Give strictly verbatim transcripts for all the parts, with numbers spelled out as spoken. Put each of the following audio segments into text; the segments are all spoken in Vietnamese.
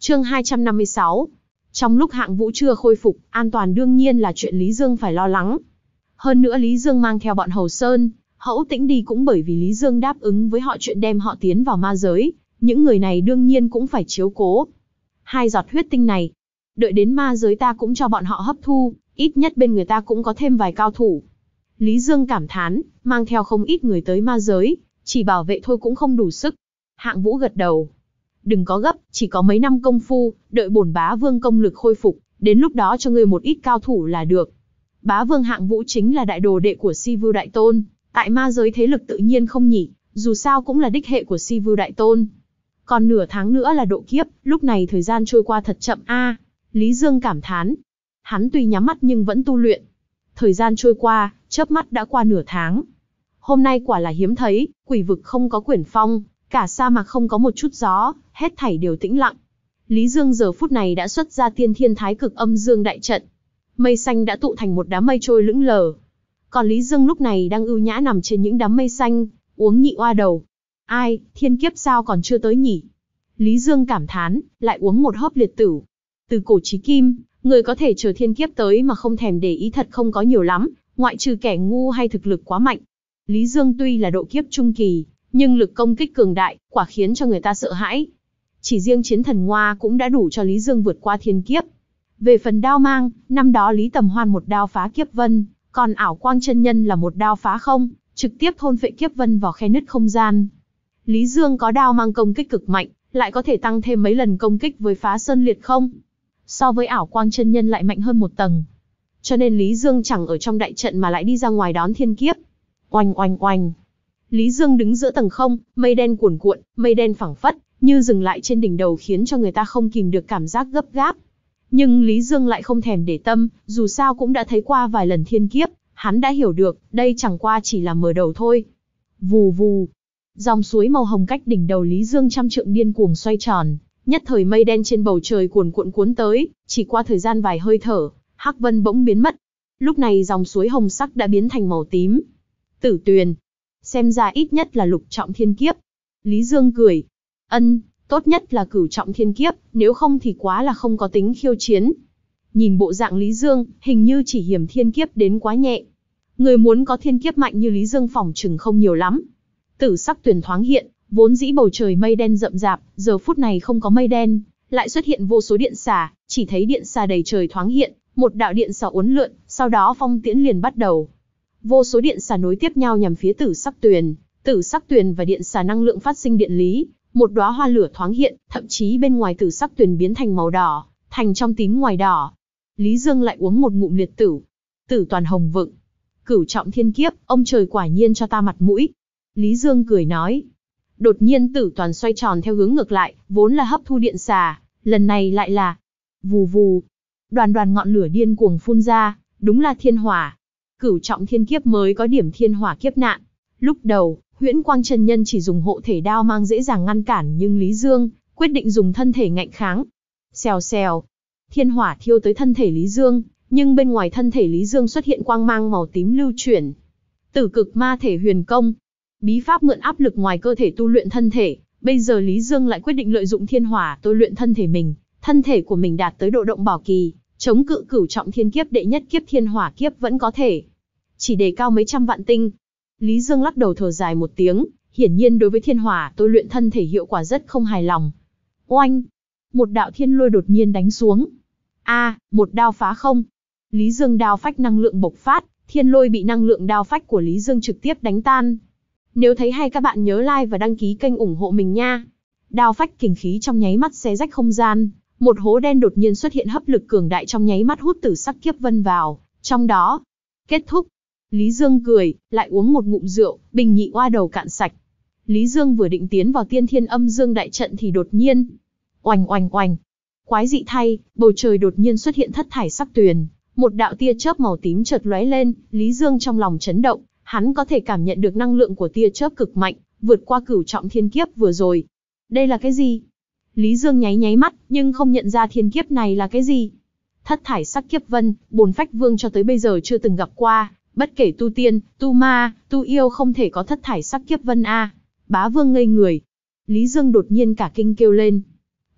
Chương hai trăm năm mươi sáu. Trong lúc hạng vũ chưa khôi phục, an toàn đương nhiên là chuyện Lý Dương phải lo lắng. Hơn nữa Lý Dương mang theo bọn Hầu Sơn, Hẫu Tĩnh đi cũng bởi vì Lý Dương đáp ứng với họ chuyện đem họ tiến vào ma giới, những người này đương nhiên cũng phải chiếu cố. Hai giọt huyết tinh này, đợi đến ma giới ta cũng cho bọn họ hấp thu, ít nhất bên người ta cũng có thêm vài cao thủ. Lý Dương cảm thán, mang theo không ít người tới ma giới, chỉ bảo vệ thôi cũng không đủ sức. Hạng Vũ gật đầu. Đừng có gấp, chỉ có mấy năm công phu, đợi bổn bá vương công lực khôi phục, đến lúc đó cho ngươi một ít cao thủ là được. Bá vương Hạng Vũ chính là đại đồ đệ của Si Vưu Đại Tôn, tại ma giới thế lực tự nhiên không nhỉ, dù sao cũng là đích hệ của Si Vưu Đại Tôn. Còn nửa tháng nữa là độ kiếp, lúc này thời gian trôi qua thật chậm a. Lý Dương cảm thán. Hắn tuy nhắm mắt nhưng vẫn tu luyện. Thời gian trôi qua, chớp mắt đã qua nửa tháng. Hôm nay quả là hiếm thấy, quỷ vực không có quyển phong, cả sa mạc không có một chút gió, hết thảy đều tĩnh lặng. Lý Dương giờ phút này đã xuất ra tiên thiên thái cực âm dương đại trận. Mây xanh đã tụ thành một đám mây trôi lững lờ. Còn Lý Dương lúc này đang ưu nhã nằm trên những đám mây xanh, uống nhị oa đầu. Ai, thiên kiếp sao còn chưa tới nhỉ? Lý Dương cảm thán, lại uống một hớp liệt tử. Từ cổ chí kim, người có thể chờ thiên kiếp tới mà không thèm để ý thật không có nhiều lắm, ngoại trừ kẻ ngu hay thực lực quá mạnh. Lý Dương tuy là độ kiếp trung kỳ, nhưng lực công kích cường đại, quả khiến cho người ta sợ hãi. Chỉ riêng chiến thần ngoa cũng đã đủ cho Lý Dương vượt qua thiên kiếp. Về phần đao mang, năm đó Lý Tầm Hoan một đao phá kiếp vân, còn ảo quang chân nhân là một đao phá không, trực tiếp thôn phệ kiếp vân vào khe nứt không gian. Lý Dương có đao mang công kích cực mạnh, lại có thể tăng thêm mấy lần công kích với phá sơn liệt không. So với ảo quang chân nhân lại mạnh hơn một tầng. Cho nên Lý Dương chẳng ở trong đại trận mà lại đi ra ngoài đón thiên kiếp. Oanh oanh oanh. Lý Dương đứng giữa tầng không, mây đen cuồn cuộn, mây đen phẳng phất, như dừng lại trên đỉnh đầu khiến cho người ta không kìm được cảm giác gấp gáp. Nhưng Lý Dương lại không thèm để tâm, dù sao cũng đã thấy qua vài lần thiên kiếp, hắn đã hiểu được, đây chẳng qua chỉ là mở đầu thôi. Vù vù. Dòng suối màu hồng cách đỉnh đầu Lý Dương trăm trượng điên cuồng xoay tròn, nhất thời mây đen trên bầu trời cuồn cuộn cuốn tới, chỉ qua thời gian vài hơi thở, hắc vân bỗng biến mất. Lúc này dòng suối hồng sắc đã biến thành màu tím. Tử Tuyền. Xem ra ít nhất là lục trọng thiên kiếp. Lý Dương cười. Ân, tốt nhất là cửu trọng thiên kiếp, nếu không thì quá là không có tính khiêu chiến. Nhìn bộ dạng Lý Dương, hình như chỉ hiểm thiên kiếp đến quá nhẹ. Người muốn có thiên kiếp mạnh như Lý Dương phỏng chừng không nhiều lắm. Tử sắc tuyền thoáng hiện, vốn dĩ bầu trời mây đen rậm rạp, giờ phút này không có mây đen, lại xuất hiện vô số điện xà, chỉ thấy điện xà đầy trời thoáng hiện, một đạo điện xà uốn lượn, sau đó phong tiễn liền bắt đầu. Vô số điện xà nối tiếp nhau nhằm phía tử sắc tuyền, tử sắc tuyền và điện xà năng lượng phát sinh điện lý, một đóa hoa lửa thoáng hiện, thậm chí bên ngoài tử sắc tuyền biến thành màu đỏ, thành trong tím ngoài đỏ. Lý Dương lại uống một ngụm liệt tử. Tử toàn hồng vựng. Cửu trọng thiên kiếp, ông trời quả nhiên cho ta mặt mũi. Lý Dương cười nói. Đột nhiên tử toàn xoay tròn theo hướng ngược lại, vốn là hấp thu điện xà, lần này lại là vù vù. Đoàn đoàn ngọn lửa điên cuồng phun ra, đúng là thiên hỏa. Cửu trọng thiên kiếp mới có điểm thiên hỏa kiếp nạn. Lúc đầu, Huyễn Quang chân nhân chỉ dùng hộ thể đao mang dễ dàng ngăn cản, nhưng Lý Dương quyết định dùng thân thể ngạnh kháng. Xèo xèo. Thiên hỏa thiêu tới thân thể Lý Dương, nhưng bên ngoài thân thể Lý Dương xuất hiện quang mang màu tím lưu chuyển. Tử cực ma thể huyền công. Bí pháp mượn áp lực ngoài cơ thể tu luyện thân thể, bây giờ Lý Dương lại quyết định lợi dụng thiên hỏa tôi luyện thân thể mình, thân thể của mình đạt tới độ động bảo kỳ, chống cự cửu trọng thiên kiếp đệ nhất kiếp thiên hỏa kiếp vẫn có thể. Chỉ đề cao mấy trăm vạn tinh. Lý Dương lắc đầu thở dài một tiếng, hiển nhiên đối với thiên hỏa tôi luyện thân thể hiệu quả rất không hài lòng. Oanh! Một đạo thiên lôi đột nhiên đánh xuống. A, à, một đao phá không. Lý Dương đao phách năng lượng bộc phát, thiên lôi bị năng lượng đao phách của Lý Dương trực tiếp đánh tan. Nếu thấy hay các bạn nhớ like và đăng ký kênh ủng hộ mình nha. Đao phách kình khí trong nháy mắt xé rách không gian, một hố đen đột nhiên xuất hiện hấp lực cường đại trong nháy mắt hút tử sắc kiếp vân vào, trong đó. Kết thúc. Lý Dương cười, lại uống một ngụm rượu, bình nhị oa đầu cạn sạch. Lý Dương vừa định tiến vào tiên thiên âm dương đại trận thì đột nhiên. Oanh oanh oanh. Quái dị thay, bầu trời đột nhiên xuất hiện thất thải sắc tuyền, một đạo tia chớp màu tím chợt lóe lên, Lý Dương trong lòng chấn động, hắn có thể cảm nhận được năng lượng của tia chớp cực mạnh, vượt qua cửu trọng thiên kiếp vừa rồi. Đây là cái gì? Lý Dương nháy nháy mắt, nhưng không nhận ra thiên kiếp này là cái gì. Thất thải sắc kiếp vân, bồn phách vương cho tới bây giờ chưa từng gặp qua, bất kể tu tiên, tu ma, tu yêu không thể có thất thải sắc kiếp vân a. Bá vương ngây người. Lý Dương đột nhiên cả kinh kêu lên.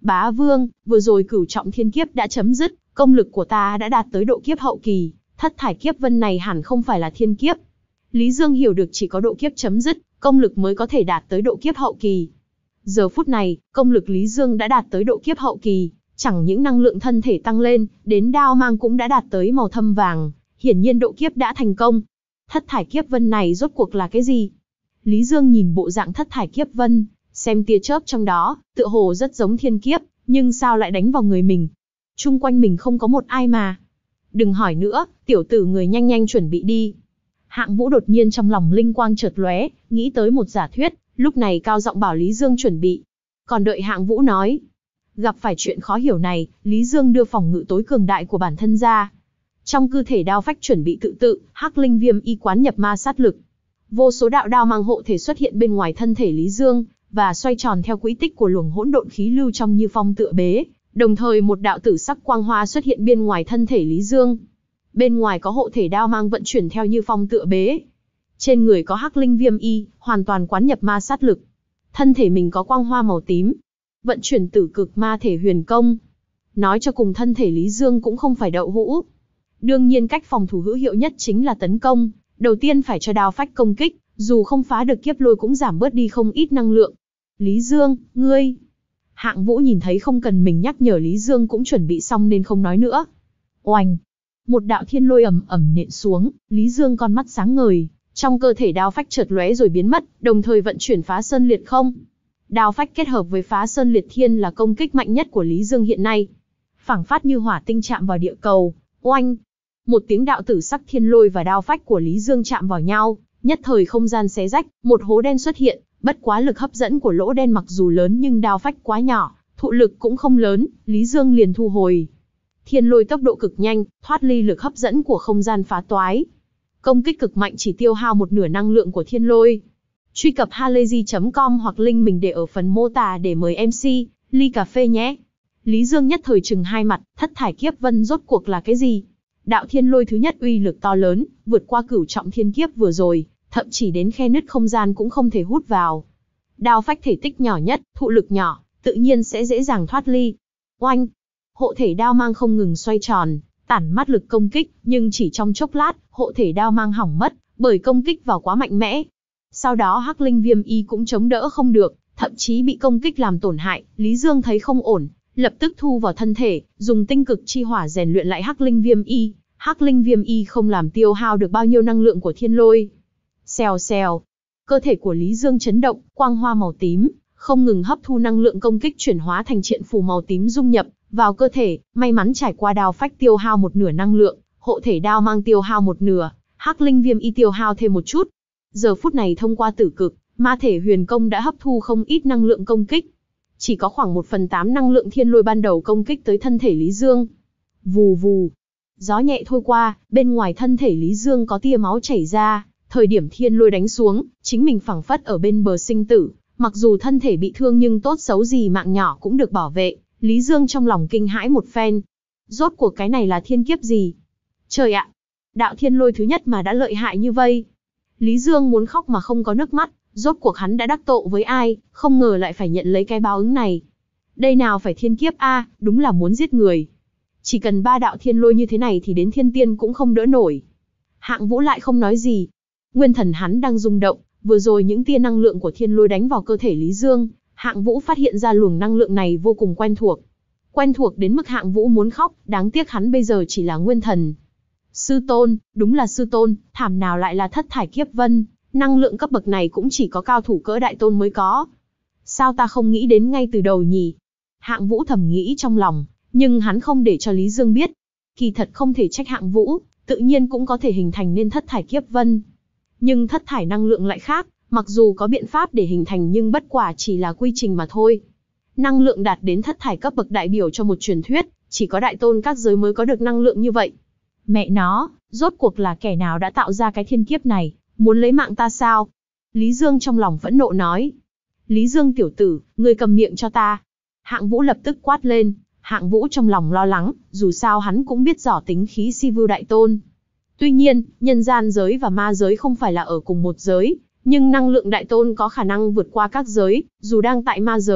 Bá vương, vừa rồi cửu trọng thiên kiếp đã chấm dứt, công lực của ta đã đạt tới độ kiếp hậu kỳ, thất thải kiếp vân này hẳn không phải là thiên kiếp. Lý Dương hiểu được chỉ có độ kiếp chấm dứt, công lực mới có thể đạt tới độ kiếp hậu kỳ. Giờ phút này, công lực Lý Dương đã đạt tới độ kiếp hậu kỳ, chẳng những năng lượng thân thể tăng lên, đến đao mang cũng đã đạt tới màu thâm vàng, hiển nhiên độ kiếp đã thành công. Thất thải kiếp vân này rốt cuộc là cái gì? Lý Dương nhìn bộ dạng thất thải kiếp vân, xem tia chớp trong đó, tựa hồ rất giống thiên kiếp, nhưng sao lại đánh vào người mình? Chung quanh mình không có một ai mà. Đừng hỏi nữa, tiểu tử người nhanh nhanh chuẩn bị đi. Hạng Vũ đột nhiên trong lòng linh quang chợt lóe, nghĩ tới một giả thuyết, lúc này cao giọng bảo Lý Dương chuẩn bị. Còn đợi Hạng Vũ nói, gặp phải chuyện khó hiểu này, Lý Dương đưa phòng ngự tối cường đại của bản thân ra. Trong cơ thể đao phách chuẩn bị tự tự, hắc linh viêm y quán nhập ma sát lực. Vô số đạo đao mang hộ thể xuất hiện bên ngoài thân thể Lý Dương, và xoay tròn theo quỹ tích của luồng hỗn độn khí lưu trong như phong tựa bế. Đồng thời một đạo tử sắc quang hoa xuất hiện bên ngoài thân thể Lý Dương. Bên ngoài có hộ thể đao mang vận chuyển theo như phong tựa bế. Trên người có hắc linh viêm y, hoàn toàn quán nhập ma sát lực. Thân thể mình có quang hoa màu tím. Vận chuyển tử cực ma thể huyền công. Nói cho cùng thân thể Lý Dương cũng không phải đậu hũ. Đương nhiên cách phòng thủ hữu hiệu nhất chính là tấn công. Đầu tiên phải cho đao phách công kích, dù không phá được kiếp lôi cũng giảm bớt đi không ít năng lượng. Lý Dương, ngươi... Hạng Vũ nhìn thấy không cần mình nhắc nhở Lý Dương cũng chuẩn bị xong nên không nói nữa. Oanh! Một đạo thiên lôi ầm ầm nện xuống, Lý Dương con mắt sáng ngời, trong cơ thể đao phách chợt lóe rồi biến mất, đồng thời vận chuyển phá sơn liệt không. Đao phách kết hợp với phá sơn liệt thiên là công kích mạnh nhất của Lý Dương hiện nay. Phảng phát như hỏa tinh chạm vào địa cầu, oanh! Một tiếng đạo tử sắc thiên lôi và đao phách của Lý Dương chạm vào nhau, nhất thời không gian xé rách, một hố đen xuất hiện. Bất quá lực hấp dẫn của lỗ đen mặc dù lớn nhưng đao phách quá nhỏ, thụ lực cũng không lớn, Lý Dương liền thu hồi. Thiên lôi tốc độ cực nhanh, thoát ly lực hấp dẫn của không gian phá toái. Công kích cực mạnh chỉ tiêu hao một nửa năng lượng của thiên lôi. Truy cập halayzi chấm com hoặc link mình để ở phần mô tả để mời em xê, ly cà phê nhé. Lý Dương nhất thời trừng hai mặt, thất thải kiếp vân rốt cuộc là cái gì? Đạo thiên lôi thứ nhất uy lực to lớn, vượt qua cửu trọng thiên kiếp vừa rồi. Thậm chí đến khe nứt không gian cũng không thể hút vào. Đao phách thể tích nhỏ nhất, thụ lực nhỏ, tự nhiên sẽ dễ dàng thoát ly. Oanh! Hộ thể đao mang không ngừng xoay tròn, tản mát lực công kích, nhưng chỉ trong chốc lát, hộ thể đao mang hỏng mất, bởi công kích vào quá mạnh mẽ. Sau đó hắc linh viêm y cũng chống đỡ không được, thậm chí bị công kích làm tổn hại, Lý Dương thấy không ổn, lập tức thu vào thân thể, dùng tinh cực chi hỏa rèn luyện lại hắc linh viêm y. Hắc linh viêm y không làm tiêu hao được bao nhiêu năng lượng của thiên lôi. Xèo xèo. Cơ thể của Lý Dương chấn động, quang hoa màu tím, không ngừng hấp thu năng lượng công kích chuyển hóa thành triện phù màu tím dung nhập vào cơ thể, may mắn trải qua đao phách tiêu hao một nửa năng lượng, hộ thể đao mang tiêu hao một nửa, hắc linh viêm y tiêu hao thêm một chút. Giờ phút này thông qua tử cực, ma thể huyền công đã hấp thu không ít năng lượng công kích. Chỉ có khoảng một phần tám năng lượng thiên lôi ban đầu công kích tới thân thể Lý Dương. Vù vù. Gió nhẹ thôi qua, bên ngoài thân thể Lý Dương có tia máu chảy ra. Thời điểm thiên lôi đánh xuống, chính mình phảng phất ở bên bờ sinh tử, mặc dù thân thể bị thương nhưng tốt xấu gì mạng nhỏ cũng được bảo vệ, Lý Dương trong lòng kinh hãi một phen. Rốt cuộc cái này là thiên kiếp gì? Trời ạ! Đạo thiên lôi thứ nhất mà đã lợi hại như vây. Lý Dương muốn khóc mà không có nước mắt, rốt cuộc hắn đã đắc tội với ai, không ngờ lại phải nhận lấy cái báo ứng này. Đây nào phải thiên kiếp a, đúng là muốn giết người. Chỉ cần ba đạo thiên lôi như thế này thì đến thiên tiên cũng không đỡ nổi. Hạng Vũ lại không nói gì. Nguyên thần hắn đang rung động, vừa rồi những tia năng lượng của thiên lôi đánh vào cơ thể Lý Dương, Hạng Vũ phát hiện ra luồng năng lượng này vô cùng quen thuộc. Quen thuộc đến mức Hạng Vũ muốn khóc, đáng tiếc hắn bây giờ chỉ là nguyên thần. Sư tôn, đúng là sư tôn, thảm nào lại là thất thải kiếp vân, năng lượng cấp bậc này cũng chỉ có cao thủ cỡ đại tôn mới có. Sao ta không nghĩ đến ngay từ đầu nhỉ? Hạng Vũ thầm nghĩ trong lòng, nhưng hắn không để cho Lý Dương biết. Kỳ thật không thể trách Hạng Vũ, tự nhiên cũng có thể hình thành nên thất thải kiếp vân. Nhưng thất thải năng lượng lại khác, mặc dù có biện pháp để hình thành nhưng bất quả chỉ là quy trình mà thôi. Năng lượng đạt đến thất thải cấp bậc đại biểu cho một truyền thuyết, chỉ có đại tôn các giới mới có được năng lượng như vậy. Mẹ nó, rốt cuộc là kẻ nào đã tạo ra cái thiên kiếp này, muốn lấy mạng ta sao? Lý Dương trong lòng phẫn nộ nói. Lý Dương tiểu tử, ngươi cầm miệng cho ta. Hạng Vũ lập tức quát lên. Hạng Vũ trong lòng lo lắng, dù sao hắn cũng biết rõ tính khí si vưu đại tôn. Tuy nhiên, nhân gian giới và ma giới không phải là ở cùng một giới, nhưng năng lượng đại tôn có khả năng vượt qua các giới, dù đang tại ma giới,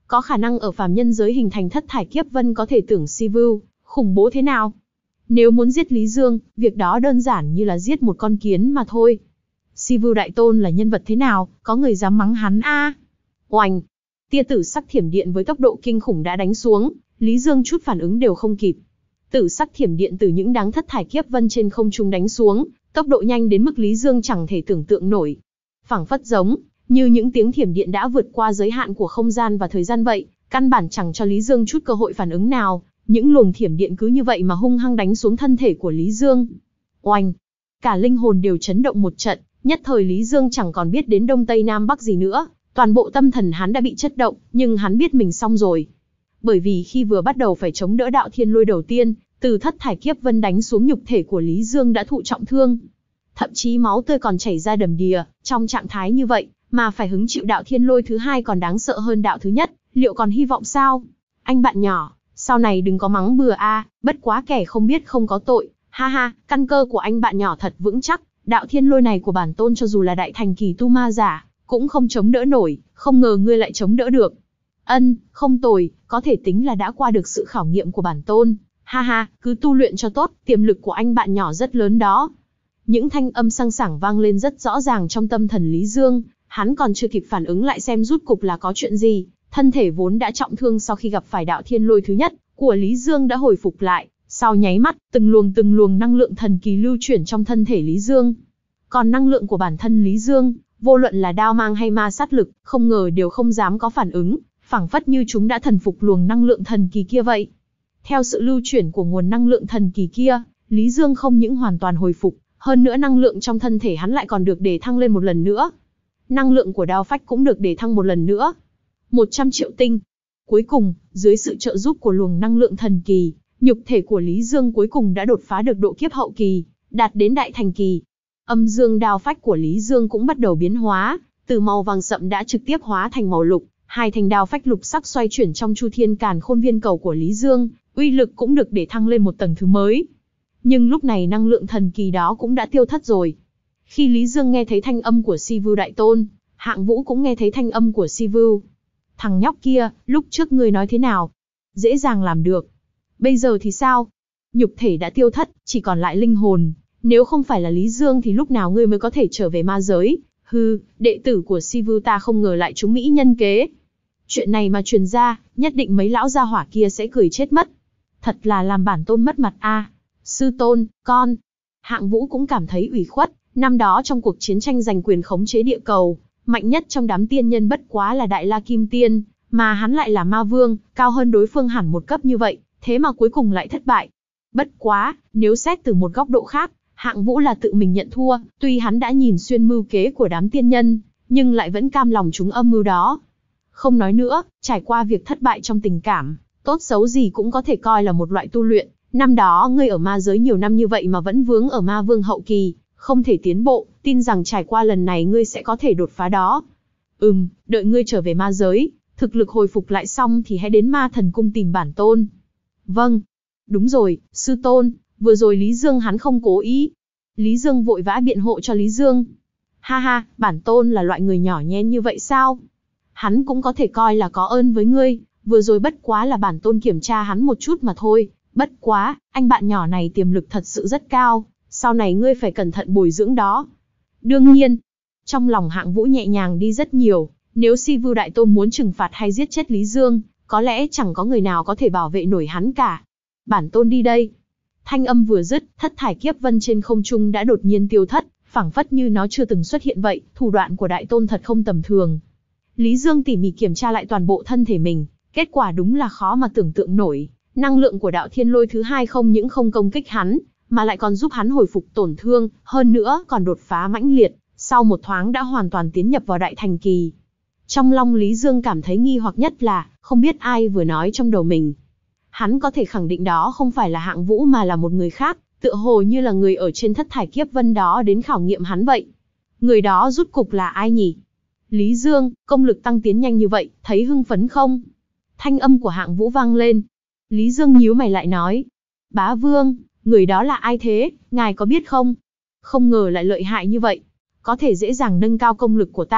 có khả năng ở phàm nhân giới hình thành thất thải kiếp vân, có thể tưởng Sivu khủng bố thế nào. Nếu muốn giết Lý Dương, việc đó đơn giản như là giết một con kiến mà thôi. Sivu Đại Tôn là nhân vật thế nào, có người dám mắng hắn a? À? Oành! Tia tử sắc thiểm điện với tốc độ kinh khủng đã đánh xuống, Lý Dương chút phản ứng đều không kịp. Tử sắc thiểm điện từ những đám thất thải kiếp vân trên không trung đánh xuống, tốc độ nhanh đến mức Lý Dương chẳng thể tưởng tượng nổi. Phảng phất giống như những tiếng thiểm điện đã vượt qua giới hạn của không gian và thời gian vậy, căn bản chẳng cho Lý Dương chút cơ hội phản ứng nào. Những luồng thiểm điện cứ như vậy mà hung hăng đánh xuống thân thể của Lý Dương. Oanh! Cả linh hồn đều chấn động một trận, nhất thời Lý Dương chẳng còn biết đến đông tây nam bắc gì nữa, toàn bộ tâm thần hắn đã bị chất động, nhưng hắn biết mình xong rồi. Bởi vì khi vừa bắt đầu phải chống đỡ đạo thiên lôi đầu tiên, từ thất thải kiếp vân đánh xuống nhục thể của Lý Dương đã thụ trọng thương. Thậm chí máu tươi còn chảy ra đầm đìa, trong trạng thái như vậy, mà phải hứng chịu đạo thiên lôi thứ hai còn đáng sợ hơn đạo thứ nhất, liệu còn hy vọng sao? Anh bạn nhỏ, sau này đừng có mắng bừa a, bất quá kẻ không biết không có tội, ha ha, căn cơ của anh bạn nhỏ thật vững chắc, đạo thiên lôi này của bản tôn cho dù là đại thành kỳ tu ma giả, cũng không chống đỡ nổi, không ngờ ngươi lại chống đỡ được. Ân, không tồi, có thể tính là đã qua được sự khảo nghiệm của bản tôn, ha ha, cứ tu luyện cho tốt, tiềm lực của anh bạn nhỏ rất lớn đó. Những thanh âm sang sảng vang lên rất rõ ràng trong tâm thần Lý Dương, hắn còn chưa kịp phản ứng lại xem rút cục là có chuyện gì. Thân thể vốn đã trọng thương sau khi gặp phải đạo thiên lôi thứ nhất của Lý Dương đã hồi phục lại, sau nháy mắt, từng luồng từng luồng năng lượng thần kỳ lưu chuyển trong thân thể Lý Dương. Còn năng lượng của bản thân Lý Dương, vô luận là đao mang hay ma sát lực, không ngờ đều không dám có phản ứng, phảng phất như chúng đã thần phục luồng năng lượng thần kỳ kia vậy. Theo sự lưu chuyển của nguồn năng lượng thần kỳ kia, Lý Dương không những hoàn toàn hồi phục, hơn nữa năng lượng trong thân thể hắn lại còn được đề thăng lên một lần nữa. Năng lượng của đao phách cũng được đề thăng một lần nữa. một trăm triệu tinh. Cuối cùng, dưới sự trợ giúp của luồng năng lượng thần kỳ, nhục thể của Lý Dương cuối cùng đã đột phá được độ kiếp hậu kỳ, đạt đến đại thành kỳ. Âm dương đao phách của Lý Dương cũng bắt đầu biến hóa, từ màu vàng sậm đã trực tiếp hóa thành màu lục, hai thành đao phách lục sắc xoay chuyển trong chu thiên càn khôn viên cầu của Lý Dương, uy lực cũng được để thăng lên một tầng thứ mới. Nhưng lúc này năng lượng thần kỳ đó cũng đã tiêu thất rồi. Khi Lý Dương nghe thấy thanh âm của Sivu Đại Tôn, Hạng Vũ cũng nghe thấy thanh âm của Sivu. Thằng nhóc kia, lúc trước ngươi nói thế nào? Dễ dàng làm được. Bây giờ thì sao? Nhục thể đã tiêu thất, chỉ còn lại linh hồn. Nếu không phải là Lý Dương thì lúc nào ngươi mới có thể trở về ma giới? Hừ, đệ tử của Sivu ta không ngờ lại trúng mỹ nhân kế. Chuyện này mà truyền ra, nhất định mấy lão gia hỏa kia sẽ cười chết mất. Thật là làm bản tôn mất mặt a. À. Sư tôn, con. Hạng Vũ cũng cảm thấy ủy khuất. Năm đó trong cuộc chiến tranh giành quyền khống chế địa cầu, mạnh nhất trong đám tiên nhân bất quá là Đại La Kim Tiên, mà hắn lại là ma vương, cao hơn đối phương hẳn một cấp như vậy, thế mà cuối cùng lại thất bại. Bất quá, nếu xét từ một góc độ khác, Hạng Vũ là tự mình nhận thua, tuy hắn đã nhìn xuyên mưu kế của đám tiên nhân, nhưng lại vẫn cam lòng trúng âm mưu đó. Không nói nữa, trải qua việc thất bại trong tình cảm, tốt xấu gì cũng có thể coi là một loại tu luyện. Năm đó ngươi ở ma giới nhiều năm như vậy mà vẫn vướng ở ma vương hậu kỳ, không thể tiến bộ, tin rằng trải qua lần này ngươi sẽ có thể đột phá đó. Ừm, đợi ngươi trở về ma giới, thực lực hồi phục lại xong thì hãy đến ma thần cung tìm bản tôn. Vâng. Đúng rồi, sư tôn, vừa rồi Lý Dương hắn không cố ý. Lý Dương vội vã biện hộ cho Lý Dương. Ha ha, bản tôn là loại người nhỏ nhen như vậy sao? Hắn cũng có thể coi là có ơn với ngươi, vừa rồi bất quá là bản tôn kiểm tra hắn một chút mà thôi. Bất quá, anh bạn nhỏ này tiềm lực thật sự rất cao, sau này ngươi phải cẩn thận bồi dưỡng đó. Đương nhiên, trong lòng Hạng Vũ nhẹ nhàng đi rất nhiều, nếu Sivu Đại Tôn muốn trừng phạt hay giết chết Lý Dương, có lẽ chẳng có người nào có thể bảo vệ nổi hắn cả. Bản tôn đi đây. Thanh âm vừa dứt, thất thải kiếp vân trên không trung đã đột nhiên tiêu thất, phảng phất như nó chưa từng xuất hiện vậy, thủ đoạn của Đại Tôn thật không tầm thường. Lý Dương tỉ mỉ kiểm tra lại toàn bộ thân thể mình, kết quả đúng là khó mà tưởng tượng nổi. Năng lượng của đạo thiên lôi thứ hai không những không công kích hắn, mà lại còn giúp hắn hồi phục tổn thương, hơn nữa còn đột phá mãnh liệt, sau một thoáng đã hoàn toàn tiến nhập vào đại thành kỳ. Trong lòng Lý Dương cảm thấy nghi hoặc nhất là, không biết ai vừa nói trong đầu mình. Hắn có thể khẳng định đó không phải là Hạng Vũ mà là một người khác, tựa hồ như là người ở trên thất thải kiếp vân đó đến khảo nghiệm hắn vậy. Người đó rút cục là ai nhỉ? Lý Dương, công lực tăng tiến nhanh như vậy, thấy hưng phấn không? Thanh âm của Hạng Vũ vang lên. Lý Dương nhíu mày lại nói. Bá Vương, người đó là ai thế, ngài có biết không? Không ngờ lại lợi hại như vậy. Có thể dễ dàng nâng cao công lực của ta,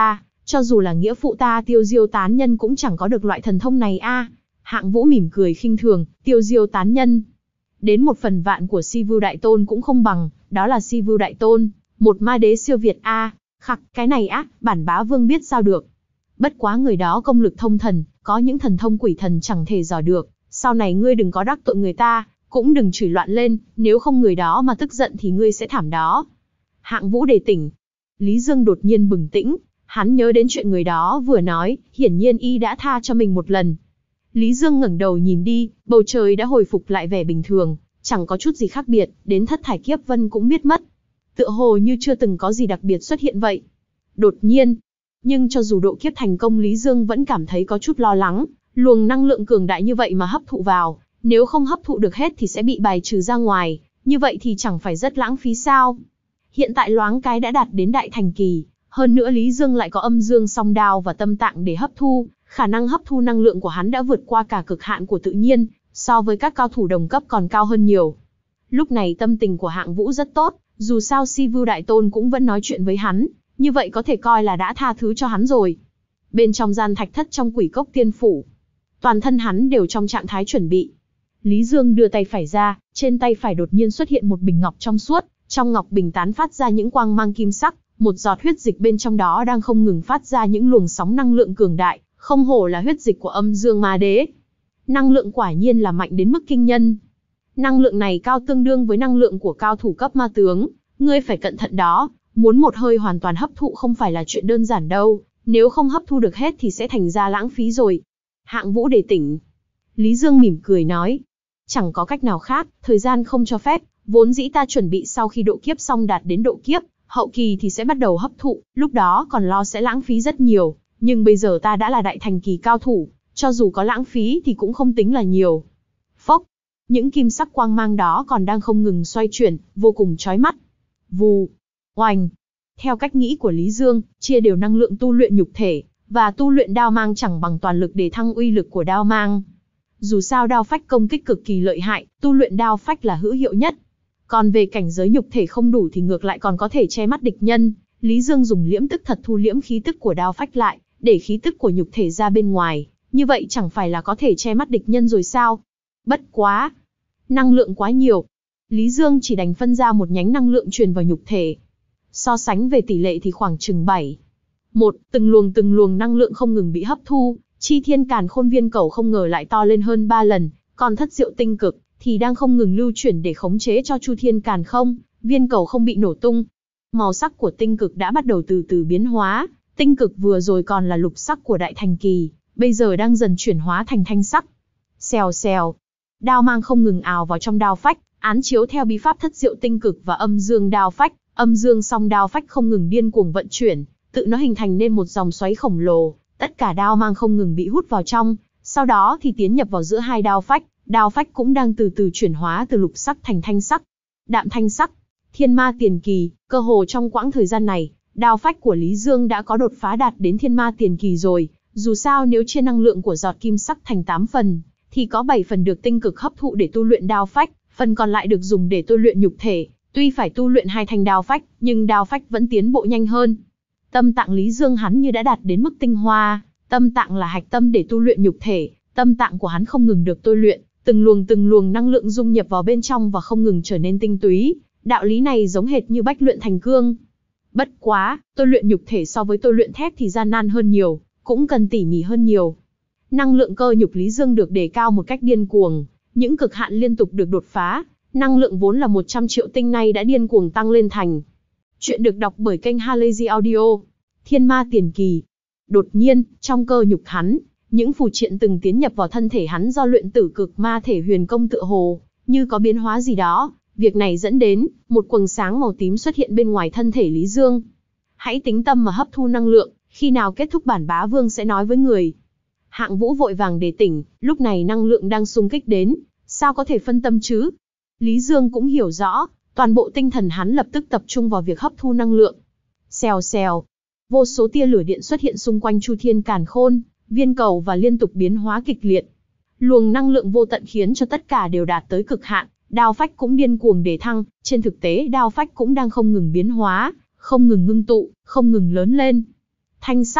Cho dù là nghĩa phụ ta Tiêu Diêu tán nhân cũng chẳng có được loại thần thông này a. Hạng Vũ mỉm cười khinh thường, Tiêu Diêu tán nhân. Đến một phần vạn của Si Vưu Đại Tôn cũng không bằng, đó là Si Vưu Đại Tôn, một ma đế siêu việt a. Khặc, cái này á, bản bá vương biết sao được. Bất quá người đó công lực thông thần, có những thần thông quỷ thần chẳng thể dò được, sau này ngươi đừng có đắc tội người ta, cũng đừng chửi loạn lên, nếu không người đó mà tức giận thì ngươi sẽ thảm đó. Hạng Vũ đề tỉnh. Lý Dương đột nhiên bừng tỉnh, hắn nhớ đến chuyện người đó vừa nói, hiển nhiên y đã tha cho mình một lần. Lý Dương ngẩng đầu nhìn đi, bầu trời đã hồi phục lại vẻ bình thường, chẳng có chút gì khác biệt, đến thất thải kiếp vân cũng biết mất. Tựa hồ như chưa từng có gì đặc biệt xuất hiện vậy. Đột nhiên, nhưng cho dù độ kiếp thành công Lý Dương vẫn cảm thấy có chút lo lắng, luồng năng lượng cường đại như vậy mà hấp thụ vào, nếu không hấp thụ được hết thì sẽ bị bài trừ ra ngoài, như vậy thì chẳng phải rất lãng phí sao. Hiện tại loáng cái đã đạt đến đại thành kỳ, hơn nữa Lý Dương lại có âm dương song đao và tâm tạng để hấp thu, khả năng hấp thu năng lượng của hắn đã vượt qua cả cực hạn của tự nhiên, so với các cao thủ đồng cấp còn cao hơn nhiều. Lúc này tâm tình của Hạng Vũ rất tốt, dù sao Si Vưu Đại Tôn cũng vẫn nói chuyện với hắn, như vậy có thể coi là đã tha thứ cho hắn rồi. Bên trong gian thạch thất trong Quỷ Cốc Tiên Phủ, toàn thân hắn đều trong trạng thái chuẩn bị. Lý Dương đưa tay phải ra, trên tay phải đột nhiên xuất hiện một bình ngọc trong suốt, trong ngọc bình tán phát ra những quang mang kim sắc, một giọt huyết dịch bên trong đó đang không ngừng phát ra những luồng sóng năng lượng cường đại, không hổ là huyết dịch của âm dương ma đế. Năng lượng quả nhiên là mạnh đến mức kinh nhân. Năng lượng này cao tương đương với năng lượng của cao thủ cấp ma tướng, ngươi phải cẩn thận đó, muốn một hơi hoàn toàn hấp thụ không phải là chuyện đơn giản đâu, nếu không hấp thu được hết thì sẽ thành ra lãng phí rồi. Hạng Vũ đề tỉnh. Lý Dương mỉm cười nói, chẳng có cách nào khác, thời gian không cho phép, vốn dĩ ta chuẩn bị sau khi độ kiếp xong đạt đến độ kiếp, hậu kỳ thì sẽ bắt đầu hấp thụ, lúc đó còn lo sẽ lãng phí rất nhiều, nhưng bây giờ ta đã là đại thành kỳ cao thủ, cho dù có lãng phí thì cũng không tính là nhiều. Phốc, những kim sắc quang mang đó còn đang không ngừng xoay chuyển, vô cùng chói mắt. Vù, oanh. Theo cách nghĩ của Lý Dương, chia đều năng lượng tu luyện nhục thể, và tu luyện đao mang chẳng bằng toàn lực để thăng uy lực của đao mang. Dù sao đao phách công kích cực kỳ lợi hại, tu luyện đao phách là hữu hiệu nhất. Còn về cảnh giới nhục thể không đủ thì ngược lại còn có thể che mắt địch nhân. Lý Dương dùng liễm tức thật thu liễm khí tức của đao phách lại, để khí tức của nhục thể ra bên ngoài. Như vậy chẳng phải là có thể che mắt địch nhân rồi sao? Bất quá, năng lượng quá nhiều. Lý Dương chỉ đành phân ra một nhánh năng lượng truyền vào nhục thể. So sánh về tỷ lệ thì khoảng chừng bảy. Một, từng luồng từng luồng năng lượng không ngừng bị hấp thu, Chi Thiên Càn Khôn Viên Cầu không ngờ lại to lên hơn ba lần, còn Thất Diệu Tinh Cực thì đang không ngừng lưu chuyển để khống chế cho Chu Thiên Càn Không, viên cầu không bị nổ tung. Màu sắc của tinh cực đã bắt đầu từ từ biến hóa, tinh cực vừa rồi còn là lục sắc của đại thành kỳ, bây giờ đang dần chuyển hóa thành thanh sắc. Xèo xèo, đao mang không ngừng ào vào trong đao phách, án chiếu theo bí pháp Thất Diệu Tinh Cực và âm dương đao phách, âm dương song đao phách không ngừng điên cuồng vận chuyển, tự nó hình thành nên một dòng xoáy khổng lồ, tất cả đao mang không ngừng bị hút vào trong, sau đó thì tiến nhập vào giữa hai đao phách, đao phách cũng đang từ từ chuyển hóa từ lục sắc thành thanh sắc, đạm thanh sắc. Thiên ma tiền kỳ, cơ hồ trong quãng thời gian này, đao phách của Lý Dương đã có đột phá đạt đến thiên ma tiền kỳ rồi, dù sao nếu chia năng lượng của giọt kim sắc thành tám phần, thì có bảy phần được tinh cực hấp thụ để tu luyện đao phách, phần còn lại được dùng để tu luyện nhục thể, tuy phải tu luyện hai thanh đao phách, nhưng đao phách vẫn tiến bộ nhanh hơn. Tâm tạng Lý Dương hắn như đã đạt đến mức tinh hoa, tâm tạng là hạch tâm để tu luyện nhục thể, tâm tạng của hắn không ngừng được tôi luyện, từng luồng từng luồng năng lượng dung nhập vào bên trong và không ngừng trở nên tinh túy. Đạo lý này giống hệt như bách luyện thành cương. Bất quá, tôi luyện nhục thể so với tôi luyện thép thì gian nan hơn nhiều, cũng cần tỉ mỉ hơn nhiều. Năng lượng cơ nhục Lý Dương được đề cao một cách điên cuồng, những cực hạn liên tục được đột phá, năng lượng vốn là một trăm triệu tinh nay đã điên cuồng tăng lên thành. Chuyện được đọc bởi kênh Halazy Audio. Thiên ma tiền kỳ. Đột nhiên, trong cơ nhục hắn, những phù triện từng tiến nhập vào thân thể hắn do luyện tử cực ma thể huyền công tựa hồ, như có biến hóa gì đó. Việc này dẫn đến, một quầng sáng màu tím xuất hiện bên ngoài thân thể Lý Dương. Hãy tính tâm mà hấp thu năng lượng, khi nào kết thúc bản bá vương sẽ nói với người. Hạng Vũ vội vàng đề tỉnh, lúc này năng lượng đang xung kích đến, sao có thể phân tâm chứ? Lý Dương cũng hiểu rõ, toàn bộ tinh thần hắn lập tức tập trung vào việc hấp thu năng lượng. Xèo xèo, vô số tia lửa điện xuất hiện xung quanh Chu Thiên Càn Khôn, viên cầu và liên tục biến hóa kịch liệt. Luồng năng lượng vô tận khiến cho tất cả đều đạt tới cực hạn. Đao phách cũng điên cuồng để thăng, trên thực tế đao phách cũng đang không ngừng biến hóa, không ngừng ngưng tụ, không ngừng lớn lên. Thanh sắc,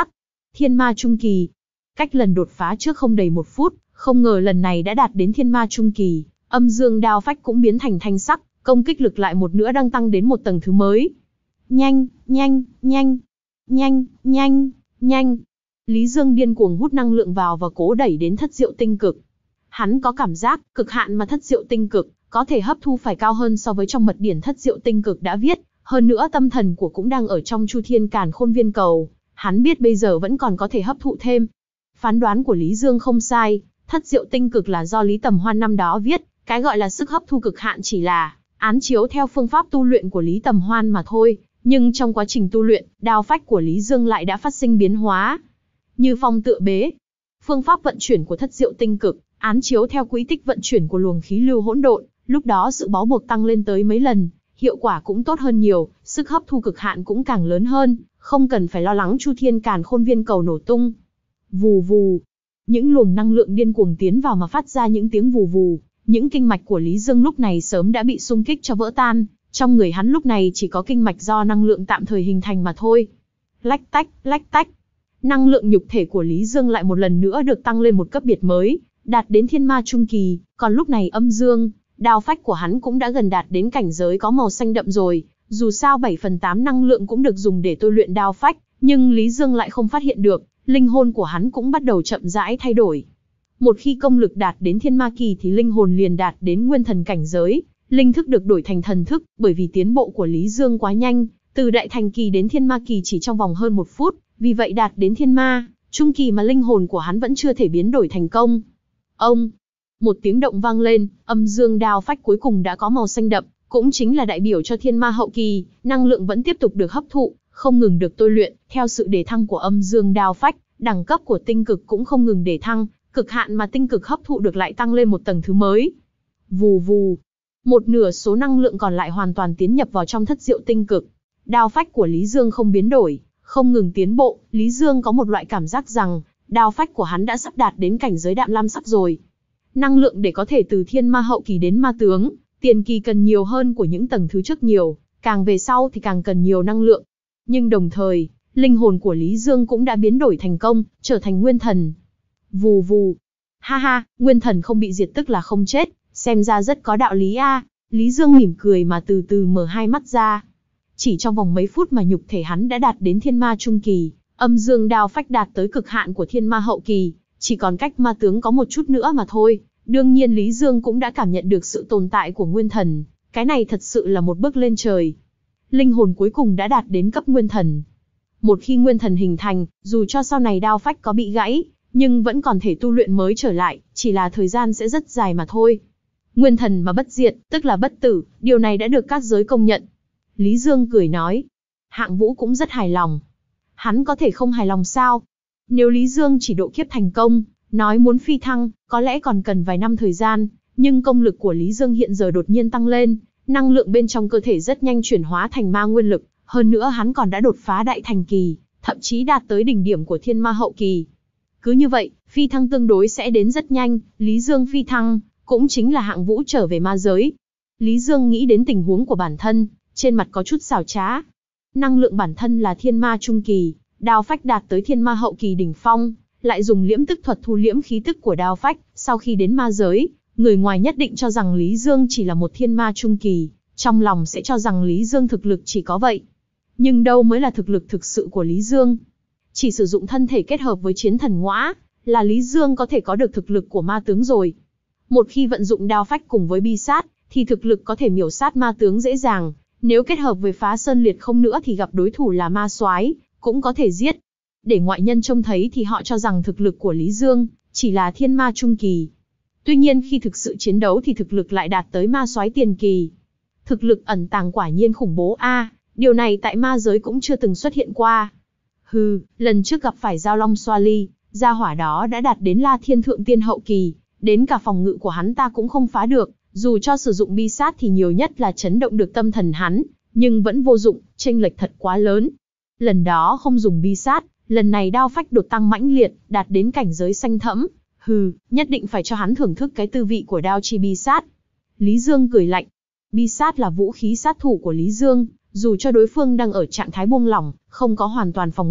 Thiên ma trung kỳ. Cách lần đột phá trước không đầy một phút, không ngờ lần này đã đạt đến thiên ma trung kỳ, âm dương đao phách cũng biến thành thanh sắc, công kích lực lại một nữa đang tăng đến một tầng thứ mới. Nhanh, nhanh, nhanh, nhanh, nhanh, nhanh. Lý Dương điên cuồng hút năng lượng vào và cố đẩy đến thất diệu tinh cực. Hắn có cảm giác, cực hạn mà thất diệu tinh cực có thể hấp thu phải cao hơn so với trong mật điển thất diệu tinh cực đã viết, hơn nữa tâm thần của cũng đang ở trong Chu Thiên Càn Khôn Viên Cầu, hắn biết bây giờ vẫn còn có thể hấp thụ thêm. Phán đoán của Lý Dương không sai, thất diệu tinh cực là do Lý Tầm Hoan năm đó viết, cái gọi là sức hấp thu cực hạn chỉ là án chiếu theo phương pháp tu luyện của Lý Tầm Hoan mà thôi, nhưng trong quá trình tu luyện, đao phách của Lý Dương lại đã phát sinh biến hóa. Như phong tựa bế, phương pháp vận chuyển của thất diệu tinh cực, án chiếu theo quỹ tích vận chuyển của luồng khí lưu hỗn độn, lúc đó sự bó buộc tăng lên tới mấy lần, hiệu quả cũng tốt hơn nhiều, sức hấp thu cực hạn cũng càng lớn hơn, không cần phải lo lắng Chu Thiên Càn Khôn Viên Cầu nổ tung. Vù vù, những luồng năng lượng điên cuồng tiến vào mà phát ra những tiếng vù vù, những kinh mạch của Lý Dương lúc này sớm đã bị xung kích cho vỡ tan, trong người hắn lúc này chỉ có kinh mạch do năng lượng tạm thời hình thành mà thôi. Lách tách, lách tách. Năng lượng nhục thể của Lý Dương lại một lần nữa được tăng lên một cấp biệt mới, đạt đến thiên ma trung kỳ, còn lúc này âm dương, đao phách của hắn cũng đã gần đạt đến cảnh giới có màu xanh đậm rồi, dù sao bảy phần tám năng lượng cũng được dùng để tôi luyện đao phách, nhưng Lý Dương lại không phát hiện được, linh hồn của hắn cũng bắt đầu chậm rãi thay đổi. Một khi công lực đạt đến thiên ma kỳ thì linh hồn liền đạt đến nguyên thần cảnh giới, linh thức được đổi thành thần thức, bởi vì tiến bộ của Lý Dương quá nhanh, từ đại thành kỳ đến thiên ma kỳ chỉ trong vòng hơn một phút, vì vậy đạt đến thiên ma trung kỳ mà linh hồn của hắn vẫn chưa thể biến đổi thành công. Ông, một tiếng động vang lên, âm dương đao phách cuối cùng đã có màu xanh đậm, cũng chính là đại biểu cho thiên ma hậu kỳ, năng lượng vẫn tiếp tục được hấp thụ, không ngừng được tôi luyện, theo sự đề thăng của âm dương đao phách, đẳng cấp của tinh cực cũng không ngừng đề thăng, cực hạn mà tinh cực hấp thụ được lại tăng lên một tầng thứ mới. Vù vù, một nửa số năng lượng còn lại hoàn toàn tiến nhập vào trong thất diệu tinh cực. Đao phách của Lý Dương không biến đổi, không ngừng tiến bộ, Lý Dương có một loại cảm giác rằng, đao phách của hắn đã sắp đạt đến cảnh giới đạm lam sắc rồi. Năng lượng để có thể từ thiên ma hậu kỳ đến ma tướng, tiền kỳ cần nhiều hơn của những tầng thứ trước nhiều, càng về sau thì càng cần nhiều năng lượng. Nhưng đồng thời, linh hồn của Lý Dương cũng đã biến đổi thành công, trở thành nguyên thần. Vù vù. Ha ha, nguyên thần không bị diệt tức là không chết, xem ra rất có đạo lý a. Lý Dương mỉm cười mà từ từ mở hai mắt ra. Chỉ trong vòng mấy phút mà nhục thể hắn đã đạt đến thiên ma trung kỳ, âm dương đao phách đạt tới cực hạn của thiên ma hậu kỳ, chỉ còn cách ma tướng có một chút nữa mà thôi. Đương nhiên Lý Dương cũng đã cảm nhận được sự tồn tại của nguyên thần, cái này thật sự là một bước lên trời. Linh hồn cuối cùng đã đạt đến cấp nguyên thần. Một khi nguyên thần hình thành, dù cho sau này đao phách có bị gãy, nhưng vẫn còn thể tu luyện mới trở lại, chỉ là thời gian sẽ rất dài mà thôi. Nguyên thần mà bất diệt, tức là bất tử, điều này đã được các giới công nhận. Lý Dương cười nói. Hạng Vũ cũng rất hài lòng. Hắn có thể không hài lòng sao? Nếu Lý Dương chỉ độ kiếp thành công, nói muốn phi thăng, có lẽ còn cần vài năm thời gian, nhưng công lực của Lý Dương hiện giờ đột nhiên tăng lên, năng lượng bên trong cơ thể rất nhanh chuyển hóa thành ma nguyên lực, hơn nữa hắn còn đã đột phá đại thành kỳ, thậm chí đạt tới đỉnh điểm của thiên ma hậu kỳ. Cứ như vậy, phi thăng tương đối sẽ đến rất nhanh, Lý Dương phi thăng, cũng chính là Hạng Vũ trở về ma giới. Lý Dương nghĩ đến tình huống của bản thân, trên mặt có chút xảo trá. Năng lượng bản thân là thiên ma trung kỳ, đao phách đạt tới thiên ma hậu kỳ đỉnh phong, lại dùng liễm tức thuật thu liễm khí tức của đao phách, sau khi đến ma giới, người ngoài nhất định cho rằng Lý Dương chỉ là một thiên ma trung kỳ, trong lòng sẽ cho rằng Lý Dương thực lực chỉ có vậy. Nhưng đâu mới là thực lực thực sự của Lý Dương? Chỉ sử dụng thân thể kết hợp với chiến thần ngõa, là Lý Dương có thể có được thực lực của ma tướng rồi. Một khi vận dụng đao phách cùng với bi sát, thì thực lực có thể miểu sát ma tướng dễ dàng, nếu kết hợp với phá sơn liệt không nữa thì gặp đối thủ là ma soái cũng có thể giết. Để ngoại nhân trông thấy thì họ cho rằng thực lực của Lý Dương chỉ là thiên ma trung kỳ. Tuy nhiên khi thực sự chiến đấu thì thực lực lại đạt tới ma soái tiền kỳ. Thực lực ẩn tàng quả nhiên khủng bố a, điều này tại ma giới cũng chưa từng xuất hiện qua. Hừ, lần trước gặp phải Giao Long Xoa Ly, gia hỏa đó đã đạt đến La Thiên Thượng Tiên hậu kỳ, đến cả phòng ngự của hắn ta cũng không phá được, dù cho sử dụng bi sát thì nhiều nhất là chấn động được tâm thần hắn, nhưng vẫn vô dụng, chênh lệch thật quá lớn. Lần đó không dùng bi sát, lần này đao phách đột tăng mãnh liệt, đạt đến cảnh giới xanh thẫm. Hừ, nhất định phải cho hắn thưởng thức cái tư vị của đao chi bi sát. Lý Dương cười lạnh. Bi sát là vũ khí sát thủ của Lý Dương, dù cho đối phương đang ở trạng thái buông lỏng, không có hoàn toàn phòng ngự,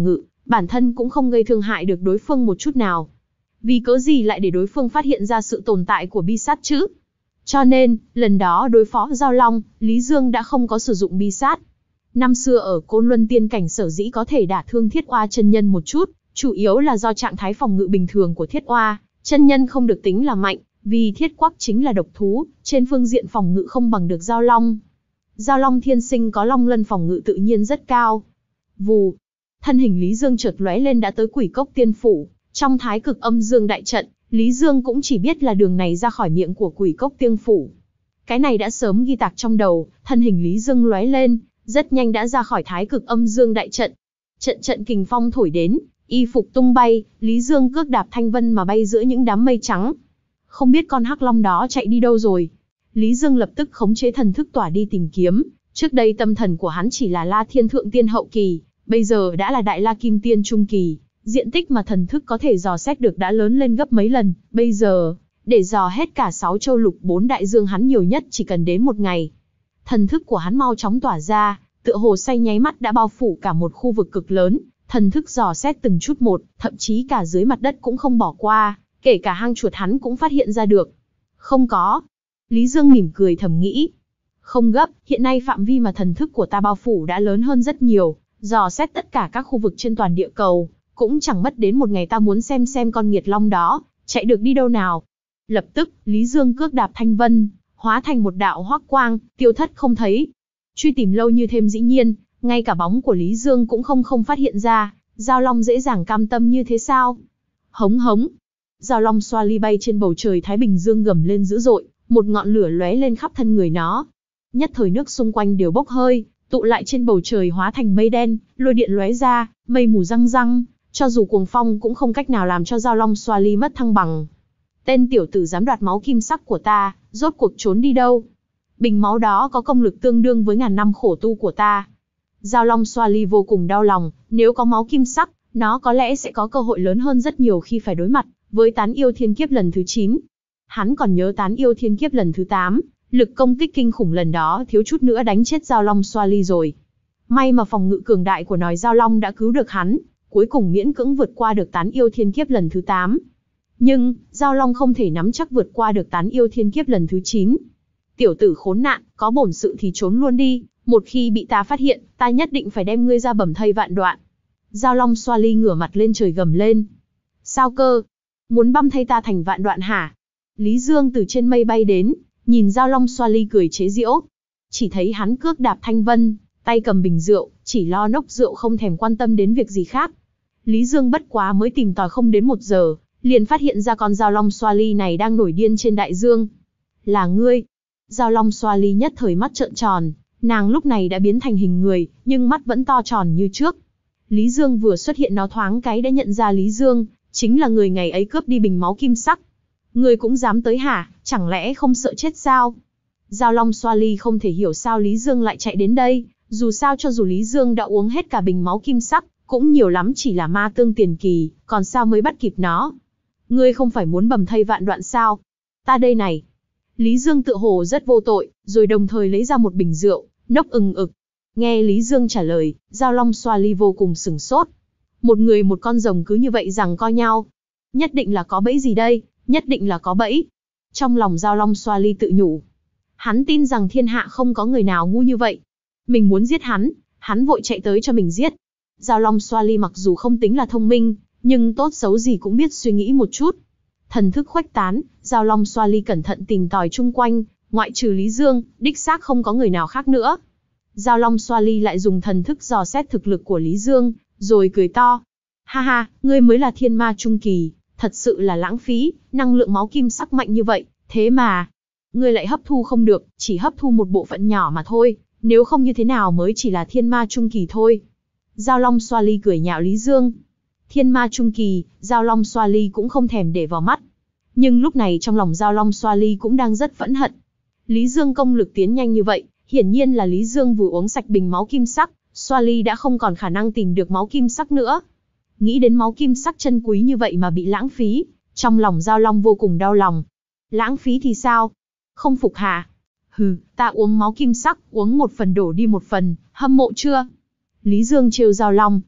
bản thân cũng không gây thương hại được đối phương một chút nào. Vì cớ gì lại để đối phương phát hiện ra sự tồn tại của bi sát chứ? Cho nên, lần đó đối phó Giao Long, Lý Dương đã không có sử dụng bi sát. Năm xưa ở Côn Luân Tiên Cảnh sở dĩ có thể đả thương Thiết Oa chân nhân một chút, chủ yếu là do trạng thái phòng ngự bình thường của Thiết Oa chân nhân không được tính là mạnh, vì Thiết Quắc chính là độc thú, trên phương diện phòng ngự không bằng được Giao Long. Giao Long thiên sinh có long lân phòng ngự tự nhiên rất cao. Vù, thân hình Lý Dương chợt lóe lên đã tới Quỷ Cốc Tiên Phủ, trong Thái Cực Âm Dương đại trận, Lý Dương cũng chỉ biết là đường này ra khỏi miệng của Quỷ Cốc Tiên Phủ. Cái này đã sớm ghi tạc trong đầu, thân hình Lý Dương lóe lên, rất nhanh đã ra khỏi Thái Cực Âm Dương đại trận. Trận trận kình phong thổi đến, y phục tung bay, Lý Dương cước đạp thanh vân mà bay giữa những đám mây trắng. Không biết con hắc long đó chạy đi đâu rồi. Lý Dương lập tức khống chế thần thức tỏa đi tìm kiếm, trước đây tâm thần của hắn chỉ là La Thiên Thượng Tiên hậu kỳ, bây giờ đã là Đại La Kim Tiên trung kỳ, diện tích mà thần thức có thể dò xét được đã lớn lên gấp mấy lần, bây giờ, để dò hết cả sáu châu lục bốn đại dương hắn nhiều nhất chỉ cần đến một ngày. Thần thức của hắn mau chóng tỏa ra, tựa hồ say nháy mắt đã bao phủ cả một khu vực cực lớn, thần thức dò xét từng chút một, thậm chí cả dưới mặt đất cũng không bỏ qua, kể cả hang chuột hắn cũng phát hiện ra được. Không có. Lý Dương mỉm cười thầm nghĩ. Không gấp, hiện nay phạm vi mà thần thức của ta bao phủ đã lớn hơn rất nhiều, dò xét tất cả các khu vực trên toàn địa cầu, cũng chẳng mất đến một ngày ta muốn xem xem con nghiệt long đó, chạy được đi đâu nào. Lập tức, Lý Dương cước đạp thanh vân, hóa thành một đạo hoắc quang, tiêu thất không thấy. Truy tìm lâu như thêm dĩ nhiên, ngay cả bóng của Lý Dương cũng không không phát hiện ra, Giao Long dễ dàng cam tâm như thế sao? Hống hống. Giao Long xoa ly bay trên bầu trời Thái Bình Dương gầm lên dữ dội, một ngọn lửa lóe lên khắp thân người nó. Nhất thời nước xung quanh đều bốc hơi, tụ lại trên bầu trời hóa thành mây đen, lôi điện lóe ra, mây mù răng răng, cho dù cuồng phong cũng không cách nào làm cho Giao Long xoa ly mất thăng bằng. Tên tiểu tử dám đoạt máu kim sắc của ta, rốt cuộc trốn đi đâu? Bình máu đó có công lực tương đương với ngàn năm khổ tu của ta. Giao Long xoa ly vô cùng đau lòng, nếu có máu kim sắc, nó có lẽ sẽ có cơ hội lớn hơn rất nhiều khi phải đối mặt với tán yêu thiên kiếp lần thứ chín. Hắn còn nhớ tán yêu thiên kiếp lần thứ tám, lực công kích kinh khủng lần đó thiếu chút nữa đánh chết Giao Long xoa ly rồi. May mà phòng ngự cường đại của nòi Giao Long đã cứu được hắn, cuối cùng miễn cưỡng vượt qua được tán yêu thiên kiếp lần thứ tám. Nhưng, Giao Long không thể nắm chắc vượt qua được tán yêu thiên kiếp lần thứ chín. Tiểu tử khốn nạn, có bổn sự thì trốn luôn đi, một khi bị ta phát hiện, ta nhất định phải đem ngươi ra bầm thây vạn đoạn. Giao Long xoa ly ngửa mặt lên trời gầm lên. Sao cơ? Muốn băm thây ta thành vạn đoạn hả? Lý Dương từ trên mây bay đến, nhìn Giao Long xoa ly cười chế giễu. Chỉ thấy hắn cước đạp thanh vân, tay cầm bình rượu, chỉ lo nốc rượu không thèm quan tâm đến việc gì khác. Lý Dương bất quá mới tìm tòi không đến một giờ, liền phát hiện ra con Giao Long xoa ly này đang nổi điên trên đại dương. Là ngươi? Giao Long xoa ly nhất thời mắt trợn tròn, nàng lúc này đã biến thành hình người, nhưng mắt vẫn to tròn như trước. Lý Dương vừa xuất hiện nó thoáng cái đã nhận ra Lý Dương, chính là người ngày ấy cướp đi bình máu kim sắc. Ngươi cũng dám tới hả, chẳng lẽ không sợ chết sao? Giao Long xoa ly không thể hiểu sao Lý Dương lại chạy đến đây, dù sao cho dù Lý Dương đã uống hết cả bình máu kim sắc, cũng nhiều lắm chỉ là ma tương tiền kỳ, còn sao mới bắt kịp nó? Ngươi không phải muốn bầm thây vạn đoạn sao? Ta đây này. Lý Dương tự hồ rất vô tội, rồi đồng thời lấy ra một bình rượu, nốc ừng ực. Nghe Lý Dương trả lời, Giao Long xoa ly vô cùng sửng sốt. Một người một con rồng cứ như vậy giằng co nhau. Nhất định là có bẫy gì đây, nhất định là có bẫy. Trong lòng Giao Long xoa ly tự nhủ. Hắn tin rằng thiên hạ không có người nào ngu như vậy. Mình muốn giết hắn, hắn vội chạy tới cho mình giết. Giao Long xoa ly mặc dù không tính là thông minh, nhưng tốt xấu gì cũng biết suy nghĩ một chút. Thần thức khuếch tán, Giao Long xoa ly cẩn thận tìm tòi chung quanh, ngoại trừ Lý Dương, đích xác không có người nào khác nữa. Giao Long xoa ly lại dùng thần thức dò xét thực lực của Lý Dương, rồi cười to. Ha ha, ngươi mới là thiên ma trung kỳ, thật sự là lãng phí, năng lượng máu kim sắc mạnh như vậy, thế mà ngươi lại hấp thu không được, chỉ hấp thu một bộ phận nhỏ mà thôi, nếu không như thế nào mới chỉ là thiên ma trung kỳ thôi. Giao Long xoa ly cười nhạo Lý Dương. Thiên ma trung kỳ, Giao Long xoa ly cũng không thèm để vào mắt. Nhưng lúc này trong lòng Giao Long xoa ly cũng đang rất phẫn hận. Lý Dương công lực tiến nhanh như vậy, hiển nhiên là Lý Dương vừa uống sạch bình máu kim sắc, xoa ly đã không còn khả năng tìm được máu kim sắc nữa. Nghĩ đến máu kim sắc chân quý như vậy mà bị lãng phí, trong lòng Giao Long vô cùng đau lòng. Lãng phí thì sao? Không phục hả? Hừ, ta uống máu kim sắc, uống một phần đổ đi một phần, hâm mộ chưa? Lý Dương trêu Giao Long.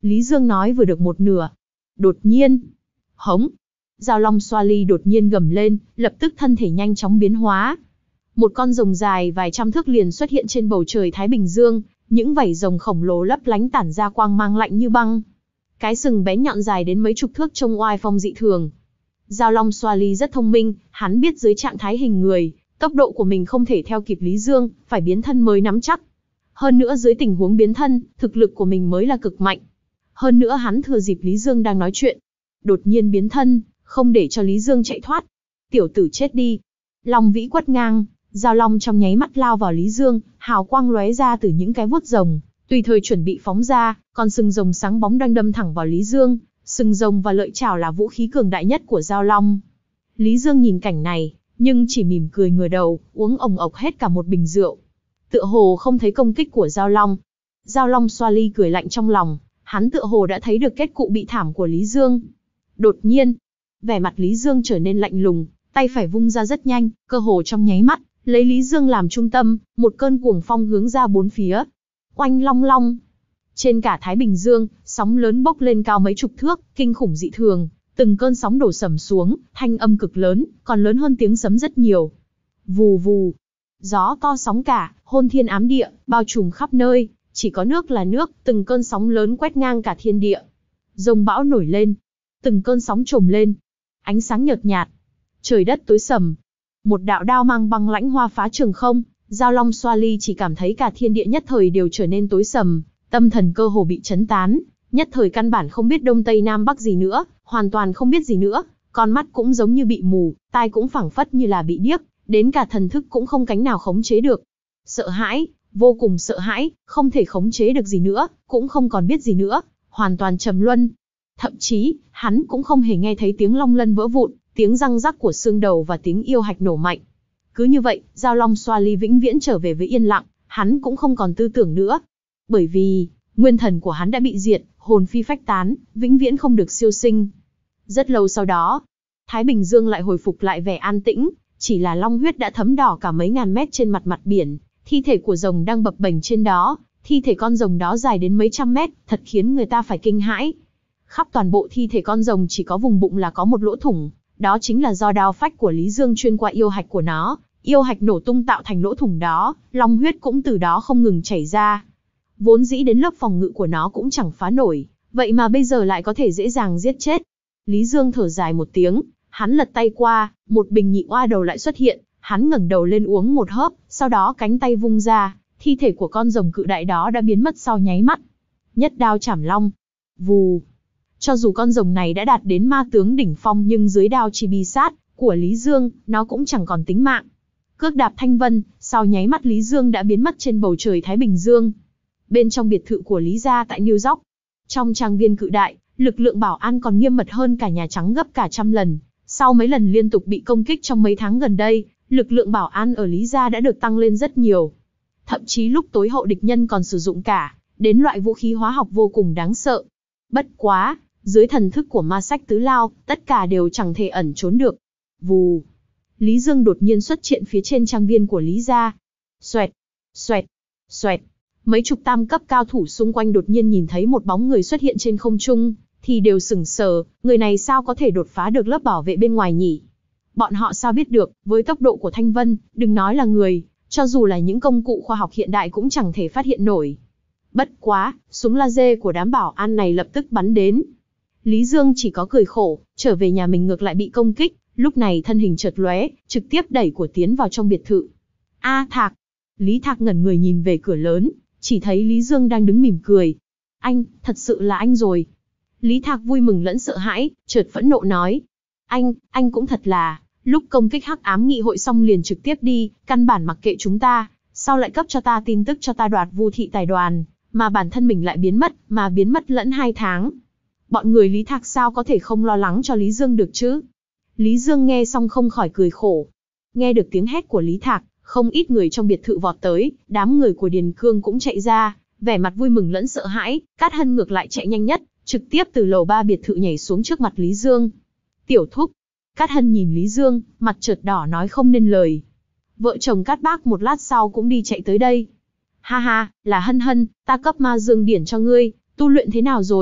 Lý Dương nói vừa được một nửa. Đột nhiên, hống, Giao Long Xoa Ly đột nhiên gầm lên, lập tức thân thể nhanh chóng biến hóa. Một con rồng dài vài trăm thước liền xuất hiện trên bầu trời Thái Bình Dương, những vảy rồng khổng lồ lấp lánh tản ra quang mang lạnh như băng. Cái sừng bén nhọn dài đến mấy chục thước trông oai phong dị thường. Giao Long Xoa Ly rất thông minh, hắn biết dưới trạng thái hình người, tốc độ của mình không thể theo kịp Lý Dương, phải biến thân mới nắm chắc. Hơn nữa dưới tình huống biến thân, thực lực của mình mới là cực mạnh. Hơn nữa hắn thừa dịp Lý Dương đang nói chuyện, đột nhiên biến thân, không để cho Lý Dương chạy thoát. Tiểu tử chết đi. Long vĩ quất ngang, Giao Long trong nháy mắt lao vào Lý Dương, hào quang lóe ra từ những cái vuốt rồng, tùy thời chuẩn bị phóng ra, còn sừng rồng sáng bóng đang đâm thẳng vào Lý Dương. Sừng rồng và lợi chảo là vũ khí cường đại nhất của Giao Long. Lý Dương nhìn cảnh này, nhưng chỉ mỉm cười ngửa đầu, uống ồng ộc hết cả một bình rượu. Tựa hồ không thấy công kích của Giao Long. Giao Long Xoa Ly cười lạnh trong lòng, hắn tựa hồ đã thấy được kết cục bị thảm của Lý Dương. Đột nhiên, vẻ mặt Lý Dương trở nên lạnh lùng, tay phải vung ra rất nhanh, cơ hồ trong nháy mắt, lấy Lý Dương làm trung tâm, một cơn cuồng phong hướng ra bốn phía. Oanh long long. Trên cả Thái Bình Dương, sóng lớn bốc lên cao mấy chục thước, kinh khủng dị thường, từng cơn sóng đổ sầm xuống, thanh âm cực lớn, còn lớn hơn tiếng sấm rất nhiều. Vù vù. Gió to sóng cả, hôn thiên ám địa, bao trùm khắp nơi, chỉ có nước là nước, từng cơn sóng lớn quét ngang cả thiên địa. Rồng bão nổi lên, từng cơn sóng trồm lên, ánh sáng nhợt nhạt, trời đất tối sầm. Một đạo đao mang băng lãnh hoa phá trường không, Giao Long Xoa Ly chỉ cảm thấy cả thiên địa nhất thời đều trở nên tối sầm, tâm thần cơ hồ bị chấn tán, nhất thời căn bản không biết đông tây nam bắc gì nữa, hoàn toàn không biết gì nữa, con mắt cũng giống như bị mù, tai cũng phảng phất như là bị điếc, đến cả thần thức cũng không cánh nào khống chế được. Sợ hãi, vô cùng sợ hãi, không thể khống chế được gì nữa, cũng không còn biết gì nữa, hoàn toàn trầm luân. Thậm chí, hắn cũng không hề nghe thấy tiếng long lân vỡ vụn, tiếng răng rắc của xương đầu và tiếng yêu hạch nổ mạnh. Cứ như vậy, Giao Long Xoa Ly vĩnh viễn trở về với yên lặng, hắn cũng không còn tư tưởng nữa. Bởi vì, nguyên thần của hắn đã bị diệt, hồn phi phách tán, vĩnh viễn không được siêu sinh. Rất lâu sau đó, Thái Bình Dương lại hồi phục lại vẻ an tĩnh, chỉ là long huyết đã thấm đỏ cả mấy ngàn mét trên mặt mặt biển, thi thể của rồng đang bập bềnh trên đó, thi thể con rồng đó dài đến mấy trăm mét, thật khiến người ta phải kinh hãi. Khắp toàn bộ thi thể con rồng chỉ có vùng bụng là có một lỗ thủng, đó chính là do đao phách của Lý Dương chuyên qua yêu hạch của nó, yêu hạch nổ tung tạo thành lỗ thủng đó, long huyết cũng từ đó không ngừng chảy ra. Vốn dĩ đến lớp phòng ngự của nó cũng chẳng phá nổi, vậy mà bây giờ lại có thể dễ dàng giết chết. Lý Dương thở dài một tiếng, hắn lật tay qua, một bình nhị oa đầu lại xuất hiện, hắn ngẩng đầu lên uống một hớp, sau đó cánh tay vung ra, thi thể của con rồng cự đại đó đã biến mất sau nháy mắt. Nhất đao chảm long. Vù. Cho dù con rồng này đã đạt đến ma tướng đỉnh phong nhưng dưới đao chi bi sát của Lý Dương, nó cũng chẳng còn tính mạng. Cước đạp thanh vân, sau nháy mắt Lý Dương đã biến mất trên bầu trời Thái Bình Dương. Bên trong biệt thự của Lý gia tại New York, trong trang viên cự đại, lực lượng bảo an còn nghiêm mật hơn cả Nhà Trắng gấp cả trăm lần. Sau mấy lần liên tục bị công kích trong mấy tháng gần đây, lực lượng bảo an ở Lý gia đã được tăng lên rất nhiều. Thậm chí lúc tối hậu địch nhân còn sử dụng cả đến loại vũ khí hóa học vô cùng đáng sợ. Bất quá, dưới thần thức của ma sách tứ lao, tất cả đều chẳng thể ẩn trốn được. Vù. Lý Dương đột nhiên xuất hiện phía trên trang viên của Lý gia. Xoẹt, xoẹt, xoẹt. Mấy chục tam cấp cao thủ xung quanh đột nhiên nhìn thấy một bóng người xuất hiện trên không trung, thì đều sửng sờ, người này sao có thể đột phá được lớp bảo vệ bên ngoài nhỉ? Bọn họ sao biết được, với tốc độ của Thanh Vân, đừng nói là người, cho dù là những công cụ khoa học hiện đại cũng chẳng thể phát hiện nổi. Bất quá, súng laser của đám bảo an này lập tức bắn đến. Lý Dương chỉ có cười khổ, trở về nhà mình ngược lại bị công kích, lúc này thân hình chợt lóe, trực tiếp đẩy của tiến vào trong biệt thự. A Thạc! Lý Thạc ngẩn người nhìn về cửa lớn, chỉ thấy Lý Dương đang đứng mỉm cười. Anh, thật sự là anh rồi. Lý Thạc vui mừng lẫn sợ hãi, chợt phẫn nộ nói. Anh, anh cũng thật là, lúc công kích hắc ám nghị hội xong liền trực tiếp đi, căn bản mặc kệ chúng ta, sao lại cấp cho ta tin tức cho ta đoạt Vu thị tài đoàn, mà bản thân mình lại biến mất, mà biến mất lẫn hai tháng. Bọn người Lý Thạc sao có thể không lo lắng cho Lý Dương được chứ? Lý Dương nghe xong không khỏi cười khổ. Nghe được tiếng hét của Lý Thạc, không ít người trong biệt thự vọt tới, đám người của Điền Cương cũng chạy ra, vẻ mặt vui mừng lẫn sợ hãi. Cát Hân ngược lại chạy nhanh nhất, trực tiếp từ lầu ba biệt thự nhảy xuống trước mặt Lý Dương. Tiểu thúc. Cát Hân nhìn Lý Dương, mặt chợt đỏ nói không nên lời. Vợ chồng Cát Bác một lát sau cũng đi chạy tới đây. Ha ha, là Hân Hân, ta cấp ma dương điển cho ngươi, tu luyện thế nào rồi?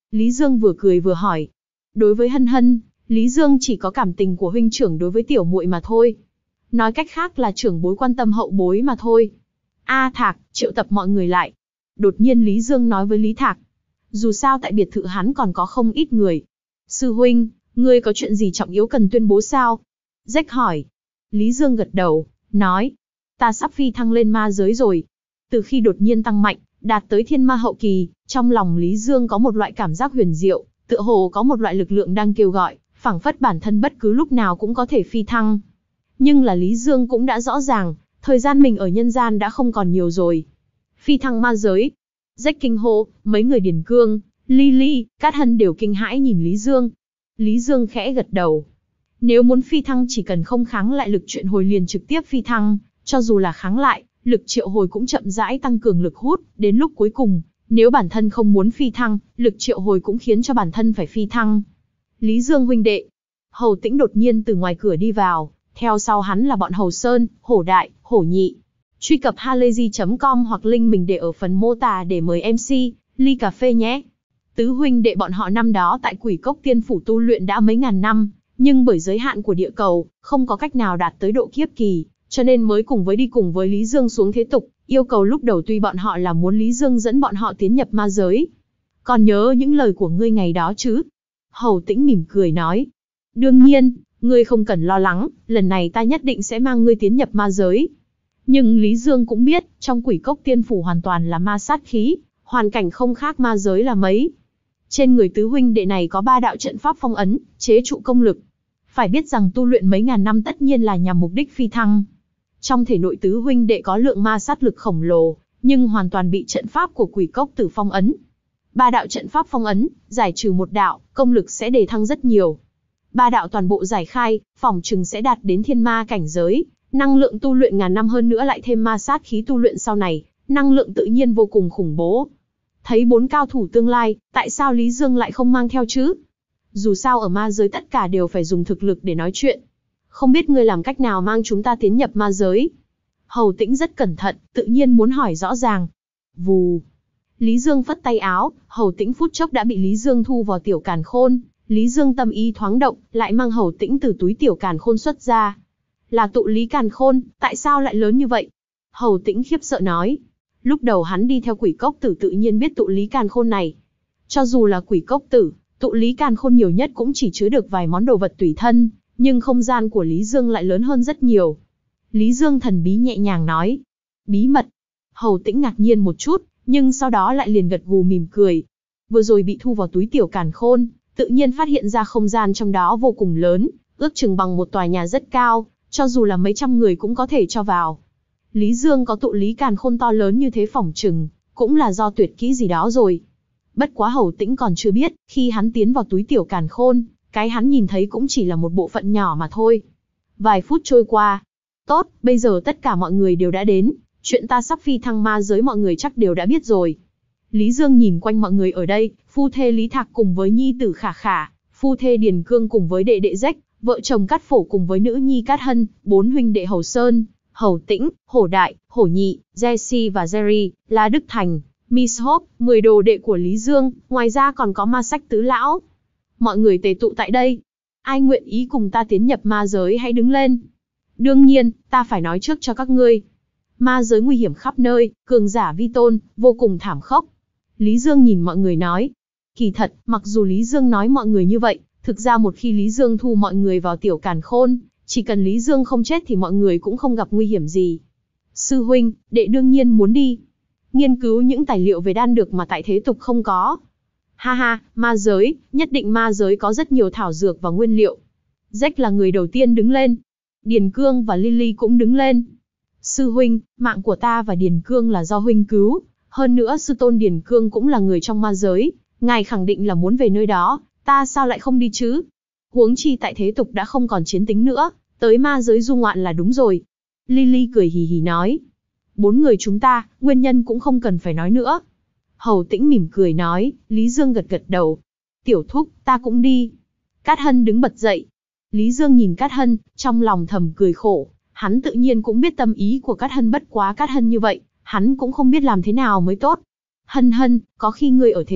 Lý Dương vừa cười vừa hỏi. Đối với Hân Hân, Lý Dương chỉ có cảm tình của huynh trưởng đối với tiểu muội mà thôi. Nói cách khác là trưởng bối quan tâm hậu bối mà thôi. A Thạc, triệu tập mọi người lại. Đột nhiên Lý Dương nói với Lý Thạc. Dù sao tại biệt thự hắn còn có không ít người. Sư huynh, ngươi có chuyện gì trọng yếu cần tuyên bố sao? Jack hỏi. Lý Dương gật đầu, nói. Ta sắp phi thăng lên ma giới rồi. Từ khi đột nhiên tăng mạnh, đạt tới thiên ma hậu kỳ, trong lòng Lý Dương có một loại cảm giác huyền diệu, tựa hồ có một loại lực lượng đang kêu gọi, phảng phất bản thân bất cứ lúc nào cũng có thể phi thăng. Nhưng là Lý Dương cũng đã rõ ràng, thời gian mình ở nhân gian đã không còn nhiều rồi. Phi thăng ma giới. Jack kinh hô, mấy người Điền Cương, Lily, Cát Hân đều kinh hãi nhìn Lý Dương. Lý Dương khẽ gật đầu. Nếu muốn phi thăng chỉ cần không kháng lại lực triệu hồi liền trực tiếp phi thăng, cho dù là kháng lại, lực triệu hồi cũng chậm rãi tăng cường lực hút, đến lúc cuối cùng, nếu bản thân không muốn phi thăng, lực triệu hồi cũng khiến cho bản thân phải phi thăng. Lý Dương huynh đệ. Hầu Tĩnh đột nhiên từ ngoài cửa đi vào, theo sau hắn là bọn Hầu Sơn, Hổ Đại, Hổ Nhị. Truy cập halayzi chấm com hoặc link mình để ở phần mô tả để mời em xê, ly cà phê nhé. Tứ huynh đệ bọn họ năm đó tại Quỷ Cốc Tiên Phủ tu luyện đã mấy ngàn năm, nhưng bởi giới hạn của địa cầu, không có cách nào đạt tới độ kiếp kỳ, cho nên mới cùng với đi cùng với Lý Dương xuống thế tục, yêu cầu lúc đầu tuy bọn họ là muốn Lý Dương dẫn bọn họ tiến nhập ma giới. Còn nhớ những lời của ngươi ngày đó chứ? Hầu Tĩnh mỉm cười nói. Đương nhiên, ngươi không cần lo lắng, lần này ta nhất định sẽ mang ngươi tiến nhập ma giới. Nhưng Lý Dương cũng biết, trong Quỷ Cốc Tiên Phủ hoàn toàn là ma sát khí, hoàn cảnh không khác ma giới là mấy. Trên người tứ huynh đệ này có ba đạo trận pháp phong ấn, chế trụ công lực. Phải biết rằng tu luyện mấy ngàn năm tất nhiên là nhằm mục đích phi thăng. Trong thể nội tứ huynh đệ có lượng ma sát lực khổng lồ, nhưng hoàn toàn bị trận pháp của Quỷ Cốc Tử phong ấn. Ba đạo trận pháp phong ấn, giải trừ một đạo, công lực sẽ đề thăng rất nhiều. Ba đạo toàn bộ giải khai, phỏng chừng sẽ đạt đến thiên ma cảnh giới, năng lượng tu luyện ngàn năm hơn nữa lại thêm ma sát khí tu luyện sau này, năng lượng tự nhiên vô cùng khủng bố. Thấy bốn cao thủ tương lai, tại sao Lý Dương lại không mang theo chứ? Dù sao ở ma giới tất cả đều phải dùng thực lực để nói chuyện. Không biết ngươi làm cách nào mang chúng ta tiến nhập ma giới? Hầu Tĩnh rất cẩn thận, tự nhiên muốn hỏi rõ ràng. Vù. Lý Dương phất tay áo, Hầu Tĩnh phút chốc đã bị Lý Dương thu vào tiểu càn khôn. Lý Dương tâm ý thoáng động, lại mang Hầu Tĩnh từ túi tiểu càn khôn xuất ra. Là tụ lý càn khôn, tại sao lại lớn như vậy? Hầu Tĩnh khiếp sợ nói. Lúc đầu hắn đi theo Quỷ Cốc Tử tự nhiên biết tụ lý càn khôn này. Cho dù là Quỷ Cốc Tử, tụ lý càn khôn nhiều nhất cũng chỉ chứa được vài món đồ vật tùy thân, nhưng không gian của Lý Dương lại lớn hơn rất nhiều. Lý Dương thần bí nhẹ nhàng nói. Bí mật. Hầu Tĩnh ngạc nhiên một chút, nhưng sau đó lại liền gật gù mỉm cười. Vừa rồi bị thu vào túi tiểu càn khôn, tự nhiên phát hiện ra không gian trong đó vô cùng lớn, ước chừng bằng một tòa nhà rất cao, cho dù là mấy trăm người cũng có thể cho vào. Lý Dương có tụ lý càn khôn to lớn như thế phỏng chừng, cũng là do tuyệt kỹ gì đó rồi. Bất quá Hầu Tĩnh còn chưa biết, khi hắn tiến vào túi tiểu càn khôn, cái hắn nhìn thấy cũng chỉ là một bộ phận nhỏ mà thôi. Vài phút trôi qua. Tốt, bây giờ tất cả mọi người đều đã đến, chuyện ta sắp phi thăng ma giới mọi người chắc đều đã biết rồi. Lý Dương nhìn quanh mọi người ở đây, phu thê Lý Thạc cùng với nhi tử Khả Khả, phu thê Điền Cương cùng với đệ đệ Jack, vợ chồng Cát Phổ cùng với nữ nhi Cát Hân, bốn huynh đệ Hầu Sơn, Hầu Tĩnh, Hổ Đại, Hổ Nhị, Jesse và Jerry, La Đức Thành, Miss Hope, mười đồ đệ của Lý Dương, ngoài ra còn có ma sách tứ lão. Mọi người tề tụ tại đây. Ai nguyện ý cùng ta tiến nhập ma giới hãy đứng lên. Đương nhiên, ta phải nói trước cho các ngươi. Ma giới nguy hiểm khắp nơi, cường giả vi tôn, vô cùng thảm khốc. Lý Dương nhìn mọi người nói. Kỳ thật, mặc dù Lý Dương nói mọi người như vậy, thực ra một khi Lý Dương thu mọi người vào tiểu càn khôn, chỉ cần Lý Dương không chết thì mọi người cũng không gặp nguy hiểm gì. Sư huynh, đệ đương nhiên muốn đi. Nghiên cứu những tài liệu về đan dược mà tại thế tục không có. Ha ha, ma giới, nhất định ma giới có rất nhiều thảo dược và nguyên liệu. Jack là người đầu tiên đứng lên. Điền Cương và Lily cũng đứng lên. Sư huynh, mạng của ta và Điền Cương là do huynh cứu. Hơn nữa sư tôn Điền Cương cũng là người trong ma giới. Ngài khẳng định là muốn về nơi đó, ta sao lại không đi chứ? Huống chi tại thế tục đã không còn chiến tính nữa, tới ma giới du ngoạn là đúng rồi. Lily cười hì hì nói. Bốn người chúng ta, nguyên nhân cũng không cần phải nói nữa. Hầu Tĩnh mỉm cười nói, Lý Dương gật gật đầu. Tiểu thúc, ta cũng đi. Cát Hân đứng bật dậy. Lý Dương nhìn Cát Hân, trong lòng thầm cười khổ. Hắn tự nhiên cũng biết tâm ý của Cát Hân, bất quá Cát Hân như vậy, hắn cũng không biết làm thế nào mới tốt. Hân Hân, có khi ngươi ở thế tục,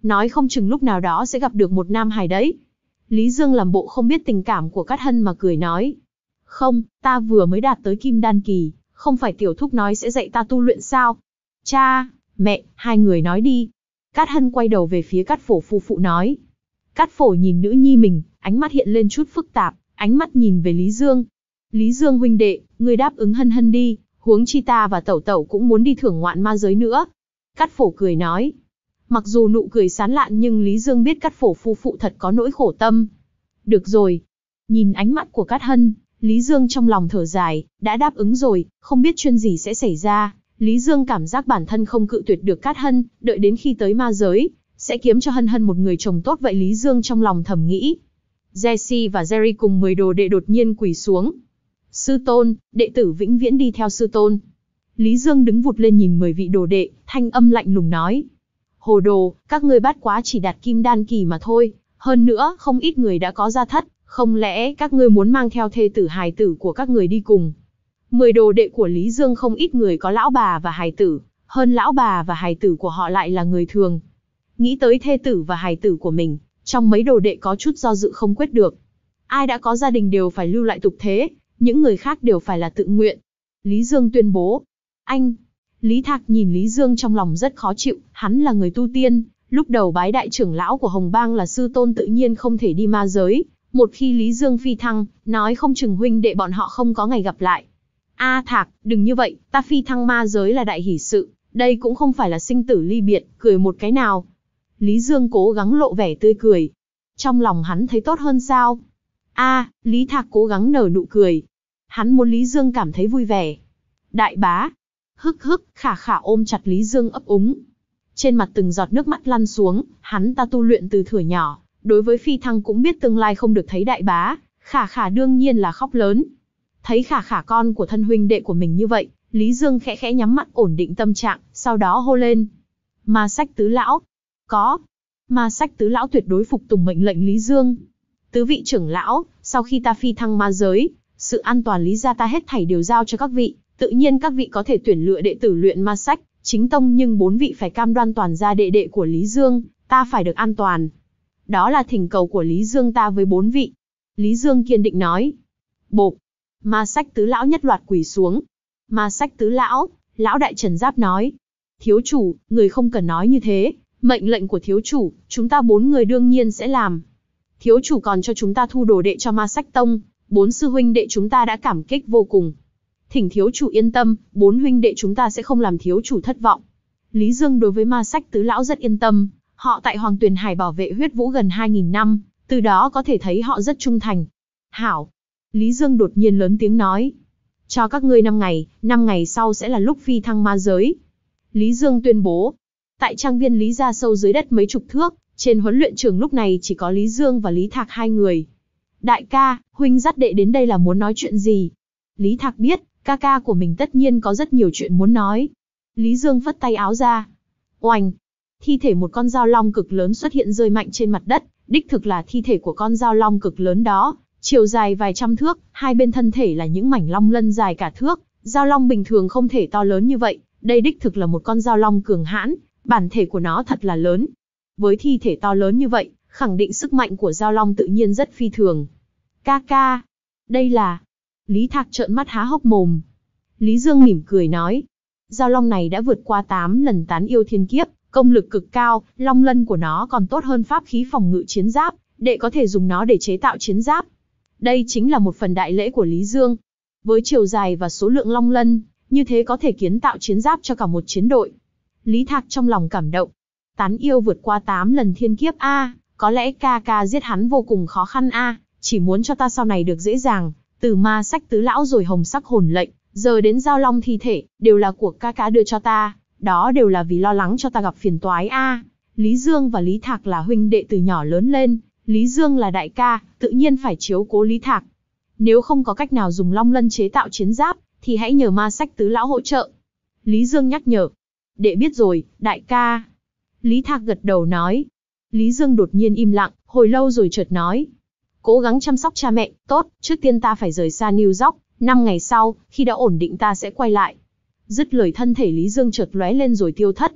nói không chừng lúc nào đó sẽ gặp được một nam hài đấy. Lý Dương làm bộ không biết tình cảm của Cát Hân mà cười nói. Không, ta vừa mới đạt tới kim đan kỳ, không phải tiểu thúc nói sẽ dạy ta tu luyện sao? Cha, mẹ, hai người nói đi. Cát Hân quay đầu về phía Cát Phổ phu phụ nói. Cát Phổ nhìn nữ nhi mình, ánh mắt hiện lên chút phức tạp, ánh mắt nhìn về Lý Dương. Lý Dương huynh đệ, ngươi đáp ứng Hân Hân đi, huống chi ta và Tẩu Tẩu cũng muốn đi thưởng ngoạn ma giới nữa. Cát Phổ cười nói. Mặc dù nụ cười sán lạn nhưng Lý Dương biết Cát Phổ phu phụ thật có nỗi khổ tâm. Được rồi. Nhìn ánh mắt của Cát Hân, Lý Dương trong lòng thở dài, đã đáp ứng rồi, không biết chuyện gì sẽ xảy ra. Lý Dương cảm giác bản thân không cự tuyệt được Cát Hân, đợi đến khi tới ma giới, sẽ kiếm cho Hân Hân một người chồng tốt vậy Lý Dương trong lòng thầm nghĩ. Jesse và Jerry cùng mười đồ đệ đột nhiên quỳ xuống. Sư tôn, đệ tử vĩnh viễn đi theo sư tôn. Lý Dương đứng vụt lên nhìn mười vị đồ đệ, thanh âm lạnh lùng nói. Hồ đồ, các ngươi bát quá chỉ đạt kim đan kỳ mà thôi, hơn nữa không ít người đã có gia thất, không lẽ các ngươi muốn mang theo thê tử hài tử của các người đi cùng? Mười đồ đệ của Lý Dương không ít người có lão bà và hài tử, hơn lão bà và hài tử của họ lại là người thường. Nghĩ tới thê tử và hài tử của mình, trong mấy đồ đệ có chút do dự không quyết được. Ai đã có gia đình đều phải lưu lại tục thế, những người khác đều phải là tự nguyện. Lý Dương tuyên bố. Anh! Lý Thạc nhìn Lý Dương trong lòng rất khó chịu, hắn là người tu tiên, lúc đầu bái đại trưởng lão của Hồng Bang là sư tôn tự nhiên không thể đi ma giới. Một khi Lý Dương phi thăng, nói không chừng huynh đệ bọn họ không có ngày gặp lại. A Thạc, đừng như vậy, ta phi thăng ma giới là đại hỷ sự, đây cũng không phải là sinh tử ly biệt, cười một cái nào. Lý Dương cố gắng lộ vẻ tươi cười. Trong lòng hắn thấy tốt hơn sao? A, Lý Thạc cố gắng nở nụ cười. Hắn muốn Lý Dương cảm thấy vui vẻ. Đại bá. Hức hức, Khả Khả ôm chặt Lý Dương ấp úng. Trên mặt từng giọt nước mắt lăn xuống, hắn ta tu luyện từ thuở nhỏ, đối với phi thăng cũng biết tương lai không được thấy đại bá, Khả Khả đương nhiên là khóc lớn. Thấy Khả Khả con của thân huynh đệ của mình như vậy, Lý Dương khẽ khẽ nhắm mắt ổn định tâm trạng, sau đó hô lên. Ma Sách tứ lão. Có. Ma Sách tứ lão tuyệt đối phục tùng mệnh lệnh Lý Dương. Tứ vị trưởng lão, sau khi ta phi thăng ma giới, sự an toàn Lý gia ta hết thảy đều giao cho các vị, tự nhiên các vị có thể tuyển lựa đệ tử luyện ma sách, chính tông nhưng bốn vị phải cam đoan toàn gia đệ đệ của Lý Dương, ta phải được an toàn. Đó là thỉnh cầu của Lý Dương ta với bốn vị. Lý Dương kiên định nói. Bộp. Ma Sách tứ lão nhất loạt quỳ xuống. Ma Sách tứ lão, lão đại Trần Giáp nói. Thiếu chủ, người không cần nói như thế, mệnh lệnh của thiếu chủ, chúng ta bốn người đương nhiên sẽ làm. Thiếu chủ còn cho chúng ta thu đồ đệ cho Ma Sách tông, bốn sư huynh đệ chúng ta đã cảm kích vô cùng. Thỉnh thiếu chủ yên tâm, bốn huynh đệ chúng ta sẽ không làm thiếu chủ thất vọng. Lý Dương đối với Ma Sách tứ lão rất yên tâm, họ tại Hoàng Tuyền Hải bảo vệ huyết vũ gần hai nghìn năm, từ đó có thể thấy họ rất trung thành. Hảo! Lý Dương đột nhiên lớn tiếng nói. Cho các ngươi năm ngày, năm ngày sau sẽ là lúc phi thăng ma giới. Lý Dương tuyên bố. Tại trang viên Lý gia sâu dưới đất mấy chục thước, trên huấn luyện trường lúc này chỉ có Lý Dương và Lý Thạc hai người. Đại ca, huynh dắt đệ đến đây là muốn nói chuyện gì? Lý Thạc biết, ca ca của mình tất nhiên có rất nhiều chuyện muốn nói. Lý Dương phất tay áo ra. Oành! Thi thể một con dao long cực lớn xuất hiện rơi mạnh trên mặt đất, đích thực là thi thể của con dao long cực lớn đó, chiều dài vài trăm thước, hai bên thân thể là những mảnh long lân dài cả thước, dao long bình thường không thể to lớn như vậy, đây đích thực là một con dao long cường hãn, bản thể của nó thật là lớn. Với thi thể to lớn như vậy, khẳng định sức mạnh của dao long tự nhiên rất phi thường. Ca ca! Đây là... Lý Thạc trợn mắt há hốc mồm. Lý Dương mỉm cười nói. Dao long này đã vượt qua tám lần tán yêu thiên kiếp, công lực cực cao, long lân của nó còn tốt hơn pháp khí phòng ngự chiến giáp, đệ có thể dùng nó để chế tạo chiến giáp. Đây chính là một phần đại lễ của Lý Dương. Với chiều dài và số lượng long lân, như thế có thể kiến tạo chiến giáp cho cả một chiến đội. Lý Thạc trong lòng cảm động. Tán yêu vượt qua tám lần thiên kiếp a, có lẽ ca ca giết hắn vô cùng khó khăn a, chỉ muốn cho ta sau này được dễ dàng, từ Ma Sách tứ lão rồi hồng sắc hồn lệnh, giờ đến dao long thi thể, đều là của ca ca đưa cho ta, đó đều là vì lo lắng cho ta gặp phiền toái a. Lý Dương và Lý Thạc là huynh đệ từ nhỏ lớn lên, Lý Dương là đại ca, tự nhiên phải chiếu cố Lý Thạc. Nếu không có cách nào dùng long lân chế tạo chiến giáp, thì hãy nhờ Ma Sách tứ lão hỗ trợ. Lý Dương nhắc nhở. Đệ biết rồi, đại ca. Lý Thạc gật đầu nói. Lý Dương đột nhiên im lặng, hồi lâu rồi chợt nói. Cố gắng chăm sóc cha mẹ, tốt, trước tiên ta phải rời xa New York, năm ngày sau, khi đã ổn định ta sẽ quay lại. Dứt lời thân thể Lý Dương chợt lóe lên rồi tiêu thất.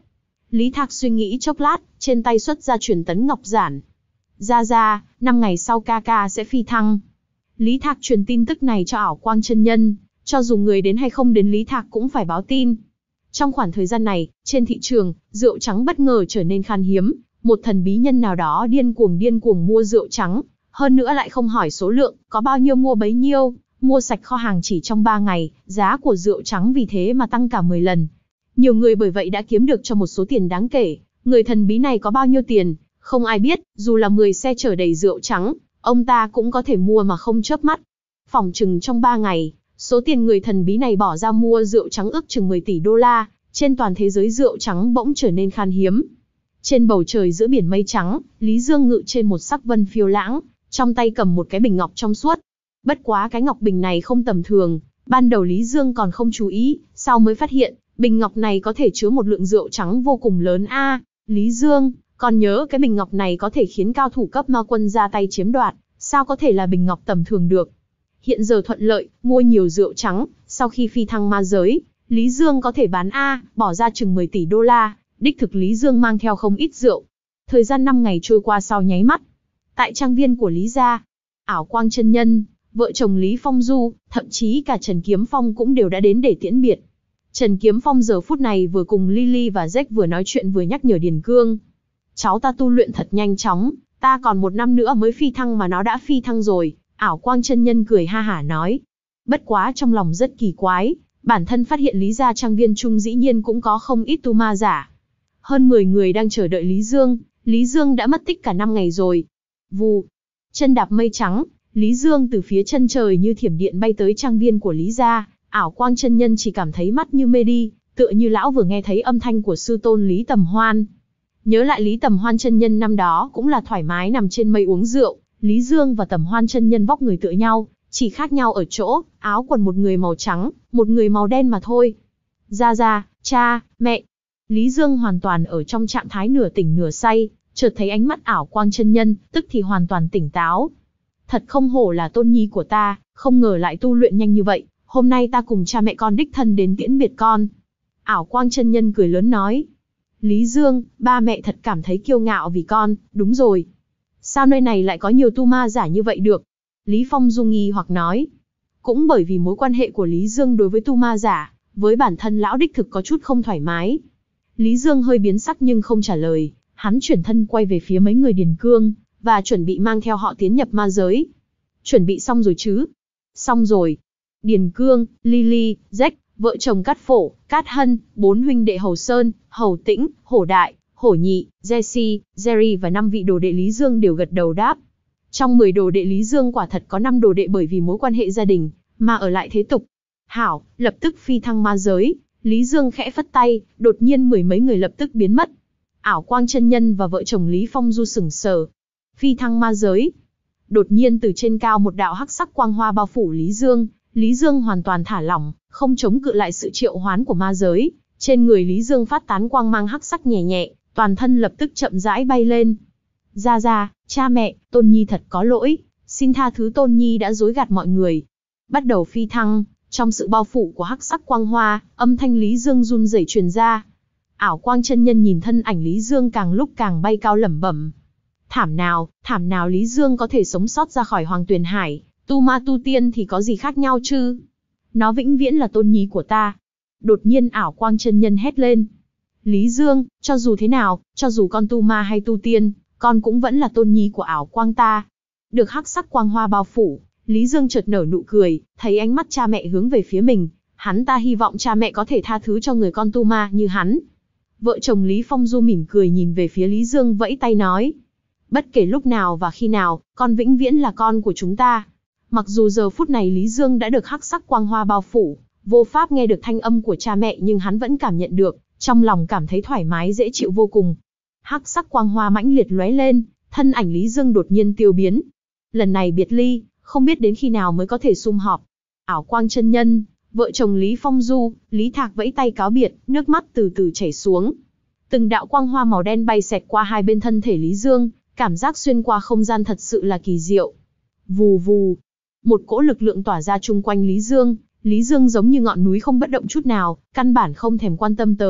Lý Thạc suy nghĩ chốc lát, trên tay xuất ra truyền tấn ngọc giản. Ra ra, năm ngày sau ca ca sẽ phi thăng. Lý Thạc truyền tin tức này cho ảo quang chân nhân, cho dù người đến hay không đến Lý Thạc cũng phải báo tin. Trong khoảng thời gian này, trên thị trường, rượu trắng bất ngờ trở nên khan hiếm, một thần bí nhân nào đó điên cuồng điên cuồng mua rượu trắng, hơn nữa lại không hỏi số lượng, có bao nhiêu mua bấy nhiêu, mua sạch kho hàng chỉ trong ba ngày, giá của rượu trắng vì thế mà tăng cả mười lần. Nhiều người bởi vậy đã kiếm được cho một số tiền đáng kể, người thần bí này có bao nhiêu tiền, không ai biết, dù là mười xe chở đầy rượu trắng, ông ta cũng có thể mua mà không chớp mắt. Phỏng chừng trong ba ngày, số tiền người thần bí này bỏ ra mua rượu trắng ước chừng mười tỷ đô la, trên toàn thế giới rượu trắng bỗng trở nên khan hiếm. Trên bầu trời giữa biển mây trắng, Lý Dương ngự trên một sắc vân phiêu lãng, trong tay cầm một cái bình ngọc trong suốt. Bất quá cái ngọc bình này không tầm thường, ban đầu Lý Dương còn không chú ý, sau mới phát hiện, bình ngọc này có thể chứa một lượng rượu trắng vô cùng lớn a. À, Lý Dương, còn nhớ cái bình ngọc này có thể khiến cao thủ cấp ma quân ra tay chiếm đoạt, sao có thể là bình ngọc tầm thường được. Hiện giờ thuận lợi, mua nhiều rượu trắng, sau khi phi thăng ma giới, Lý Dương có thể bán A, bỏ ra chừng mười tỷ đô la, đích thực Lý Dương mang theo không ít rượu. Thời gian năm ngày trôi qua sau nháy mắt. Tại trang viên của Lý gia, ảo quang chân nhân, vợ chồng Lý Phong Du, thậm chí cả Trần Kiếm Phong cũng đều đã đến để tiễn biệt. Trần Kiếm Phong giờ phút này vừa cùng Lily và Jack vừa nói chuyện vừa nhắc nhở Điền Cương. Cháu ta tu luyện thật nhanh chóng, ta còn một năm nữa mới phi thăng mà nó đã phi thăng rồi, ảo quang chân nhân cười ha hả nói. Bất quá trong lòng rất kỳ quái, bản thân phát hiện Lý gia trang viên chung dĩ nhiên cũng có không ít tu ma giả. Hơn mười người đang chờ đợi Lý Dương, Lý Dương đã mất tích cả năm ngày rồi. Vù, chân đạp mây trắng, Lý Dương từ phía chân trời như thiểm điện bay tới trang viên của Lý gia, ảo quang chân nhân chỉ cảm thấy mắt như mê đi, tựa như lão vừa nghe thấy âm thanh của sư tôn Lý Tầm Hoan. Nhớ lại Lý Tầm Hoan chân nhân năm đó cũng là thoải mái nằm trên mây uống rượu, Lý Dương và Tầm Hoan chân nhân vóc người tựa nhau, chỉ khác nhau ở chỗ, áo quần một người màu trắng, một người màu đen mà thôi. Gia Gia, cha, mẹ. Lý Dương hoàn toàn ở trong trạng thái nửa tỉnh nửa say, chợt thấy ánh mắt ảo quang chân nhân, tức thì hoàn toàn tỉnh táo. Thật không hổ là tôn nhi của ta, không ngờ lại tu luyện nhanh như vậy, hôm nay ta cùng cha mẹ con đích thân đến tiễn biệt con. Ảo quang chân nhân cười lớn nói. Lý Dương, ba mẹ thật cảm thấy kiêu ngạo vì con, đúng rồi. Sao nơi này lại có nhiều tu ma giả như vậy được? Lý Phong Du nghi hoặc nói. Cũng bởi vì mối quan hệ của Lý Dương đối với tu ma giả, với bản thân lão đích thực có chút không thoải mái. Lý Dương hơi biến sắc nhưng không trả lời, hắn chuyển thân quay về phía mấy người Điền Cương, và chuẩn bị mang theo họ tiến nhập ma giới. Chuẩn bị xong rồi chứ? Xong rồi. Điền Cương, Lily, Jack, vợ chồng Cát Phổ, Cát Hân, bốn huynh đệ Hầu Sơn, Hầu Tĩnh, Hổ Đại, Hổ Nhị, Jesse, Jerry và năm vị đồ đệ Lý Dương đều gật đầu đáp. Trong mười đồ đệ Lý Dương quả thật có năm đồ đệ bởi vì mối quan hệ gia đình, mà ở lại thế tục. Hảo, lập tức phi thăng ma giới, Lý Dương khẽ phất tay, đột nhiên mười mấy người lập tức biến mất. Ảo quang chân nhân và vợ chồng Lý Phong Du sững sờ. Phi thăng ma giới. Đột nhiên từ trên cao một đạo hắc sắc quang hoa bao phủ Lý Dương, Lý Dương hoàn toàn thả lỏng, không chống cự lại sự triệu hoán của ma giới. Trên người Lý Dương phát tán quang mang hắc sắc nhẹ nhẹ, toàn thân lập tức chậm rãi bay lên. Gia Gia, cha mẹ, Tôn Nhi thật có lỗi, xin tha thứ Tôn Nhi đã dối gạt mọi người. Bắt đầu phi thăng, trong sự bao phủ của hắc sắc quang hoa, âm thanh Lý Dương run rẩy truyền ra. Ảo quang chân nhân nhìn thân ảnh Lý Dương càng lúc càng bay cao lẩm bẩm. Thảm nào, thảm nào Lý Dương có thể sống sót ra khỏi Hoàng Tuyền Hải, tu ma tu tiên thì có gì khác nhau chứ? Nó vĩnh viễn là Tôn Nhi của ta. Đột nhiên ảo quang chân nhân hét lên. Lý Dương, cho dù thế nào, cho dù con tu ma hay tu tiên, con cũng vẫn là Tôn Nhi của ảo quang ta. Được hắc sắc quang hoa bao phủ, Lý Dương chợt nở nụ cười, thấy ánh mắt cha mẹ hướng về phía mình, hắn ta hy vọng cha mẹ có thể tha thứ cho người con tu ma như hắn. Vợ chồng Lý Phong Du mỉm cười nhìn về phía Lý Dương vẫy tay nói. Bất kể lúc nào và khi nào, con vĩnh viễn là con của chúng ta. Mặc dù giờ phút này Lý Dương đã được hắc sắc quang hoa bao phủ, vô pháp nghe được thanh âm của cha mẹ nhưng hắn vẫn cảm nhận được, trong lòng cảm thấy thoải mái dễ chịu vô cùng. Hắc sắc quang hoa mãnh liệt lóe lên, thân ảnh Lý Dương đột nhiên tiêu biến. Lần này biệt ly, không biết đến khi nào mới có thể sum họp. Ảo quang chân nhân, vợ chồng Lý Phong Du, Lý Thạc vẫy tay cáo biệt, nước mắt từ từ chảy xuống. Từng đạo quang hoa màu đen bay xẹt qua hai bên thân thể Lý Dương, cảm giác xuyên qua không gian thật sự là kỳ diệu. Vù vù, một cỗ lực lượng tỏa ra chung quanh Lý Dương, Lý Dương giống như ngọn núi không bất động chút nào, căn bản không thèm quan tâm tới,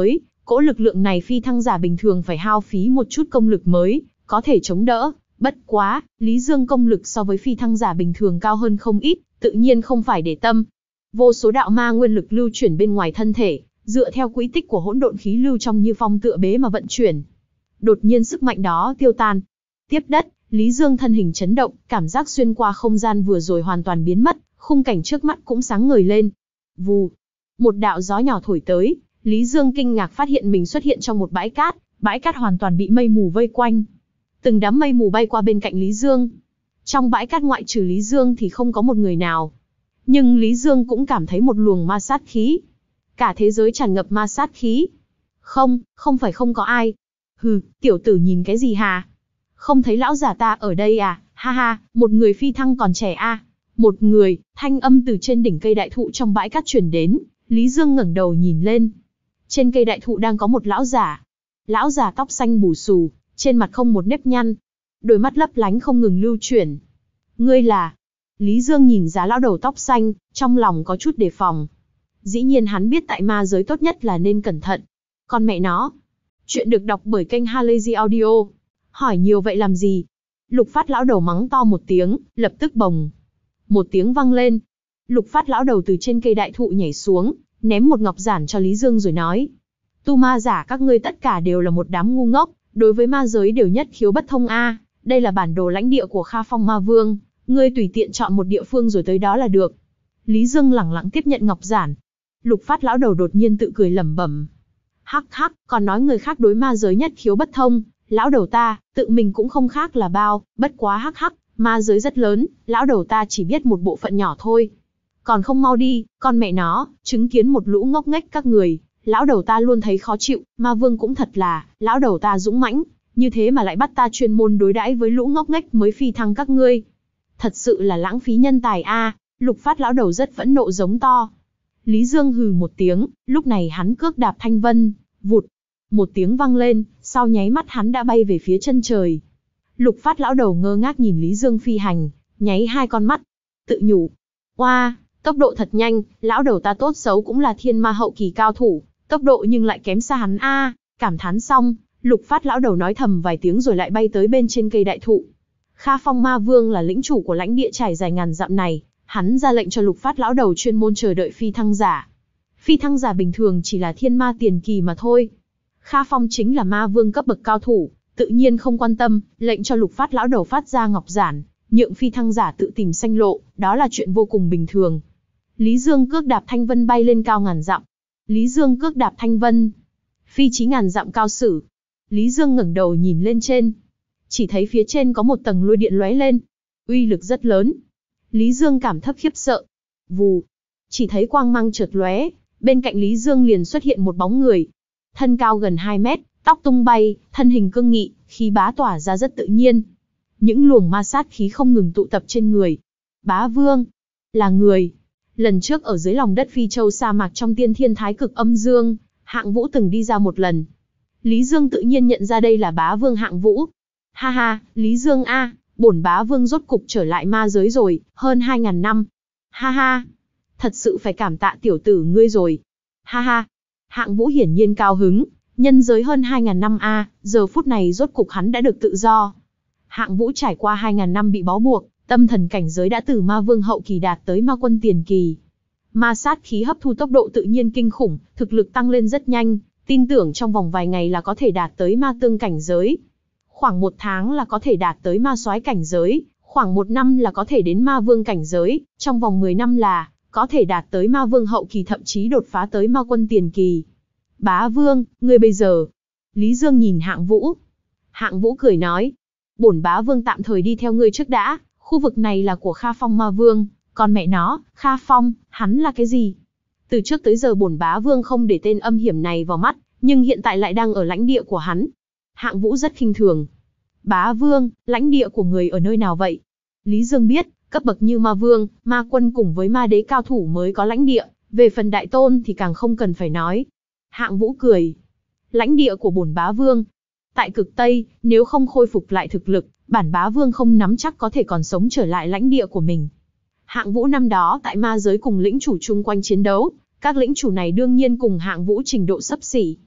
Cỗ lực lượng này phi thăng giả bình thường phải hao phí một chút công lực mới có thể chống đỡ. Bất quá, Lý Dương công lực so với phi thăng giả bình thường cao hơn không ít, tự nhiên không phải để tâm. Vô số đạo ma nguyên lực lưu chuyển bên ngoài thân thể, dựa theo quỹ tích của hỗn độn khí lưu trong như phong tựa bế mà vận chuyển. Đột nhiên sức mạnh đó tiêu tan. Tiếp đất, Lý Dương thân hình chấn động, cảm giác xuyên qua không gian vừa rồi hoàn toàn biến mất, khung cảnh trước mắt cũng sáng ngời lên. Vù, một đạo gió nhỏ thổi tới, Lý Dương kinh ngạc phát hiện mình xuất hiện trong một bãi cát, bãi cát hoàn toàn bị mây mù vây quanh. Từng đám mây mù bay qua bên cạnh Lý Dương. Trong bãi cát ngoại trừ Lý Dương thì không có một người nào. Nhưng Lý Dương cũng cảm thấy một luồng ma sát khí. Cả thế giới tràn ngập ma sát khí. Không, không phải không có ai. Hừ, tiểu tử nhìn cái gì hà? Không thấy lão già ta ở đây à? Ha ha, một người phi thăng còn trẻ a. À? Một người, thanh âm từ trên đỉnh cây đại thụ trong bãi cát truyền đến. Lý Dương ngẩng đầu nhìn lên. Trên cây đại thụ đang có một lão giả. Lão già tóc xanh bù xù, trên mặt không một nếp nhăn. Đôi mắt lấp lánh không ngừng lưu chuyển. Ngươi là... Lý Dương nhìn giá lão đầu tóc xanh, trong lòng có chút đề phòng. Dĩ nhiên hắn biết tại ma giới tốt nhất là nên cẩn thận. Con mẹ nó. Chuyện được đọc bởi kênh Halazy Audio. Hỏi nhiều vậy làm gì? Lục Phát lão đầu mắng to một tiếng, lập tức bồng. Một tiếng vang lên. Lục Phát lão đầu từ trên cây đại thụ nhảy xuống, ném một ngọc giản cho Lý Dương rồi nói. Tu ma giả các ngươi tất cả đều là một đám ngu ngốc, đối với ma giới đều nhất khiếu bất thông a. Đây là bản đồ lãnh địa của Kha Phong Ma Vương, ngươi tùy tiện chọn một địa phương rồi tới đó là được. Lý Dương lẳng lặng tiếp nhận ngọc giản. Lục Phát lão đầu đột nhiên tự cười lẩm bẩm. Hắc hắc, còn nói người khác đối ma giới nhất khiếu bất thông, lão đầu ta, tự mình cũng không khác là bao, bất quá hắc hắc, ma giới rất lớn, lão đầu ta chỉ biết một bộ phận nhỏ thôi. Còn không mau đi, con mẹ nó, chứng kiến một lũ ngốc nghếch các người, lão đầu ta luôn thấy khó chịu, ma vương cũng thật là, lão đầu ta dũng mãnh, như thế mà lại bắt ta chuyên môn đối đãi với lũ ngốc nghếch mới phi thăng các ngươi. Thật sự là lãng phí nhân tài a. À. Lục Phát lão đầu rất phẫn nộ giống to. Lý Dương hừ một tiếng, lúc này hắn cước đạp thanh vân, vụt. Một tiếng vang lên, sau nháy mắt hắn đã bay về phía chân trời. Lục Phát lão đầu ngơ ngác nhìn Lý Dương phi hành, nháy hai con mắt, tự nhủ. Oa, tốc độ thật nhanh, lão đầu ta tốt xấu cũng là thiên ma hậu kỳ cao thủ, tốc độ nhưng lại kém xa hắn a. À. Cảm thán xong, Lục Phát lão đầu nói thầm vài tiếng rồi lại bay tới bên trên cây đại thụ. Kha Phong Ma Vương là lĩnh chủ của lãnh địa trải dài ngàn dặm này, hắn ra lệnh cho Lục Phát lão đầu chuyên môn chờ đợi phi thăng giả. Phi thăng giả bình thường chỉ là thiên ma tiền kỳ mà thôi. Kha Phong chính là ma vương cấp bậc cao thủ, tự nhiên không quan tâm, lệnh cho Lục Phát lão đầu phát ra ngọc giản, nhượng phi thăng giả tự tìm sanh lộ, đó là chuyện vô cùng bình thường. Lý Dương cước đạp thanh vân bay lên cao ngàn dặm. Lý Dương cước đạp thanh vân, phi chí ngàn dặm cao sử. Lý Dương ngẩng đầu nhìn lên trên, chỉ thấy phía trên có một tầng lôi điện lóe lên, uy lực rất lớn. Lý Dương cảm thấp khiếp sợ. Vù, chỉ thấy quang mang chợt lóe, bên cạnh Lý Dương liền xuất hiện một bóng người. Thân cao gần hai mét, tóc tung bay, thân hình cương nghị, khí bá tỏa ra rất tự nhiên. Những luồng ma sát khí không ngừng tụ tập trên người. Bá Vương, là người. Lần trước ở dưới lòng đất Phi Châu sa mạc trong Tiên Thiên Thái Cực Âm Dương, Hạng Vũ từng đi ra một lần. Lý Dương tự nhiên nhận ra đây là Bá Vương Hạng Vũ. Ha ha, Lý Dương a, bổn Bá Vương rốt cục trở lại ma giới rồi, hơn hai ngàn năm. Ha ha, thật sự phải cảm tạ tiểu tử ngươi rồi. Ha ha, Hạng Vũ hiển nhiên cao hứng, nhân giới hơn hai ngàn năm a, à, giờ phút này rốt cục hắn đã được tự do. Hạng Vũ trải qua hai ngàn năm bị bó buộc, tâm thần cảnh giới đã từ ma vương hậu kỳ đạt tới ma quân tiền kỳ. Ma sát khí hấp thu tốc độ tự nhiên kinh khủng, thực lực tăng lên rất nhanh, tin tưởng trong vòng vài ngày là có thể đạt tới ma tương cảnh giới. Khoảng một tháng là có thể đạt tới ma soái cảnh giới, khoảng một năm là có thể đến ma vương cảnh giới, trong vòng mười năm là có thể đạt tới ma vương hậu kỳ, thậm chí đột phá tới ma quân tiền kỳ. Bá Vương, ngươi bây giờ... Lý Dương nhìn Hạng Vũ. Hạng Vũ cười nói, bổn Bá Vương tạm thời đi theo ngươi trước đã, khu vực này là của Kha Phong Ma Vương, còn mẹ nó, Kha Phong, hắn là cái gì? Từ trước tới giờ bổn Bá Vương không để tên âm hiểm này vào mắt, nhưng hiện tại lại đang ở lãnh địa của hắn. Hạng Vũ rất khinh thường. Bá Vương, lãnh địa của người ở nơi nào vậy? Lý Dương biết, cấp bậc như ma vương, ma quân cùng với ma đế cao thủ mới có lãnh địa, về phần đại tôn thì càng không cần phải nói. Hạng Vũ cười. Lãnh địa của bổn Bá Vương. Tại cực Tây, nếu không khôi phục lại thực lực, bản Bá Vương không nắm chắc có thể còn sống trở lại lãnh địa của mình. Hạng Vũ năm đó tại ma giới cùng lĩnh chủ chung quanh chiến đấu, các lĩnh chủ này đương nhiên cùng Hạng Vũ trình độ xấp xỉ.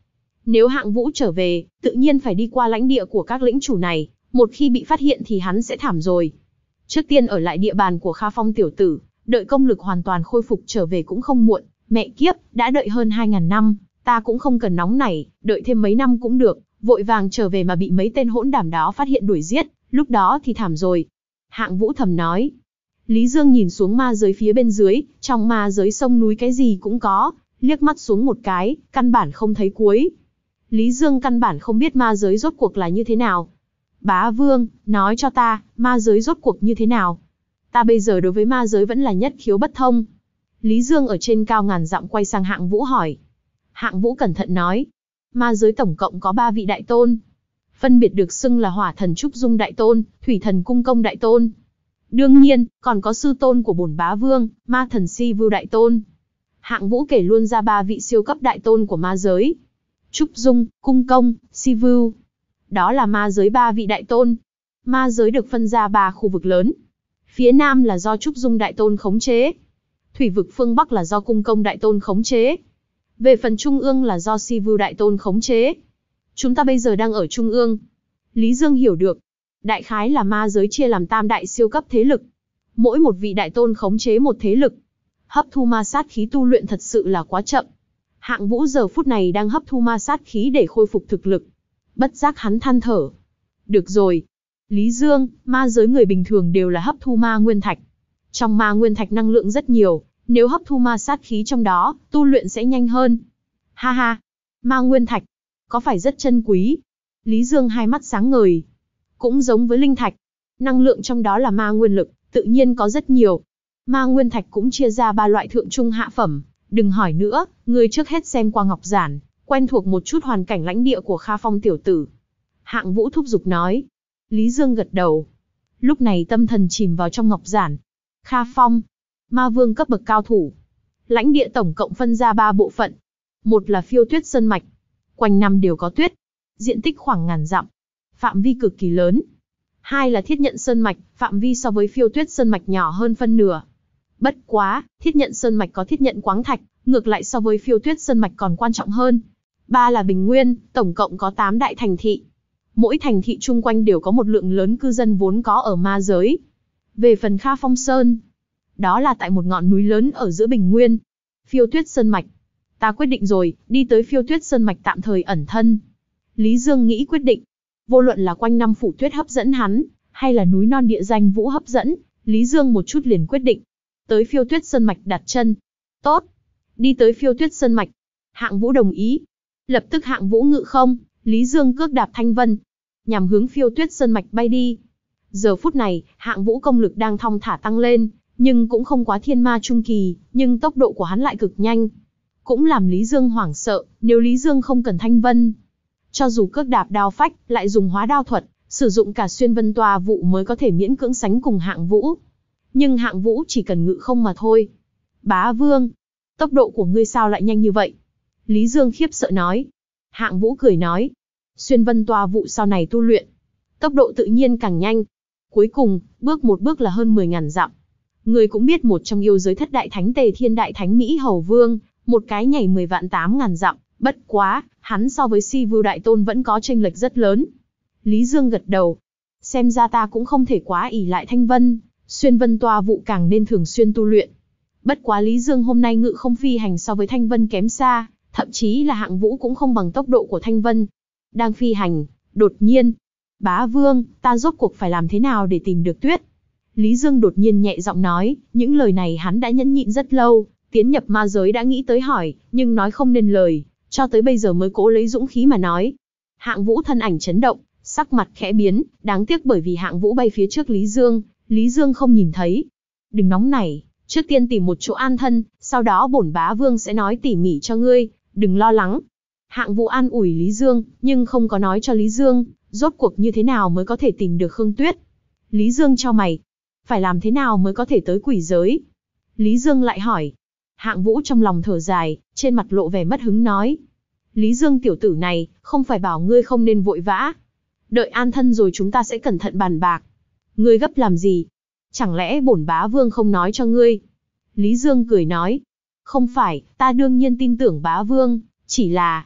Nếu Hạng Vũ trở về, tự nhiên phải đi qua lãnh địa của các lĩnh chủ này, một khi bị phát hiện thì hắn sẽ thảm rồi. Trước tiên ở lại địa bàn của Kha Phong tiểu tử, đợi công lực hoàn toàn khôi phục trở về cũng không muộn. Mẹ kiếp, đã đợi hơn hai ngàn năm, ta cũng không cần nóng nảy, đợi thêm mấy năm cũng được, vội vàng trở về mà bị mấy tên hỗn đảm đó phát hiện đuổi giết, lúc đó thì thảm rồi. Hạng Vũ thầm nói. Lý Dương nhìn xuống ma giới phía bên dưới, trong ma giới sông núi cái gì cũng có, liếc mắt xuống một cái, căn bản không thấy cuối. Lý Dương căn bản không biết ma giới rốt cuộc là như thế nào. Bá Vương, nói cho ta, ma giới rốt cuộc như thế nào? Ta bây giờ đối với ma giới vẫn là nhất khiếu bất thông. Lý Dương ở trên cao ngàn dặm quay sang Hạng Vũ hỏi. Hạng Vũ cẩn thận nói. Ma giới tổng cộng có ba vị đại tôn. Phân biệt được xưng là Hỏa thần Trúc Dung đại tôn, Thủy thần Cung Công đại tôn. Đương nhiên, còn có sư tôn của bổn bá vương, Ma thần Si Vưu đại tôn. Hạng Vũ kể luôn ra ba vị siêu cấp đại tôn của ma giới. Trúc Dung, Cung Công, Si Vưu. Đó là ma giới ba vị đại tôn. Ma giới được phân ra ba khu vực lớn. Phía Nam là do Trúc Dung đại tôn khống chế. Thủy vực phương Bắc là do Cung Công đại tôn khống chế. Về phần Trung ương là do Si Vưu đại tôn khống chế. Chúng ta bây giờ đang ở Trung ương. Lý Dương hiểu được. Đại khái là ma giới chia làm tam đại siêu cấp thế lực. Mỗi một vị đại tôn khống chế một thế lực. Hấp thu ma sát khí tu luyện thật sự là quá chậm. Hạng Vũ giờ phút này đang hấp thu ma sát khí để khôi phục thực lực. Bất giác hắn than thở. Được rồi. Lý Dương, ma giới người bình thường đều là hấp thu ma nguyên thạch. Trong ma nguyên thạch năng lượng rất nhiều, nếu hấp thu ma sát khí trong đó, tu luyện sẽ nhanh hơn. Ha ha, ma nguyên thạch, có phải rất chân quý? Lý Dương hai mắt sáng ngời. Cũng giống với linh thạch, năng lượng trong đó là ma nguyên lực, tự nhiên có rất nhiều. Ma nguyên thạch cũng chia ra ba loại thượng trung hạ phẩm. Đừng hỏi nữa, ngươi trước hết xem qua ngọc giản, quen thuộc một chút hoàn cảnh lãnh địa của Kha Phong tiểu tử. Hạng Vũ thúc giục nói. Lý Dương gật đầu. Lúc này tâm thần chìm vào trong ngọc giản. Kha Phong, ma vương cấp bậc cao thủ. Lãnh địa tổng cộng phân ra ba bộ phận. Một là Phiêu Tuyết Sơn Mạch. Quanh năm đều có tuyết. Diện tích khoảng ngàn dặm. Phạm vi cực kỳ lớn. Hai là Thiết Nhận Sơn Mạch, phạm vi so với Phiêu Tuyết Sơn Mạch nhỏ hơn phân nửa. Bất quá, Thiết Nhận Sơn Mạch có thiết nhận quáng thạch, ngược lại so với Phiêu Tuyết Sơn Mạch còn quan trọng hơn. Ba là Bình Nguyên, tổng cộng có tám đại thành thị. Mỗi thành thị chung quanh đều có một lượng lớn cư dân vốn có ở ma giới. Về phần Kha Phong Sơn, đó là tại một ngọn núi lớn ở giữa Bình Nguyên. Phiêu Tuyết Sơn Mạch. Ta quyết định rồi, đi tới Phiêu Tuyết Sơn Mạch tạm thời ẩn thân. Lý Dương nghĩ quyết định. Vô luận là quanh năm phủ tuyết hấp dẫn hắn, hay là núi non địa danh vũ hấp dẫn, Lý Dương một chút liền quyết định. Tới Phiêu Tuyết Sơn Mạch đặt chân. Tốt. Đi tới Phiêu Tuyết Sơn Mạch. Hạng Vũ đồng ý. Lập tức Hạng Vũ ngự không, Lý Dương cước đạp thanh vân, nhằm hướng Phiêu Tuyết Sơn Mạch bay đi. Giờ phút này, Hạng Vũ công lực đang thong thả tăng lên, nhưng cũng không quá thiên ma trung kỳ, nhưng tốc độ của hắn lại cực nhanh. Cũng làm Lý Dương hoảng sợ, nếu Lý Dương không cần thanh vân. Cho dù cước đạp đao phách, lại dùng hóa đao thuật, sử dụng cả xuyên vân tòa vụ mới có thể miễn cưỡng sánh cùng Hạng Vũ. Nhưng Hạng Vũ chỉ cần ngự không mà thôi. Bá Vương, tốc độ của ngươi sao lại nhanh như vậy? Lý Dương khiếp sợ nói. Hạng Vũ cười nói. Xuyên vân tòa vụ sau này tu luyện, tốc độ tự nhiên càng nhanh. Cuối cùng, bước một bước là hơn mười ngàn dặm. Người cũng biết một trong yêu giới thất đại thánh Tề Thiên Đại Thánh Mỹ Hầu Vương, một cái nhảy mười vạn tám ngàn dặm, bất quá, hắn so với Si Vưu Đại Tôn vẫn có chênh lệch rất lớn. Lý Dương gật đầu. Xem ra ta cũng không thể quá ỷ lại thanh vân, xuyên vân tòa vụ càng nên thường xuyên tu luyện. Bất quá Lý Dương hôm nay ngự không phi hành so với thanh vân kém xa, thậm chí là Hạng Vũ cũng không bằng tốc độ của thanh vân. Đang phi hành, đột nhiên, Bá Vương, ta rốt cuộc phải làm thế nào để tìm được tuyết? Lý Dương đột nhiên nhẹ giọng nói, những lời này hắn đã nhẫn nhịn rất lâu, tiến nhập ma giới đã nghĩ tới hỏi, nhưng nói không nên lời, cho tới bây giờ mới cố lấy dũng khí mà nói. Hạng Vũ thân ảnh chấn động, sắc mặt khẽ biến, đáng tiếc bởi vì Hạng Vũ bay phía trước Lý Dương, Lý Dương không nhìn thấy. Đừng nóng nảy, trước tiên tìm một chỗ an thân, sau đó bổn Bá Vương sẽ nói tỉ mỉ cho ngươi, đừng lo lắng. Hạng Vũ an ủi Lý Dương, nhưng không có nói cho Lý Dương, rốt cuộc như thế nào mới có thể tìm được Khương Tuyết. Lý Dương chau mày, phải làm thế nào mới có thể tới quỷ giới? Lý Dương lại hỏi. Hạng Vũ trong lòng thở dài, trên mặt lộ vẻ mất hứng nói. Lý Dương tiểu tử này, không phải bảo ngươi không nên vội vã. Đợi an thân rồi chúng ta sẽ cẩn thận bàn bạc. Ngươi gấp làm gì? Chẳng lẽ bổn Bá Vương không nói cho ngươi? Lý Dương cười nói. Không phải, ta đương nhiên tin tưởng Bá Vương, chỉ là...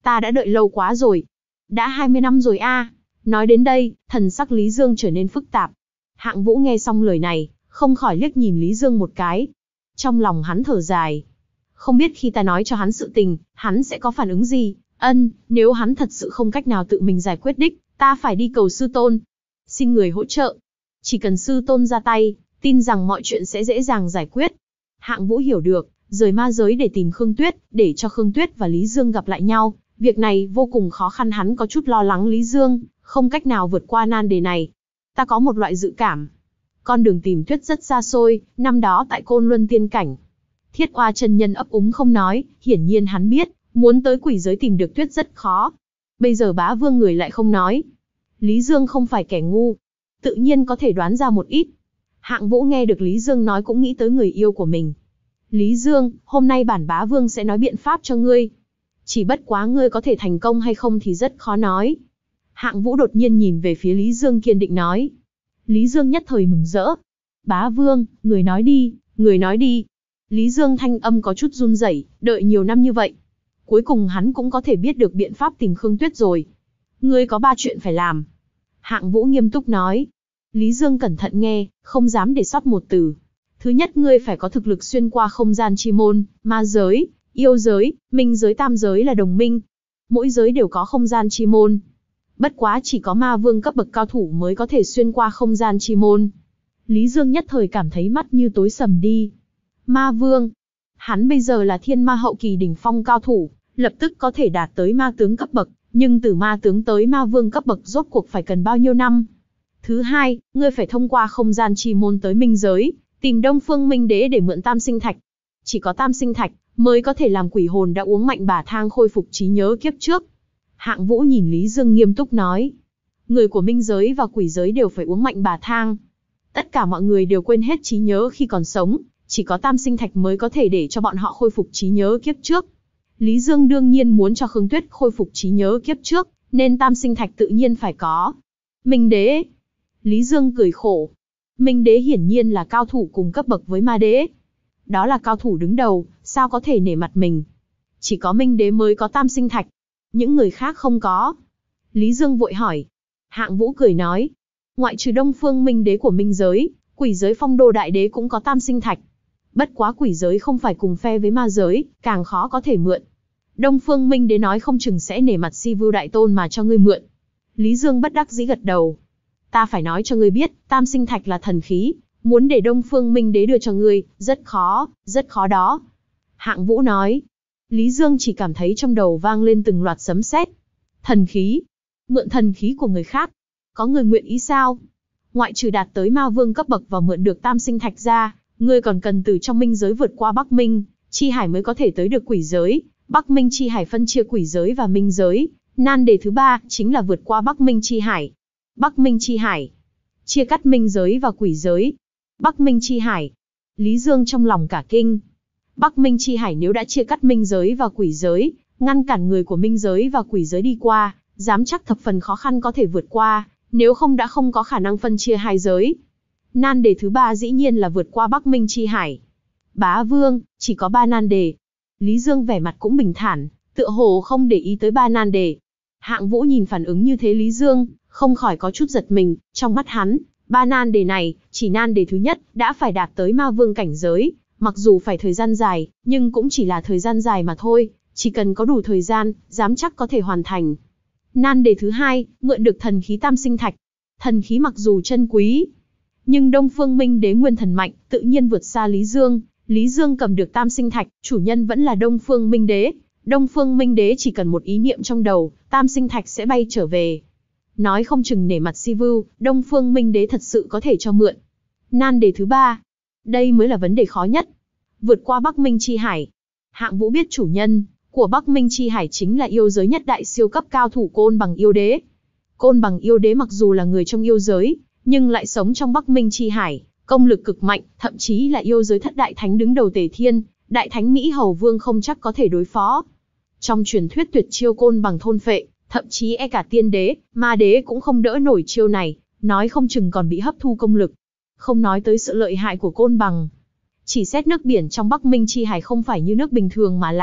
Ta đã đợi lâu quá rồi. Đã hai mươi năm rồi a. Nói đến đây, thần sắc Lý Dương trở nên phức tạp. Hạng Vũ nghe xong lời này, không khỏi liếc nhìn Lý Dương một cái. Trong lòng hắn thở dài. Không biết khi ta nói cho hắn sự tình, hắn sẽ có phản ứng gì? Ân, nếu hắn thật sự không cách nào tự mình giải quyết đích, ta phải đi cầu sư tôn. Xin người hỗ trợ. Chỉ cần sư tôn ra tay, tin rằng mọi chuyện sẽ dễ dàng giải quyết. Hạng Vũ hiểu được, rời ma giới để tìm Khương Tuyết, để cho Khương Tuyết và Lý Dương gặp lại nhau. Việc này vô cùng khó khăn, hắn có chút lo lắng Lý Dương, không cách nào vượt qua nan đề này. Ta có một loại dự cảm. Con đường tìm Tuyết rất xa xôi, năm đó tại Côn Luân Tiên Cảnh. Thiết Oa chân nhân ấp úng không nói, hiển nhiên hắn biết, muốn tới quỷ giới tìm được Tuyết rất khó. Bây giờ Bá Vương người lại không nói. Lý Dương không phải kẻ ngu, tự nhiên có thể đoán ra một ít. Hạng Vũ nghe được Lý Dương nói cũng nghĩ tới người yêu của mình. Lý Dương, hôm nay bản Bá Vương sẽ nói biện pháp cho ngươi. Chỉ bất quá ngươi có thể thành công hay không thì rất khó nói. Hạng Vũ đột nhiên nhìn về phía Lý Dương kiên định nói. Lý Dương nhất thời mừng rỡ. Bá Vương, người nói đi, người nói đi. Lý Dương thanh âm có chút run rẩy, đợi nhiều năm như vậy. Cuối cùng hắn cũng có thể biết được biện pháp tìm Khương Tuyết rồi. Ngươi có ba chuyện phải làm. Hạng Vũ nghiêm túc nói. Lý Dương cẩn thận nghe, không dám để sót một từ. Thứ nhất, ngươi phải có thực lực xuyên qua không gian chi môn, ma giới, yêu giới, minh giới, tam giới là đồng minh. Mỗi giới đều có không gian chi môn. Bất quá chỉ có ma vương cấp bậc cao thủ mới có thể xuyên qua không gian chi môn. Lý Dương nhất thời cảm thấy mắt như tối sầm đi. Ma vương. Hắn bây giờ là thiên ma hậu kỳ đỉnh phong cao thủ, lập tức có thể đạt tới ma tướng cấp bậc, nhưng từ ma tướng tới ma vương cấp bậc rốt cuộc phải cần bao nhiêu năm? Thứ hai, ngươi phải thông qua không gian chi môn tới minh giới, tìm Đông Phương Minh Đế để mượn tam sinh thạch. Chỉ có tam sinh thạch mới có thể làm quỷ hồn đã uống mạnh bà thang khôi phục trí nhớ kiếp trước. Hạng Vũ nhìn Lý Dương nghiêm túc nói. Người của minh giới và quỷ giới đều phải uống mạnh bà thang. Tất cả mọi người đều quên hết trí nhớ khi còn sống, chỉ có tam sinh thạch mới có thể để cho bọn họ khôi phục trí nhớ kiếp trước. Lý Dương đương nhiên muốn cho Khương Tuyết khôi phục trí nhớ kiếp trước, nên tam sinh thạch tự nhiên phải có. Minh Đế. Lý Dương cười khổ. Minh Đế hiển nhiên là cao thủ cùng cấp bậc với ma đế. Đó là cao thủ đứng đầu, sao có thể nể mặt mình. Chỉ có Minh Đế mới có tam sinh thạch, những người khác không có. Lý Dương vội hỏi. Hạng Vũ cười nói. Ngoại trừ Đông Phương Minh Đế của minh giới, quỷ giới Phong Đô Đại Đế cũng có tam sinh thạch. Bất quá quỷ giới không phải cùng phe với ma giới, càng khó có thể mượn. Đông Phương Minh Đế nói không chừng sẽ nể mặt Si Vưu Đại Tôn mà cho ngươi mượn. Lý Dương bất đắc dĩ gật đầu. Ta phải nói cho ngươi biết, tam sinh thạch là thần khí, muốn để Đông Phương Minh Đế đưa cho ngươi, rất khó, rất khó đó. Hạng Vũ nói. Lý Dương chỉ cảm thấy trong đầu vang lên từng loạt sấm sét. Thần khí? Mượn thần khí của người khác? Có người nguyện ý sao? Ngoại trừ đạt tới ma vương cấp bậc và mượn được tam sinh thạch ra, ngươi còn cần từ trong minh giới vượt qua Bắc Minh Chi Hải mới có thể tới được quỷ giới. Bắc Minh Chi Hải phân chia quỷ giới và minh giới. Nan đề thứ ba chính là vượt qua Bắc Minh Chi Hải. Bắc Minh Chi Hải chia cắt minh giới và quỷ giới. Bắc Minh Chi Hải. Lý Dương trong lòng cả kinh. Bắc Minh Chi Hải nếu đã chia cắt minh giới và quỷ giới, ngăn cản người của minh giới và quỷ giới đi qua, dám chắc thập phần khó khăn có thể vượt qua, nếu không đã không có khả năng phân chia hai giới. Nan đề thứ ba dĩ nhiên là vượt qua Bắc Minh Chi Hải. Bá Vương, chỉ có ba nan đề. Lý Dương vẻ mặt cũng bình thản, tựa hồ không để ý tới ba nan đề. Hạng Vũ nhìn phản ứng như thế Lý Dương, không khỏi có chút giật mình, trong mắt hắn, ba nan đề này, chỉ nan đề thứ nhất, đã phải đạt tới ma vương cảnh giới, mặc dù phải thời gian dài, nhưng cũng chỉ là thời gian dài mà thôi, chỉ cần có đủ thời gian, dám chắc có thể hoàn thành. Nan đề thứ hai, mượn được thần khí tam sinh thạch. Thần khí mặc dù chân quý, nhưng Đông Phương Minh Đế nguyên thần mạnh, tự nhiên vượt xa Lý Dương. Lý Dương cầm được tam sinh thạch, chủ nhân vẫn là Đông Phương Minh Đế. Đông Phương Minh Đế chỉ cần một ý niệm trong đầu, tam sinh thạch sẽ bay trở về. Nói không chừng nể mặt Si Vưu, Đông Phương Minh Đế thật sự có thể cho mượn. Nan đề thứ ba, đây mới là vấn đề khó nhất. Vượt qua Bắc Minh Chi Hải. Hạng Vũ biết chủ nhân của Bắc Minh Chi Hải chính là yêu giới nhất đại siêu cấp cao thủ Côn Bằng Yêu Đế. Côn Bằng Yêu Đế mặc dù là người trong yêu giới, nhưng lại sống trong Bắc Minh Chi Hải, công lực cực mạnh, thậm chí là yêu giới thất đại thánh đứng đầu Tề Thiên, đại thánh Mỹ Hầu Vương không chắc có thể đối phó. Trong truyền thuyết tuyệt chiêu Côn Bằng thôn phệ, thậm chí e cả tiên đế, ma đế cũng không đỡ nổi chiêu này, nói không chừng còn bị hấp thu công lực. Không nói tới sự lợi hại của Côn Bằng, chỉ xét nước biển trong Bắc Minh Chi Hải không phải như nước bình thường mà là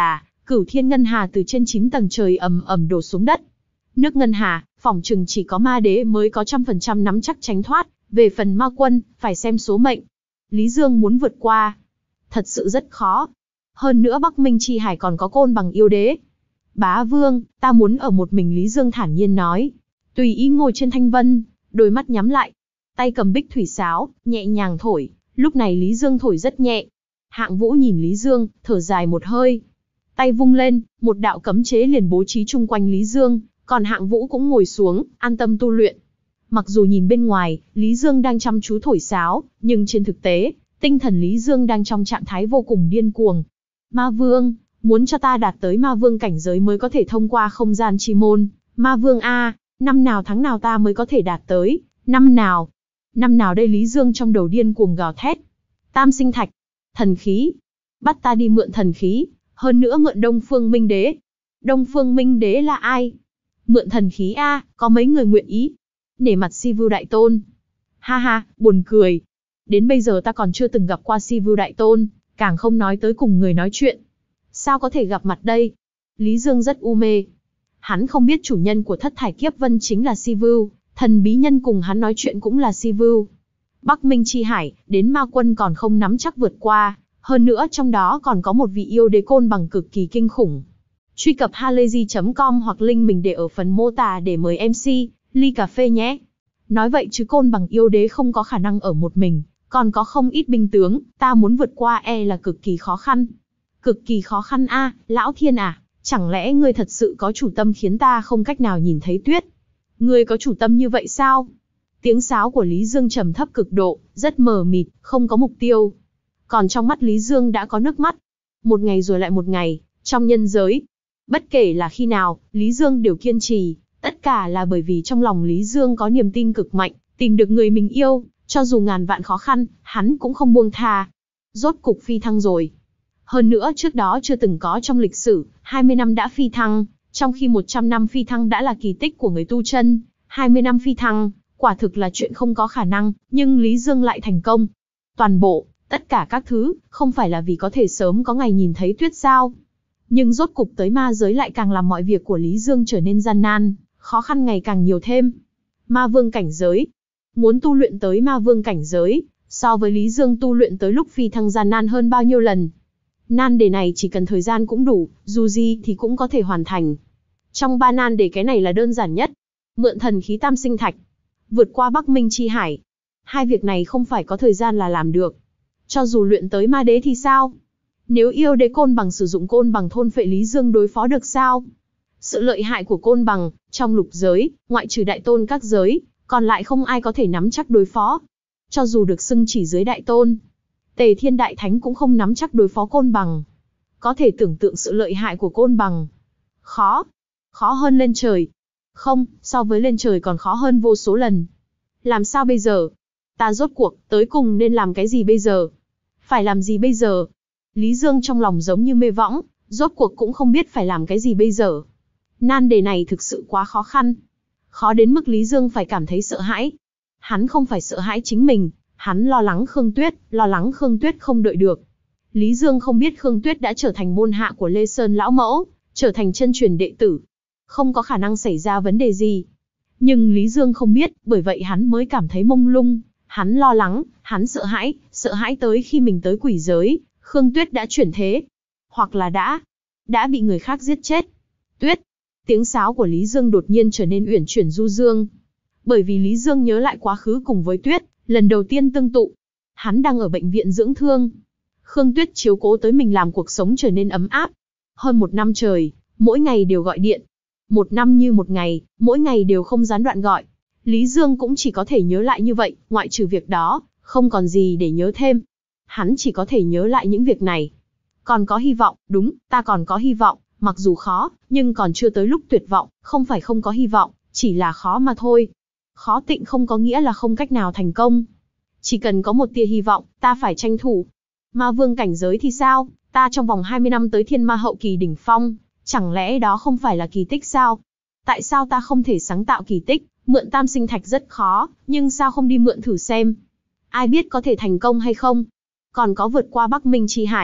Cửu Thiên Ngân Hà từ trên chín tầng trời ầm ầm đổ xuống đất. Nước Ngân Hà, phỏng chừng chỉ có ma đế mới có trăm phần trăm nắm chắc tránh thoát, về phần ma quân, phải xem số mệnh. Lý Dương muốn vượt qua, thật sự rất khó. Hơn nữa Bắc Minh Chi Hải còn có Côn Bằng yêu đế. Bá Vương, ta muốn ở một mình, Lý Dương thản nhiên nói. Tùy ý ngồi trên thanh vân, đôi mắt nhắm lại, tay cầm bích thủy sáo, nhẹ nhàng thổi. Lúc này Lý Dương thổi rất nhẹ. Hạng Vũ nhìn Lý Dương, thở dài một hơi. Tay vung lên, một đạo cấm chế liền bố trí chung quanh Lý Dương, còn Hạng Vũ cũng ngồi xuống, an tâm tu luyện. Mặc dù nhìn bên ngoài, Lý Dương đang chăm chú thổi sáo, nhưng trên thực tế, tinh thần Lý Dương đang trong trạng thái vô cùng điên cuồng. Ma Vương, muốn cho ta đạt tới ma vương cảnh giới mới có thể thông qua không gian chi môn. Ma Vương a, năm nào tháng nào ta mới có thể đạt tới, năm nào? Năm nào đây? Lý Dương trong đầu điên cuồng gào thét. Tam sinh thạch, thần khí, bắt ta đi mượn thần khí, hơn nữa mượn Đông Phương Minh Đế. Đông Phương Minh Đế là ai? Mượn thần khí a, có mấy người nguyện ý? Nể mặt Si Vưu Đại Tôn. Ha ha, buồn cười. Đến bây giờ ta còn chưa từng gặp qua Si Vưu Đại Tôn, càng không nói tới cùng người nói chuyện. Sao có thể gặp mặt đây? Lý Dương rất u mê. Hắn không biết chủ nhân của thất thải kiếp vân chính là Si Vưu, thần bí nhân cùng hắn nói chuyện cũng là Si Vưu. Bắc Minh Chi Hải, đến ma quân còn không nắm chắc vượt qua, hơn nữa trong đó còn có một vị yêu đế Côn Bằng cực kỳ kinh khủng. Truy cập halayzi chấm com hoặc link mình để ở phần mô tả để mời em xê, ly cà phê nhé. Nói vậy chứ Côn Bằng yêu đế không có khả năng ở một mình, còn có không ít binh tướng, ta muốn vượt qua e là cực kỳ khó khăn. Cực kỳ khó khăn a, Lão Thiên à, chẳng lẽ ngươi thật sự có chủ tâm khiến ta không cách nào nhìn thấy tuyết? Ngươi có chủ tâm như vậy sao? Tiếng sáo của Lý Dương trầm thấp cực độ, rất mờ mịt, không có mục tiêu. Còn trong mắt Lý Dương đã có nước mắt. Một ngày rồi lại một ngày, trong nhân giới. Bất kể là khi nào, Lý Dương đều kiên trì. Tất cả là bởi vì trong lòng Lý Dương có niềm tin cực mạnh, tìm được người mình yêu, cho dù ngàn vạn khó khăn, hắn cũng không buông tha. Rốt cục phi thăng rồi. Hơn nữa trước đó chưa từng có trong lịch sử, hai mươi năm đã phi thăng, trong khi một trăm năm phi thăng đã là kỳ tích của người tu chân, hai mươi năm phi thăng, quả thực là chuyện không có khả năng, nhưng Lý Dương lại thành công. Toàn bộ, tất cả các thứ, không phải là vì có thể sớm có ngày nhìn thấy tuyết sao. Nhưng rốt cục tới ma giới lại càng làm mọi việc của Lý Dương trở nên gian nan, khó khăn ngày càng nhiều thêm. Ma vương cảnh giới. Muốn tu luyện tới ma vương cảnh giới, so với Lý Dương tu luyện tới lúc phi thăng gian nan hơn bao nhiêu lần. Nan đề này chỉ cần thời gian cũng đủ, dù gì thì cũng có thể hoàn thành. Trong ba nan đề cái này là đơn giản nhất. Mượn thần khí tam sinh thạch, vượt qua Bắc Minh Chi Hải. Hai việc này không phải có thời gian là làm được. Cho dù luyện tới ma đế thì sao? Nếu yêu đế Côn Bằng sử dụng Côn Bằng thôn phệ Lý Dương đối phó được sao? Sự lợi hại của Côn Bằng, trong lục giới, ngoại trừ đại tôn các giới, còn lại không ai có thể nắm chắc đối phó. Cho dù được xưng chỉ dưới đại tôn, Tề Thiên Đại Thánh cũng không nắm chắc đối phó Côn Bằng. Có thể tưởng tượng sự lợi hại của Côn Bằng. Khó. Khó hơn lên trời. Không, so với lên trời còn khó hơn vô số lần. Làm sao bây giờ? Ta rốt cuộc, tới cùng nên làm cái gì bây giờ? Phải làm gì bây giờ? Lý Dương trong lòng giống như mê võng, rốt cuộc cũng không biết phải làm cái gì bây giờ. Nan đề này thực sự quá khó khăn. Khó đến mức Lý Dương phải cảm thấy sợ hãi. Hắn không phải sợ hãi chính mình, hắn lo lắng Khương Tuyết, lo lắng Khương Tuyết không đợi được. Lý Dương không biết Khương Tuyết đã trở thành môn hạ của Lê Sơn Lão Mẫu, trở thành chân truyền đệ tử. Không có khả năng xảy ra vấn đề gì. Nhưng Lý Dương không biết, bởi vậy hắn mới cảm thấy mông lung. Hắn lo lắng, hắn sợ hãi, sợ hãi tới khi mình tới quỷ giới, Khương Tuyết đã chuyển thế. Hoặc là đã, đã bị người khác giết chết. Tuyết, tiếng sáo của Lý Dương đột nhiên trở nên uyển chuyển du dương. Bởi vì Lý Dương nhớ lại quá khứ cùng với Tuyết, lần đầu tiên tương tụ. Hắn đang ở bệnh viện dưỡng thương. Khương Tuyết chiếu cố tới mình làm cuộc sống trở nên ấm áp. Hơn một năm trời, mỗi ngày đều gọi điện. Một năm như một ngày, mỗi ngày đều không gián đoạn gọi. Lý Dương cũng chỉ có thể nhớ lại như vậy, ngoại trừ việc đó, không còn gì để nhớ thêm. Hắn chỉ có thể nhớ lại những việc này. Còn có hy vọng, đúng, ta còn có hy vọng, mặc dù khó, nhưng còn chưa tới lúc tuyệt vọng, không phải không có hy vọng, chỉ là khó mà thôi. Khó tịnh không có nghĩa là không cách nào thành công. Chỉ cần có một tia hy vọng, ta phải tranh thủ. Ma vương cảnh giới thì sao? Ta trong vòng hai mươi năm tới thiên ma hậu kỳ đỉnh phong, chẳng lẽ đó không phải là kỳ tích sao? Tại sao ta không thể sáng tạo kỳ tích? Mượn tam sinh thạch rất khó, nhưng sao không đi mượn thử xem? Ai biết có thể thành công hay không? Còn có vượt qua Bắc Minh Chi Hải,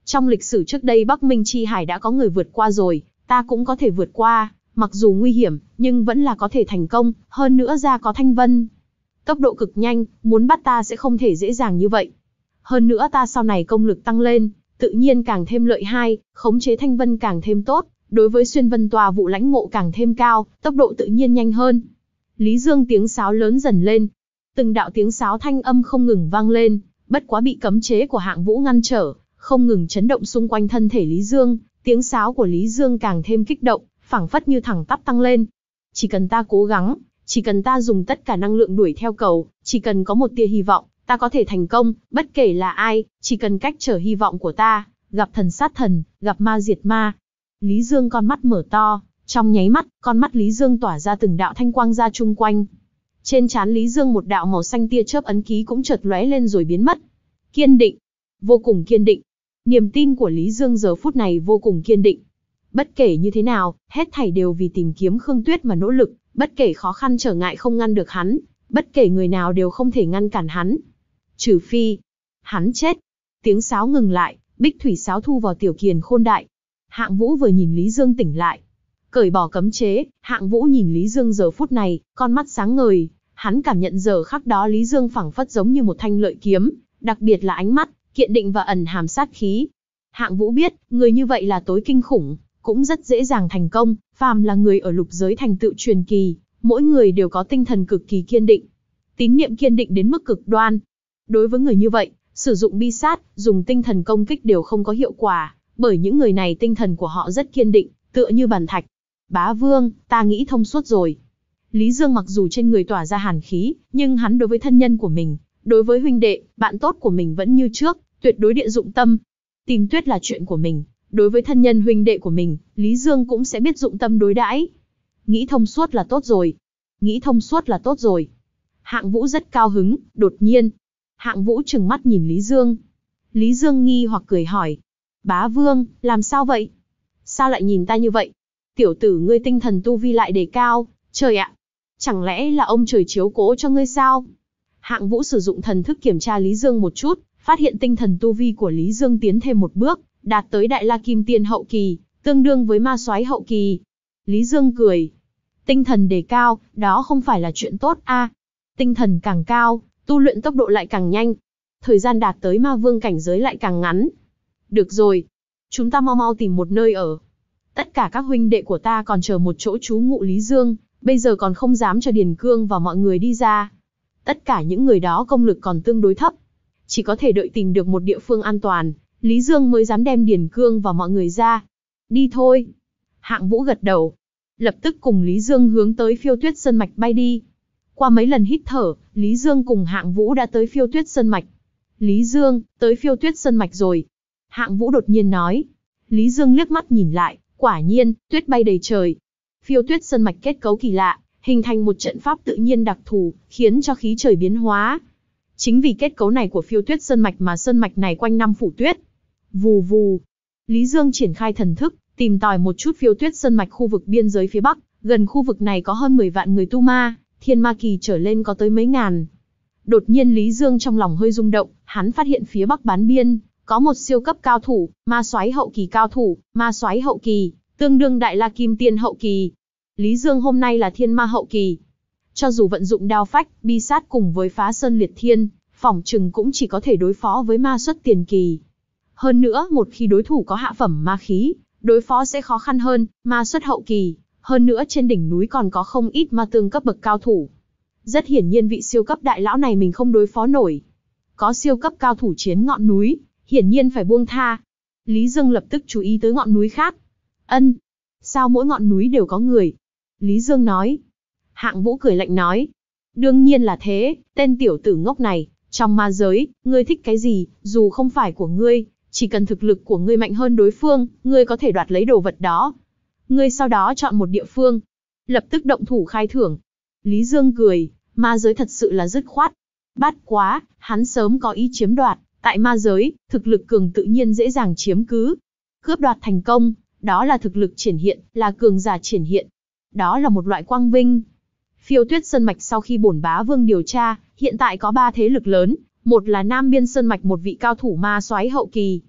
Trong lịch sử trước đây Bắc Minh Chi Hải đã có người vượt qua rồi, ta cũng có thể vượt qua, mặc dù nguy hiểm, nhưng vẫn là có thể thành công, hơn nữa ra có Thanh Vân. Tốc độ cực nhanh, muốn bắt ta sẽ không thể dễ dàng như vậy. Hơn nữa ta sau này công lực tăng lên, tự nhiên càng thêm lợi hai, khống chế Thanh Vân càng thêm tốt, đối với xuyên vân tòa vụ lãnh ngộ càng thêm cao, tốc độ tự nhiên nhanh hơn. Lý Dương tiếng sáo lớn dần lên. Từng đạo tiếng sáo thanh âm không ngừng vang lên, bất quá bị cấm chế của Hạng Vũ ngăn trở, không ngừng chấn động xung quanh thân thể Lý Dương, tiếng sáo của Lý Dương càng thêm kích động, phảng phất như thẳng tắp tăng lên. Chỉ cần ta cố gắng, chỉ cần ta dùng tất cả năng lượng đuổi theo cầu, chỉ cần có một tia hy vọng, ta có thể thành công, bất kể là ai, chỉ cần cách trở hy vọng của ta, gặp thần sát thần, gặp ma diệt ma. Lý Dương con mắt mở to, trong nháy mắt, con mắt Lý Dương tỏa ra từng đạo thanh quang ra chung quanh. Trên trán Lý Dương một đạo màu xanh tia chớp ấn ký cũng chợt lóe lên rồi biến mất. Kiên định, vô cùng kiên định. Niềm tin của Lý Dương giờ phút này vô cùng kiên định. Bất kể như thế nào, hết thảy đều vì tìm kiếm Khương Tuyết mà nỗ lực, bất kể khó khăn trở ngại không ngăn được hắn, bất kể người nào đều không thể ngăn cản hắn. Trừ phi, hắn chết. Tiếng sáo ngừng lại, Bích Thủy sáo thu vào tiểu kiền khôn đại. Hạng Vũ vừa nhìn Lý Dương tỉnh lại, cởi bỏ cấm chế, Hạng Vũ nhìn Lý Dương giờ phút này, con mắt sáng ngời, hắn cảm nhận giờ khắc đó Lý Dương phảng phất giống như một thanh lợi kiếm, đặc biệt là ánh mắt, kiên định và ẩn hàm sát khí. Hạng Vũ biết, người như vậy là tối kinh khủng, cũng rất dễ dàng thành công, phàm là người ở lục giới thành tựu truyền kỳ, mỗi người đều có tinh thần cực kỳ kiên định. Tín niệm kiên định đến mức cực đoan. Đối với người như vậy, sử dụng bi sát, dùng tinh thần công kích đều không có hiệu quả, bởi những người này tinh thần của họ rất kiên định, tựa như bàn thạch. Bá Vương, ta nghĩ thông suốt rồi. Lý Dương mặc dù trên người tỏa ra hàn khí, nhưng hắn đối với thân nhân của mình, đối với huynh đệ, bạn tốt của mình vẫn như trước, tuyệt đối địa dụng tâm. Tìm Tuyết là chuyện của mình, đối với thân nhân huynh đệ của mình, Lý Dương cũng sẽ biết dụng tâm đối đãi. Nghĩ thông suốt là tốt rồi. Nghĩ thông suốt là tốt rồi. Hạng Vũ rất cao hứng, đột nhiên. Hạng Vũ trừng mắt nhìn Lý Dương. Lý Dương nghi hoặc cười hỏi. Bá Vương, làm sao vậy? Sao lại nhìn ta như vậy? Tiểu tử ngươi tinh thần tu vi lại đề cao, trời ạ! Chẳng lẽ là ông trời chiếu cố cho ngươi sao? Hạng Vũ sử dụng thần thức kiểm tra Lý Dương một chút, phát hiện tinh thần tu vi của Lý Dương tiến thêm một bước, đạt tới Đại La Kim Tiên hậu kỳ, tương đương với ma soái hậu kỳ. Lý Dương cười. Tinh thần đề cao, đó không phải là chuyện tốt a. À, tinh thần càng cao, tu luyện tốc độ lại càng nhanh. Thời gian đạt tới ma vương cảnh giới lại càng ngắn. Được rồi, chúng ta mau mau tìm một nơi ở. Tất cả các huynh đệ của ta còn chờ một chỗ trú ngụ Lý Dương, bây giờ còn không dám cho Điền Cương và mọi người đi ra. Tất cả những người đó công lực còn tương đối thấp. Chỉ có thể đợi tìm được một địa phương an toàn, Lý Dương mới dám đem Điền Cương và mọi người ra. Đi thôi. Hạng Vũ gật đầu. Lập tức cùng Lý Dương hướng tới Phiêu Tuyết Sơn Mạch bay đi. Qua mấy lần hít thở, Lý Dương cùng Hạng Vũ đã tới Phiêu Tuyết Sơn Mạch. Lý Dương, tới Phiêu Tuyết Sơn Mạch rồi. Hạng Vũ đột nhiên nói. Lý Dương liếc mắt nhìn lại, quả nhiên, tuyết bay đầy trời. Phiêu Tuyết Sơn Mạch kết cấu kỳ lạ, hình thành một trận pháp tự nhiên đặc thù, khiến cho khí trời biến hóa. Chính vì kết cấu này của Phiêu Tuyết Sơn Mạch mà sơn mạch này quanh năm phủ tuyết. Vù vù. Lý Dương triển khai thần thức, tìm tòi một chút Phiêu Tuyết Sơn Mạch khu vực biên giới phía bắc, gần khu vực này có hơn mười vạn người tu ma, thiên ma kỳ trở lên có tới mấy ngàn. Đột nhiên Lý Dương trong lòng hơi rung động, hắn phát hiện phía bắc bán biên có một siêu cấp cao thủ, ma soái hậu kỳ cao thủ, ma soái hậu kỳ, tương đương Đại La Kim Tiên hậu kỳ. Lý Dương hôm nay là thiên ma hậu kỳ. Cho dù vận dụng đao phách, bi sát cùng với phá sơn liệt thiên, phỏng chừng cũng chỉ có thể đối phó với ma xuất tiền kỳ. Hơn nữa, một khi đối thủ có hạ phẩm ma khí, đối phó sẽ khó khăn hơn, ma xuất hậu kỳ. Hơn nữa trên đỉnh núi còn có không ít ma tương cấp bậc cao thủ. Rất hiển nhiên vị siêu cấp đại lão này mình không đối phó nổi. Có siêu cấp cao thủ chiến ngọn núi, hiển nhiên phải buông tha. Lý Dương lập tức chú ý tới ngọn núi khác. Ân, sao mỗi ngọn núi đều có người? Lý Dương nói. Hạng Vũ cười lạnh nói. Đương nhiên là thế, tên tiểu tử ngốc này, trong ma giới, ngươi thích cái gì, dù không phải của ngươi, chỉ cần thực lực của ngươi mạnh hơn đối phương, ngươi có thể đoạt lấy đồ vật đó. Ngươi sau đó chọn một địa phương, lập tức động thủ khai thưởng. Lý Dương cười, ma giới thật sự là dứt khoát. Bát quá, hắn sớm có ý chiếm đoạt, tại ma giới, thực lực cường tự nhiên dễ dàng chiếm cứ. Cướp đoạt thành công, đó là thực lực triển hiện, là cường giả triển hiện. Đó là một loại quang vinh. Phiêu Tuyết Sơn Mạch sau khi bổn bá vương điều tra, hiện tại có ba thế lực lớn, một là Nam Biên Sơn Mạch một vị cao thủ ma soái hậu kỳ,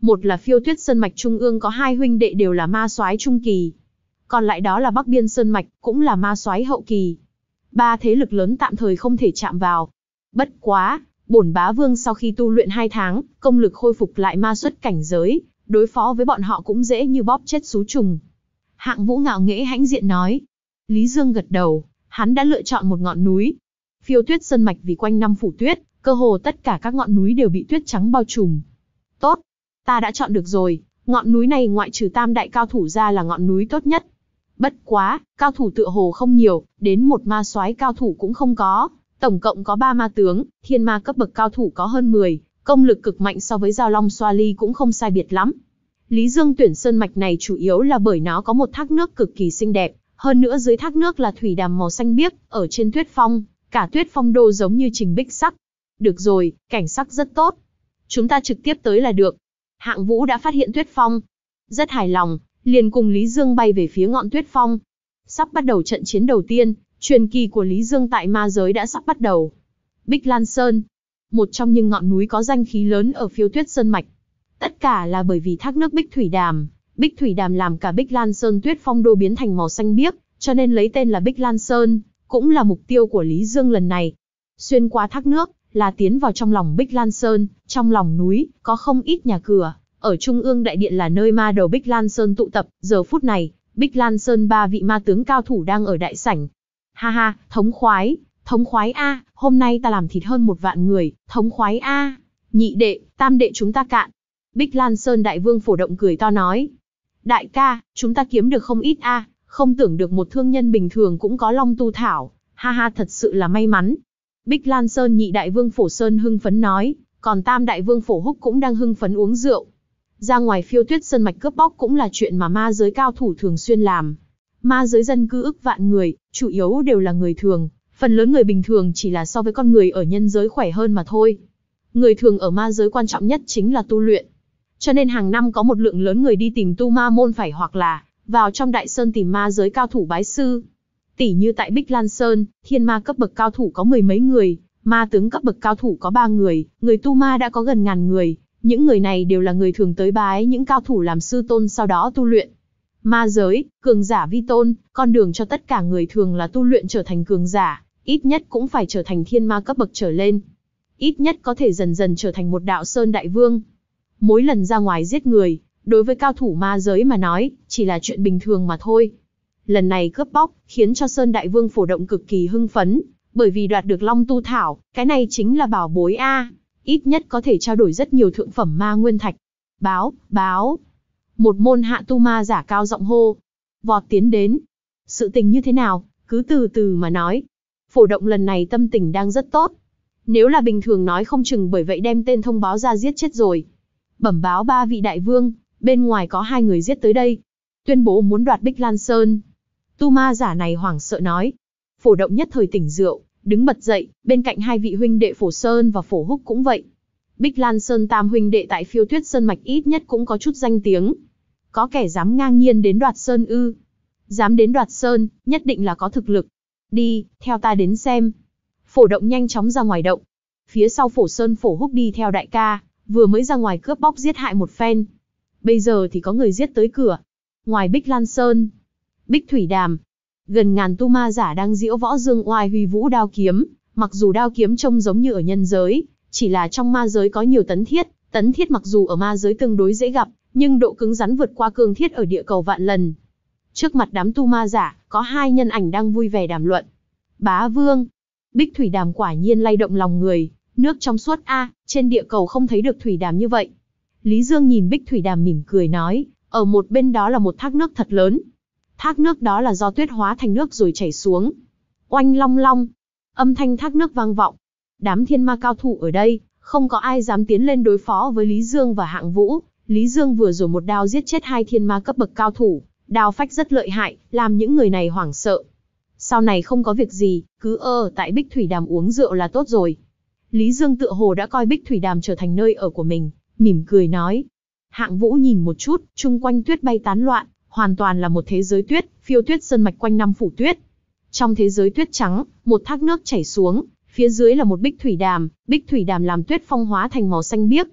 Một là Phiêu Tuyết Sơn mạch trung ương có hai huynh đệ đều là ma soái trung kỳ. Còn lại đó là Bắc Biên Sơn mạch, cũng là ma soái hậu kỳ. Ba thế lực lớn tạm thời không thể chạm vào. Bất quá, bổn bá vương sau khi tu luyện hai tháng, công lực khôi phục lại ma xuất cảnh giới, đối phó với bọn họ cũng dễ như bóp chết xú trùng. Hạng Vũ ngạo nghễ hãnh diện nói. Lý Dương gật đầu, hắn đã lựa chọn một ngọn núi. Phiêu Tuyết Sơn mạch vì quanh năm phủ tuyết, cơ hồ tất cả các ngọn núi đều bị tuyết trắng bao trùm. Tốt, ta đã chọn được rồi, ngọn núi này ngoại trừ tam đại cao thủ ra là ngọn núi tốt nhất. Bất quá, cao thủ tựa hồ không nhiều, đến một ma soái cao thủ cũng không có, tổng cộng có ba ma tướng, thiên ma cấp bậc cao thủ có hơn mười, công lực cực mạnh so với Giao Long Xoa Ly cũng không sai biệt lắm. Lý Dương tuyển sơn mạch này chủ yếu là bởi nó có một thác nước cực kỳ xinh đẹp, hơn nữa dưới thác nước là thủy đàm màu xanh biếc, ở trên tuyết phong, cả tuyết phong đô giống như trình bích sắc. Được rồi, cảnh sắc rất tốt. Chúng ta trực tiếp tới là được. Hạng Vũ đã phát hiện tuyết phong. Rất hài lòng, liền cùng Lý Dương bay về phía ngọn tuyết phong. Sắp bắt đầu trận chiến đầu tiên, truyền kỳ của Lý Dương tại ma giới đã sắp bắt đầu. Bích Lan Sơn, một trong những ngọn núi có danh khí lớn ở Phiêu Tuyết Sơn mạch. Tất cả là bởi vì thác nước Bích Thủy Đàm. Bích Thủy Đàm làm cả Bích Lan Sơn tuyết phong đô biến thành màu xanh biếc, cho nên lấy tên là Bích Lan Sơn, cũng là mục tiêu của Lý Dương lần này. Xuyên qua thác nước, là tiến vào trong lòng Bích Lan Sơn, trong lòng núi, có không ít nhà cửa. Ở trung ương đại điện là nơi ma đầu Bích Lan Sơn tụ tập, giờ phút này, Bích Lan Sơn ba vị ma tướng cao thủ đang ở đại sảnh. Ha ha, thống khoái, thống khoái a, hôm nay ta làm thịt hơn một vạn người, thống khoái a. Nhị đệ, tam đệ chúng ta cạn. Bích Lan Sơn đại vương Phổ Động cười to nói. Đại ca, chúng ta kiếm được không ít a, không tưởng được một thương nhân bình thường cũng có long tu thảo, ha ha thật sự là may mắn. Bích Lan Sơn nhị đại vương Phổ Sơn hưng phấn nói, còn tam đại vương Phổ Húc cũng đang hưng phấn uống rượu. Ra ngoài Phiêu Tuyết Sơn mạch cướp bóc cũng là chuyện mà ma giới cao thủ thường xuyên làm. Ma giới dân cư ức vạn người, chủ yếu đều là người thường, phần lớn người bình thường chỉ là so với con người ở nhân giới khỏe hơn mà thôi. Người thường ở ma giới quan trọng nhất chính là tu luyện. Cho nên hàng năm có một lượng lớn người đi tìm tu ma môn phải hoặc là vào trong đại sơn tìm ma giới cao thủ bái sư. Tỷ như tại Bích Lan Sơn, thiên ma cấp bậc cao thủ có mười mấy người, ma tướng cấp bậc cao thủ có ba người, người tu ma đã có gần ngàn người. Những người này đều là người thường tới bái những cao thủ làm sư tôn sau đó tu luyện. Ma giới, cường giả vi tôn, con đường cho tất cả người thường là tu luyện trở thành cường giả, ít nhất cũng phải trở thành thiên ma cấp bậc trở lên. Ít nhất có thể dần dần trở thành một đạo sơn đại vương. Mỗi lần ra ngoài giết người, đối với cao thủ ma giới mà nói, chỉ là chuyện bình thường mà thôi. Lần này cướp bóc, khiến cho Sơn Đại Vương Phổ Động cực kỳ hưng phấn, bởi vì đoạt được Long Tu Thảo, cái này chính là bảo bối a, ít nhất có thể trao đổi rất nhiều thượng phẩm ma nguyên thạch. Báo, báo. Một môn hạ tu ma giả cao giọng hô, vọt tiến đến. Sự tình như thế nào, cứ từ từ mà nói. Phổ Động lần này tâm tình đang rất tốt. Nếu là bình thường nói không chừng bởi vậy đem tên thông báo ra giết chết rồi. Bẩm báo ba vị đại vương, bên ngoài có hai người giết tới đây, tuyên bố muốn đoạt Bích Lan Sơn. Tu ma giả này hoảng sợ nói. Phổ Động nhất thời tỉnh rượu, đứng bật dậy, bên cạnh hai vị huynh đệ Phổ Sơn và Phổ Húc cũng vậy. Bích Lan Sơn tam huynh đệ tại Phiêu Tuyết Sơn mạch ít nhất cũng có chút danh tiếng. Có kẻ dám ngang nhiên đến đoạt Sơn ư? Dám đến đoạt Sơn, nhất định là có thực lực. Đi, theo ta đến xem. Phổ Động nhanh chóng ra ngoài động. Phía sau Phổ Sơn Phổ Húc đi theo đại ca, vừa mới ra ngoài cướp bóc giết hại một phen. Bây giờ thì có người giết tới cửa. Ngoài Bích Lan Sơn, Bích Thủy Đàm, gần ngàn tu ma giả đang diễu võ dương oai huy vũ đao kiếm. Mặc dù đao kiếm trông giống như ở nhân giới, chỉ là trong ma giới có nhiều tấn thiết. Tấn thiết mặc dù ở ma giới tương đối dễ gặp, nhưng độ cứng rắn vượt qua cương thiết ở địa cầu vạn lần. Trước mặt đám tu ma giả, có hai nhân ảnh đang vui vẻ đàm luận. Bá Vương, Bích Thủy Đàm quả nhiên lay động lòng người. Nước trong suốt a, trên địa cầu không thấy được thủy đàm như vậy. Lý Dương nhìn Bích Thủy Đàm mỉm cười nói, ở một bên đó là một thác nước thật lớn. Thác nước đó là do tuyết hóa thành nước rồi chảy xuống. Oanh long long, âm thanh thác nước vang vọng. Đám thiên ma cao thủ ở đây, không có ai dám tiến lên đối phó với Lý Dương và Hạng Vũ. Lý Dương vừa rồi một đao giết chết hai thiên ma cấp bậc cao thủ, đao phách rất lợi hại, làm những người này hoảng sợ. Sau này không có việc gì, cứ ở tại Bích Thủy Đàm uống rượu là tốt rồi. Lý Dương tựa hồ đã coi Bích Thủy Đàm trở thành nơi ở của mình, mỉm cười nói. Hạng Vũ nhìn một chút, chung quanh tuyết bay tán loạn, hoàn toàn là một thế giới tuyết, Phiêu Tuyết Sơn mạch quanh năm phủ tuyết. Trong thế giới tuyết trắng, một thác nước chảy xuống, phía dưới là một Bích Thủy Đàm, Bích Thủy Đàm làm tuyết phong hóa thành màu xanh biếc.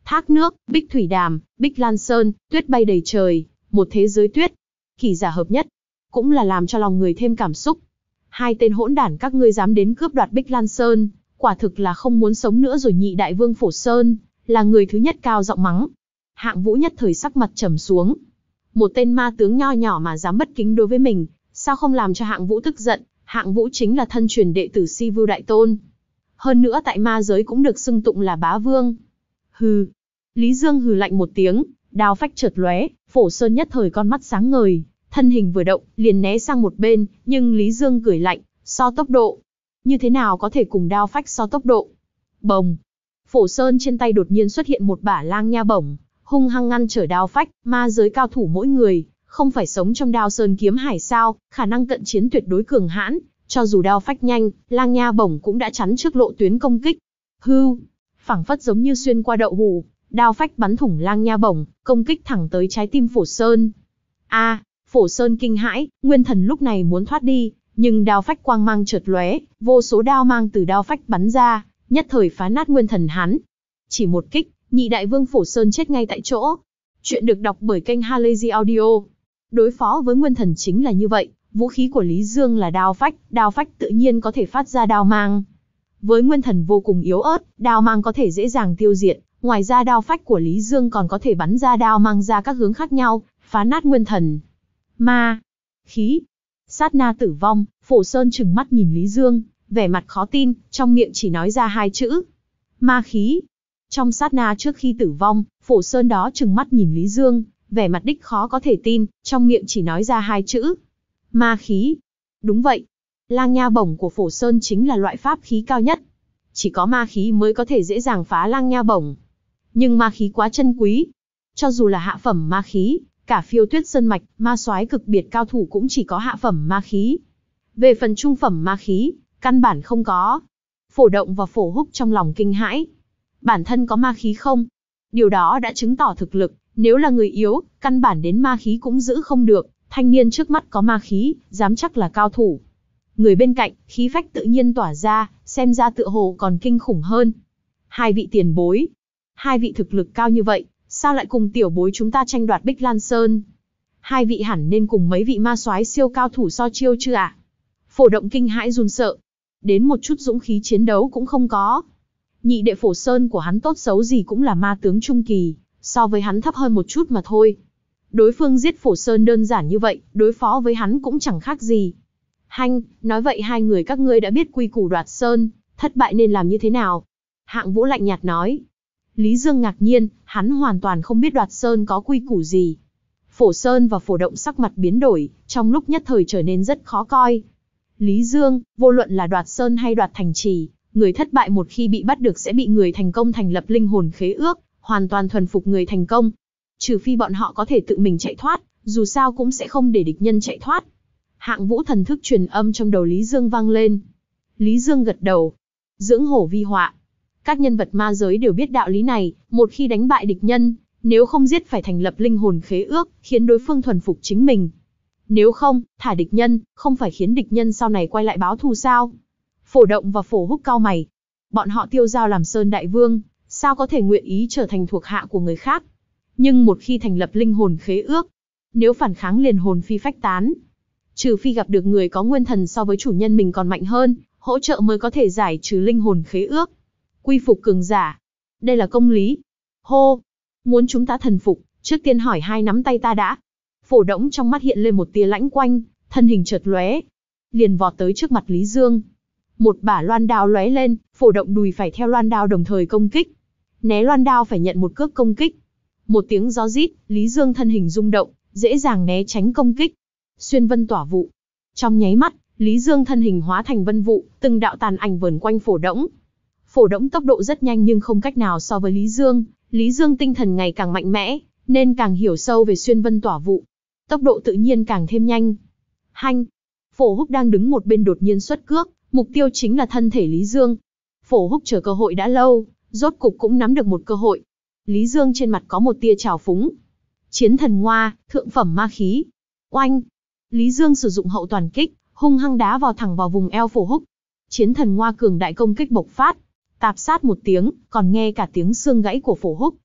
thác nước, bích thủy đàm, bích lan sơn, tuyết bay đầy trời, một thế giới tuyết. Kỳ giả hợp nhất, cũng là làm cho lòng người thêm cảm xúc. Hai tên hỗn đản các ngươi dám đến cướp đoạt Bích Lan Sơn, quả thực là không muốn sống nữa rồi. Nhị đại vương Phổ Sơn là người thứ nhất cao giọng mắng. Hạng Vũ nhất thời sắc mặt trầm xuống. Một tên ma tướng nho nhỏ mà dám bất kính đối với mình, sao không làm cho Hạng Vũ tức giận? Hạng Vũ chính là thân truyền đệ tử Si Vưu Đại Tôn, hơn nữa tại ma giới cũng được xưng tụng là bá vương. Hừ. Lý Dương hừ lạnh một tiếng, đao phách chợt lóe, Phổ Sơn nhất thời con mắt sáng ngời, thân hình vừa động, liền né sang một bên, nhưng Lý Dương cười lạnh, so tốc độ. Như thế nào có thể cùng đao phách so tốc độ? Bồng. Phổ Sơn trên tay đột nhiên xuất hiện một bả lang nha bổng, hung hăng ngăn trở đao phách. Ma giới cao thủ mỗi người, không phải sống trong Đao Sơn kiếm hải sao, khả năng cận chiến tuyệt đối cường hãn, cho dù đao phách nhanh, lang nha bổng cũng đã chắn trước lộ tuyến công kích. Hưu, phảng phất giống như xuyên qua đậu hũ, đao phách bắn thủng lang nha bổng, công kích thẳng tới trái tim Phổ Sơn. A, à, Phổ Sơn kinh hãi, nguyên thần lúc này muốn thoát đi, nhưng đao phách quang mang chợt lóe, vô số đao mang từ đao phách bắn ra, nhất thời phá nát nguyên thần hắn. Chỉ một kích, nhị đại vương Phổ Sơn chết ngay tại chỗ. Chuyện được đọc bởi kênh Halazy Audio. Đối phó với nguyên thần chính là như vậy, vũ khí của Lý Dương là đao phách, đao phách tự nhiên có thể phát ra đao mang. Với nguyên thần vô cùng yếu ớt, đao mang có thể dễ dàng tiêu diệt, ngoài ra đao phách của Lý Dương còn có thể bắn ra đao mang ra các hướng khác nhau, phá nát nguyên thần. Ma, khí, sát na tử vong. Phổ Sơn trừng mắt nhìn Lý Dương, vẻ mặt khó tin, trong miệng chỉ nói ra hai chữ: ma khí. Trong sát na trước khi tử vong, Phổ Sơn đó trừng mắt nhìn Lý Dương, vẻ mặt đích khó có thể tin, trong miệng chỉ nói ra hai chữ: ma khí. Đúng vậy, lang nha bổng của Phổ Sơn chính là loại pháp khí cao nhất. Chỉ có ma khí mới có thể dễ dàng phá lang nha bổng. Nhưng ma khí quá chân quý. Cho dù là hạ phẩm ma khí, cả Phiêu Tuyết Sơn mạch, ma soái cực biệt cao thủ cũng chỉ có hạ phẩm ma khí. Về phần trung phẩm ma khí, căn bản không có. Phổ Động và Phổ Húc trong lòng kinh hãi. Bản thân có ma khí không? Điều đó đã chứng tỏ thực lực, nếu là người yếu, căn bản đến ma khí cũng giữ không được. Thanh niên trước mắt có ma khí, dám chắc là cao thủ. Người bên cạnh, khí phách tự nhiên tỏa ra, xem ra tựa hồ còn kinh khủng hơn. Hai vị tiền bối, hai vị thực lực cao như vậy, sao lại cùng tiểu bối chúng ta tranh đoạt Bích Lan Sơn? Hai vị hẳn nên cùng mấy vị ma soái siêu cao thủ so chiêu chứ ạ? À? Phổ Động kinh hãi run sợ, đến một chút dũng khí chiến đấu cũng không có. Nhị đệ Phổ Sơn của hắn tốt xấu gì cũng là ma tướng trung kỳ, so với hắn thấp hơn một chút mà thôi. Đối phương giết Phổ Sơn đơn giản như vậy, đối phó với hắn cũng chẳng khác gì. Hanh, nói vậy hai người các ngươi đã biết quy củ đoạt Sơn, thất bại nên làm như thế nào? Hạng Vũ lạnh nhạt nói. Lý Dương ngạc nhiên, hắn hoàn toàn không biết đoạt Sơn có quy củ gì. Phổ Sơn và Phổ Động sắc mặt biến đổi, trong lúc nhất thời trở nên rất khó coi. Lý Dương, vô luận là đoạt Sơn hay đoạt thành trì, người thất bại một khi bị bắt được sẽ bị người thành công thành lập linh hồn khế ước, hoàn toàn thuần phục người thành công. Trừ phi bọn họ có thể tự mình chạy thoát, dù sao cũng sẽ không để địch nhân chạy thoát. Hạng Vũ thần thức truyền âm trong đầu Lý Dương vang lên. Lý Dương gật đầu. Dưỡng hổ vi họa. Các nhân vật ma giới đều biết đạo lý này, một khi đánh bại địch nhân, nếu không giết phải thành lập linh hồn khế ước, khiến đối phương thuần phục chính mình. Nếu không, thả địch nhân, không phải khiến địch nhân sau này quay lại báo thù sao? Phổ Động và Phổ Húc cau mày. Bọn họ tiêu giao làm Sơn Đại Vương, sao có thể nguyện ý trở thành thuộc hạ của người khác? Nhưng một khi thành lập linh hồn khế ước, nếu phản kháng liền hồn phi phách tán. Trừ phi gặp được người có nguyên thần so với chủ nhân mình còn mạnh hơn, hỗ trợ mới có thể giải trừ linh hồn khế ước. Quy phục cường giả. Đây là công lý. Hô! Muốn chúng ta thần phục, trước tiên hỏi hai nắm tay ta đã. Phổ Động trong mắt hiện lên một tia lãnh quanh, thân hình chợt lóe, liền vọt tới trước mặt Lý Dương. Một bả loan đao lóe lên, Phổ Động đùi phải theo loan đao đồng thời công kích. Né loan đao phải nhận một cước công kích. Một tiếng gió rít, Lý Dương thân hình rung động, dễ dàng né tránh công kích. Xuyên vân tỏa vụ. Trong nháy mắt, Lý Dương thân hình hóa thành vân vụ, từng đạo tàn ảnh vờn quanh Phổ Động. Phổ Động tốc độ rất nhanh nhưng không cách nào so với Lý Dương. Lý Dương tinh thần ngày càng mạnh mẽ, nên càng hiểu sâu về xuyên vân tỏa vụ. Tốc độ tự nhiên càng thêm nhanh. Hanh! Phổ Húc đang đứng một bên đột nhiên xuất cước, mục tiêu chính là thân thể Lý Dương. Phổ Húc chờ cơ hội đã lâu, rốt cục cũng nắm được một cơ hội. Lý Dương trên mặt có một tia trào phúng. Chiến thần ngoa, thượng phẩm ma khí. Oanh! Lý Dương sử dụng hậu toàn kích, hung hăng đá vào thẳng vào vùng eo Phổ Húc. Chiến thần ngoa cường đại công kích bộc phát. Tạp sát một tiếng, còn nghe cả tiếng xương gãy của Phổ Húc,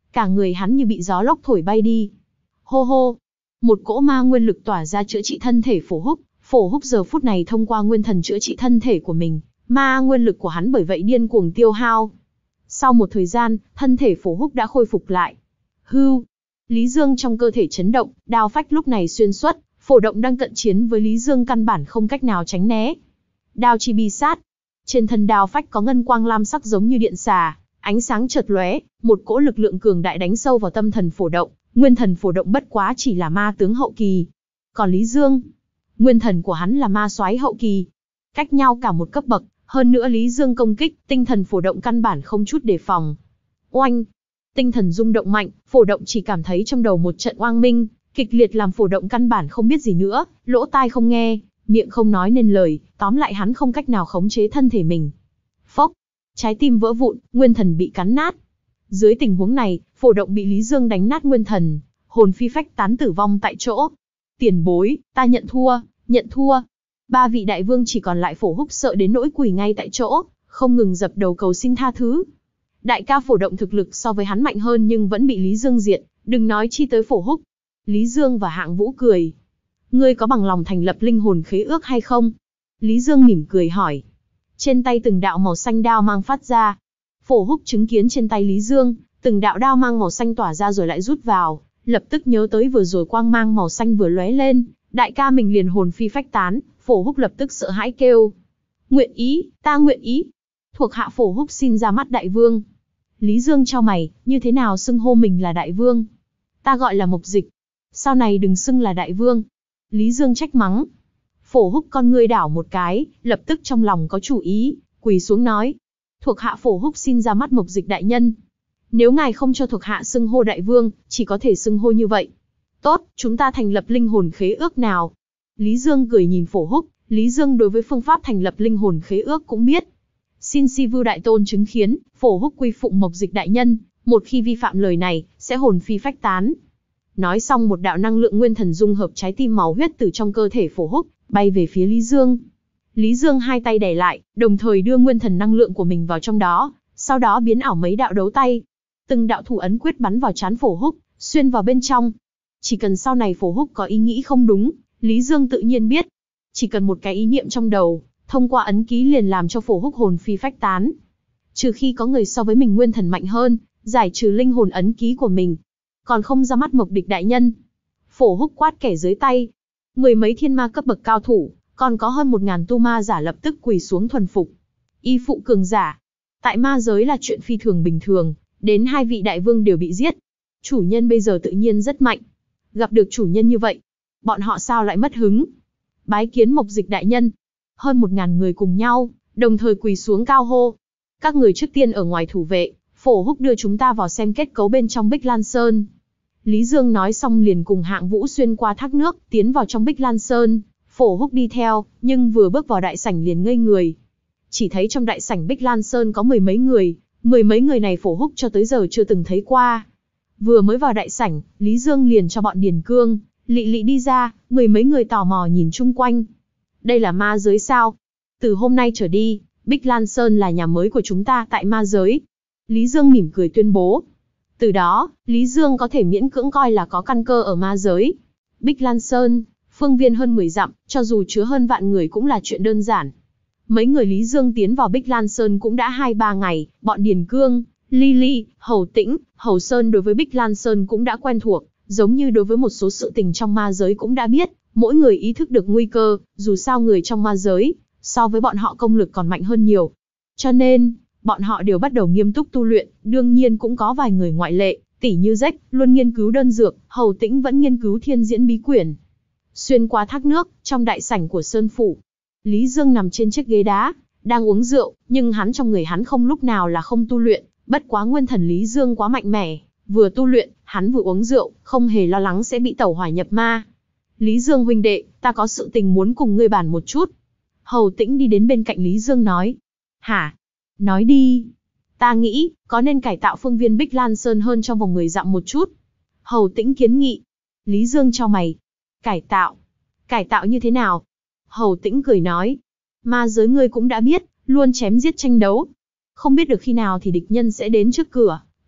cả người hắn như bị gió lốc thổi bay đi. Hô hô, một cỗ ma nguyên lực tỏa ra chữa trị thân thể Phổ Húc. Phổ Húc giờ phút này thông qua nguyên thần chữa trị thân thể của mình, ma nguyên lực của hắn bởi vậy điên cuồng tiêu hao. Sau một thời gian, thân thể Phổ Húc đã khôi phục lại. Hưu, Lý Dương trong cơ thể chấn động, đao phách lúc này xuyên xuất, Phổ Động đang cận chiến với Lý Dương căn bản không cách nào tránh né. Đao chi bi sát. Trên thân đao phách có ngân quang lam sắc giống như điện xà, ánh sáng chợt lóe, một cỗ lực lượng cường đại đánh sâu vào tâm thần Phổ Động. Nguyên thần Phổ Động bất quá chỉ là ma tướng hậu kỳ. Còn Lý Dương, nguyên thần của hắn là ma soái hậu kỳ. Cách nhau cả một cấp bậc, hơn nữa Lý Dương công kích, tinh thần Phổ Động căn bản không chút đề phòng. Oanh! Tinh thần rung động mạnh, Phổ Động chỉ cảm thấy trong đầu một trận oang minh, kịch liệt làm Phổ Động căn bản không biết gì nữa, lỗ tai không nghe, miệng không nói nên lời, tóm lại hắn không cách nào khống chế thân thể mình. Phốc! Trái tim vỡ vụn, nguyên thần bị cắn nát. Dưới tình huống này, Phổ Động bị Lý Dương đánh nát nguyên thần, hồn phi phách tán tử vong tại chỗ. Tiền bối, ta nhận thua, nhận thua. Ba vị đại vương chỉ còn lại Phổ Húc sợ đến nỗi quỳ ngay tại chỗ, không ngừng dập đầu cầu xin tha thứ. Đại ca Phổ Động thực lực so với hắn mạnh hơn nhưng vẫn bị Lý Dương diệt, đừng nói chi tới Phổ Húc. Lý Dương và Hạng Vũ cười. Ngươi có bằng lòng thành lập linh hồn khế ước hay không? Lý Dương mỉm cười hỏi. Trên tay từng đạo màu xanh đao mang phát ra. Phổ Húc chứng kiến trên tay Lý Dương, từng đạo đao mang màu xanh tỏa ra rồi lại rút vào, lập tức nhớ tới vừa rồi quang mang màu xanh vừa lóe lên, đại ca mình liền hồn phi phách tán. Phổ Húc lập tức sợ hãi kêu. Nguyện ý, ta nguyện ý. Thuộc hạ Phổ Húc xin ra mắt đại vương. Lý Dương chau mày, như thế nào xưng hô mình là đại vương? Ta gọi là Mộc Dịch. Sau này đừng xưng là đại vương. Lý Dương trách mắng. Phổ Húc con ngươi đảo một cái, lập tức trong lòng có chủ ý, quỳ xuống nói. Thuộc hạ Phổ Húc xin ra mắt Mộc Dịch đại nhân. Nếu ngài không cho thuộc hạ xưng hô đại vương, chỉ có thể xưng hô như vậy. Tốt, chúng ta thành lập linh hồn khế ước nào. Lý Dương cười nhìn Phổ Húc, Lý Dương đối với phương pháp thành lập linh hồn khế ước cũng biết. Xin Si Vưu đại tôn chứng kiến, Phổ Húc quy phụng Mộc Dịch đại nhân, một khi vi phạm lời này, sẽ hồn phi phách tán. Nói xong một đạo năng lượng nguyên thần dung hợp trái tim màu huyết từ trong cơ thể Phổ Húc, bay về phía Lý Dương. Lý Dương hai tay đè lại, đồng thời đưa nguyên thần năng lượng của mình vào trong đó, sau đó biến ảo mấy đạo đấu tay. Từng đạo thủ ấn quyết bắn vào trán Phổ Húc, xuyên vào bên trong. Chỉ cần sau này Phổ Húc có ý nghĩ không đúng, Lý Dương tự nhiên biết. Chỉ cần một cái ý niệm trong đầu, thông qua ấn ký liền làm cho Phổ Húc hồn phi phách tán. Trừ khi có người so với mình nguyên thần mạnh hơn, giải trừ linh hồn ấn ký của mình. Còn không ra mắt Mộc Địch đại nhân. Phổ Húc quát kẻ dưới tay. Mười mấy thiên ma cấp bậc cao thủ, còn có hơn một ngàn tu ma giả lập tức quỳ xuống thuần phục. Y phụ cường giả. Tại ma giới là chuyện phi thường bình thường, đến hai vị đại vương đều bị giết. Chủ nhân bây giờ tự nhiên rất mạnh. Gặp được chủ nhân như vậy, bọn họ sao lại mất hứng? Bái kiến Mộc Dịch đại nhân. Hơn một ngàn người cùng nhau, đồng thời quỳ xuống cao hô. Các người trước tiên ở ngoài thủ vệ, Phổ Húc đưa chúng ta vào xem kết cấu bên trong Bích Lan Sơn. Lý Dương nói xong liền cùng Hạng Vũ xuyên qua thác nước, tiến vào trong Bích Lan Sơn. Phổ Húc đi theo, nhưng vừa bước vào đại sảnh liền ngây người. Chỉ thấy trong đại sảnh Bích Lan Sơn có mười mấy người, mười mấy người này Phổ Húc cho tới giờ chưa từng thấy qua. Vừa mới vào đại sảnh, Lý Dương liền cho bọn Điền Cương, Lị Lị đi ra, mười mấy người tò mò nhìn chung quanh. Đây là ma giới sao? Từ hôm nay trở đi, Bích Lan Sơn là nhà mới của chúng ta tại ma giới. Lý Dương mỉm cười tuyên bố. Từ đó, Lý Dương có thể miễn cưỡng coi là có căn cơ ở ma giới. Bích Lan Sơn, phương viên hơn mười dặm, cho dù chứa hơn vạn người cũng là chuyện đơn giản. Mấy người Lý Dương tiến vào Bích Lan Sơn cũng đã hai ba ngày, bọn Điền Cương, Ly Ly, Hầu Tĩnh, Hầu Sơn đối với Bích Lan Sơn cũng đã quen thuộc, giống như đối với một số sự tình trong ma giới cũng đã biết, mỗi người ý thức được nguy cơ, dù sao người trong ma giới, so với bọn họ công lực còn mạnh hơn nhiều. Cho nên, bọn họ đều bắt đầu nghiêm túc tu luyện, đương nhiên cũng có vài người ngoại lệ, tỉ như Rách, luôn nghiên cứu đơn dược, Hầu Tĩnh vẫn nghiên cứu thiên diễn bí quyển. Xuyên qua thác nước, trong đại sảnh của Sơn Phủ, Lý Dương nằm trên chiếc ghế đá, đang uống rượu, nhưng hắn trong người hắn không lúc nào là không tu luyện, bất quá nguyên thần Lý Dương quá mạnh mẽ, vừa tu luyện, hắn vừa uống rượu, không hề lo lắng sẽ bị tẩu hỏa nhập ma. Lý Dương huynh đệ, ta có sự tình muốn cùng ngươi bàn một chút. Hầu Tĩnh đi đến bên cạnh Lý Dương nói. Hả? Nói đi. Ta nghĩ, có nên cải tạo phương viên Bích Lan Sơn hơn trong vòng mười dặm một chút. Hầu Tĩnh kiến nghị. Lý Dương chau mày. Cải tạo? Cải tạo như thế nào? Hầu Tĩnh cười nói. Ma giới ngươi cũng đã biết, luôn chém giết tranh đấu. Không biết được khi nào thì địch nhân sẽ đến trước cửa,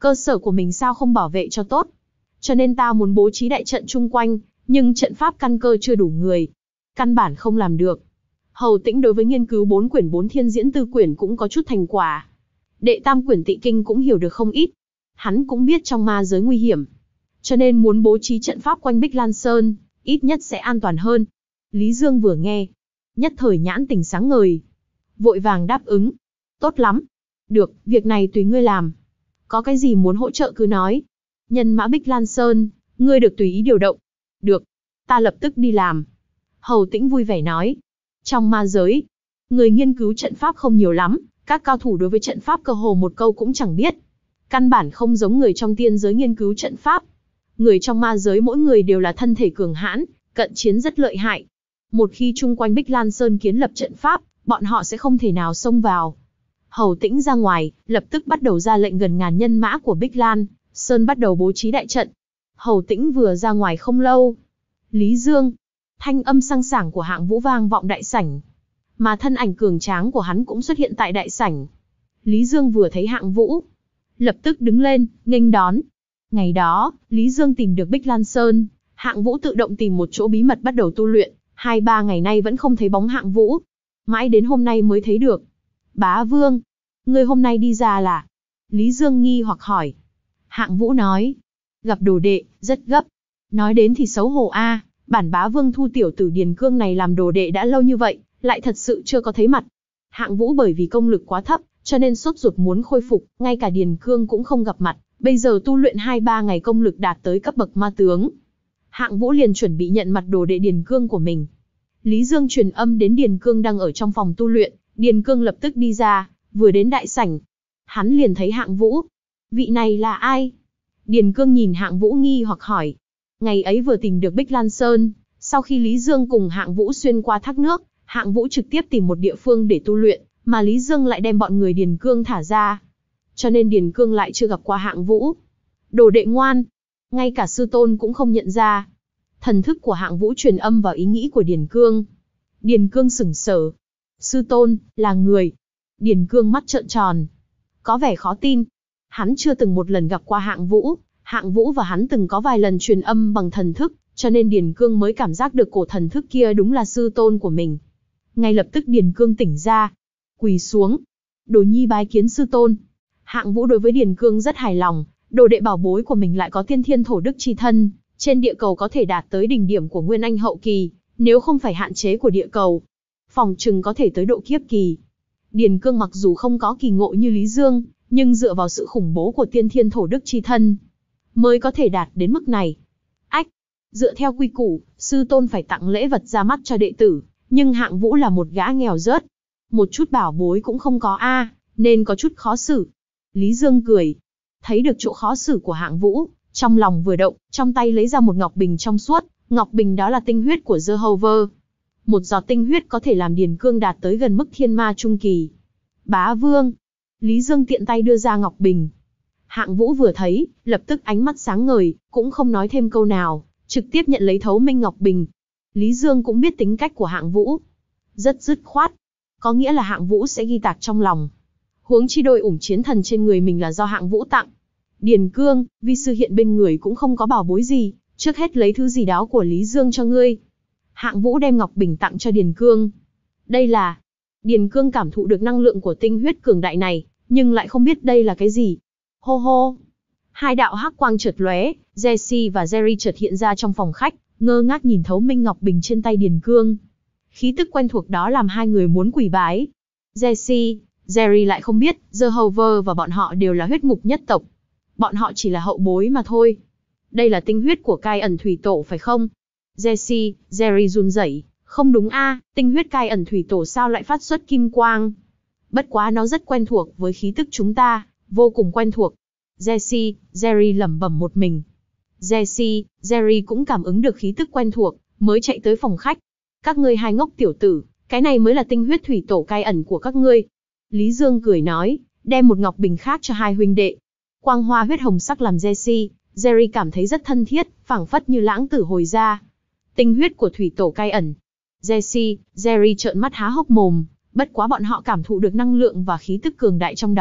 cơ sở của mình sao không bảo vệ cho tốt. Cho nên ta muốn bố trí đại trận chung quanh, nhưng trận pháp căn cơ chưa đủ người. Căn bản không làm được. Hầu Tĩnh đối với nghiên cứu bốn quyển bốn thiên diễn tư quyển cũng có chút thành quả. Đệ tam quyển tị kinh cũng hiểu được không ít. Hắn cũng biết trong ma giới nguy hiểm. Cho nên muốn bố trí trận pháp quanh Bích Lan Sơn, ít nhất sẽ an toàn hơn. Lý Dương vừa nghe, nhất thời nhãn tỉnh sáng ngời. Vội vàng đáp ứng. Tốt lắm. Được, việc này tùy ngươi làm. Có cái gì muốn hỗ trợ cứ nói. Nhân mã Bích Lan Sơn, ngươi được tùy ý điều động. Được, ta lập tức đi làm. Hầu Tĩnh vui vẻ nói. Trong ma giới, người nghiên cứu trận pháp không nhiều lắm, các cao thủ đối với trận pháp cơ hồ một câu cũng chẳng biết. Căn bản không giống người trong tiên giới nghiên cứu trận pháp. Người trong ma giới mỗi người đều là thân thể cường hãn, cận chiến rất lợi hại. Một khi chung quanh Bích Lan Sơn kiến lập trận pháp, bọn họ sẽ không thể nào xông vào. Hầu Tĩnh ra ngoài, lập tức bắt đầu ra lệnh gần ngàn nhân mã của Bích Lan Sơn bắt đầu bố trí đại trận. Hầu Tĩnh vừa ra ngoài không lâu, Lý Dương, thanh âm sang sảng của Hạng Vũ vang vọng đại sảnh, mà thân ảnh cường tráng của hắn cũng xuất hiện tại đại sảnh. Lý Dương vừa thấy Hạng Vũ, lập tức đứng lên, nghênh đón. Ngày đó, Lý Dương tìm được Bích Lan Sơn, Hạng Vũ tự động tìm một chỗ bí mật bắt đầu tu luyện, hai ba ngày nay vẫn không thấy bóng Hạng Vũ. Mãi đến hôm nay mới thấy được. Bá Vương, ngươi hôm nay đi ra là? Lý Dương nghi hoặc hỏi. Hạng Vũ nói, gặp đồ đệ, rất gấp. Nói đến thì xấu hổ a, bản Bá Vương thu tiểu tử Điền Cương này làm đồ đệ đã lâu như vậy, lại thật sự chưa có thấy mặt. Hạng Vũ bởi vì công lực quá thấp, cho nên sốt ruột muốn khôi phục, ngay cả Điền Cương cũng không gặp mặt, bây giờ tu luyện hai ba ngày công lực đạt tới cấp bậc ma tướng. Hạng Vũ liền chuẩn bị nhận mặt đồ đệ Điền Cương của mình. Lý Dương truyền âm đến Điền Cương đang ở trong phòng tu luyện, Điền Cương lập tức đi ra, vừa đến đại sảnh, hắn liền thấy Hạng Vũ. Vị này là ai? Điền Cương nhìn Hạng Vũ nghi hoặc hỏi. Ngày ấy vừa tìm được Bích Lan Sơn, sau khi Lý Dương cùng Hạng Vũ xuyên qua thác nước, Hạng Vũ trực tiếp tìm một địa phương để tu luyện, mà Lý Dương lại đem bọn người Điền Cương thả ra. Cho nên Điền Cương lại chưa gặp qua Hạng Vũ. Đồ đệ ngoan, ngay cả sư tôn cũng không nhận ra. Thần thức của Hạng Vũ truyền âm vào ý nghĩ của Điền Cương. Điền Cương sững sờ. Sư tôn, là người. Điền Cương mắt trợn tròn, có vẻ khó tin. Hắn chưa từng một lần gặp qua Hạng Vũ, Hạng Vũ và hắn từng có vài lần truyền âm bằng thần thức, cho nên Điền Cương mới cảm giác được cổ thần thức kia đúng là sư tôn của mình. Ngay lập tức Điền Cương tỉnh ra, quỳ xuống. Đồ nhi bái kiến sư tôn. Hạng Vũ đối với Điền Cương rất hài lòng, đồ đệ bảo bối của mình lại có tiên thiên thổ đức chi thân, trên địa cầu có thể đạt tới đỉnh điểm của Nguyên Anh hậu kỳ, nếu không phải hạn chế của địa cầu, phòng chừng có thể tới độ kiếp kỳ. Điền Cương mặc dù không có kỳ ngộ như Lý Dương, nhưng dựa vào sự khủng bố của tiên thiên thổ đức chi thân, mới có thể đạt đến mức này. Ách, dựa theo quy củ, sư tôn phải tặng lễ vật ra mắt cho đệ tử, nhưng Hạng Vũ là một gã nghèo rớt, một chút bảo bối cũng không có a, nên có chút khó xử. Lý Dương cười, thấy được chỗ khó xử của Hạng Vũ, trong lòng vừa động, trong tay lấy ra một ngọc bình trong suốt, ngọc bình đó là tinh huyết của Jehovah. Một giọt tinh huyết có thể làm Điền Cương đạt tới gần mức thiên ma trung kỳ. Bá Vương, Lý Dương tiện tay đưa ra ngọc bình. Hạng Vũ vừa thấy, lập tức ánh mắt sáng ngời, cũng không nói thêm câu nào, trực tiếp nhận lấy thấu minh ngọc bình. Lý Dương cũng biết tính cách của Hạng Vũ, rất dứt khoát, có nghĩa là Hạng Vũ sẽ ghi tạc trong lòng. Huống chi đôi ủng chiến thần trên người mình là do Hạng Vũ tặng. Điền Cương, vi sư hiện bên người cũng không có bảo bối gì, trước hết lấy thứ gì đó của Lý Dương cho ngươi. Hạng Vũ đem ngọc bình tặng cho Điền Cương. Đây là... Điền Cương cảm thụ được năng lượng của tinh huyết cường đại này, nhưng lại không biết đây là cái gì. Hô hô. Hai đạo hắc quang chợt lóe, Jesse và Jerry chợt hiện ra trong phòng khách, ngơ ngác nhìn thấu minh ngọc bình trên tay Điền Cương. Khí tức quen thuộc đó làm hai người muốn quỳ bái. Jesse, Jerry lại không biết, Jehovah và bọn họ đều là huyết ngục nhất tộc. Bọn họ chỉ là hậu bối mà thôi. Đây là tinh huyết của Cai Ẩn Thủy Tổ phải không? Jesse, Jerry run rẩy. Không đúng a, tinh huyết Cai Ẩn Thủy Tổ sao lại phát xuất kim quang? Bất quá nó rất quen thuộc với khí tức chúng ta, vô cùng quen thuộc. Jesse, Jerry lẩm bẩm một mình. Jesse, Jerry cũng cảm ứng được khí tức quen thuộc, mới chạy tới phòng khách. Các ngươi hai ngốc tiểu tử, cái này mới là tinh huyết thủy tổ Cai Ẩn của các ngươi. Lý Dương cười nói, đem một ngọc bình khác cho hai huynh đệ. Quang hoa huyết hồng sắc làm Jesse, Jerry cảm thấy rất thân thiết, phảng phất như lãng tử hồi ra. Tinh huyết của thủy tổ Cai Ẩn. Jesse, Jerry trợn mắt há hốc mồm, bất quá bọn họ cảm thụ được năng lượng và khí tức cường đại trong đó,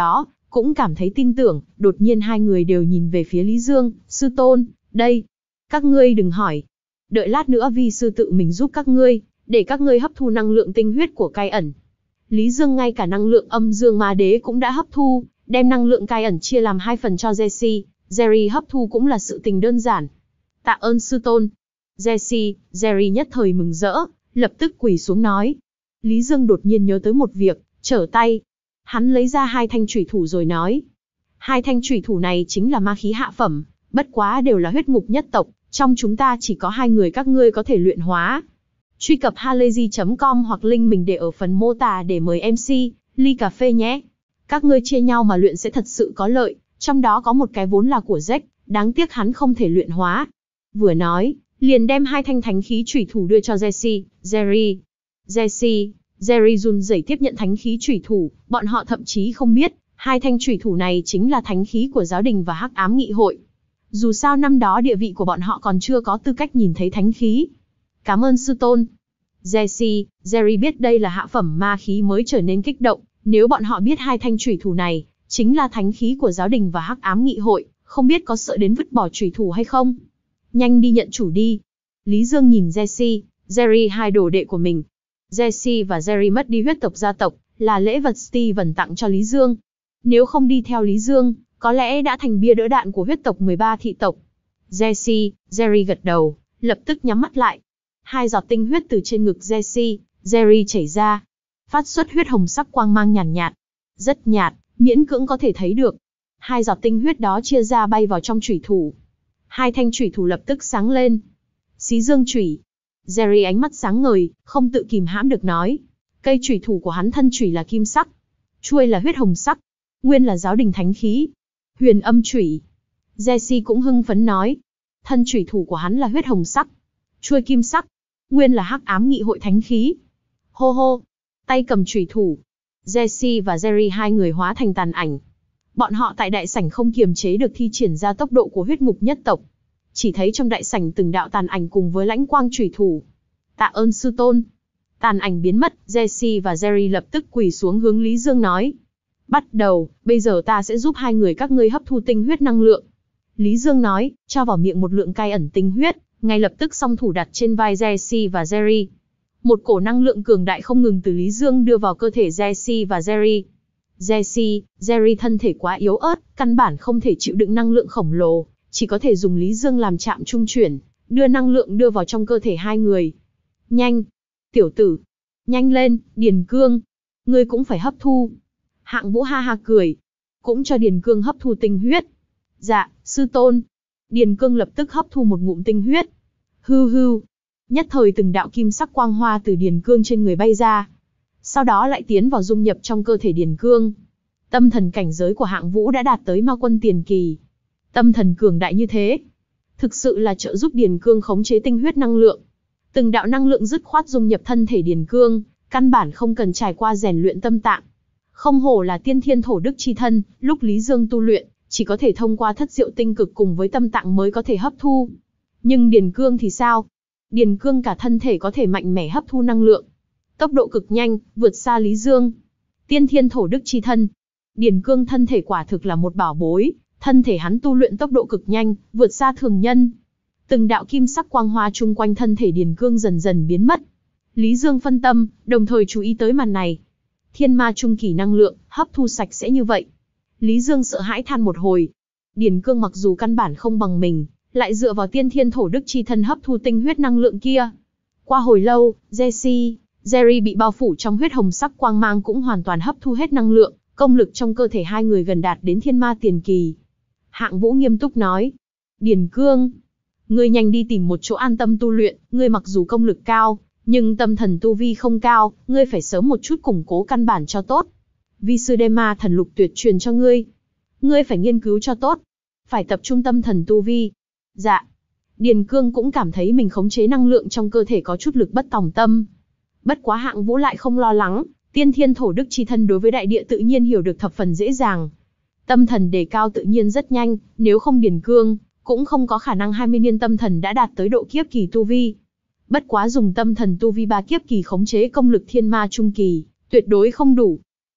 cũng cảm thấy tin tưởng, đột nhiên hai người đều nhìn về phía Lý Dương, sư tôn, đây. Các ngươi đừng hỏi. Đợi lát nữa vi sư tự mình giúp các ngươi, để các ngươi hấp thu năng lượng tinh huyết của cai ẩn. Lý Dương ngay cả năng lượng âm dương ma đế cũng đã hấp thu, đem năng lượng cai ẩn chia làm hai phần cho Jesse, Jerry hấp thu cũng là sự tình đơn giản. Tạ ơn sư tôn. Jesse, Jerry nhất thời mừng rỡ, lập tức quỳ xuống nói. Lý Dương đột nhiên nhớ tới một việc, trở tay. Hắn lấy ra hai thanh chủy thủ rồi nói. Hai thanh chủy thủ này chính là ma khí hạ phẩm, bất quá đều là huyết ngục nhất tộc, trong chúng ta chỉ có hai người các ngươi có thể luyện hóa. Truy cập halayzi chấm com hoặc link mình để ở phần mô tả để mời em xê, ly cà phê nhé. Các ngươi chia nhau mà luyện sẽ thật sự có lợi, trong đó có một cái vốn là của Jack, đáng tiếc hắn không thể luyện hóa. Vừa nói, liền đem hai thanh thánh khí chủy thủ đưa cho Jesse, Jerry. Jesse, Jerry run rẩy tiếp nhận thánh khí chủy thủ, bọn họ thậm chí không biết, hai thanh chủy thủ này chính là thánh khí của giáo đình và hắc ám nghị hội. Dù sao năm đó địa vị của bọn họ còn chưa có tư cách nhìn thấy thánh khí. Cảm ơn sư tôn. Jesse, Jerry biết đây là hạ phẩm ma khí mới trở nên kích động, nếu bọn họ biết hai thanh chủy thủ này chính là thánh khí của giáo đình và hắc ám nghị hội, không biết có sợ đến vứt bỏ chủy thủ hay không. Nhanh đi nhận chủ đi. Lý Dương nhìn Jesse, Jerry hai đồ đệ của mình. Jesse và Jerry mất đi huyết tộc gia tộc, là lễ vật Steven tặng cho Lý Dương. Nếu không đi theo Lý Dương, có lẽ đã thành bia đỡ đạn của huyết tộc mười ba thị tộc. Jesse, Jerry gật đầu, lập tức nhắm mắt lại. Hai giọt tinh huyết từ trên ngực Jesse, Jerry chảy ra, phát xuất huyết hồng sắc quang mang nhàn nhạt, nhạt, rất nhạt, miễn cưỡng có thể thấy được. Hai giọt tinh huyết đó chia ra bay vào trong chủy thủ. Hai thanh chủy thủ lập tức sáng lên. Xí dương chủy. Jerry ánh mắt sáng ngời, không tự kìm hãm được nói. Cây chủy thủ của hắn thân chủy là kim sắc, chuôi là huyết hồng sắc, nguyên là giáo đình thánh khí. Huyền âm chủy. Jesse cũng hưng phấn nói. Thân chủy thủ của hắn là huyết hồng sắc, chuôi kim sắc, nguyên là hắc ám nghị hội thánh khí. Hô hô. Tay cầm chủy thủ. Jesse và Jerry hai người hóa thành tàn ảnh. Bọn họ tại đại sảnh không kiềm chế được thi triển ra tốc độ của huyết ngục nhất tộc. Chỉ thấy trong đại sảnh từng đạo tàn ảnh cùng với lãnh quang chủy thủ. Tạ ơn sư tôn. Tàn ảnh biến mất, Jesse và Jerry lập tức quỳ xuống hướng Lý Dương nói. Bắt đầu, bây giờ ta sẽ giúp hai người các ngươi hấp thu tinh huyết năng lượng. Lý Dương nói, cho vào miệng một lượng cai ẩn tinh huyết, ngay lập tức song thủ đặt trên vai Jesse và Jerry. Một cổ năng lượng cường đại không ngừng từ Lý Dương đưa vào cơ thể Jesse và Jerry. Jesse, Jerry thân thể quá yếu ớt, căn bản không thể chịu đựng năng lượng khổng lồ, chỉ có thể dùng Lý Dương làm trạm trung chuyển, đưa năng lượng đưa vào trong cơ thể hai người. Nhanh! Tiểu tử! Nhanh lên, Điền Cương! Ngươi cũng phải hấp thu. Hạng Vũ ha ha cười. Cũng cho Điền Cương hấp thu tinh huyết. Dạ, sư tôn. Điền Cương lập tức hấp thu một ngụm tinh huyết. Hư hư. Nhất thời từng đạo kim sắc quang hoa từ Điền Cương trên người bay ra. Sau đó lại tiến vào dung nhập trong cơ thể Điền Cương. Tâm thần cảnh giới của Hạng Vũ đã đạt tới ma quân tiền kỳ. Tâm thần cường đại như thế, thực sự là trợ giúp Điền Cương khống chế tinh huyết năng lượng. Từng đạo năng lượng dứt khoát dung nhập thân thể Điền Cương, căn bản không cần trải qua rèn luyện tâm tạng. Không hổ là tiên thiên thổ đức chi thân, lúc Lý Dương tu luyện, chỉ có thể thông qua thất diệu tinh cực cùng với tâm tạng mới có thể hấp thu. Nhưng Điền Cương thì sao? Điền Cương cả thân thể có thể mạnh mẽ hấp thu năng lượng. Tốc độ cực nhanh, vượt xa Lý Dương. Tiên thiên thổ đức chi thân. Điền Cương thân thể quả thực là một bảo bối, thân thể hắn tu luyện tốc độ cực nhanh, vượt xa thường nhân. Từng đạo kim sắc quang hoa chung quanh thân thể Điền Cương dần dần biến mất. Lý Dương phân tâm, đồng thời chú ý tới màn này. Thiên ma trung kỳ năng lượng, hấp thu sạch sẽ như vậy. Lý Dương sợ hãi than một hồi. Điền Cương mặc dù căn bản không bằng mình, lại dựa vào tiên thiên thổ đức chi thân hấp thu tinh huyết năng lượng kia. Qua hồi lâu, Jesse, Jerry bị bao phủ trong huyết hồng sắc quang mang cũng hoàn toàn hấp thu hết năng lượng, công lực trong cơ thể hai người gần đạt đến thiên ma tiền kỳ. Hạng Vũ nghiêm túc nói. Điền Cương, ngươi nhanh đi tìm một chỗ an tâm tu luyện, ngươi mặc dù công lực cao, nhưng tâm thần tu vi không cao, ngươi phải sớm một chút củng cố căn bản cho tốt. Vi sư đem ma thần lục tuyệt truyền cho ngươi. Ngươi phải nghiên cứu cho tốt. Phải tập trung tâm thần tu vi. Dạ. Điền Cương cũng cảm thấy mình khống chế năng lượng trong cơ thể có chút lực bất tòng tâm. Bất quá Hạng Vũ lại không lo lắng, tiên thiên thổ đức chi thân đối với đại địa tự nhiên hiểu được thập phần dễ dàng. Tâm thần đề cao tự nhiên rất nhanh, nếu không Điền Cương, cũng không có khả năng hai mươi niên tâm thần đã đạt tới độ kiếp kỳ tu vi. Bất quá dùng tâm thần tu vi ba kiếp kỳ khống chế công lực thiên ma trung kỳ, tuyệt đối không đủ.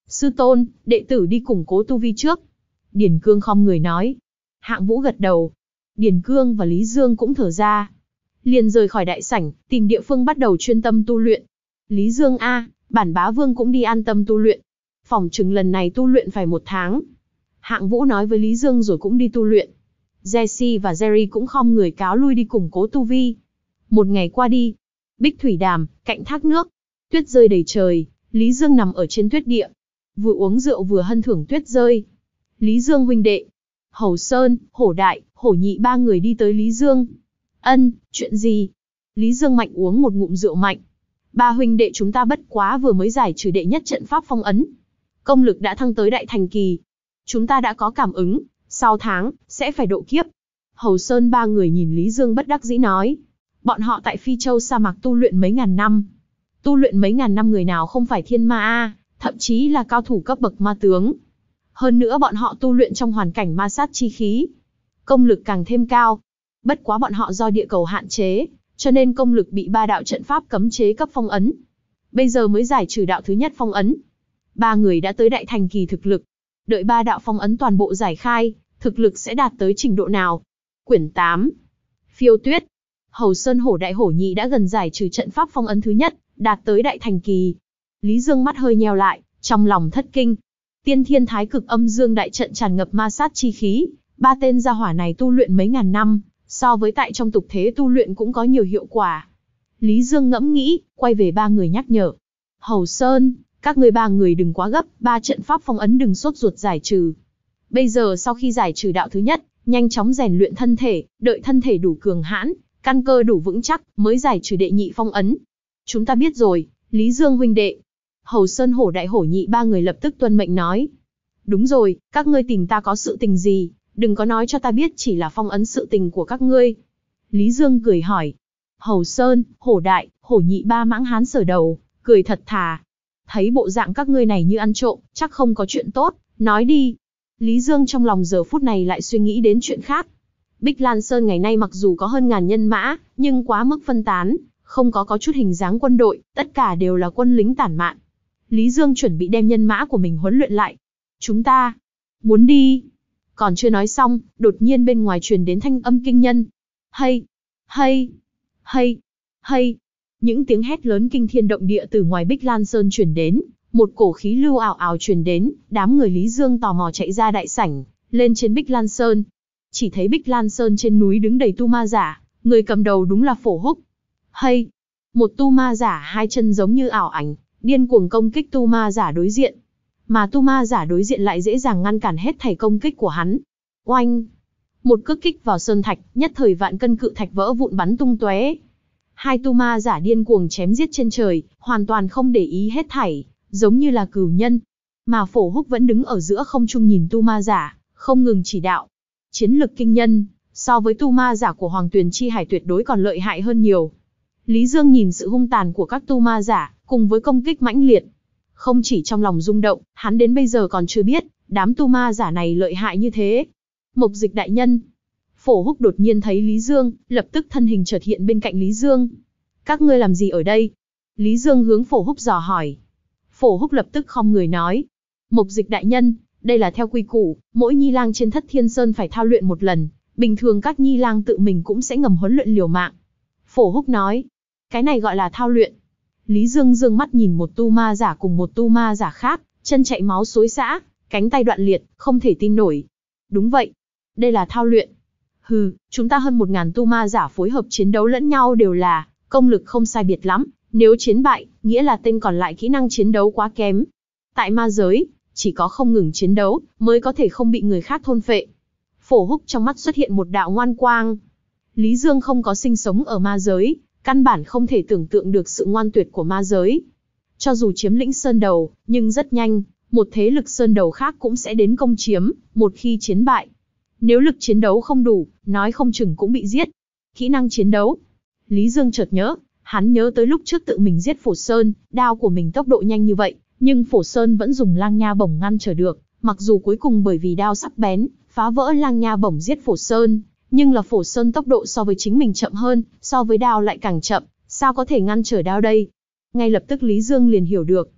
Sư tôn, đệ tử đi củng cố tu vi trước. Điền Cương khom người nói. Hạng Vũ gật đầu. Điền Cương và Lý Dương cũng thở ra. Liền rời khỏi đại sảnh, tìm địa phương bắt đầu chuyên tâm tu luyện. Lý Dương a, bản bá vương cũng đi an tâm tu luyện. Phỏng chừng lần này tu luyện phải một tháng. Hạng Vũ nói với Lý Dương rồi cũng đi tu luyện. Jesse và Jerry cũng khom người cáo lui đi củng cố tu vi. Một ngày qua đi. Bích Thủy Đàm, cạnh thác nước. Tuyết rơi đầy trời, Lý Dương nằm ở trên tuyết địa. Vừa uống rượu vừa hân thưởng tuyết rơi. Lý Dương huynh đệ. Hầu Sơn, Hổ Đại, Hổ Nhị ba người đi tới Lý Dương. Ân, chuyện gì? Lý Dương mạnh uống một ngụm rượu mạnh. Ba huynh đệ chúng ta bất quá vừa mới giải trừ đệ nhất trận pháp phong ấn. Công lực đã thăng tới đại thành kỳ. Chúng ta đã có cảm ứng, sau tháng, sẽ phải độ kiếp. Hầu Sơn ba người nhìn Lý Dương bất đắc dĩ nói. Bọn họ tại Phi Châu sa mạc tu luyện mấy ngàn năm. Tu luyện mấy ngàn năm người nào không phải thiên ma a, thậm chí là cao thủ cấp bậc ma tướng. Hơn nữa bọn họ tu luyện trong hoàn cảnh ma sát chi khí. Công lực càng thêm cao. Bất quá bọn họ do địa cầu hạn chế, cho nên công lực bị ba đạo trận pháp cấm chế cấp phong ấn. Bây giờ mới giải trừ đạo thứ nhất phong ấn. Ba người đã tới đại thành kỳ thực lực. Đợi ba đạo phong ấn toàn bộ giải khai, thực lực sẽ đạt tới trình độ nào? Quyển tám. Phiêu tuyết. Hầu Sơn Hổ Đại Hổ Nhị đã gần giải trừ trận pháp phong ấn thứ nhất, đạt tới đại thành kỳ. Lý Dương mắt hơi nheo lại, trong lòng thất kinh. Tiên Thiên Thái Cực Âm Dương đại trận tràn ngập ma sát chi khí, ba tên gia hỏa này tu luyện mấy ngàn năm, so với tại trong tục thế tu luyện cũng có nhiều hiệu quả. Lý Dương ngẫm nghĩ, quay về ba người nhắc nhở. Hầu Sơn, các người ba người đừng quá gấp, ba trận pháp phong ấn đừng sốt ruột giải trừ. Bây giờ sau khi giải trừ đạo thứ nhất, nhanh chóng rèn luyện thân thể, đợi thân thể đủ cường hãn, căn cơ đủ vững chắc, mới giải trừ đệ nhị phong ấn. Chúng ta biết rồi, Lý Dương huynh đệ. Hầu Sơn Hổ Đại Hổ Nhị ba người lập tức tuân mệnh nói. Đúng rồi, các ngươi tìm ta có sự tình gì, đừng có nói cho ta biết chỉ là phong ấn sự tình của các ngươi. Lý Dương cười hỏi. Hầu Sơn, Hổ Đại, Hổ Nhị ba mãng hán sờ đầu, cười thật thà. Thấy bộ dạng các ngươi này như ăn trộm, chắc không có chuyện tốt, nói đi. Lý Dương trong lòng giờ phút này lại suy nghĩ đến chuyện khác. Bích Lan Sơn ngày nay mặc dù có hơn ngàn nhân mã, nhưng quá mức phân tán, không có có chút hình dáng quân đội, tất cả đều là quân lính tản mạn. Lý Dương chuẩn bị đem nhân mã của mình huấn luyện lại. Chúng ta muốn đi. Còn chưa nói xong, đột nhiên bên ngoài truyền đến thanh âm kinh nhân. Hay, hay, hay, hay. Những tiếng hét lớn kinh thiên động địa từ ngoài Bích Lan Sơn truyền đến, một cổ khí lưu ảo ảo truyền đến, đám người Lý Dương tò mò chạy ra đại sảnh, lên trên Bích Lan Sơn. Chỉ thấy Bích Lan Sơn trên núi đứng đầy tu ma giả, người cầm đầu đúng là Phổ Húc. Hay, một tu ma giả hai chân giống như ảo ảnh, điên cuồng công kích tu ma giả đối diện. Mà tu ma giả đối diện lại dễ dàng ngăn cản hết thảy công kích của hắn. Oanh! Một cước kích vào sơn thạch, nhất thời vạn cân cự thạch vỡ vụn bắn tung tóe. Hai tu ma giả điên cuồng chém giết trên trời, hoàn toàn không để ý hết thảy, giống như là cừu nhân. Mà Phổ Húc vẫn đứng ở giữa không trung nhìn tu ma giả, không ngừng chỉ đạo. Chiến lực kinh nhân, so với tu ma giả của Hoàng Tuyền Chi Hải tuyệt đối còn lợi hại hơn nhiều. Lý Dương nhìn sự hung tàn của các tu ma giả, cùng với công kích mãnh liệt. Không chỉ trong lòng rung động, hắn đến bây giờ còn chưa biết, đám tu ma giả này lợi hại như thế. Mộc Dịch đại nhân. Phổ Húc đột nhiên thấy Lý Dương, lập tức thân hình chợt hiện bên cạnh Lý Dương. Các ngươi làm gì ở đây? Lý Dương hướng Phổ Húc dò hỏi. Phổ Húc lập tức khom người nói. Mộc Dịch đại nhân, đây là theo quy củ, mỗi nhi lang trên Thất Thiên Sơn phải thao luyện một lần, bình thường các nhi lang tự mình cũng sẽ ngầm huấn luyện liều mạng. Phổ Húc nói. Cái này gọi là thao luyện. Lý Dương dương mắt nhìn một tu ma giả cùng một tu ma giả khác, chân chạy máu xối xả, cánh tay đoạn liệt, không thể tin nổi. Đúng vậy, đây là thao luyện. Hừ, chúng ta hơn một ngàn tu ma giả phối hợp chiến đấu lẫn nhau đều là công lực không sai biệt lắm, nếu chiến bại, nghĩa là tên còn lại kỹ năng chiến đấu quá kém. Tại ma giới, chỉ có không ngừng chiến đấu mới có thể không bị người khác thôn phệ. Phổ Húc trong mắt xuất hiện một đạo ngoan quang. Lý Dương không có sinh sống ở ma giới, căn bản không thể tưởng tượng được sự ngoan tuyệt của ma giới. Cho dù chiếm lĩnh Sơn Đầu, nhưng rất nhanh, một thế lực Sơn Đầu khác cũng sẽ đến công chiếm, một khi chiến bại. Nếu lực chiến đấu không đủ, nói không chừng cũng bị giết. Kỹ năng chiến đấu. Lý Dương chợt nhớ, hắn nhớ tới lúc trước tự mình giết Phổ Sơn, đao của mình tốc độ nhanh như vậy, nhưng Phổ Sơn vẫn dùng lang nha bổng ngăn trở được, mặc dù cuối cùng bởi vì đao sắc bén, phá vỡ lang nha bổng giết Phổ Sơn, nhưng là Phổ Sơn tốc độ so với chính mình chậm hơn, so với đao lại càng chậm, sao có thể ngăn trở đao đây? Ngay lập tức Lý Dương liền hiểu được.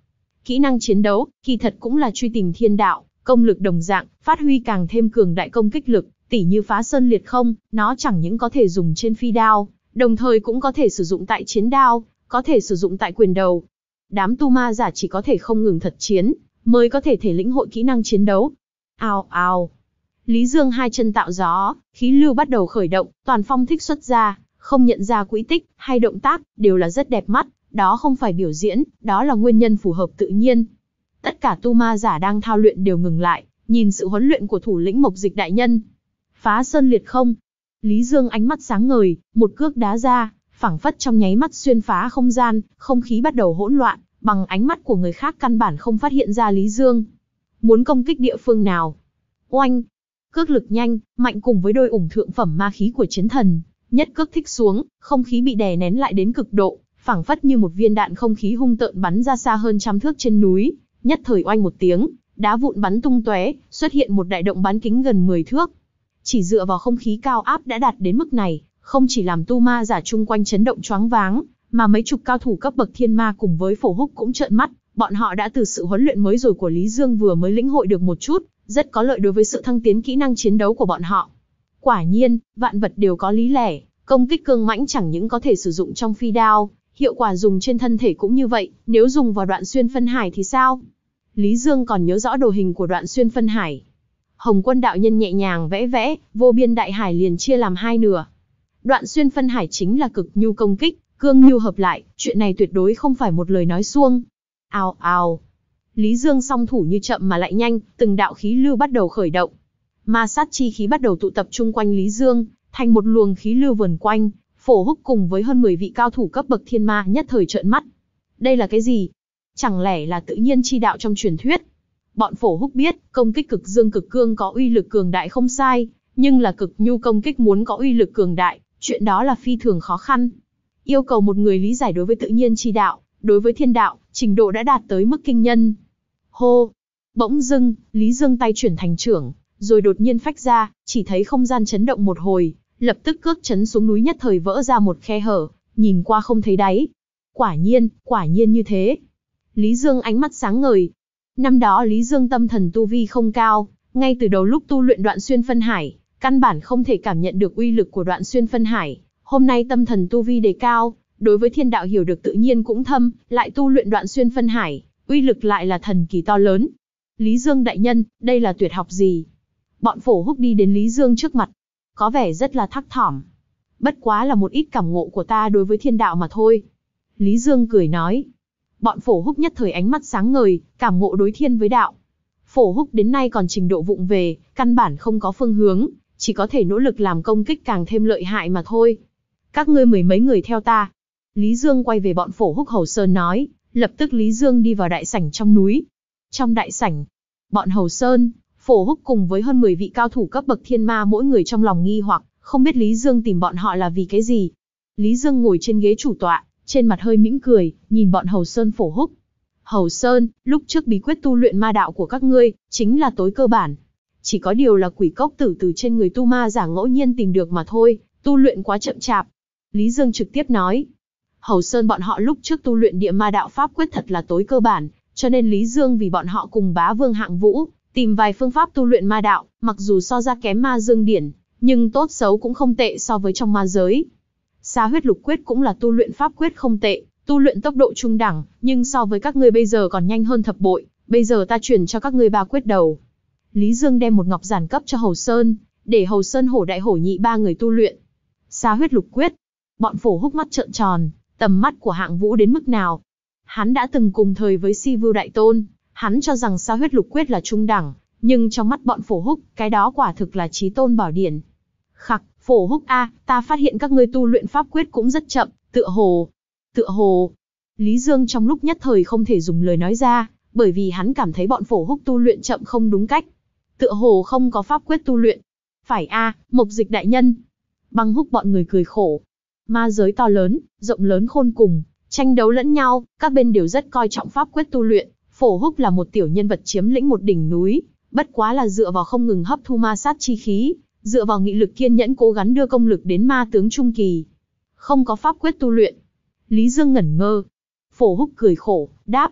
Kỹ năng chiến đấu, kỳ thật cũng là truy tìm thiên đạo, công lực đồng dạng, phát huy càng thêm cường đại công kích lực, tỉ như phá sơn liệt không, nó chẳng những có thể dùng trên phi đao, đồng thời cũng có thể sử dụng tại chiến đao, có thể sử dụng tại quyền đầu. Đám tu ma giả chỉ có thể không ngừng thật chiến, mới có thể thể lĩnh hội kỹ năng chiến đấu. Ào ào. Lý Dương hai chân tạo gió, khí lưu bắt đầu khởi động, toàn phong thích xuất ra, không nhận ra quỹ tích, hay động tác, đều là rất đẹp mắt, đó không phải biểu diễn, đó là nguyên nhân phù hợp tự nhiên. Tất cả tu ma giả đang thao luyện đều ngừng lại, nhìn sự huấn luyện của thủ lĩnh Mộc Dịch đại nhân. Phá sơn liệt không. Lý Dương ánh mắt sáng ngời, một cước đá ra, phảng phất trong nháy mắt xuyên phá không gian, không khí bắt đầu hỗn loạn, bằng ánh mắt của người khác căn bản không phát hiện ra Lý Dương. Muốn công kích địa phương nào? Oanh! Cước lực nhanh, mạnh cùng với đôi ủng thượng phẩm ma khí của chiến thần, nhất cước thích xuống, không khí bị đè nén lại đến cực độ, phảng phất như một viên đạn không khí hung tợn bắn ra xa hơn trăm thước trên núi, nhất thời oanh một tiếng, đá vụn bắn tung tóe, xuất hiện một đại động bán kính gần mười thước. Chỉ dựa vào không khí cao áp đã đạt đến mức này, không chỉ làm tu ma giả chung quanh chấn động choáng váng, mà mấy chục cao thủ cấp bậc thiên ma cùng với Phổ Húc cũng trợn mắt, bọn họ đã từ sự huấn luyện mới rồi của Lý Dương vừa mới lĩnh hội được một chút, rất có lợi đối với sự thăng tiến kỹ năng chiến đấu của bọn họ. Quả nhiên, vạn vật đều có lý lẽ, công kích cương mãnh chẳng những có thể sử dụng trong phi đao, hiệu quả dùng trên thân thể cũng như vậy, nếu dùng vào Đoạn Xuyên Phân Hải thì sao? Lý Dương còn nhớ rõ đồ hình của Đoạn Xuyên Phân Hải. Hồng Quân đạo nhân nhẹ nhàng vẽ vẽ, vô biên đại hải liền chia làm hai nửa. Đoạn Xuyên Phân Hải chính là cực nhu công kích, cương nhu hợp lại, chuyện này tuyệt đối không phải một lời nói suông. Ào ào. Lý Dương song thủ như chậm mà lại nhanh, từng đạo khí lưu bắt đầu khởi động. Ma sát chi khí bắt đầu tụ tập chung quanh Lý Dương, thành một luồng khí lưu vần quanh, Phổ Húc cùng với hơn mười vị cao thủ cấp bậc thiên ma nhất thời trợn mắt. Đây là cái gì? Chẳng lẽ là tự nhiên chi đạo trong truyền thuyết? Bọn Phổ Húc biết, công kích cực dương cực cương có uy lực cường đại không sai, nhưng là cực nhu công kích muốn có uy lực cường đại, chuyện đó là phi thường khó khăn. Yêu cầu một người lý giải đối với tự nhiên chi đạo, đối với thiên đạo, trình độ đã đạt tới mức kinh nhân. Hô! Bỗng dưng, Lý Dương tay chuyển thành trưởng, rồi đột nhiên phách ra, chỉ thấy không gian chấn động một hồi, lập tức cước chấn xuống núi nhất thời vỡ ra một khe hở, nhìn qua không thấy đáy. Quả nhiên, quả nhiên như thế. Lý Dương ánh mắt sáng ngời. Năm đó Lý Dương tâm thần tu vi không cao, ngay từ đầu lúc tu luyện Đoạn Xuyên Phân Hải, căn bản không thể cảm nhận được uy lực của Đoạn Xuyên Phân Hải. Hôm nay tâm thần tu vi đề cao, đối với thiên đạo hiểu được tự nhiên cũng thâm, lại tu luyện Đoạn Xuyên Phân Hải, uy lực lại là thần kỳ to lớn. Lý Dương đại nhân, đây là tuyệt học gì? Bọn Phổ Húc đi đến Lý Dương trước mặt, có vẻ rất là thắc thỏm. Bất quá là một ít cảm ngộ của ta đối với thiên đạo mà thôi. Lý Dương cười nói. Bọn Phổ Húc nhất thời ánh mắt sáng ngời, cảm ngộ đối thiên với đạo. Phổ Húc đến nay còn trình độ vụng về, căn bản không có phương hướng, chỉ có thể nỗ lực làm công kích càng thêm lợi hại mà thôi. Các ngươi mười mấy người theo ta. Lý Dương quay về bọn Phổ Húc Hầu Sơn nói, lập tức Lý Dương đi vào đại sảnh trong núi. Trong đại sảnh, bọn Hầu Sơn, Phổ Húc cùng với hơn mười vị cao thủ cấp bậc thiên ma mỗi người trong lòng nghi hoặc, không biết Lý Dương tìm bọn họ là vì cái gì. Lý Dương ngồi trên ghế chủ tọa, trên mặt hơi mỉm cười, nhìn bọn Hầu Sơn Phổ Húc. Hầu Sơn, lúc trước bí quyết tu luyện ma đạo của các ngươi, chính là tối cơ bản. Chỉ có điều là quỷ cốc tử từ trên người tu ma giả ngẫu nhiên tìm được mà thôi, tu luyện quá chậm chạp. Lý Dương trực tiếp nói. Hầu Sơn bọn họ lúc trước tu luyện địa ma đạo pháp quyết thật là tối cơ bản, cho nên Lý Dương vì bọn họ cùng bá vương hạng vũ, tìm vài phương pháp tu luyện ma đạo, mặc dù so ra kém ma dương điển, nhưng tốt xấu cũng không tệ so với trong ma giới. Xá huyết lục quyết cũng là tu luyện pháp quyết không tệ, tu luyện tốc độ trung đẳng, nhưng so với các ngươi bây giờ còn nhanh hơn thập bội, bây giờ ta truyền cho các ngươi ba quyết đầu. Lý Dương đem một ngọc giản cấp cho Hầu Sơn, để Hầu Sơn hổ đại hổ nhị ba người tu luyện. Xá huyết lục quyết, bọn Phổ Húc mắt trợn tròn, tầm mắt của hạng vũ đến mức nào. Hắn đã từng cùng thời với Si Vưu Đại Tôn, hắn cho rằng xá huyết lục quyết là trung đẳng, nhưng trong mắt bọn Phổ Húc, cái đó quả thực là chí tôn bảo điển. Khặc, Phổ Húc a, ta phát hiện các ngươi tu luyện pháp quyết cũng rất chậm, tựa hồ, tựa hồ. Lý Dương trong lúc nhất thời không thể dùng lời nói ra, bởi vì hắn cảm thấy bọn Phổ Húc tu luyện chậm không đúng cách. Tựa hồ không có pháp quyết tu luyện. Phải a, Mộc Dịch đại nhân. Băng Húc bọn người cười khổ. Ma giới to lớn, rộng lớn khôn cùng, tranh đấu lẫn nhau, các bên đều rất coi trọng pháp quyết tu luyện. Phổ Húc là một tiểu nhân vật chiếm lĩnh một đỉnh núi, bất quá là dựa vào không ngừng hấp thu ma sát chi khí, dựa vào nghị lực kiên nhẫn cố gắng đưa công lực đến ma tướng trung kỳ. Không có pháp quyết tu luyện. Lý Dương ngẩn ngơ. Phổ Húc cười khổ, đáp.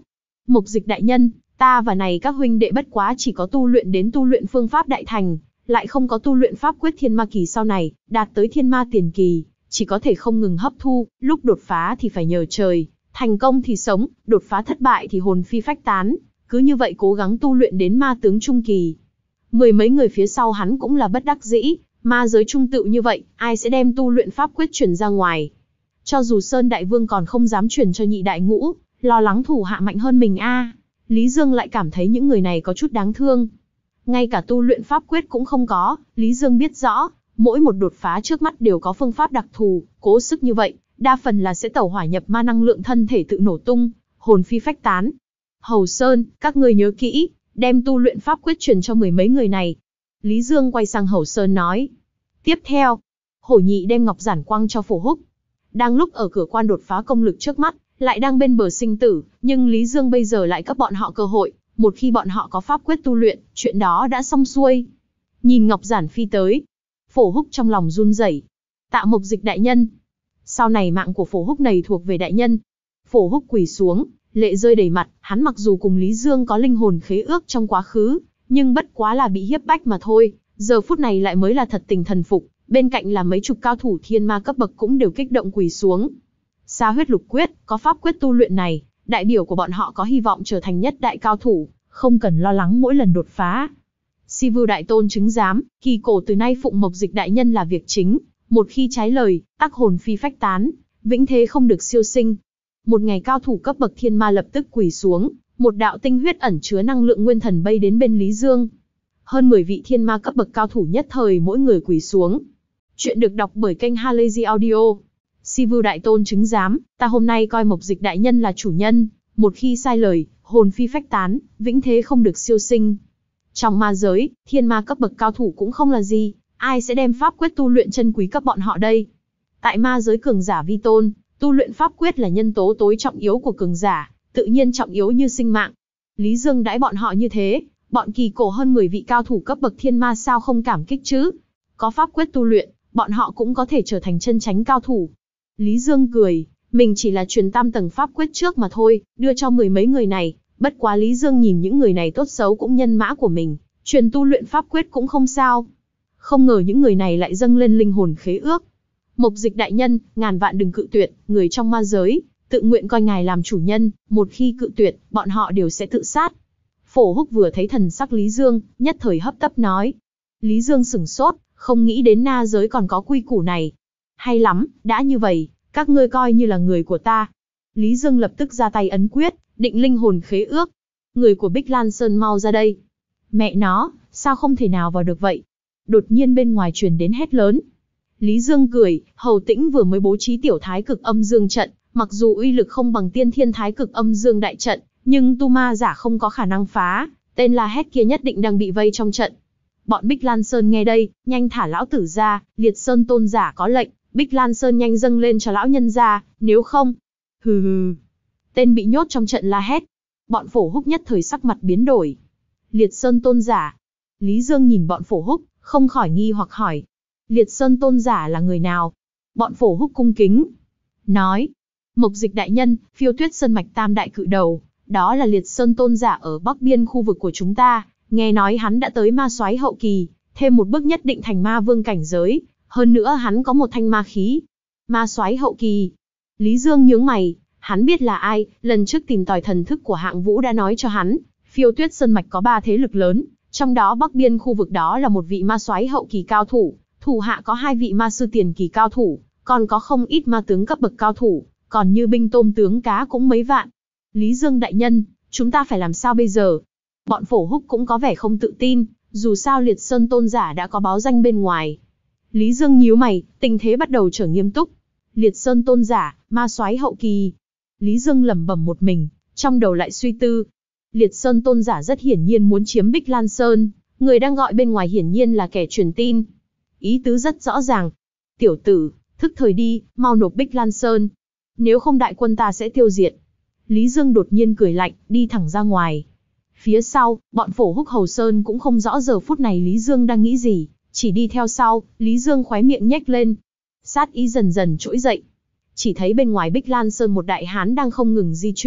Mục Dịch đại nhân, ta và này các huynh đệ bất quá chỉ có tu luyện đến tu luyện phương pháp đại thành, lại không có tu luyện pháp quyết thiên ma kỳ sau này, đạt tới thiên ma tiền kỳ, chỉ có thể không ngừng hấp thu, lúc đột phá thì phải nhờ trời, thành công thì sống, đột phá thất bại thì hồn phi phách tán, cứ như vậy cố gắng tu luyện đến ma tướng trung kỳ. Mười mấy người phía sau hắn cũng là bất đắc dĩ, ma giới trung tự như vậy, ai sẽ đem tu luyện pháp quyết truyền ra ngoài. Cho dù Sơn Đại Vương còn không dám truyền cho nhị đại ngũ, lo lắng thủ hạ mạnh hơn mình a. À. Lý Dương lại cảm thấy những người này có chút đáng thương. Ngay cả tu luyện pháp quyết cũng không có, Lý Dương biết rõ, mỗi một đột phá trước mắt đều có phương pháp đặc thù, cố sức như vậy, đa phần là sẽ tẩu hỏa nhập ma năng lượng thân thể tự nổ tung, hồn phi phách tán. Hầu Sơn, các ngươi nhớ kỹ, đem tu luyện pháp quyết truyền cho mười mấy người này. Lý Dương quay sang Hầu Sơn nói. Tiếp theo, Hổ Nhị đem ngọc giản quăng cho Phổ Húc. Đang lúc ở cửa quan đột phá công lực trước mắt, lại đang bên bờ sinh tử, nhưng Lý Dương bây giờ lại cấp bọn họ cơ hội, một khi bọn họ có pháp quyết tu luyện, chuyện đó đã xong xuôi. Nhìn ngọc giản phi tới, Phổ Húc trong lòng run rẩy. Tạ Mục Dịch đại nhân. Sau này mạng của Phổ Húc này thuộc về đại nhân. Phổ Húc quỳ xuống, lệ rơi đầy mặt, hắn mặc dù cùng Lý Dương có linh hồn khế ước trong quá khứ, nhưng bất quá là bị hiếp bách mà thôi, giờ phút này lại mới là thật tình thần phục, bên cạnh là mấy chục cao thủ thiên ma cấp bậc cũng đều kích động quỳ xuống. Sa huyết lục quyết, có pháp quyết tu luyện này, đại biểu của bọn họ có hy vọng trở thành nhất đại cao thủ, không cần lo lắng mỗi lần đột phá. Si Vưu đại tôn chứng giám, kỳ cổ từ nay phụng Mục Dịch đại nhân là việc chính, một khi trái lời, tắc hồn phi phách tán, vĩnh thế không được siêu sinh. Một ngày cao thủ cấp bậc thiên ma lập tức quỳ xuống, một đạo tinh huyết ẩn chứa năng lượng nguyên thần bay đến bên Lý Dương. Hơn mười vị thiên ma cấp bậc cao thủ nhất thời mỗi người quỳ xuống. Chuyện được đọc bởi kênh Halazy Audio. Si Vưu đại tôn chứng giám, ta hôm nay coi Mục Dịch đại nhân là chủ nhân, một khi sai lời, hồn phi phách tán, vĩnh thế không được siêu sinh. Trong ma giới, thiên ma cấp bậc cao thủ cũng không là gì, ai sẽ đem pháp quyết tu luyện chân quý cấp bọn họ đây? Tại ma giới cường giả vi tôn, tu luyện pháp quyết là nhân tố tối trọng yếu của cường giả, tự nhiên trọng yếu như sinh mạng. Lý Dương đãi bọn họ như thế, bọn kỳ cổ hơn mười vị cao thủ cấp bậc thiên ma sao không cảm kích chứ? Có pháp quyết tu luyện, bọn họ cũng có thể trở thành chân chánh cao thủ. Lý Dương cười, mình chỉ là truyền tam tầng pháp quyết trước mà thôi, đưa cho mười mấy người này, bất quá Lý Dương nhìn những người này tốt xấu cũng nhân mã của mình, truyền tu luyện pháp quyết cũng không sao. Không ngờ những người này lại dâng lên linh hồn khế ước. Mục Dịch đại nhân, ngàn vạn đừng cự tuyệt, người trong ma giới, tự nguyện coi ngài làm chủ nhân, một khi cự tuyệt, bọn họ đều sẽ tự sát. Phổ Húc vừa thấy thần sắc Lý Dương, nhất thời hấp tấp nói. Lý Dương sửng sốt, không nghĩ đến na giới còn có quy củ này. Hay lắm, đã như vậy, các ngươi coi như là người của ta. Lý Dương lập tức ra tay ấn quyết, định linh hồn khế ước. Người của Bích Lan Sơn mau ra đây. Mẹ nó, sao không thể nào vào được vậy? Đột nhiên bên ngoài truyền đến hét lớn. Lý Dương cười, Hầu Tĩnh vừa mới bố trí tiểu thái cực âm dương trận, mặc dù uy lực không bằng tiên thiên thái cực âm dương đại trận, nhưng tu ma giả không có khả năng phá, tên La Hét kia nhất định đang bị vây trong trận. Bọn Bích Lan Sơn nghe đây, nhanh thả lão tử ra, Liệt Sơn tôn giả có lệnh, Bích Lan Sơn nhanh dâng lên cho lão nhân ra, nếu không, hừ hừ. Tên bị nhốt trong trận La Hét. Bọn Phổ Húc nhất thời sắc mặt biến đổi. Liệt Sơn tôn giả. Lý Dương nhìn bọn Phổ Húc, không khỏi nghi hoặc hỏi. Liệt Sơn tôn giả là người nào? Bọn Phổ Húc cung kính nói. Mục Dịch đại nhân, Phiêu Tuyết Sơn mạch tam đại cự đầu, đó là Liệt Sơn tôn giả ở bắc biên khu vực của chúng ta, nghe nói hắn đã tới ma soái hậu kỳ, thêm một bước nhất định thành ma vương cảnh giới, hơn nữa hắn có một thanh ma khí. Ma soái hậu kỳ. Lý Dương nhướng mày, hắn biết là ai, lần trước tìm tòi thần thức của Hạng Vũ đã nói cho hắn, Phiêu Tuyết Sơn mạch có ba thế lực lớn, trong đó bắc biên khu vực đó là một vị ma soái hậu kỳ cao thủ, thủ hạ có hai vị ma sư tiền kỳ cao thủ, còn có không ít ma tướng cấp bậc cao thủ, còn như binh tôm tướng cá cũng mấy vạn. Lý Dương đại nhân, chúng ta phải làm sao bây giờ? Bọn Phổ Húc cũng có vẻ không tự tin, dù sao Liệt Sơn tôn giả đã có báo danh bên ngoài. Lý Dương nhíu mày, tình thế bắt đầu trở nghiêm túc. Liệt Sơn tôn giả, ma soái hậu kỳ. Lý Dương lẩm bẩm một mình, trong đầu lại suy tư. Liệt Sơn tôn giả rất hiển nhiên muốn chiếm Bích Lan Sơn, người đang gọi bên ngoài hiển nhiên là kẻ truyền tin. Ý tứ rất rõ ràng. Tiểu tử, thức thời đi, mau nộp Bích Lan Sơn. Nếu không đại quân ta sẽ tiêu diệt. Lý Dương đột nhiên cười lạnh, đi thẳng ra ngoài. Phía sau, bọn Phổ Húc Hầu Sơn cũng không rõ giờ phút này Lý Dương đang nghĩ gì, chỉ đi theo sau, Lý Dương khóe miệng nhếch lên. Sát ý dần dần trỗi dậy. Chỉ thấy bên ngoài Bích Lan Sơn một đại hán đang không ngừng di chuyển,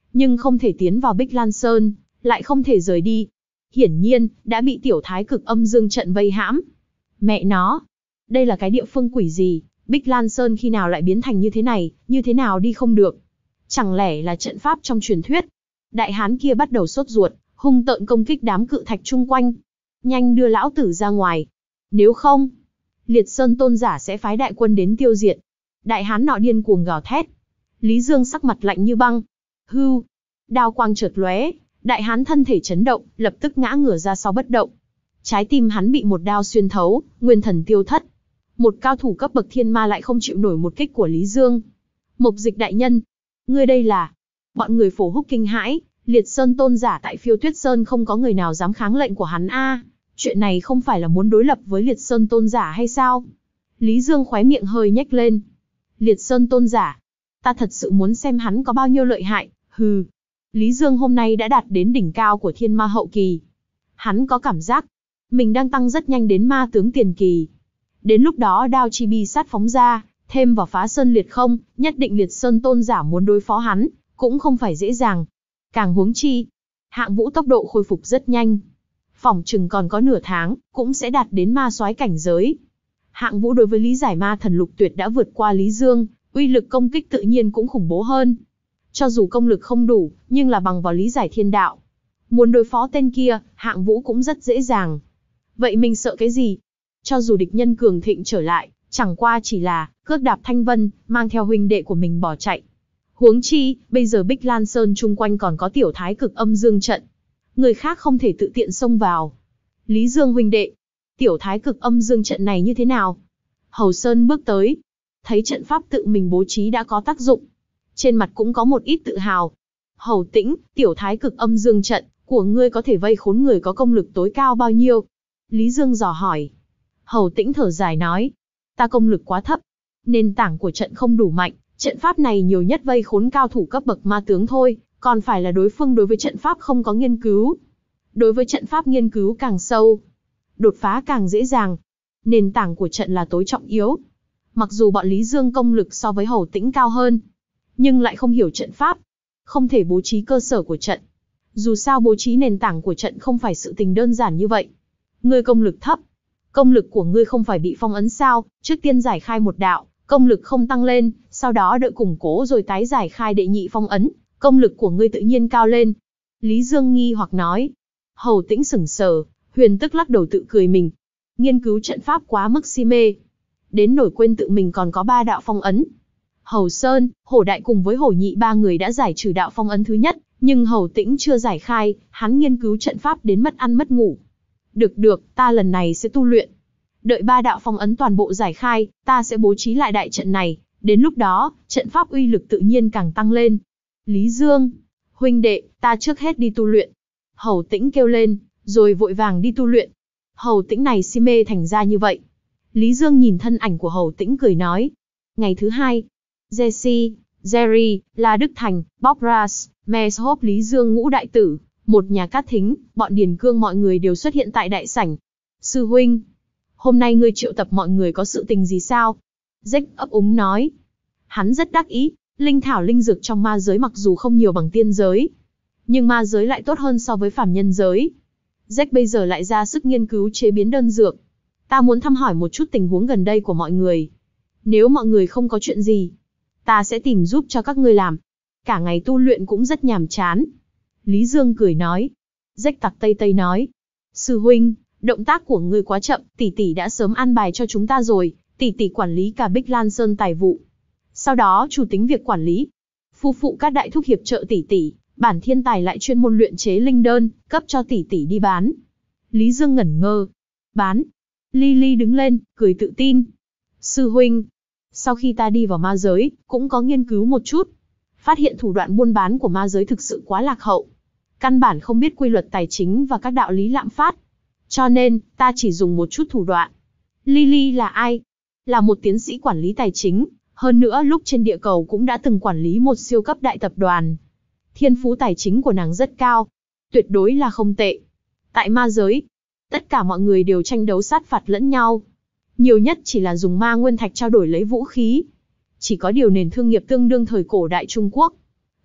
nhưng không thể tiến vào Bích Lan Sơn, lại không thể rời đi. Hiển nhiên, đã bị tiểu thái cực âm dương trận vây hãm. Mẹ nó, đây là cái địa phương quỷ gì, Bích Lan Sơn khi nào lại biến thành như thế này, như thế nào đi không được. Chẳng lẽ là trận pháp trong truyền thuyết? Đại hán kia bắt đầu sốt ruột, hung tợn công kích đám cự thạch chung quanh. Nhanh đưa lão tử ra ngoài. Nếu không, Liệt Sơn tôn giả sẽ phái đại quân đến tiêu diệt. Đại hán nọ điên cuồng gào thét. Lý Dương sắc mặt lạnh như băng. Hưu, đao quang chợt lóe, đại hán thân thể chấn động, lập tức ngã ngửa ra sau bất động. Trái tim hắn bị một đao xuyên thấu, nguyên thần tiêu thất. Một cao thủ cấp bậc thiên ma lại không chịu nổi một kích của Lý Dương. Mộc Dịch đại nhân, ngươi đây là? Bọn người Phổ Húc kinh hãi, Liệt Sơn tôn giả tại Phiêu Tuyết Sơn không có người nào dám kháng lệnh của hắn a. Chuyện này không phải là muốn đối lập với Liệt Sơn tôn giả hay sao? Lý Dương khóe miệng hơi nhếch lên. Liệt Sơn tôn giả, ta thật sự muốn xem hắn có bao nhiêu lợi hại, hừ. Lý Dương hôm nay đã đạt đến đỉnh cao của thiên ma hậu kỳ. Hắn có cảm giác, mình đang tăng rất nhanh đến ma tướng tiền kỳ. Đến lúc đó đao chi bi sát phóng ra, thêm vào phá sơn liệt không, nhất định Liệt Sơn tôn giả muốn đối phó hắn, cũng không phải dễ dàng. Càng huống chi, Hạng Vũ tốc độ khôi phục rất nhanh. Phỏng chừng còn có nửa tháng, cũng sẽ đạt đến ma soái cảnh giới. Hạng Vũ đối với lý giải ma thần lục tuyệt đã vượt qua Lý Dương, uy lực công kích tự nhiên cũng khủng bố hơn. Cho dù công lực không đủ, nhưng là bằng vào lý giải thiên đạo. Muốn đối phó tên kia, Hạng Vũ cũng rất dễ dàng. Vậy mình sợ cái gì? Cho dù địch nhân cường thịnh trở lại, chẳng qua chỉ là cước đạp thanh vân, mang theo huynh đệ của mình bỏ chạy. Huống chi, bây giờ Bích Lan Sơn chung quanh còn có tiểu thái cực âm dương trận. Người khác không thể tự tiện xông vào. Lý Dương huynh đệ, tiểu thái cực âm dương trận này như thế nào? Hầu Sơn bước tới, thấy trận pháp tự mình bố trí đã có tác dụng. Trên mặt cũng có một ít tự hào. Hầu Tĩnh, tiểu thái cực âm dương trận của ngươi có thể vây khốn người có công lực tối cao bao nhiêu? Lý Dương dò hỏi. Hầu Tĩnh thở dài nói, ta công lực quá thấp, nền tảng của trận không đủ mạnh, trận pháp này nhiều nhất vây khốn cao thủ cấp bậc ma tướng thôi, còn phải là đối phương đối với trận pháp không có nghiên cứu. Đối với trận pháp nghiên cứu càng sâu, đột phá càng dễ dàng. Nền tảng của trận là tối trọng yếu. Mặc dù bọn Lý Dương công lực so với Hầu Tĩnh cao hơn, nhưng lại không hiểu trận pháp, không thể bố trí cơ sở của trận. Dù sao bố trí nền tảng của trận không phải sự tình đơn giản như vậy. Ngươi công lực thấp, công lực của ngươi không phải bị phong ấn sao? Trước tiên giải khai một đạo, công lực không tăng lên, sau đó đợi củng cố rồi tái giải khai đệ nhị phong ấn, công lực của ngươi tự nhiên cao lên. Lý Dương nghi hoặc nói. Hầu Tĩnh sững sờ, Huyền tức lắc đầu tự cười mình. Nghiên cứu trận pháp quá mức si mê, đến nổi quên tự mình còn có ba đạo phong ấn. Hầu Sơn, Hổ Đại cùng với Hổ Nhị ba người đã giải trừ đạo phong ấn thứ nhất, nhưng Hầu Tĩnh chưa giải khai, hắn nghiên cứu trận pháp đến mất ăn mất ngủ. Được được, ta lần này sẽ tu luyện. Đợi ba đạo phong ấn toàn bộ giải khai, ta sẽ bố trí lại đại trận này, đến lúc đó, trận pháp uy lực tự nhiên càng tăng lên. Lý Dương, huynh đệ, ta trước hết đi tu luyện. Hầu Tĩnh kêu lên, rồi vội vàng đi tu luyện. Hầu Tĩnh này si mê thành ra như vậy. Lý Dương nhìn thân ảnh của Hầu Tĩnh cười nói. Ngày thứ hai, Jesse, Jerry, La Đức Thành, Bob Ross, Meshop Lý Dương ngũ đại tử, một nhà cát thính, bọn Điền Cương mọi người đều xuất hiện tại đại sảnh. Sư huynh, hôm nay ngươi triệu tập mọi người có sự tình gì sao? Jack ấp úng nói. Hắn rất đắc ý, linh thảo linh dược trong ma giới mặc dù không nhiều bằng tiên giới, nhưng ma giới lại tốt hơn so với phàm nhân giới. Jack bây giờ lại ra sức nghiên cứu chế biến đơn dược. Ta muốn thăm hỏi một chút tình huống gần đây của mọi người. Nếu mọi người không có chuyện gì, ta sẽ tìm giúp cho các ngươi làm. Cả ngày tu luyện cũng rất nhàm chán. Lý Dương cười nói. Jack tặc tây tây nói. Sư huynh, động tác của ngươi quá chậm, tỷ tỷ đã sớm an bài cho chúng ta rồi, tỷ tỷ quản lý cả Bích Lan Sơn tài vụ. Sau đó chủ tính việc quản lý. Phu phụ các đại thúc hiệp trợ tỷ tỷ, bản thiên tài lại chuyên môn luyện chế linh đơn, cấp cho tỷ tỷ đi bán. Lý Dương ngẩn ngơ. Bán? Lily đứng lên, cười tự tin. Sư huynh, sau khi ta đi vào ma giới, cũng có nghiên cứu một chút. Phát hiện thủ đoạn buôn bán của ma giới thực sự quá lạc hậu. Căn bản không biết quy luật tài chính và các đạo lý lạm phát. Cho nên, ta chỉ dùng một chút thủ đoạn. Lily là ai? Là một tiến sĩ quản lý tài chính. Hơn nữa lúc trên địa cầu cũng đã từng quản lý một siêu cấp đại tập đoàn. Thiên phú tài chính của nàng rất cao. Tuyệt đối là không tệ. Tại ma giới, tất cả mọi người đều tranh đấu sát phạt lẫn nhau. Nhiều nhất chỉ là dùng ma nguyên thạch trao đổi lấy vũ khí. Chỉ có điều nền thương nghiệp tương đương thời cổ đại Trung Quốc.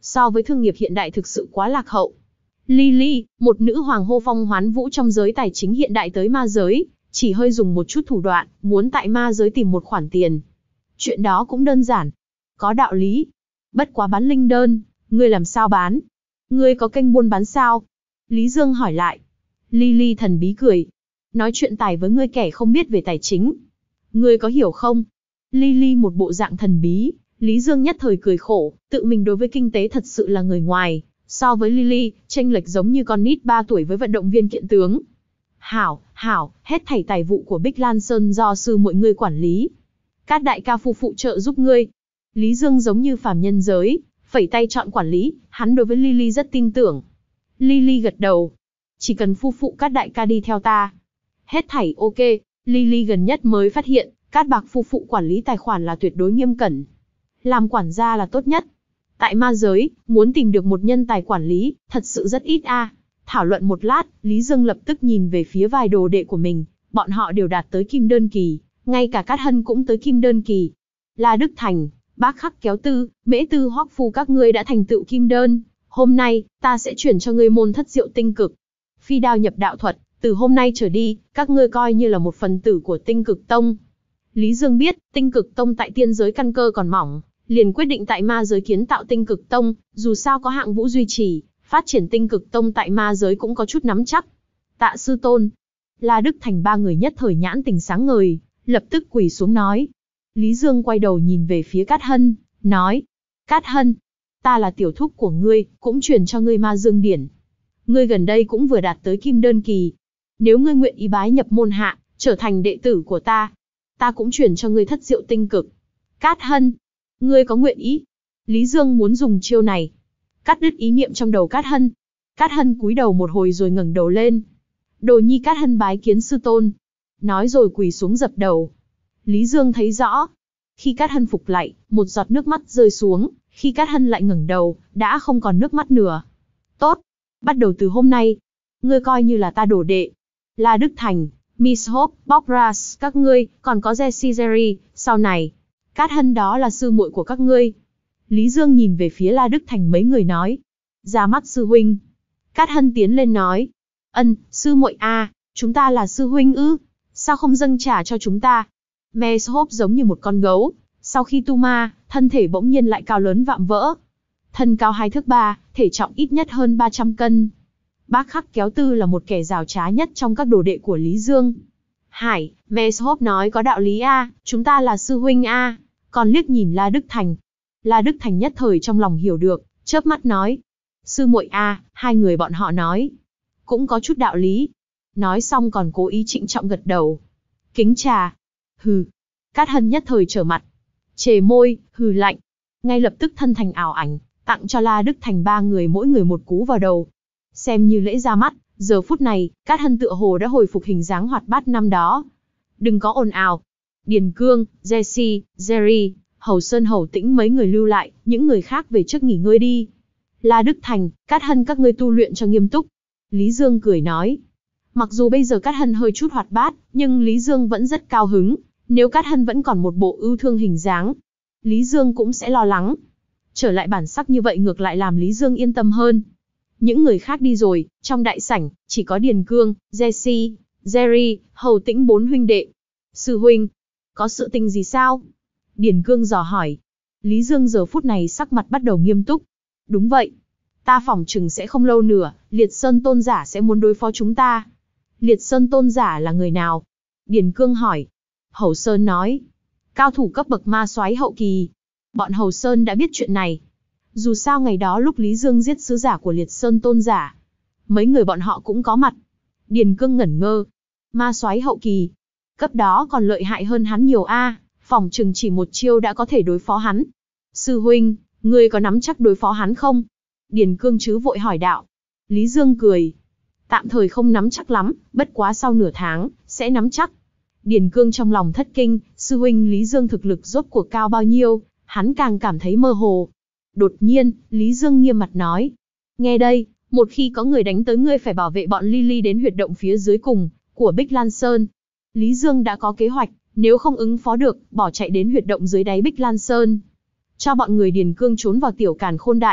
so với thương nghiệp hiện đại thực sự quá lạc hậu. Lily, một nữ hoàng hô phong hoán vũ trong giới tài chính hiện đại tới ma giới, chỉ hơi dùng một chút thủ đoạn, muốn tại ma giới tìm một khoản tiền. Chuyện đó cũng đơn giản. Có đạo lý. Bất quá bán linh đơn, ngươi làm sao bán? Ngươi có kênh buôn bán sao? Lý Dương hỏi lại. Lily thần bí cười. Nói chuyện tài với ngươi kẻ không biết về tài chính. Ngươi có hiểu không? Lily một bộ dạng thần bí, Lý Dương nhất thời cười khổ, tự mình đối với kinh tế thật sự là người ngoài. So với Lily, chênh lệch giống như con nít ba tuổi với vận động viên kiện tướng. Hảo, hảo, hết thảy tài vụ của Bích Lan Sơn do sư muội ngươi quản lý. Các đại ca phu phụ trợ giúp ngươi. Lý Dương giống như phàm nhân giới, phẩy tay chọn quản lý, hắn đối với Lily rất tin tưởng. Lily gật đầu. Chỉ cần phu phụ các đại ca đi theo ta. Hết thảy ok, Lily gần nhất mới phát hiện, Cát Bạc phu phụ quản lý tài khoản là tuyệt đối nghiêm cẩn. Làm quản gia là tốt nhất. Tại ma giới, muốn tìm được một nhân tài quản lý, thật sự rất ít a. À. Thảo luận một lát, Lý Dương lập tức nhìn về phía vài đồ đệ của mình, bọn họ đều đạt tới kim đơn kỳ, ngay cả Cát Hân cũng tới kim đơn kỳ. La Đức Thành, Bác Khắc Kéo Tư, Mễ Tư Hoắc Phu các ngươi đã thành tựu kim đơn, hôm nay, ta sẽ chuyển cho ngươi môn thất diệu tinh cực. Phi đao nhập đạo thuật, từ hôm nay trở đi, các ngươi coi như là một phần tử của tinh cực tông. Lý Dương biết, tinh cực tông tại tiên giới căn cơ còn mỏng, liền quyết định tại ma giới kiến tạo tinh cực tông, dù sao có hạng vũ duy trì, phát triển tinh cực tông tại ma giới cũng có chút nắm chắc. Tạ sư tôn. La Đức Thành ba người nhất thời nhãn tình sáng ngời, lập tức quỳ xuống nói. Lý Dương quay đầu nhìn về phía Cát Hân, nói. Cát Hân, ta là tiểu thúc của ngươi, cũng truyền cho ngươi ma dương điển. Ngươi gần đây cũng vừa đạt tới kim đơn kỳ. Nếu ngươi nguyện ý bái nhập môn hạ, trở thành đệ tử của ta, ta cũng truyền cho ngươi thất diệu tinh cực. Cát Hân, ngươi có nguyện ý? Lý Dương muốn dùng chiêu này, cắt đứt ý niệm trong đầu Cát Hân. Cát Hân cúi đầu một hồi rồi ngẩng đầu lên. Đồ nhi Cát Hân bái kiến sư tôn. Nói rồi quỳ xuống dập đầu. Lý Dương thấy rõ. Khi Cát Hân phục lại, một giọt nước mắt rơi xuống. Khi Cát Hân lại ngẩng đầu, đã không còn nước mắt nữa. Tốt, bắt đầu từ hôm nay, ngươi coi như là ta đồ đệ. La Đức Thành, Miss Hope, Bob Brass, các ngươi, còn có Jessie Jerry, sau này, Cát Hân đó là sư muội của các ngươi. Lý Dương nhìn về phía La Đức Thành mấy người nói. Ra mắt sư huynh. Cát Hân tiến lên nói. Ân, sư muội a, chúng ta là sư huynh ư, sao không dâng trả cho chúng ta? Miss Hope giống như một con gấu, sau khi tu ma, thân thể bỗng nhiên lại cao lớn vạm vỡ. Thân cao hai thước ba, thể trọng ít nhất hơn ba trăm cân. Bác Khắc Kéo Tư là một kẻ giàu trá nhất trong các đồ đệ của Lý Dương. Hải, Miss Hope nói có đạo lý a, chúng ta là sư huynh a. Còn liếc nhìn La Đức Thành. La Đức Thành nhất thời trong lòng hiểu được, chớp mắt nói. Sư muội a, hai người bọn họ nói. Cũng có chút đạo lý. Nói xong còn cố ý trịnh trọng gật đầu. Kính trà. Hừ. Cát Hân nhất thời trở mặt. Chề môi, hừ lạnh. Ngay lập tức thân thành ảo ảnh, tặng cho La Đức Thành ba người mỗi người một cú vào đầu. Xem như lễ ra mắt, giờ phút này, Cát Hân tựa hồ đã hồi phục hình dáng hoạt bát năm đó. Đừng có ồn ào. Điền Cương, Jessie, Jerry, Hầu Sơn Hầu Tĩnh mấy người lưu lại, những người khác về trước nghỉ ngơi đi. La Đức Thành, Cát Hân các ngươi tu luyện cho nghiêm túc. Lý Dương cười nói. Mặc dù bây giờ Cát Hân hơi chút hoạt bát, nhưng Lý Dương vẫn rất cao hứng. Nếu Cát Hân vẫn còn một bộ ưu thương hình dáng, Lý Dương cũng sẽ lo lắng. Trở lại bản sắc như vậy ngược lại làm Lý Dương yên tâm hơn. Những người khác đi rồi, trong đại sảnh, chỉ có Điền Cương, Jessie, Jerry, Hầu Tĩnh bốn huynh đệ. Sư huynh, có sự tình gì sao? Điền Cương dò hỏi. Lý Dương giờ phút này sắc mặt bắt đầu nghiêm túc. Đúng vậy. Ta phỏng chừng sẽ không lâu nữa, Liệt Sơn Tôn Giả sẽ muốn đối phó chúng ta. Liệt Sơn Tôn Giả là người nào? Điền Cương hỏi. Hầu Sơn nói. Cao thủ cấp bậc ma soái hậu kỳ. Bọn Hầu Sơn đã biết chuyện này. Dù sao ngày đó lúc Lý Dương giết sứ giả của Liệt Sơn Tôn Giả, mấy người bọn họ cũng có mặt. Điền Cương ngẩn ngơ. Ma soái hậu kỳ. Cấp đó còn lợi hại hơn hắn nhiều a, phỏng chừng chỉ một chiêu đã có thể đối phó hắn. Sư huynh, ngươi có nắm chắc đối phó hắn không? Điền Cương chứ vội hỏi đạo. Lý Dương cười. Tạm thời không nắm chắc lắm, bất quá sau nửa tháng, sẽ nắm chắc. Điền Cương trong lòng thất kinh, sư huynh Lý Dương thực lực rốt cuộc cao bao nhiêu, hắn càng cảm thấy mơ hồ. Đột nhiên, Lý Dương nghiêm mặt nói. Nghe đây, một khi có người đánh tới ngươi phải bảo vệ bọn Lily đến huyệt động phía dưới cùng, của Bích Lan Sơn. Lý Dương đã có kế hoạch, nếu không ứng phó được, bỏ chạy đến huyệt động dưới đáy Bích Lan Sơn. Cho bọn người Điền Cương trốn vào tiểu càn khôn đại.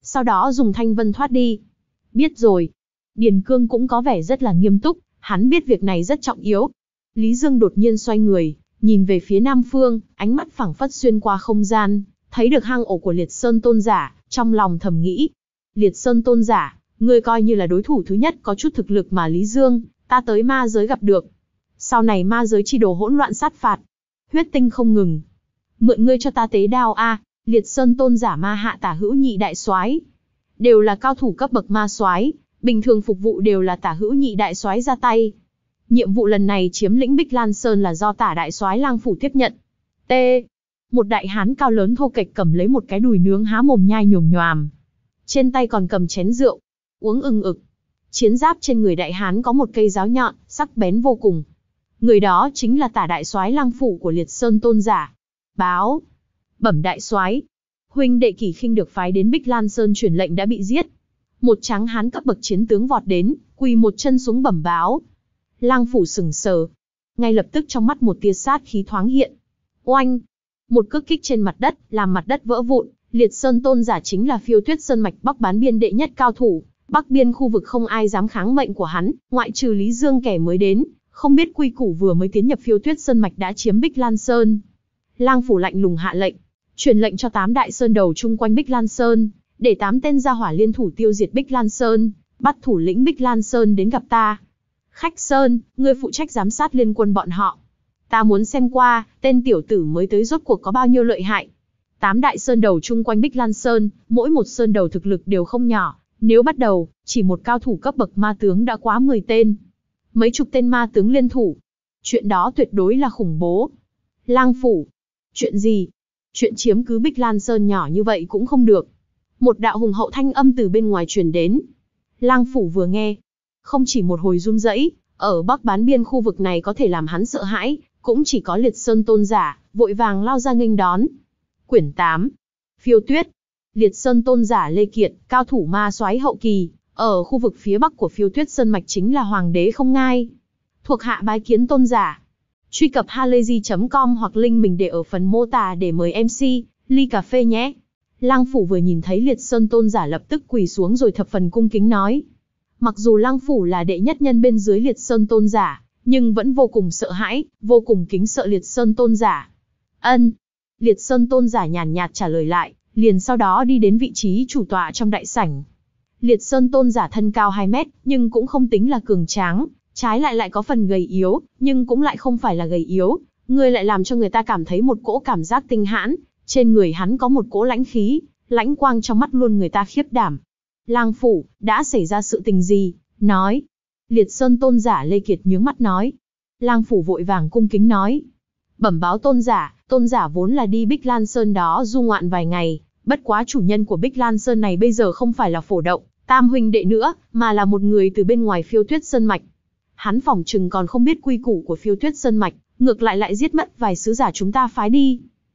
sau đó dùng thanh vân thoát đi. Biết rồi. Điền Cương cũng có vẻ rất là nghiêm túc, hắn biết việc này rất trọng yếu. Lý Dương đột nhiên xoay người, nhìn về phía Nam Phương, ánh mắt phảng phất xuyên qua không gian, thấy được hang ổ của Liệt Sơn Tôn Giả, trong lòng thầm nghĩ. Liệt Sơn Tôn Giả, ngươi coi như là đối thủ thứ nhất có chút thực lực mà Lý Dương, ta tới ma giới gặp được. Sau này ma giới chi đồ hỗn loạn sát phạt, huyết tinh không ngừng. Mượn ngươi cho ta tế đao a. Liệt Sơn Tôn Giả ma hạ tả hữu nhị đại soái, đều là cao thủ cấp bậc ma soái, bình thường phục vụ đều là tả hữu nhị đại soái ra tay. Nhiệm vụ lần này chiếm lĩnh Bích Lan Sơn là do tả đại soái Lang Phủ tiếp nhận. T. Một đại hán cao lớn thô kệch cầm lấy một cái đùi nướng há mồm nhai nhồm nhoàm. Trên tay còn cầm chén rượu, uống ừng ực. Chiến giáp trên người đại hán có một cây giáo nhọn, sắc bén vô cùng. Người đó chính là tả đại soái Lang Phủ của Liệt Sơn Tôn Giả. Báo. Bẩm đại soái, huynh đệ Kỷ Khinh được phái đến Bích Lan Sơn truyền lệnh đã bị giết. Một tráng hán cấp bậc chiến tướng vọt đến, quỳ một chân xuống bẩm báo. Lang Phủ sững sờ, ngay lập tức trong mắt một tia sát khí thoáng hiện. Oanh! Một cước kích trên mặt đất, làm mặt đất vỡ vụn. Liệt Sơn Tôn Giả chính là Phiêu Tuyết Sơn mạch Bắc bán biên đệ nhất cao thủ, Bắc biên khu vực không ai dám kháng mệnh của hắn, ngoại trừ Lý Dương kẻ mới đến, không biết quy củ vừa mới tiến nhập Phiêu Tuyết Sơn mạch đã chiếm Bích Lan Sơn. Lang Phủ lạnh lùng hạ lệnh, truyền lệnh cho tám đại sơn đầu chung quanh Bích Lan Sơn, để tám tên gia hỏa liên thủ tiêu diệt Bích Lan Sơn, bắt thủ lĩnh Bích Lan Sơn đến gặp ta. Khách Sơn, ngươi phụ trách giám sát liên quân bọn họ. Ta muốn xem qua, tên tiểu tử mới tới rốt cuộc có bao nhiêu lợi hại. Tám đại sơn đầu chung quanh Bích Lan Sơn, mỗi một sơn đầu thực lực đều không nhỏ. Nếu bắt đầu, chỉ một cao thủ cấp bậc ma tướng đã quá mười tên. Mấy chục tên ma tướng liên thủ. Chuyện đó tuyệt đối là khủng bố. Lang Phủ. Chuyện gì? Chuyện chiếm cứ Bích Lan Sơn nhỏ như vậy cũng không được. Một đạo hùng hậu thanh âm từ bên ngoài truyền đến. Lang Phủ vừa nghe, không chỉ một hồi run rẩy, ở Bắc bán biên khu vực này có thể làm hắn sợ hãi, cũng chỉ có Liệt Sơn Tôn Giả, vội vàng lao ra nghênh đón. Quyển tám. Phiêu Tuyết. Liệt Sơn Tôn Giả Lê Kiệt, cao thủ ma soái hậu kỳ, ở khu vực phía bắc của Phiêu Tuyết Sơn mạch chính là hoàng đế không ngai. Thuộc hạ bái kiến Tôn Giả. Truy cập halayzi chấm com hoặc link mình để ở phần mô tả để mời em xê, ly cà phê nhé. Lang Phủ vừa nhìn thấy Liệt Sơn Tôn Giả lập tức quỳ xuống rồi thập phần cung kính nói. Mặc dù Lang Phủ là đệ nhất nhân bên dưới Liệt Sơn Tôn Giả, nhưng vẫn vô cùng sợ hãi, vô cùng kính sợ Liệt Sơn Tôn Giả. Ân. Liệt Sơn Tôn Giả nhàn nhạt trả lời lại, liền sau đó đi đến vị trí chủ tọa trong đại sảnh. Liệt Sơn Tôn Giả thân cao hai mét, nhưng cũng không tính là cường tráng, trái lại lại có phần gầy yếu, nhưng cũng lại không phải là gầy yếu, người lại làm cho người ta cảm thấy một cỗ cảm giác tinh hãn, trên người hắn có một cỗ lãnh khí, lãnh quang trong mắt luôn người ta khiếp đảm. Lang Phủ, đã xảy ra sự tình gì? Nói. Liệt Sơn Tôn Giả Lê Kiệt nhướng mắt nói. Lang Phủ vội vàng cung kính nói. Bẩm báo Tôn Giả, Tôn Giả vốn là đi Bích Lan Sơn đó du ngoạn vài ngày, bất quá chủ nhân của Bích Lan Sơn này bây giờ không phải là Phổ Động, Tam huynh đệ nữa, mà là một người từ bên ngoài Phiêu Tuyết Sơn mạch. Hắn phỏng chừng còn không biết quy củ của Phiêu Tuyết Sơn mạch, ngược lại lại giết mất vài sứ giả chúng ta phái đi.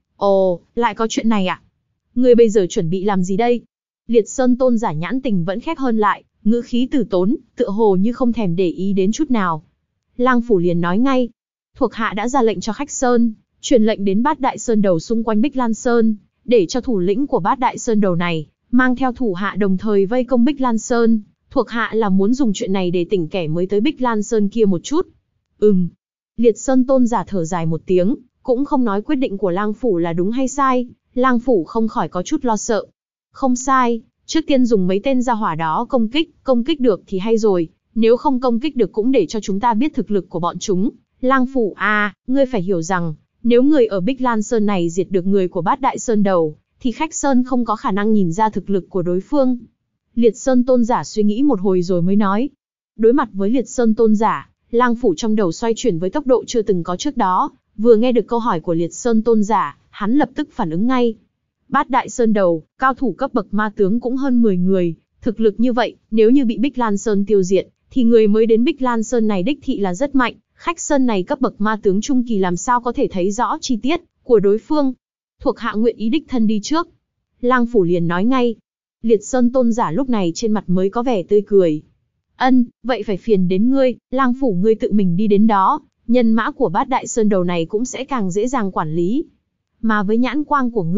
Ồ, lại có chuyện này à? Người bây giờ chuẩn bị làm gì đây? Liệt Sơn Tôn Giả nhãn tình vẫn khép hơn lại, ngữ khí từ tốn, tựa hồ như không thèm để ý đến chút nào. Lang Phủ liền nói ngay, thuộc hạ đã ra lệnh cho Khách Sơn, truyền lệnh đến bát đại sơn đầu xung quanh Bích Lan Sơn, để cho thủ lĩnh của bát đại sơn đầu này, mang theo thủ hạ đồng thời vây công Bích Lan Sơn, thuộc hạ là muốn dùng chuyện này để tỉnh kẻ mới tới Bích Lan Sơn kia một chút. Ừm. Liệt Sơn Tôn Giả thở dài một tiếng, cũng không nói quyết định của Lang Phủ là đúng hay sai, Lang Phủ không khỏi có chút lo sợ. Không sai, trước tiên dùng mấy tên gia hỏa đó công kích, công kích được thì hay rồi, nếu không công kích được cũng để cho chúng ta biết thực lực của bọn chúng. Lang Phủ à, ngươi phải hiểu rằng, nếu người ở Bích Lan Sơn này diệt được người của bát đại sơn đầu, thì Khách Sơn không có khả năng nhìn ra thực lực của đối phương. Liệt Sơn Tôn Giả suy nghĩ một hồi rồi mới nói. Đối mặt với Liệt Sơn Tôn Giả, Lang Phủ trong đầu xoay chuyển với tốc độ chưa từng có trước đó, vừa nghe được câu hỏi của Liệt Sơn Tôn Giả, hắn lập tức phản ứng ngay. Bát đại sơn đầu, cao thủ cấp bậc ma tướng cũng hơn mười người, thực lực như vậy, nếu như bị Bích Lan Sơn tiêu diệt, thì người mới đến Bích Lan Sơn này đích thị là rất mạnh, Khách Sơn này cấp bậc ma tướng trung kỳ làm sao có thể thấy rõ chi tiết của đối phương. Thuộc hạ nguyện ý đích thân đi trước. Lang Phủ liền nói ngay. Liệt Sơn Tôn Giả lúc này trên mặt mới có vẻ tươi cười. Ân, vậy phải phiền đến ngươi, Lang Phủ ngươi tự mình đi đến đó, nhân mã của bát đại sơn đầu này cũng sẽ càng dễ dàng quản lý. Mà với nhãn quang của ngươi,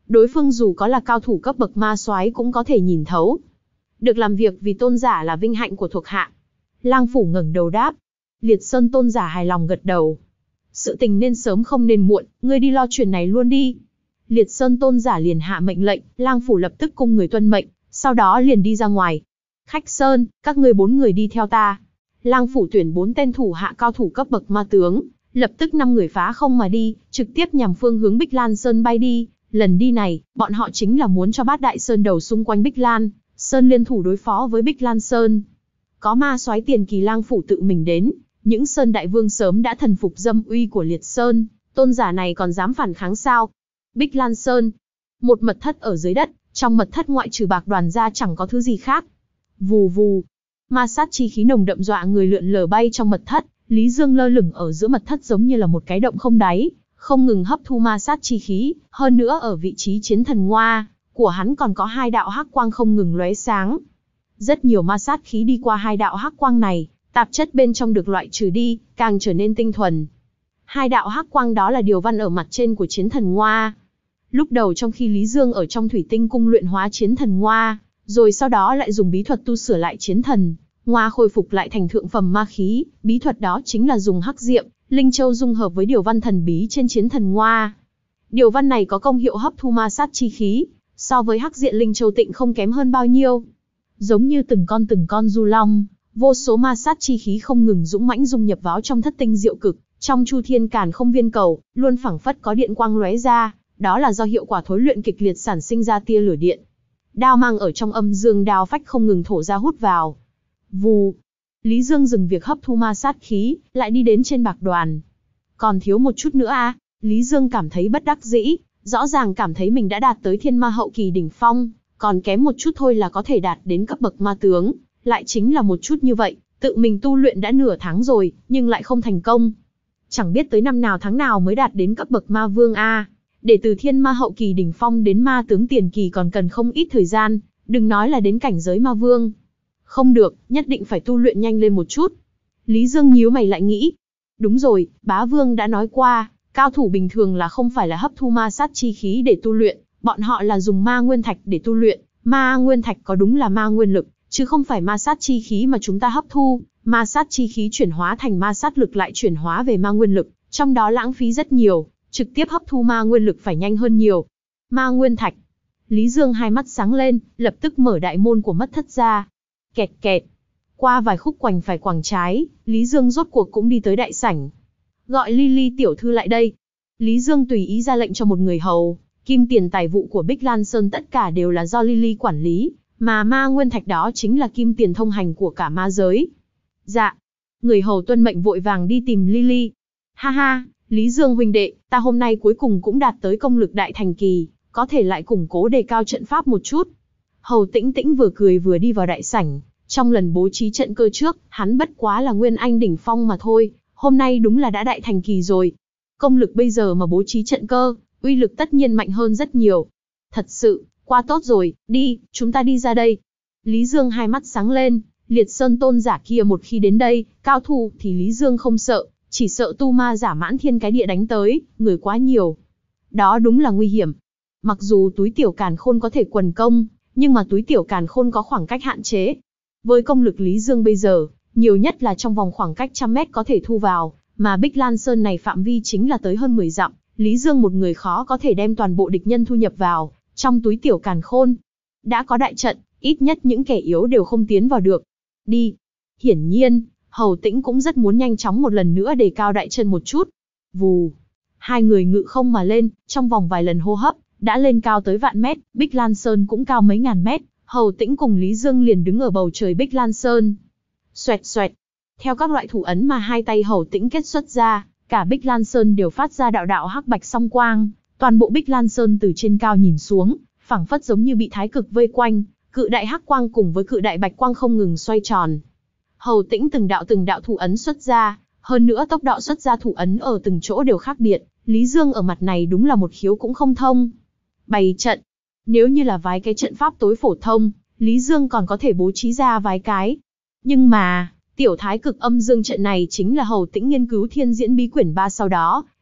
đối phương dù có là cao thủ cấp bậc ma soái cũng có thể nhìn thấu. Được làm việc vì tôn giả là vinh hạnh của thuộc hạ. Lang Phủ ngẩng đầu đáp. Liệt Sơn tôn giả hài lòng gật đầu. Sự tình nên sớm không nên muộn, ngươi đi lo chuyện này luôn đi. Liệt Sơn tôn giả liền hạ mệnh lệnh, Lang Phủ lập tức cung người tuân mệnh, sau đó liền đi ra ngoài. Khách Sơn, các ngươi bốn người đi theo ta. Lang Phủ tuyển bốn tên thủ hạ cao thủ cấp bậc ma tướng, lập tức năm người phá không mà đi, trực tiếp nhằm phương hướng Bích Lan Sơn bay đi. Lần đi này, bọn họ chính là muốn cho Bát Đại Sơn đầu xung quanh Bích Lan Sơn liên thủ đối phó với Bích Lan Sơn. Có ma soái tiền kỳ Lang Phủ tự mình đến, những Sơn Đại Vương sớm đã thần phục dâm uy của Liệt Sơn, tôn giả này còn dám phản kháng sao? Bích Lan Sơn, một mật thất ở dưới đất, trong mật thất ngoại trừ bạc đoàn ra chẳng có thứ gì khác. Vù vù, ma sát chi khí nồng đậm dọa người lượn lờ bay trong mật thất, Lý Dương lơ lửng ở giữa mật thất giống như là một cái động không đáy, không ngừng hấp thu ma sát chi khí, hơn nữa ở vị trí chiến thần ngoa của hắn còn có hai đạo hắc quang không ngừng lóe sáng. Rất nhiều ma sát khí đi qua hai đạo hắc quang này, tạp chất bên trong được loại trừ đi, càng trở nên tinh thuần. Hai đạo hắc quang đó là điều văn ở mặt trên của chiến thần ngoa. Lúc đầu trong khi Lý Dương ở trong thủy tinh cung luyện hóa chiến thần ngoa, rồi sau đó lại dùng bí thuật tu sửa lại chiến thần ngoa khôi phục lại thành thượng phẩm ma khí, bí thuật đó chính là dùng hắc diệm, linh châu dung hợp với điều văn thần bí trên chiến thần ngoa. Điều văn này có công hiệu hấp thu ma sát chi khí, so với hắc diện linh châu tịnh không kém hơn bao nhiêu. Giống như từng con từng con du long, vô số ma sát chi khí không ngừng dũng mãnh dung nhập vào trong thất tinh diệu cực, trong chu thiên càn không viên cầu, luôn phảng phất có điện quang lóe ra, đó là do hiệu quả thối luyện kịch liệt sản sinh ra tia lửa điện. Đao mang ở trong âm dương đao phách không ngừng thổ ra hút vào. Vù, Lý Dương dừng việc hấp thu ma sát khí, lại đi đến trên bạc đoàn. Còn thiếu một chút nữa à? Lý Dương cảm thấy bất đắc dĩ, rõ ràng cảm thấy mình đã đạt tới thiên ma hậu kỳ đỉnh phong, còn kém một chút thôi là có thể đạt đến cấp bậc ma tướng, lại chính là một chút như vậy, tự mình tu luyện đã nửa tháng rồi, nhưng lại không thành công. Chẳng biết tới năm nào tháng nào mới đạt đến cấp bậc ma vương a. Để từ thiên ma hậu kỳ đỉnh phong đến ma tướng tiền kỳ còn cần không ít thời gian, đừng nói là đến cảnh giới ma vương. Không được, nhất định phải tu luyện nhanh lên một chút. Lý Dương nhíu mày lại nghĩ. Đúng rồi, bá vương đã nói qua, cao thủ bình thường là không phải là hấp thu ma sát chi khí để tu luyện, bọn họ là dùng ma nguyên thạch để tu luyện. Ma nguyên thạch có đúng là ma nguyên lực, chứ không phải ma sát chi khí mà chúng ta hấp thu. Ma sát chi khí chuyển hóa thành ma sát lực lại chuyển hóa về ma nguyên lực, trong đó lãng phí rất nhiều, trực tiếp hấp thu ma nguyên lực phải nhanh hơn nhiều. Ma nguyên thạch. Lý Dương hai mắt sáng lên, lập tức mở đại môn của mất thất ra. Kẹt kẹt. Qua vài khúc quành phải quàng trái, Lý Dương rốt cuộc cũng đi tới đại sảnh. Gọi Lily tiểu thư lại đây. Lý Dương tùy ý ra lệnh cho một người hầu, kim tiền tài vụ của Bích Lan Sơn tất cả đều là do Lily quản lý, mà ma nguyên thạch đó chính là kim tiền thông hành của cả ma giới. Dạ. Người hầu tuân mệnh vội vàng đi tìm Lily. Ha ha, Lý Dương huynh đệ, ta hôm nay cuối cùng cũng đạt tới công lực đại thành kỳ, có thể lại củng cố đề cao trận pháp một chút. Hầu Tĩnh Tĩnh vừa cười vừa đi vào đại sảnh, trong lần bố trí trận cơ trước, hắn bất quá là nguyên anh đỉnh phong mà thôi, hôm nay đúng là đã đại thành kỳ rồi. Công lực bây giờ mà bố trí trận cơ, uy lực tất nhiên mạnh hơn rất nhiều. Thật sự, quá tốt rồi, đi, chúng ta đi ra đây. Lý Dương hai mắt sáng lên, Liệt Sơn tôn giả kia một khi đến đây, cao thủ thì Lý Dương không sợ, chỉ sợ tu ma giả mãn thiên cái địa đánh tới, người quá nhiều. Đó đúng là nguy hiểm. Mặc dù túi tiểu càn khôn có thể quần công, nhưng mà túi tiểu càn khôn có khoảng cách hạn chế. Với công lực Lý Dương bây giờ, nhiều nhất là trong vòng khoảng cách trăm mét có thể thu vào, mà Bích Lan Sơn này phạm vi chính là tới hơn mười dặm, Lý Dương một người khó có thể đem toàn bộ địch nhân thu nhập vào trong túi tiểu càn khôn. Đã có đại trận, ít nhất những kẻ yếu đều không tiến vào được. Đi. Hiển nhiên, Hầu Tĩnh cũng rất muốn nhanh chóng một lần nữa đề cao đại chân một chút. Vù. Hai người ngự không mà lên, trong vòng vài lần hô hấp, đã lên cao tới vạn mét, Bích Lan Sơn cũng cao mấy ngàn mét, Hầu Tĩnh cùng Lý Dương liền đứng ở bầu trời Bích Lan Sơn. Xoẹt xoẹt. Theo các loại thủ ấn mà hai tay Hầu Tĩnh kết xuất ra, cả Bích Lan Sơn đều phát ra đạo đạo hắc bạch song quang, toàn bộ Bích Lan Sơn từ trên cao nhìn xuống, phảng phất giống như bị thái cực vây quanh, cự đại hắc quang cùng với cự đại bạch quang không ngừng xoay tròn. Hầu Tĩnh từng đạo từng đạo thủ ấn xuất ra, hơn nữa tốc độ xuất ra thủ ấn ở từng chỗ đều khác biệt, Lý Dương ở mặt này đúng là một khiếu cũng không thông. Bày trận. Nếu như là vài cái trận pháp tối phổ thông, Lý Dương còn có thể bố trí ra vài cái. Nhưng mà, tiểu thái cực âm dương trận này chính là Hầu Tĩnh nghiên cứu Thiên Diễn Bí Quyển ba sau đó,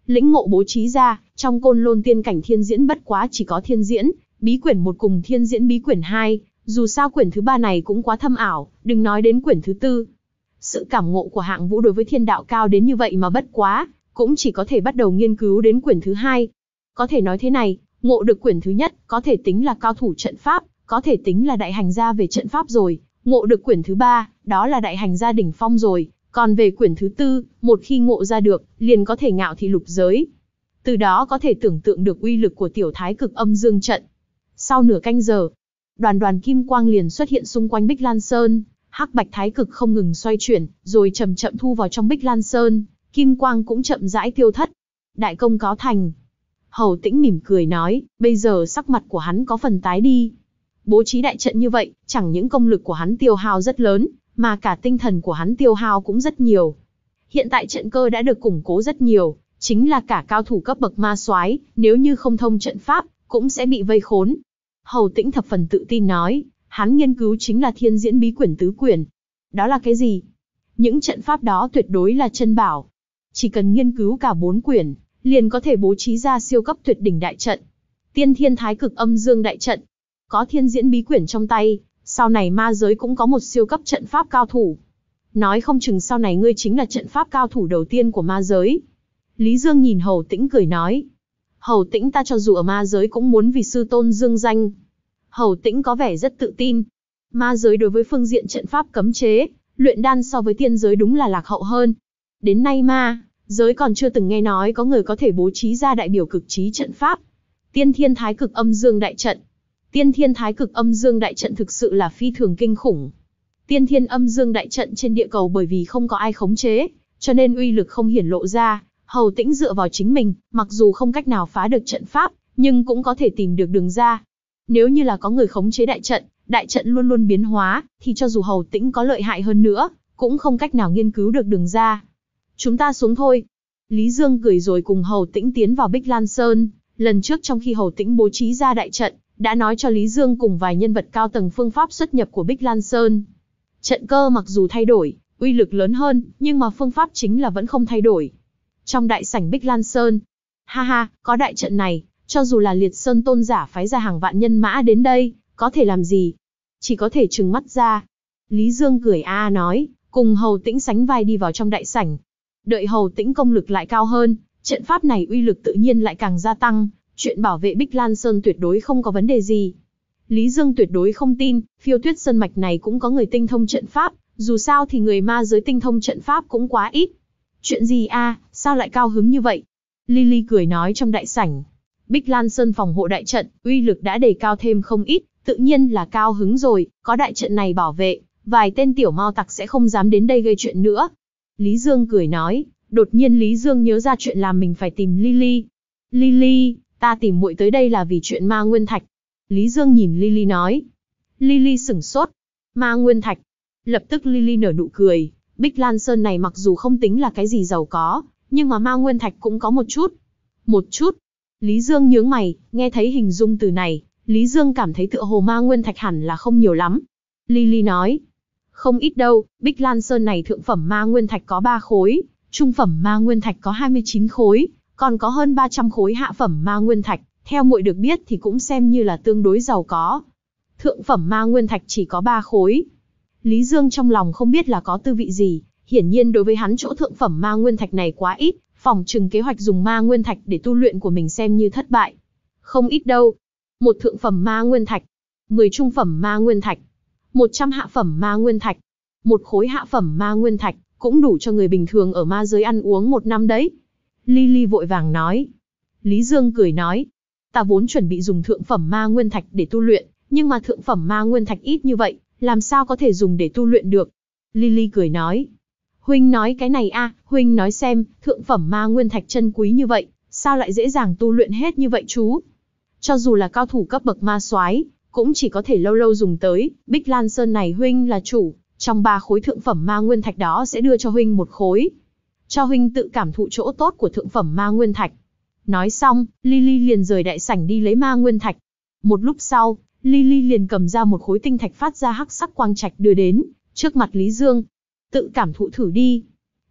lĩnh ngộ bố trí ra, trong Côn Lôn tiên cảnh thiên diễn bất quá chỉ có thiên diễn, bí quyển một cùng thiên diễn bí quyển hai, dù sao quyển thứ ba này cũng quá thâm ảo, đừng nói đến quyển thứ tư. Sự cảm ngộ của Hạng Vũ đối với thiên đạo cao đến như vậy mà bất quá, cũng chỉ có thể bắt đầu nghiên cứu đến quyển thứ hai. Có thể nói thế này, ngộ được quyển thứ nhất, có thể tính là cao thủ trận pháp, có thể tính là đại hành gia về trận pháp rồi, ngộ được quyển thứ ba, đó là đại hành gia đỉnh phong rồi, còn về quyển thứ tư, một khi ngộ ra được, liền có thể ngạo thị lục giới. Từ đó có thể tưởng tượng được uy lực của tiểu thái cực âm dương trận. Sau nửa canh giờ, đoàn đoàn kim quang liền xuất hiện xung quanh Bích Lan Sơn, hắc bạch thái cực không ngừng xoay chuyển, rồi chậm chậm thu vào trong Bích Lan Sơn, kim quang cũng chậm rãi tiêu thất. Đại công cáo thành. Hầu Tĩnh mỉm cười nói, bây giờ sắc mặt của hắn có phần tái đi. Bố trí đại trận như vậy, chẳng những công lực của hắn tiêu hao rất lớn, mà cả tinh thần của hắn tiêu hao cũng rất nhiều. Hiện tại trận cơ đã được củng cố rất nhiều, chính là cả cao thủ cấp bậc ma soái, nếu như không thông trận pháp, cũng sẽ bị vây khốn. Hầu Tĩnh thập phần tự tin nói, hắn nghiên cứu chính là thiên diễn bí quyển tứ quyển. Đó là cái gì? Những trận pháp đó tuyệt đối là chân bảo. Chỉ cần nghiên cứu cả bốn quyển, liền có thể bố trí ra siêu cấp tuyệt đỉnh đại trận. Tiên thiên thái cực âm dương đại trận. Có thiên diễn bí quyển trong tay, sau này ma giới cũng có một siêu cấp trận pháp cao thủ. Nói không chừng sau này ngươi chính là trận pháp cao thủ đầu tiên của ma giới. Lý Dương nhìn Hầu Tĩnh cười nói. Hầu Tĩnh ta cho dù ở ma giới cũng muốn vì sư tôn dương danh. Hầu Tĩnh có vẻ rất tự tin. Ma giới đối với phương diện trận pháp cấm chế, luyện đan so với tiên giới đúng là lạc hậu hơn. Đến nay ma giới còn chưa từng nghe nói có người có thể bố trí ra đại biểu cực trí trận pháp. Tiên thiên thái cực âm dương đại trận. Tiên thiên thái cực âm dương đại trận thực sự là phi thường kinh khủng. Tiên thiên âm dương đại trận trên địa cầu bởi vì không có ai khống chế, cho nên uy lực không hiển lộ ra. Hầu Tĩnh dựa vào chính mình, mặc dù không cách nào phá được trận pháp, nhưng cũng có thể tìm được đường ra. Nếu như là có người khống chế đại trận, đại trận luôn luôn biến hóa, thì cho dù Hầu Tĩnh có lợi hại hơn nữa, cũng không cách nào nghiên cứu được đường ra. Chúng ta xuống thôi. Lý Dương cười rồi cùng Hầu Tĩnh tiến vào Bích Lan Sơn. Lần trước trong khi Hầu Tĩnh bố trí ra đại trận, đã nói cho Lý Dương cùng vài nhân vật cao tầng phương pháp xuất nhập của Bích Lan Sơn. Trận cơ mặc dù thay đổi, uy lực lớn hơn, nhưng mà phương pháp chính là vẫn không thay đổi. Trong đại sảnh Bích Lan Sơn, ha ha, có đại trận này, cho dù là Liệt Sơn tôn giả phái ra hàng vạn nhân mã đến đây, có thể làm gì? Chỉ có thể trừng mắt ra. Lý Dương cười a a nói, cùng Hầu Tĩnh sánh vai đi vào trong đại sảnh. Đợi Hầu Tĩnh công lực lại cao hơn, trận pháp này uy lực tự nhiên lại càng gia tăng, chuyện bảo vệ Bích Lan Sơn tuyệt đối không có vấn đề gì. Lý Dương tuyệt đối không tin, Phiêu Tuyết Sơn mạch này cũng có người tinh thông trận pháp, dù sao thì người ma giới tinh thông trận pháp cũng quá ít. Chuyện gì a, sao lại cao hứng như vậy? Lily cười nói trong đại sảnh. Bích Lan Sơn phòng hộ đại trận, uy lực đã đề cao thêm không ít, tự nhiên là cao hứng rồi, có đại trận này bảo vệ, vài tên tiểu mao tặc sẽ không dám đến đây gây chuyện nữa. Lý Dương cười nói, đột nhiên Lý Dương nhớ ra chuyện làm mình phải tìm Lily. Lily, ta tìm muội tới đây là vì chuyện Ma Nguyên Thạch. Lý Dương nhìn Lily nói. Lily sửng sốt. Ma Nguyên Thạch. Lập tức Lily nở nụ cười. Bích Lan Sơn này mặc dù không tính là cái gì giàu có, nhưng mà Ma Nguyên Thạch cũng có một chút. Một chút. Lý Dương nhướng mày, nghe thấy hình dung từ này, Lý Dương cảm thấy tựa hồ Ma Nguyên Thạch hẳn là không nhiều lắm. Lily nói. Không ít đâu, Bích Lan Sơn này thượng phẩm Ma Nguyên Thạch có ba khối, trung phẩm Ma Nguyên Thạch có hai mươi chín khối, còn có hơn ba trăm khối hạ phẩm Ma Nguyên Thạch, theo muội được biết thì cũng xem như là tương đối giàu có. Thượng phẩm Ma Nguyên Thạch chỉ có ba khối. Lý Dương trong lòng không biết là có tư vị gì, hiển nhiên đối với hắn chỗ thượng phẩm Ma Nguyên Thạch này quá ít, phòng trừng kế hoạch dùng Ma Nguyên Thạch để tu luyện của mình xem như thất bại. Không ít đâu. Một thượng phẩm Ma Nguyên Thạch, mười trung phẩm Ma Nguyên Thạch, một trăm hạ phẩm Ma Nguyên Thạch, một khối hạ phẩm Ma Nguyên Thạch, cũng đủ cho người bình thường ở ma giới ăn uống một năm đấy. Lily vội vàng nói. Lý Dương cười nói, ta vốn chuẩn bị dùng thượng phẩm Ma Nguyên Thạch để tu luyện, nhưng mà thượng phẩm Ma Nguyên Thạch ít như vậy, làm sao có thể dùng để tu luyện được. Lily cười nói, huynh nói cái này a, huynh nói xem, thượng phẩm Ma Nguyên Thạch chân quý như vậy, sao lại dễ dàng tu luyện hết như vậy chú? Cho dù là cao thủ cấp bậc ma soái, cũng chỉ có thể lâu lâu dùng tới. Bích Lan Sơn này huynh là chủ, trong ba khối thượng phẩm Ma Nguyên Thạch đó sẽ đưa cho huynh một khối, cho huynh tự cảm thụ chỗ tốt của thượng phẩm Ma Nguyên Thạch. Nói xong, Lily liền rời đại sảnh đi lấy Ma Nguyên Thạch. Một lúc sau, Lily liền cầm ra một khối tinh thạch phát ra hắc sắc quang trạch đưa đến trước mặt Lý Dương. Tự cảm thụ thử đi.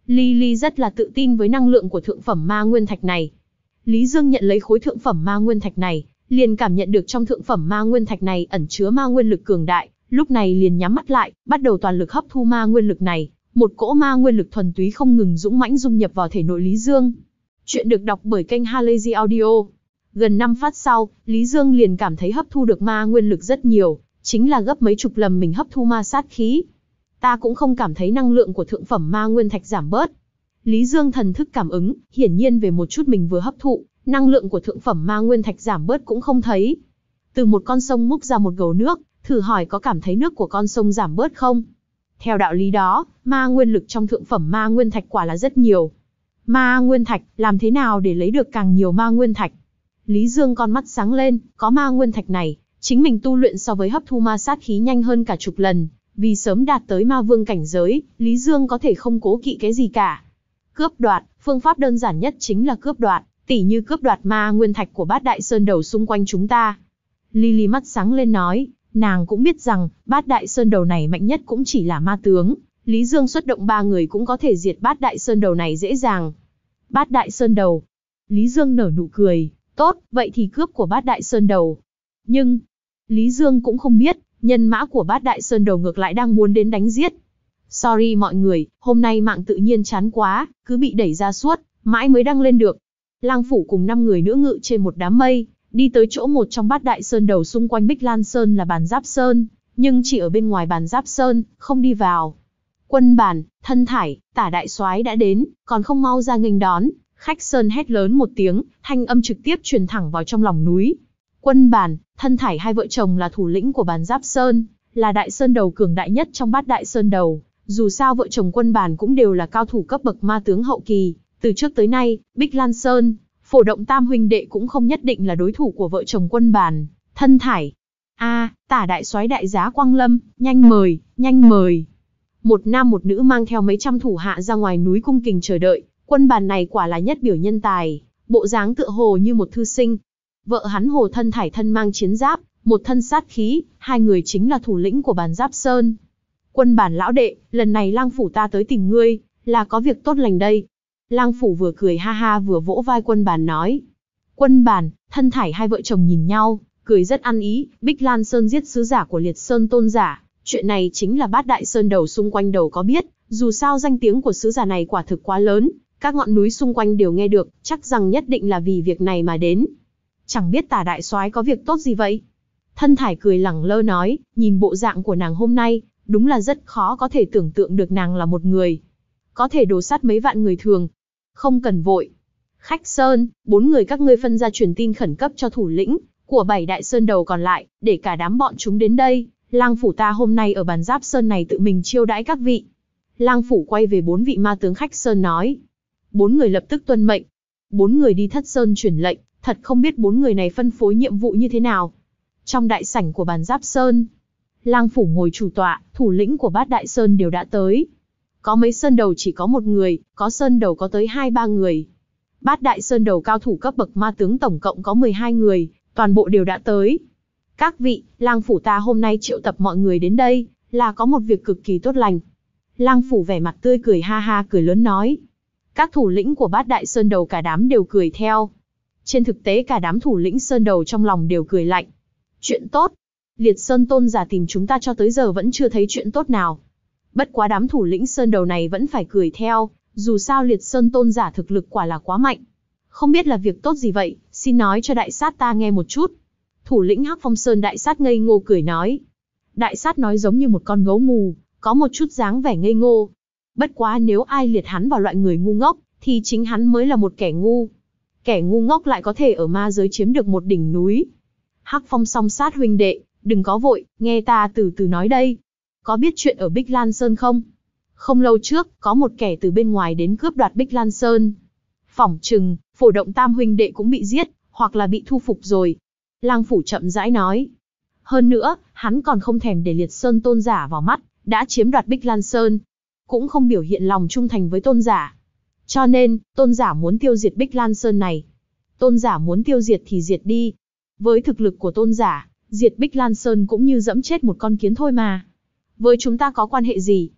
Lily rất là tự tin với năng lượng của thượng phẩm ma nguyên thạch này. Lý Dương nhận lấy khối thượng phẩm ma nguyên thạch này, liền cảm nhận được trong thượng phẩm ma nguyên thạch này ẩn chứa ma nguyên lực cường đại, lúc này liền nhắm mắt lại, bắt đầu toàn lực hấp thu ma nguyên lực này, một cỗ ma nguyên lực thuần túy không ngừng dũng mãnh dung nhập vào thể nội Lý Dương. Chuyện được đọc bởi kênh Halazy Audio. Gần năm phát sau, Lý Dương liền cảm thấy hấp thu được ma nguyên lực rất nhiều, chính là gấp mấy chục lần mình hấp thu ma sát khí. Ta cũng không cảm thấy năng lượng của thượng phẩm ma nguyên thạch giảm bớt. Lý Dương thần thức cảm ứng, hiển nhiên về một chút mình vừa hấp thụ, năng lượng của thượng phẩm ma nguyên thạch giảm bớt cũng không thấy. Từ một con sông múc ra một gầu nước, thử hỏi có cảm thấy nước của con sông giảm bớt không? Theo đạo lý đó, ma nguyên lực trong thượng phẩm ma nguyên thạch quả là rất nhiều. Ma nguyên thạch, làm thế nào để lấy được càng nhiều ma nguyên thạch? Lý Dương con mắt sáng lên, có ma nguyên thạch này, chính mình tu luyện so với hấp thu ma sát khí nhanh hơn cả chục lần, vì sớm đạt tới ma vương cảnh giới, Lý Dương có thể không cố kỵ cái gì cả. Cướp đoạt, phương pháp đơn giản nhất chính là cướp đoạt, tỉ như cướp đoạt ma nguyên thạch của bát đại sơn đầu xung quanh chúng ta. Lily mắt sáng lên nói, nàng cũng biết rằng, bát đại sơn đầu này mạnh nhất cũng chỉ là ma tướng, Lý Dương xuất động ba người cũng có thể diệt bát đại sơn đầu này dễ dàng. Bát đại sơn đầu. Lý Dương nở nụ cười, tốt, vậy thì cướp của bát đại sơn đầu. Nhưng, Lý Dương cũng không biết, nhân mã của bát đại sơn đầu ngược lại đang muốn đến đánh giết. Sorry mọi người, hôm nay mạng tự nhiên chán quá, cứ bị đẩy ra suốt, mãi mới đăng lên được. Lang Phủ cùng năm người nữa ngự trên một đám mây, đi tới chỗ một trong bát đại sơn đầu xung quanh Bích Lan Sơn là Bàn Giáp Sơn, nhưng chỉ ở bên ngoài Bàn Giáp Sơn, không đi vào. Quân Bản, Thân Thải, Tả đại soái đã đến, còn không mau ra nghênh đón. Khách Sơn hét lớn một tiếng, thanh âm trực tiếp truyền thẳng vào trong lòng núi. Quân Bản, Thân Thải hai vợ chồng là thủ lĩnh của Bàn Giáp Sơn, là đại sơn đầu cường đại nhất trong bát đại sơn đầu. Dù sao vợ chồng Quân Bản cũng đều là cao thủ cấp bậc ma tướng hậu kỳ. Từ trước tới nay, Bích Lan Sơn, Phổ Động Tam huynh đệ cũng không nhất định là đối thủ của vợ chồng Quân Bản, Thân Thải. A, à, Tả đại soái đại giá Quang Lâm, nhanh mời, nhanh mời. Một nam một nữ mang theo mấy trăm thủ hạ ra ngoài núi cung kình chờ đợi. Quân Bản này quả là nhất biểu nhân tài, bộ dáng tựa hồ như một thư sinh. Vợ hắn Hồ Thân Thải thân mang chiến giáp, một thân sát khí, hai người chính là thủ lĩnh của Bàn Giáp Sơn. Quân Bản lão đệ, lần này Lang Phủ ta tới tìm ngươi, là có việc tốt lành đây. Lang Phủ vừa cười ha ha vừa vỗ vai Quân Bản nói. Quân Bản, Thân Thải hai vợ chồng nhìn nhau, cười rất ăn ý. Bích Lan Sơn giết sứ giả của Liệt Sơn tôn giả, chuyện này chính là bát đại sơn đầu xung quanh đầu có biết. Dù sao danh tiếng của sứ giả này quả thực quá lớn, các ngọn núi xung quanh đều nghe được, chắc rằng nhất định là vì việc này mà đến. Chẳng biết Tả đại soái có việc tốt gì vậy? Thân Thải cười lẳng lơ nói, nhìn bộ dạng của nàng hôm nay, đúng là rất khó có thể tưởng tượng được nàng là một người có thể đổ sát mấy vạn người thường. Không cần vội. Khách Sơn, bốn người các ngươi phân ra truyền tin khẩn cấp cho thủ lĩnh của bảy đại sơn đầu còn lại, để cả đám bọn chúng đến đây. Lang Phủ ta hôm nay ở Bàn Giáp Sơn này tự mình chiêu đãi các vị. Lang Phủ quay về bốn vị ma tướng Khách Sơn nói. Bốn người lập tức tuân mệnh. Bốn người đi Thất Sơn truyền lệnh, thật không biết bốn người này phân phối nhiệm vụ như thế nào. Trong đại sảnh của Bàn Giáp Sơn, Lang Phủ ngồi chủ tọa, thủ lĩnh của bát đại sơn đều đã tới. Có mấy sơn đầu chỉ có một người, có sơn đầu có tới hai ba người. Bát đại sơn đầu cao thủ cấp bậc ma tướng tổng cộng có mười hai người, toàn bộ đều đã tới. Các vị, Lang Phủ ta hôm nay triệu tập mọi người đến đây, là có một việc cực kỳ tốt lành. Lang Phủ vẻ mặt tươi cười ha ha cười lớn nói. Các thủ lĩnh của bát đại sơn đầu cả đám đều cười theo. Trên thực tế cả đám thủ lĩnh sơn đầu trong lòng đều cười lạnh. Chuyện tốt. Liệt Sơn tôn giả tìm chúng ta cho tới giờ vẫn chưa thấy chuyện tốt nào. Bất quá đám thủ lĩnh sơn đầu này vẫn phải cười theo, dù sao Liệt Sơn tôn giả thực lực quả là quá mạnh. Không biết là việc tốt gì vậy, xin nói cho đại sát ta nghe một chút. Thủ lĩnh Hắc Phong Sơn đại sát ngây ngô cười nói. Đại sát nói giống như một con gấu mù, có một chút dáng vẻ ngây ngô. Bất quá nếu ai liệt hắn vào loại người ngu ngốc, thì chính hắn mới là một kẻ ngu. Kẻ ngu ngốc lại có thể ở ma giới chiếm được một đỉnh núi. Hắc Phong song sát huynh đệ, đừng có vội, nghe ta từ từ nói đây. Có biết chuyện ở Bích Lan Sơn không? Không lâu trước, có một kẻ từ bên ngoài đến cướp đoạt Bích Lan Sơn. Phỏng chừng, Phổ Động Tam huynh đệ cũng bị giết, hoặc là bị thu phục rồi. Lang Phủ chậm rãi nói. Hơn nữa, hắn còn không thèm để Liệt Sơn tôn giả vào mắt, đã chiếm đoạt Bích Lan Sơn. Cũng không biểu hiện lòng trung thành với tôn giả. Cho nên, tôn giả muốn tiêu diệt Bích Lan Sơn này. Tôn giả muốn tiêu diệt thì diệt đi. Với thực lực của tôn giả, diệt Bích Lan Sơn cũng như dẫm chết một con kiến thôi mà. Với chúng ta có quan hệ gì?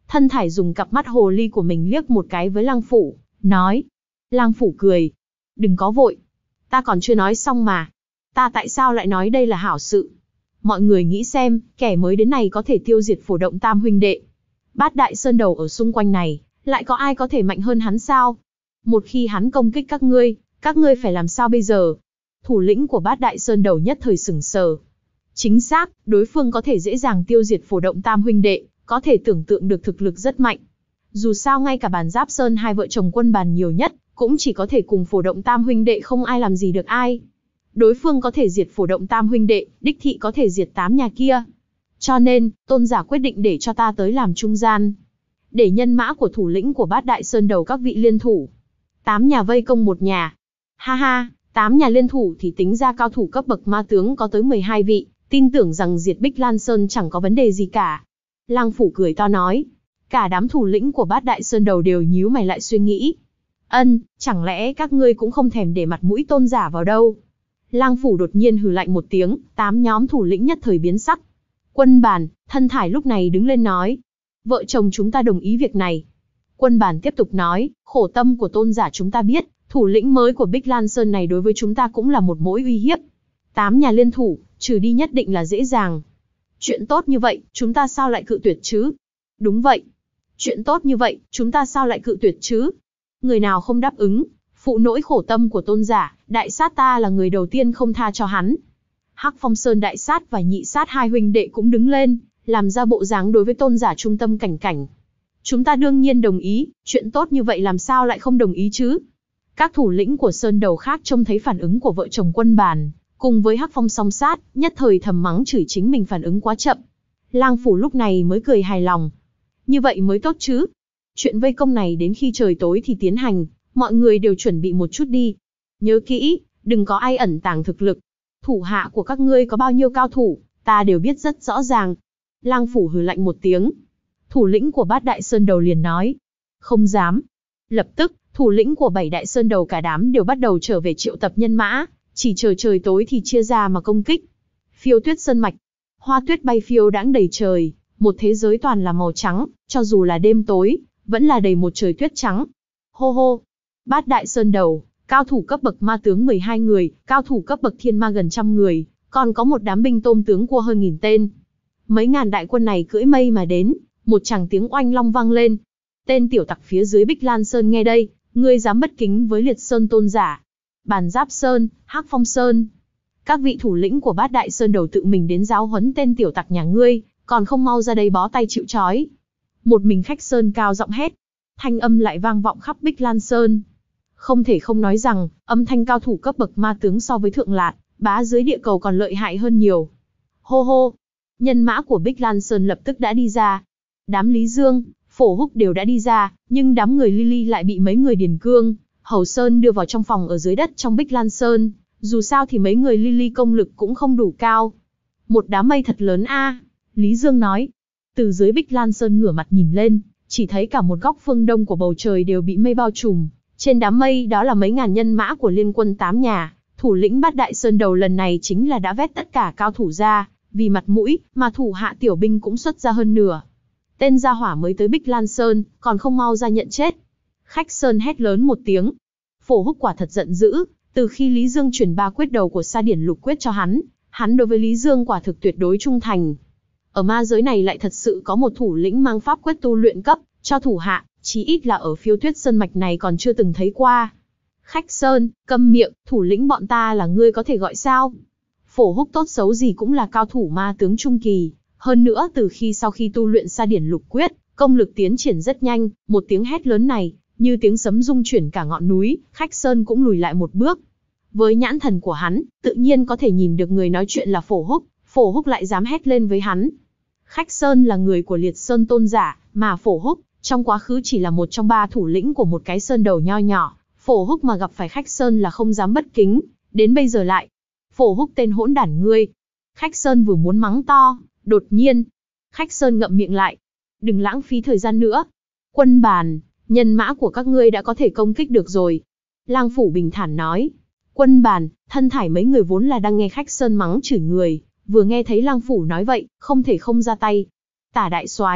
Thân Thải dùng cặp mắt hồ ly của mình liếc một cái với Lang Phủ, nói. Lang Phủ cười. Đừng có vội. Ta còn chưa nói xong mà. Ta tại sao lại nói đây là hảo sự? Mọi người nghĩ xem, kẻ mới đến này có thể tiêu diệt Phổ Động Tam huynh đệ. Bát Đại Sơn Đầu ở xung quanh này, lại có ai có thể mạnh hơn hắn sao? Một khi hắn công kích các ngươi, các ngươi phải làm sao bây giờ? Thủ lĩnh của Bát Đại Sơn Đầu nhất thời sửng sờ. Chính xác, đối phương có thể dễ dàng tiêu diệt Phổ Động Tam huynh đệ, có thể tưởng tượng được thực lực rất mạnh. Dù sao ngay cả Bàn Giáp Sơn hai vợ chồng Quân Bàn nhiều nhất, cũng chỉ có thể cùng Phổ Động Tam huynh đệ không ai làm gì được ai. Đối phương có thể diệt Phổ Động Tam huynh đệ, đích thị có thể diệt tám nhà kia. Cho nên, tôn giả quyết định để cho ta tới làm trung gian. Để nhân mã của thủ lĩnh của Bát Đại Sơn Đầu các vị liên thủ. Tám nhà vây công một nhà. Ha ha, tám nhà liên thủ thì tính ra cao thủ cấp bậc ma tướng có tới mười hai vị, tin tưởng rằng diệt Bích Lan Sơn chẳng có vấn đề gì cả. Lang Phủ cười to nói. Cả đám thủ lĩnh của Bát Đại Sơn Đầu đều nhíu mày lại suy nghĩ. Ân, chẳng lẽ các ngươi cũng không thèm để mặt mũi tôn giả vào đâu? Lang Phủ đột nhiên hừ lạnh một tiếng, tám nhóm thủ lĩnh nhất thời biến sắc. Quân Bàn, Thân Thải lúc này đứng lên nói. Vợ chồng chúng ta đồng ý việc này. Quân Bàn tiếp tục nói, khổ tâm của tôn giả chúng ta biết, thủ lĩnh mới của Bích Lan Sơn này đối với chúng ta cũng là một mối uy hiếp. Tám nhà liên thủ, trừ đi nhất định là dễ dàng. Chuyện tốt như vậy, chúng ta sao lại cự tuyệt chứ? Đúng vậy. Chuyện tốt như vậy, chúng ta sao lại cự tuyệt chứ? Người nào không đáp ứng, phụ nỗi khổ tâm của tôn giả, đại sát ta là người đầu tiên không tha cho hắn. Hắc Phong Sơn đại sát và nhị sát hai huynh đệ cũng đứng lên, làm ra bộ dáng đối với tôn giả trung tâm cảnh cảnh. Chúng ta đương nhiên đồng ý, chuyện tốt như vậy làm sao lại không đồng ý chứ? Các thủ lĩnh của Sơn Đầu khác trông thấy phản ứng của vợ chồng Quân Bàn, cùng với Hắc Phong song sát, nhất thời thầm mắng chửi chính mình phản ứng quá chậm. Lang Phủ lúc này mới cười hài lòng. Như vậy mới tốt chứ. Chuyện vây công này đến khi trời tối thì tiến hành, mọi người đều chuẩn bị một chút đi. Nhớ kỹ, đừng có ai ẩn tàng thực lực. Thủ hạ của các ngươi có bao nhiêu cao thủ, ta đều biết rất rõ ràng. Lang Phủ hừ lạnh một tiếng. Thủ lĩnh của Bát Đại Sơn Đầu liền nói. Không dám. Lập tức, thủ lĩnh của Bảy Đại Sơn Đầu cả đám đều bắt đầu trở về triệu tập nhân mã, chỉ chờ trời tối thì chia ra mà công kích. Phiêu Tuyết Sơn Mạch. Hoa tuyết bay phiêu đãng đầy trời, một thế giới toàn là màu trắng, cho dù là đêm tối, vẫn là đầy một trời tuyết trắng. Hô hô. Bát Đại Sơn Đầu, cao thủ cấp bậc ma tướng mười hai người, cao thủ cấp bậc thiên ma gần trăm người, còn có một đám binh tôm tướng cua hơn nghìn tên. Mấy ngàn đại quân này cưỡi mây mà đến, một tràng tiếng oanh long vang lên. Tên tiểu tặc phía dưới Bích Lan Sơn nghe đây, ngươi dám bất kính với Liệt Sơn tôn giả. Bàn Giáp Sơn, Hắc Phong Sơn. Các vị thủ lĩnh của Bát Đại Sơn Đầu tự mình đến giáo huấn tên tiểu tặc nhà ngươi, còn không mau ra đây bó tay chịu trói. Một mình Khách Sơn cao giọng hét. Thanh âm lại vang vọng khắp Bích Lan Sơn. Không thể không nói rằng, âm thanh cao thủ cấp bậc ma tướng so với Thượng Lạt, bá dưới địa cầu còn lợi hại hơn nhiều. Hô hô. Nhân mã của Bích Lan Sơn lập tức đã đi ra. Đám Lý Dương, Phổ Húc đều đã đi ra, nhưng đám người Lily lại bị mấy người Điền Cương, Hầu Sơn đưa vào trong phòng ở dưới đất trong Bích Lan Sơn. Dù sao thì mấy người Lily công lực cũng không đủ cao. Một đám mây thật lớn a, Lý Dương nói. Từ dưới Bích Lan Sơn ngửa mặt nhìn lên, chỉ thấy cả một góc phương đông của bầu trời đều bị mây bao trùm. Trên đám mây đó là mấy ngàn nhân mã của liên quân tám nhà. Thủ lĩnh Bát Đại Sơn Đầu lần này chính là đã vét tất cả cao thủ ra, vì mặt mũi mà thủ hạ tiểu binh cũng xuất ra hơn nửa. Tên gia hỏa mới tới Bích Lan Sơn, còn không mau ra nhận chết. Khách Sơn hét lớn một tiếng. Phổ Húc quả thật giận dữ, từ khi Lý Dương chuyển ba quyết đầu của Sa Điển Lục Quyết cho hắn, hắn đối với Lý Dương quả thực tuyệt đối trung thành. Ở ma giới này lại thật sự có một thủ lĩnh mang pháp quyết tu luyện cấp cho thủ hạ, chí ít là ở Phiêu Tuyết Sơn Mạch này còn chưa từng thấy qua. Khách Sơn, câm miệng, thủ lĩnh bọn ta là ngươi có thể gọi sao? Phổ Húc tốt xấu gì cũng là cao thủ ma tướng trung kỳ, hơn nữa từ khi sau khi tu luyện Sa Điển Lục Quyết, công lực tiến triển rất nhanh, một tiếng hét lớn này, như tiếng sấm rung chuyển cả ngọn núi, Khách Sơn cũng lùi lại một bước. Với nhãn thần của hắn, tự nhiên có thể nhìn được người nói chuyện là Phổ Húc, Phổ Húc lại dám hét lên với hắn. Khách Sơn là người của Liệt Sơn tôn giả, mà Phổ Húc, trong quá khứ chỉ là một trong ba thủ lĩnh của một cái sơn đầu nho nhỏ, Phổ Húc mà gặp phải Khách Sơn là không dám bất kính, đến bây giờ lại. Phổ Húc tên hỗn đản ngươi. Khách Sơn vừa muốn mắng to, đột nhiên, Khách Sơn ngậm miệng lại. Đừng lãng phí thời gian nữa. Quân Bàn, nhân mã của các ngươi đã có thể công kích được rồi. Lang Phủ bình thản nói. Quân Bàn, Thân Thải mấy người vốn là đang nghe Khách Sơn mắng chửi người, vừa nghe thấy Lang Phủ nói vậy, không thể không ra tay. Tả đại soái,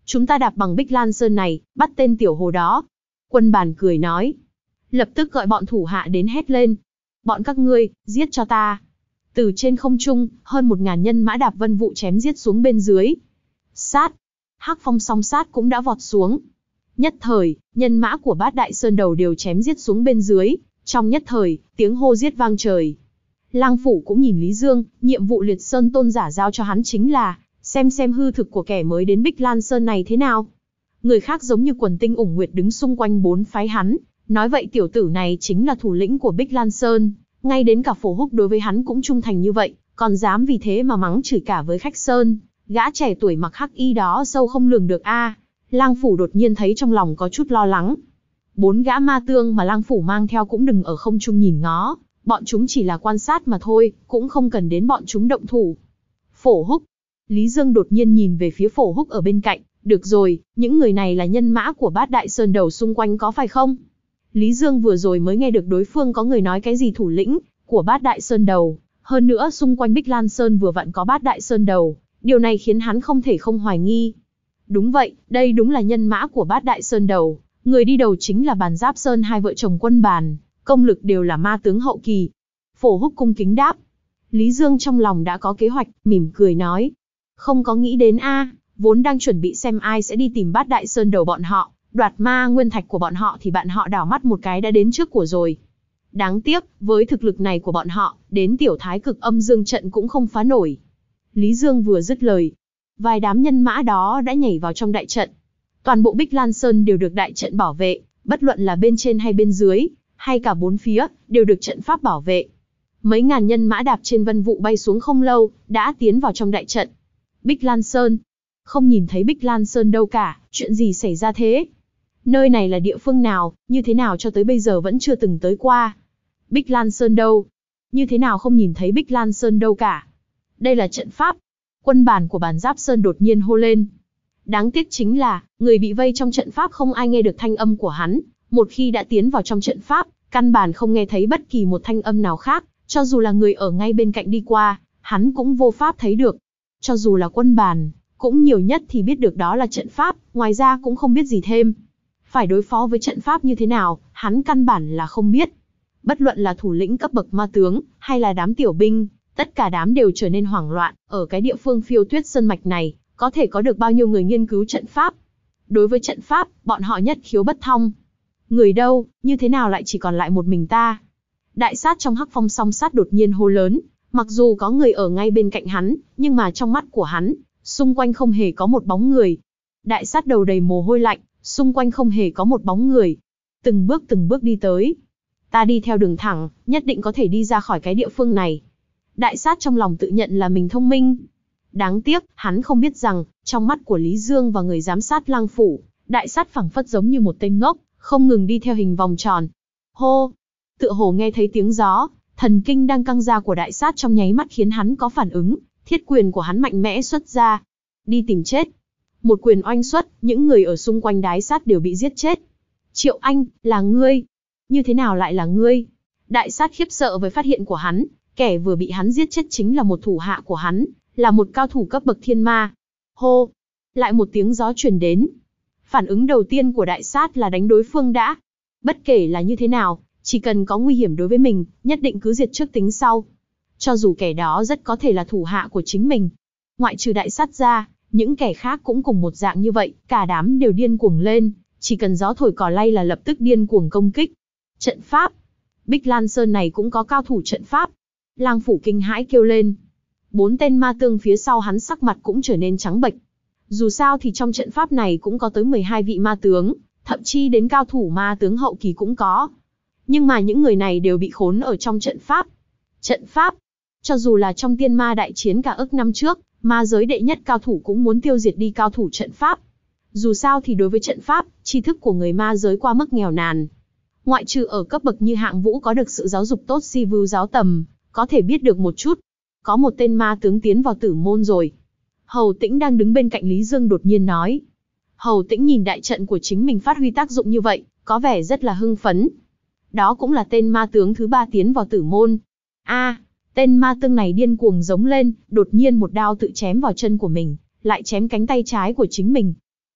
Chúng ta đạp bằng Bích Lan Sơn này, bắt tên tiểu hồ đó. Quân Bàn cười nói. Lập tức gọi bọn thủ hạ đến hét lên. Bọn các ngươi, giết cho ta. Từ trên không trung, hơn một ngàn nhân mã đạp vân vụ chém giết xuống bên dưới. Sát. Hắc Phong song sát cũng đã vọt xuống. Nhất thời, nhân mã của Bát Đại Sơn Đầu đều chém giết xuống bên dưới. Trong nhất thời, tiếng hô giết vang trời. Lang Phủ cũng nhìn Lý Dương, nhiệm vụ Liệt Sơn Tôn giả giao cho hắn chính là xem xem hư thực của kẻ mới đến Bích Lan Sơn này thế nào. Người khác giống như quần tinh ủng nguyệt đứng xung quanh bốn phái hắn, nói vậy tiểu tử này chính là thủ lĩnh của Bích Lan Sơn, ngay đến cả Phổ Húc đối với hắn cũng trung thành như vậy, còn dám vì thế mà mắng chửi cả với khách Sơn. Gã trẻ tuổi mặc hắc y đó sâu không lường được a. À. Lang Phủ đột nhiên thấy trong lòng có chút lo lắng. Bốn gã ma tương mà Lang Phủ mang theo cũng đừng ở không trung nhìn ngó, bọn chúng chỉ là quan sát mà thôi, cũng không cần đến bọn chúng động thủ. Phổ Húc. Lý Dương đột nhiên nhìn về phía Phổ Húc ở bên cạnh, được rồi, những người này là nhân mã của Bát Đại Sơn Đầu xung quanh có phải không? Lý Dương vừa rồi mới nghe được đối phương có người nói cái gì thủ lĩnh của Bát Đại Sơn Đầu, hơn nữa xung quanh Bích Lan Sơn vừa vặn có Bát Đại Sơn Đầu, điều này khiến hắn không thể không hoài nghi. Đúng vậy, đây đúng là nhân mã của Bát Đại Sơn Đầu, người đi đầu chính là Bàn Giáp Sơn hai vợ chồng Quân Bàn, công lực đều là ma tướng hậu kỳ. Phổ Húc cung kính đáp. Lý Dương trong lòng đã có kế hoạch, mỉm cười nói. Không có nghĩ đến a, vốn đang chuẩn bị xem ai sẽ đi tìm Bát Đại Sơn Đầu bọn họ, đoạt ma nguyên thạch của bọn họ thì bạn họ đảo mắt một cái đã đến trước của rồi. Đáng tiếc, với thực lực này của bọn họ, đến tiểu thái cực âm dương trận cũng không phá nổi. Lý Dương vừa dứt lời, vài đám nhân mã đó đã nhảy vào trong đại trận. Toàn bộ Bích Lan Sơn đều được đại trận bảo vệ, bất luận là bên trên hay bên dưới, hay cả bốn phía, đều được trận pháp bảo vệ. Mấy ngàn nhân mã đạp trên vân vụ bay xuống không lâu, đã tiến vào trong đại trận. Bích Lan Sơn. Không nhìn thấy Bích Lan Sơn đâu cả, chuyện gì xảy ra thế? Nơi này là địa phương nào, như thế nào cho tới bây giờ vẫn chưa từng tới qua? Bích Lan Sơn đâu? Như thế nào không nhìn thấy Bích Lan Sơn đâu cả? Đây là trận pháp. Quân Bàn của Bàn Giáp Sơn đột nhiên hô lên. Đáng tiếc chính là, người bị vây trong trận pháp không ai nghe được thanh âm của hắn. Một khi đã tiến vào trong trận pháp, căn bản không nghe thấy bất kỳ một thanh âm nào khác, cho dù là người ở ngay bên cạnh đi qua, hắn cũng vô pháp thấy được. Cho dù là Quân Bàn, cũng nhiều nhất thì biết được đó là trận pháp, ngoài ra cũng không biết gì thêm. Phải đối phó với trận pháp như thế nào, hắn căn bản là không biết. Bất luận là thủ lĩnh cấp bậc ma tướng, hay là đám tiểu binh, tất cả đám đều trở nên hoảng loạn. Ở cái địa phương Phiêu Tuyết Sơn mạch này, có thể có được bao nhiêu người nghiên cứu trận pháp? Đối với trận pháp, bọn họ nhất khiếu bất thông. Người đâu, như thế nào lại chỉ còn lại một mình ta? Đại sát trong Hắc Phong song sát đột nhiên hô lớn, mặc dù có người ở ngay bên cạnh hắn, nhưng mà trong mắt của hắn, xung quanh không hề có một bóng người. Đại sát đầu đầy mồ hôi lạnh, xung quanh không hề có một bóng người. Từng bước từng bước đi tới. Ta đi theo đường thẳng, nhất định có thể đi ra khỏi cái địa phương này. Đại sát trong lòng tự nhận là mình thông minh. Đáng tiếc, hắn không biết rằng, trong mắt của Lý Dương và người giám sát Lang Phủ, đại sát phảng phất giống như một tên ngốc, không ngừng đi theo hình vòng tròn. Hô! Tựa hồ nghe thấy tiếng gió, thần kinh đang căng ra của đại sát trong nháy mắt khiến hắn có phản ứng, thiết quyền của hắn mạnh mẽ xuất ra. Đi tìm chết. Một quyền oanh xuất, những người ở xung quanh đại sát đều bị giết chết. Triệu Anh, là ngươi. Như thế nào lại là ngươi? Đại sát khiếp sợ với phát hiện của hắn, kẻ vừa bị hắn giết chết chính là một thủ hạ của hắn, là một cao thủ cấp bậc thiên ma. Hô! Lại một tiếng gió truyền đến. Phản ứng đầu tiên của đại sát là đánh đối phương đã. Bất kể là như thế nào, chỉ cần có nguy hiểm đối với mình, nhất định cứ diệt trước tính sau. Cho dù kẻ đó rất có thể là thủ hạ của chính mình. Ngoại trừ đại sát ra, những kẻ khác cũng cùng một dạng như vậy, cả đám đều điên cuồng lên, chỉ cần gió thổi cỏ lay là lập tức điên cuồng công kích. Trận pháp. Bích Lan Sơn này cũng có cao thủ trận pháp. Lang Phủ kinh hãi kêu lên. Bốn tên ma tương phía sau hắn sắc mặt cũng trở nên trắng bệch. Dù sao thì trong trận pháp này cũng có tới mười hai vị ma tướng, thậm chí đến cao thủ ma tướng hậu kỳ cũng có. Nhưng mà những người này đều bị khốn ở trong trận pháp. Trận pháp. Cho dù là trong tiên ma đại chiến cả ức năm trước, ma giới đệ nhất cao thủ cũng muốn tiêu diệt đi cao thủ trận pháp. Dù sao thì đối với trận pháp, tri thức của người ma giới qua mức nghèo nàn. Ngoại trừ ở cấp bậc như Hạng Vũ có được sự giáo dục tốt si vưu giáo tầm, có thể biết được một chút. Có một tên ma tướng tiến vào tử môn rồi. Hầu Tĩnh đang đứng bên cạnh Lý Dương đột nhiên nói. Hầu Tĩnh nhìn đại trận của chính mình phát huy tác dụng như vậy, có vẻ rất là hưng phấn. Đó cũng là tên ma tướng thứ ba tiến vào tử môn. A, à, tên ma tướng này điên cuồng giống lên, đột nhiên một đao tự chém vào chân của mình, lại chém cánh tay trái của chính mình.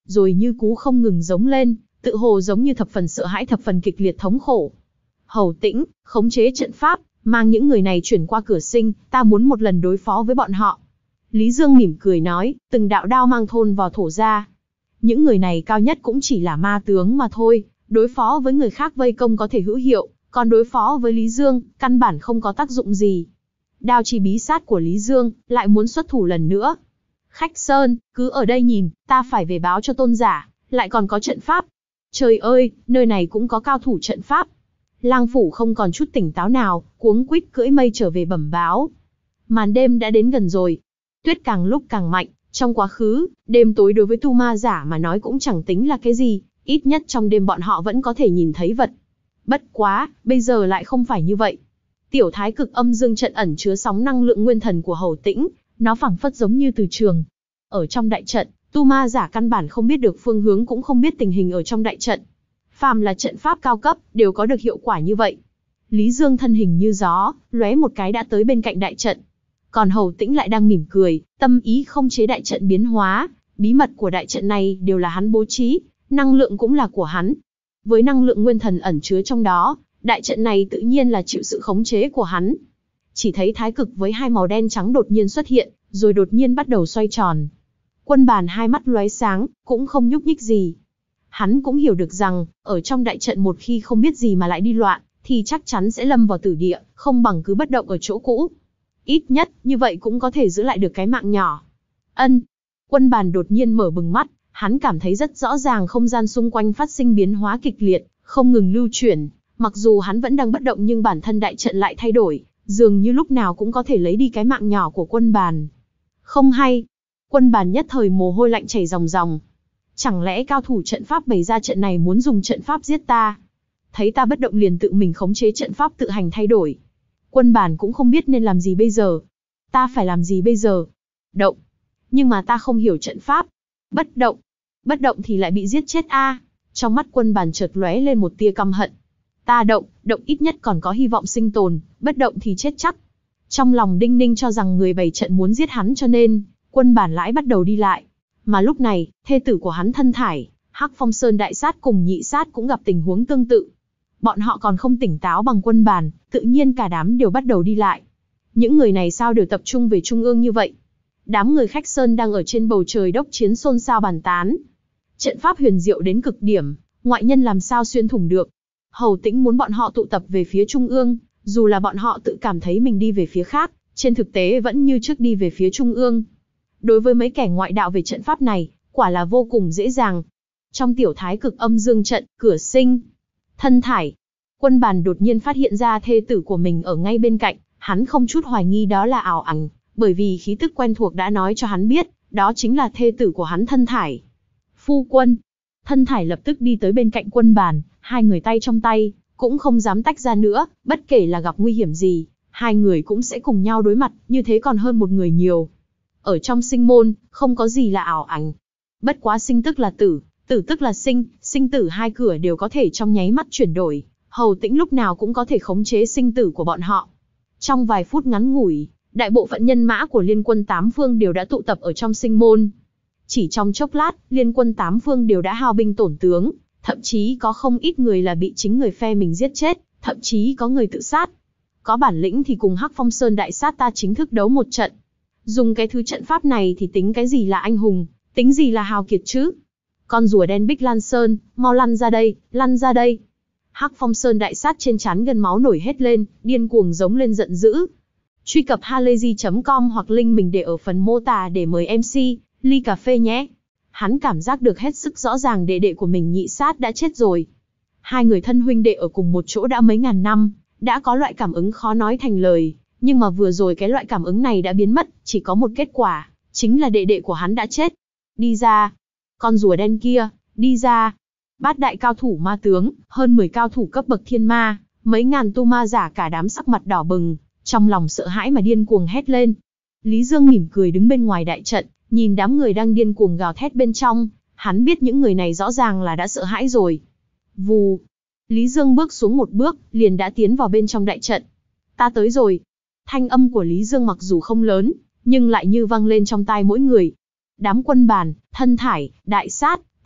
rồi như cú không ngừng giống lên, tự hồ giống như thập phần sợ hãi thập phần kịch liệt thống khổ. Hầu Tĩnh, khống chế trận pháp, mang những người này chuyển qua cửa sinh, ta muốn một lần đối phó với bọn họ. Lý Dương mỉm cười nói, từng đạo đao mang thôn vào thổ ra. Những người này cao nhất cũng chỉ là ma tướng mà thôi, đối phó với người khác vây công có thể hữu hiệu, còn đối phó với Lý Dương, căn bản không có tác dụng gì. Đao chi bí sát của Lý Dương, lại muốn xuất thủ lần nữa. Khách Sơn, cứ ở đây nhìn, ta phải về báo cho tôn giả, lại còn có trận pháp. Trời ơi, nơi này cũng có cao thủ trận pháp. Lang Phủ không còn chút tỉnh táo nào, cuống quýt cưỡi mây trở về bẩm báo. Màn đêm đã đến gần rồi. Tuyết càng lúc càng mạnh, trong quá khứ, đêm tối đối với tu ma giả mà nói cũng chẳng tính là cái gì, ít nhất trong đêm bọn họ vẫn có thể nhìn thấy vật. Bất quá, bây giờ lại không phải như vậy. Tiểu thái cực âm dương trận ẩn chứa sóng năng lượng nguyên thần của Hầu Tĩnh, nó phảng phất giống như từ trường. Ở trong đại trận, tu ma giả căn bản không biết được phương hướng cũng không biết tình hình ở trong đại trận. Phàm là trận pháp cao cấp, đều có được hiệu quả như vậy. Lý Dương thân hình như gió, lóe một cái đã tới bên cạnh đại trận. Còn Hầu Tĩnh lại đang mỉm cười, tâm ý không chế đại trận biến hóa, bí mật của đại trận này đều là hắn bố trí, năng lượng cũng là của hắn. Với năng lượng nguyên thần ẩn chứa trong đó, đại trận này tự nhiên là chịu sự khống chế của hắn. Chỉ thấy thái cực với hai màu đen trắng đột nhiên xuất hiện, rồi đột nhiên bắt đầu xoay tròn. Quân Bàn hai mắt lóe sáng, cũng không nhúc nhích gì. Hắn cũng hiểu được rằng, ở trong đại trận một khi không biết gì mà lại đi loạn, thì chắc chắn sẽ lâm vào tử địa, không bằng cứ bất động ở chỗ cũ. Ít nhất, như vậy cũng có thể giữ lại được cái mạng nhỏ. Ân. Quân Bàn đột nhiên mở bừng mắt, hắn cảm thấy rất rõ ràng không gian xung quanh phát sinh biến hóa kịch liệt, không ngừng lưu chuyển. Mặc dù hắn vẫn đang bất động nhưng bản thân đại trận lại thay đổi, dường như lúc nào cũng có thể lấy đi cái mạng nhỏ của Quân Bàn. Không hay. Quân Bàn nhất thời mồ hôi lạnh chảy ròng ròng. Chẳng lẽ cao thủ trận pháp bày ra trận này muốn dùng trận pháp giết ta? Thấy ta bất động liền tự mình khống chế trận pháp tự hành thay đổi. Quân Bàn cũng không biết nên làm gì bây giờ. Ta phải làm gì bây giờ? Động. Nhưng mà ta không hiểu trận pháp. Bất động. Bất động thì lại bị giết chết a. Trong mắt Quân Bàn chợt lóe lên một tia căm hận. Ta động, động ít nhất còn có hy vọng sinh tồn, bất động thì chết chắc. Trong lòng đinh ninh cho rằng người bày trận muốn giết hắn cho nên, Quân Bàn lãi bắt đầu đi lại. Mà lúc này, thê tử của hắn Thân Thải, Hắc Phong Sơn Đại Sát cùng Nhị Sát cũng gặp tình huống tương tự. Bọn họ còn không tỉnh táo bằng Quân Bàn, tự nhiên cả đám đều bắt đầu đi lại. Những người này sao đều tập trung về trung ương như vậy? Đám người Khách Sơn đang ở trên bầu trời đốc chiến xôn xao bàn tán. Trận pháp huyền diệu đến cực điểm, ngoại nhân làm sao xuyên thủng được. Hầu Tĩnh muốn bọn họ tụ tập về phía trung ương, dù là bọn họ tự cảm thấy mình đi về phía khác, trên thực tế vẫn như trước đi về phía trung ương. Đối với mấy kẻ ngoại đạo về trận pháp này, quả là vô cùng dễ dàng. Trong tiểu thái cực âm dương trận, cửa sinh, Thân Thải, Quân Bàn đột nhiên phát hiện ra thê tử của mình ở ngay bên cạnh, hắn không chút hoài nghi đó là ảo ảnh, bởi vì khí tức quen thuộc đã nói cho hắn biết, đó chính là thê tử của hắn Thân Thải. Phu quân. Thân Thải lập tức đi tới bên cạnh Quân Bàn, hai người tay trong tay, cũng không dám tách ra nữa, bất kể là gặp nguy hiểm gì, hai người cũng sẽ cùng nhau đối mặt, như thế còn hơn một người nhiều. Ở trong sinh môn, không có gì là ảo ảnh. Bất quá sinh tức là tử, tử tức là sinh, sinh tử hai cửa đều có thể trong nháy mắt chuyển đổi, Hầu Tĩnh lúc nào cũng có thể khống chế sinh tử của bọn họ. Trong vài phút ngắn ngủi, đại bộ phận nhân mã của liên quân tám phương đều đã tụ tập ở trong sinh môn. Chỉ trong chốc lát, liên quân tám phương đều đã hao binh tổn tướng, thậm chí có không ít người là bị chính người phe mình giết chết, thậm chí có người tự sát. Có bản lĩnh thì cùng Hắc Phong Sơn Đại Sát ta chính thức đấu một trận. Dùng cái thứ trận pháp này thì tính cái gì là anh hùng, tính gì là hào kiệt chứ? Con rùa đen Bích Lan Sơn, mau lăn ra đây, lăn ra đây. Hắc Phong Sơn Đại Sát trên trán gần máu nổi hết lên, điên cuồng giống lên giận dữ. Truy cập halayzi chấm com hoặc link mình để ở phần mô tả để mời em xê, ly cà phê nhé. Hắn cảm giác được hết sức rõ ràng đệ đệ của mình Nhị Sát đã chết rồi. Hai người thân huynh đệ ở cùng một chỗ đã mấy ngàn năm, đã có loại cảm ứng khó nói thành lời. Nhưng mà vừa rồi cái loại cảm ứng này đã biến mất, chỉ có một kết quả, chính là đệ đệ của hắn đã chết. Đi ra. Con rùa đen kia, đi ra. Bát đại cao thủ ma tướng, hơn mười cao thủ cấp bậc thiên ma, mấy ngàn tu ma giả cả đám sắc mặt đỏ bừng, trong lòng sợ hãi mà điên cuồng hét lên. Lý Dương mỉm cười đứng bên ngoài đại trận, nhìn đám người đang điên cuồng gào thét bên trong, hắn biết những người này rõ ràng là đã sợ hãi rồi. Vù. Lý Dương bước xuống một bước, liền đã tiến vào bên trong đại trận. Ta tới rồi. Thanh âm của Lý Dương mặc dù không lớn, nhưng lại như vang lên trong tai mỗi người. Đám Quân Bàn, Thân Thải, Đại Sát,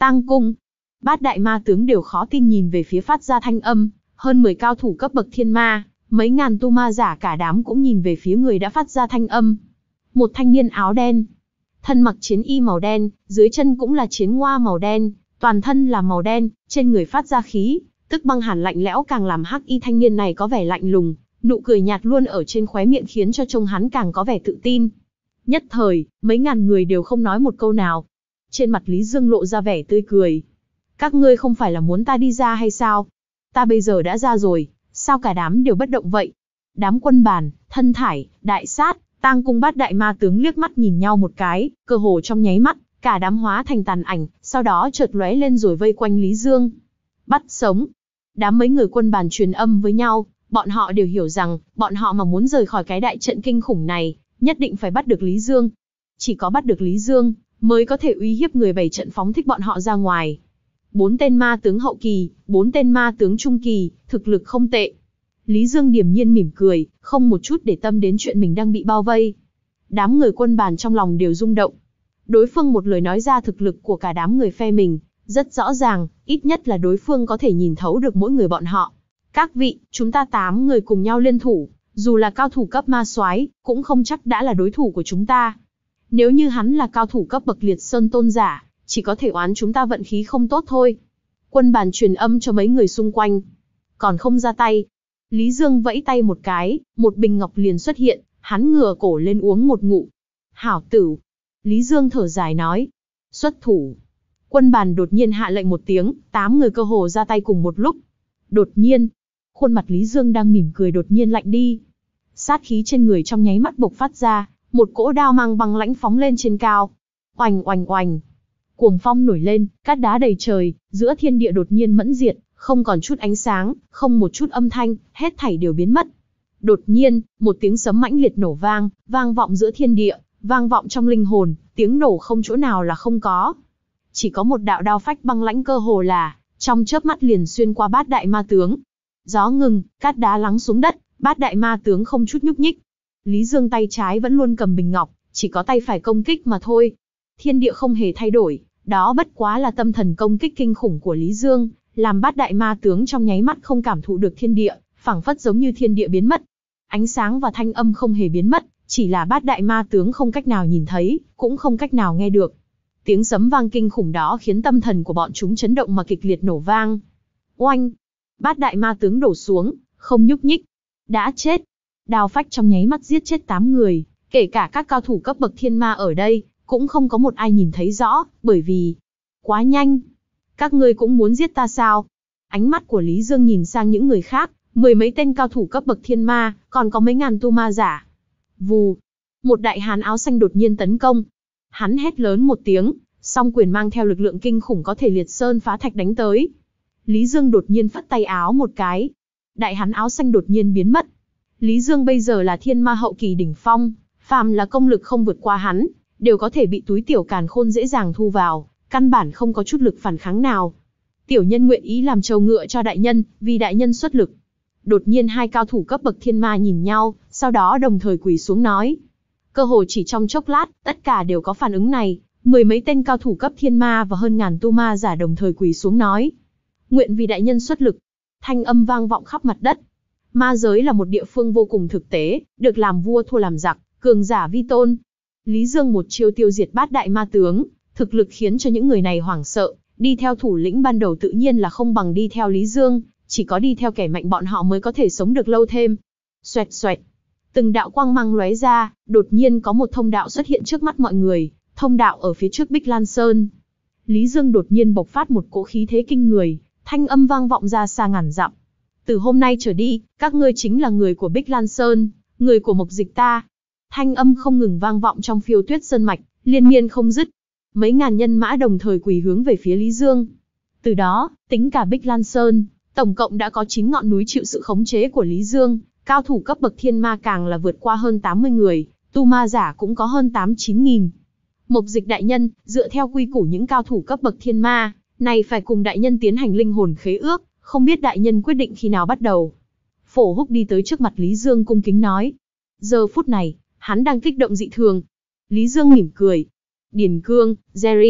Tang cung. Bát đại ma tướng đều khó tin nhìn về phía phát ra thanh âm, hơn mười cao thủ cấp bậc thiên ma, mấy ngàn tu ma giả cả đám cũng nhìn về phía người đã phát ra thanh âm. Một thanh niên áo đen, thân mặc chiến y màu đen, dưới chân cũng là chiến ngoa màu đen, toàn thân là màu đen, trên người phát ra khí, tức băng hàn lạnh lẽo càng làm hắc y thanh niên này có vẻ lạnh lùng, nụ cười nhạt luôn ở trên khóe miệng khiến cho trông hắn càng có vẻ tự tin. Nhất thời, mấy ngàn người đều không nói một câu nào. Trên mặt Lý Dương lộ ra vẻ tươi cười. Các ngươi không phải là muốn ta đi ra hay sao? Ta bây giờ đã ra rồi, sao cả đám đều bất động vậy? Đám Quân Bản, Thân Thải, Đại Sát, Tang cung bát đại ma tướng liếc mắt nhìn nhau một cái, cơ hồ trong nháy mắt, cả đám hóa thành tàn ảnh, sau đó chợt lóe lên rồi vây quanh Lý Dương. Bắt sống. Đám mấy người Quân Bản truyền âm với nhau, bọn họ đều hiểu rằng, bọn họ mà muốn rời khỏi cái đại trận kinh khủng này, nhất định phải bắt được Lý Dương. Chỉ có bắt được Lý Dương, mới có thể uy hiếp người bày trận phóng thích bọn họ ra ngoài. Bốn tên ma tướng hậu kỳ, bốn tên ma tướng trung kỳ, thực lực không tệ. Lý Dương điềm nhiên mỉm cười, không một chút để tâm đến chuyện mình đang bị bao vây. Đám người Quân Bản trong lòng đều rung động. Đối phương một lời nói ra thực lực của cả đám người phe mình, rất rõ ràng, ít nhất là đối phương có thể nhìn thấu được mỗi người bọn họ. Các vị, chúng ta tám người cùng nhau liên thủ, dù là cao thủ cấp ma soái, cũng không chắc đã là đối thủ của chúng ta. Nếu như hắn là cao thủ cấp bậc liệt sơn tôn giả, chỉ có thể oán chúng ta vận khí không tốt thôi. Quân Bản truyền âm cho mấy người xung quanh. Còn không ra tay. Lý Dương vẫy tay một cái, một bình ngọc liền xuất hiện, hắn ngửa cổ lên uống một ngụm. Hảo tử. Lý Dương thở dài nói. Xuất thủ. Quân Bản đột nhiên hạ lệnh một tiếng, tám người cơ hồ ra tay cùng một lúc. Đột nhiên, khuôn mặt Lý Dương đang mỉm cười đột nhiên lạnh đi. Sát khí trên người trong nháy mắt bộc phát ra, một cỗ đao mang băng lãnh phóng lên trên cao. Oành oành oành. Cuồng phong nổi lên, cát đá đầy trời, giữa thiên địa đột nhiên mẫn diệt, không còn chút ánh sáng, không một chút âm thanh, hết thảy đều biến mất. Đột nhiên, một tiếng sấm mãnh liệt nổ vang, vang vọng giữa thiên địa, vang vọng trong linh hồn, tiếng nổ không chỗ nào là không có. Chỉ có một đạo đao phách băng lãnh cơ hồ là, trong chớp mắt liền xuyên qua bát đại ma tướng. Gió ngừng, cát đá lắng xuống đất, bát đại ma tướng không chút nhúc nhích. Lý Dương tay trái vẫn luôn cầm bình ngọc, chỉ có tay phải công kích mà thôi. Thiên địa không hề thay đổi, đó bất quá là tâm thần công kích kinh khủng của Lý Dương, làm bát đại ma tướng trong nháy mắt không cảm thụ được thiên địa, phảng phất giống như thiên địa biến mất. Ánh sáng và thanh âm không hề biến mất, chỉ là bát đại ma tướng không cách nào nhìn thấy, cũng không cách nào nghe được. Tiếng sấm vang kinh khủng đó khiến tâm thần của bọn chúng chấn động mà kịch liệt nổ vang. Oanh! Bát đại ma tướng đổ xuống, không nhúc nhích. Đã chết. Đao phách trong nháy mắt giết chết tám người, kể cả các cao thủ cấp bậc thiên ma ở đây, cũng không có một ai nhìn thấy rõ, bởi vì quá nhanh. Các ngươi cũng muốn giết ta sao? Ánh mắt của Lý Dương nhìn sang những người khác, mười mấy tên cao thủ cấp bậc thiên ma, còn có mấy ngàn tu ma giả. Vù! Một đại hán áo xanh đột nhiên tấn công. Hắn hét lớn một tiếng, song quyền mang theo lực lượng kinh khủng có thể liệt sơn phá thạch đánh tới. Lý Dương đột nhiên phất tay áo một cái. Đại hán áo xanh đột nhiên biến mất. Lý Dương bây giờ là thiên ma hậu kỳ đỉnh phong, phàm là công lực không vượt qua hắn, đều có thể bị túi tiểu càn khôn dễ dàng thu vào, căn bản không có chút lực phản kháng nào. Tiểu nhân nguyện ý làm trâu ngựa cho đại nhân, vì đại nhân xuất lực. Đột nhiên hai cao thủ cấp bậc thiên ma nhìn nhau, sau đó đồng thời quỳ xuống nói. Cơ hồ chỉ trong chốc lát, tất cả đều có phản ứng này, mười mấy tên cao thủ cấp thiên ma và hơn ngàn tu ma giả đồng thời quỳ xuống nói. Nguyện vì đại nhân xuất lực. Thanh âm vang vọng khắp mặt đất. Ma giới là một địa phương vô cùng thực tế, được làm vua thua làm giặc, cường giả vi tôn. Lý Dương một chiêu tiêu diệt bát đại ma tướng, thực lực khiến cho những người này hoảng sợ, đi theo thủ lĩnh ban đầu tự nhiên là không bằng đi theo Lý Dương, chỉ có đi theo kẻ mạnh bọn họ mới có thể sống được lâu thêm. Xoẹt xoẹt, từng đạo quang mang lóe ra, đột nhiên có một thông đạo xuất hiện trước mắt mọi người, thông đạo ở phía trước Bích Lan Sơn. Lý Dương đột nhiên bộc phát một cỗ khí thế kinh người, thanh âm vang vọng ra xa ngàn dặm. Từ hôm nay trở đi, các ngươi chính là người của Bích Lan Sơn, người của Mộc Dịch ta. Thanh âm không ngừng vang vọng trong Phiêu Tuyết Sơn mạch, liên miên không dứt. Mấy ngàn nhân mã đồng thời quỳ hướng về phía Lý Dương. Từ đó, tính cả Bích Lan Sơn, tổng cộng đã có chín ngọn núi chịu sự khống chế của Lý Dương, cao thủ cấp bậc thiên ma càng là vượt qua hơn tám mươi người, tu ma giả cũng có hơn tám chín nghìn. Mộc Dịch đại nhân, dựa theo quy củ những cao thủ cấp bậc thiên ma, này phải cùng đại nhân tiến hành linh hồn khế ước, không biết đại nhân quyết định khi nào bắt đầu. Phổ Húc đi tới trước mặt Lý Dương cung kính nói. Giờ phút này, hắn đang kích động dị thường. Lý Dương mỉm cười. Điền Cương, Jerry,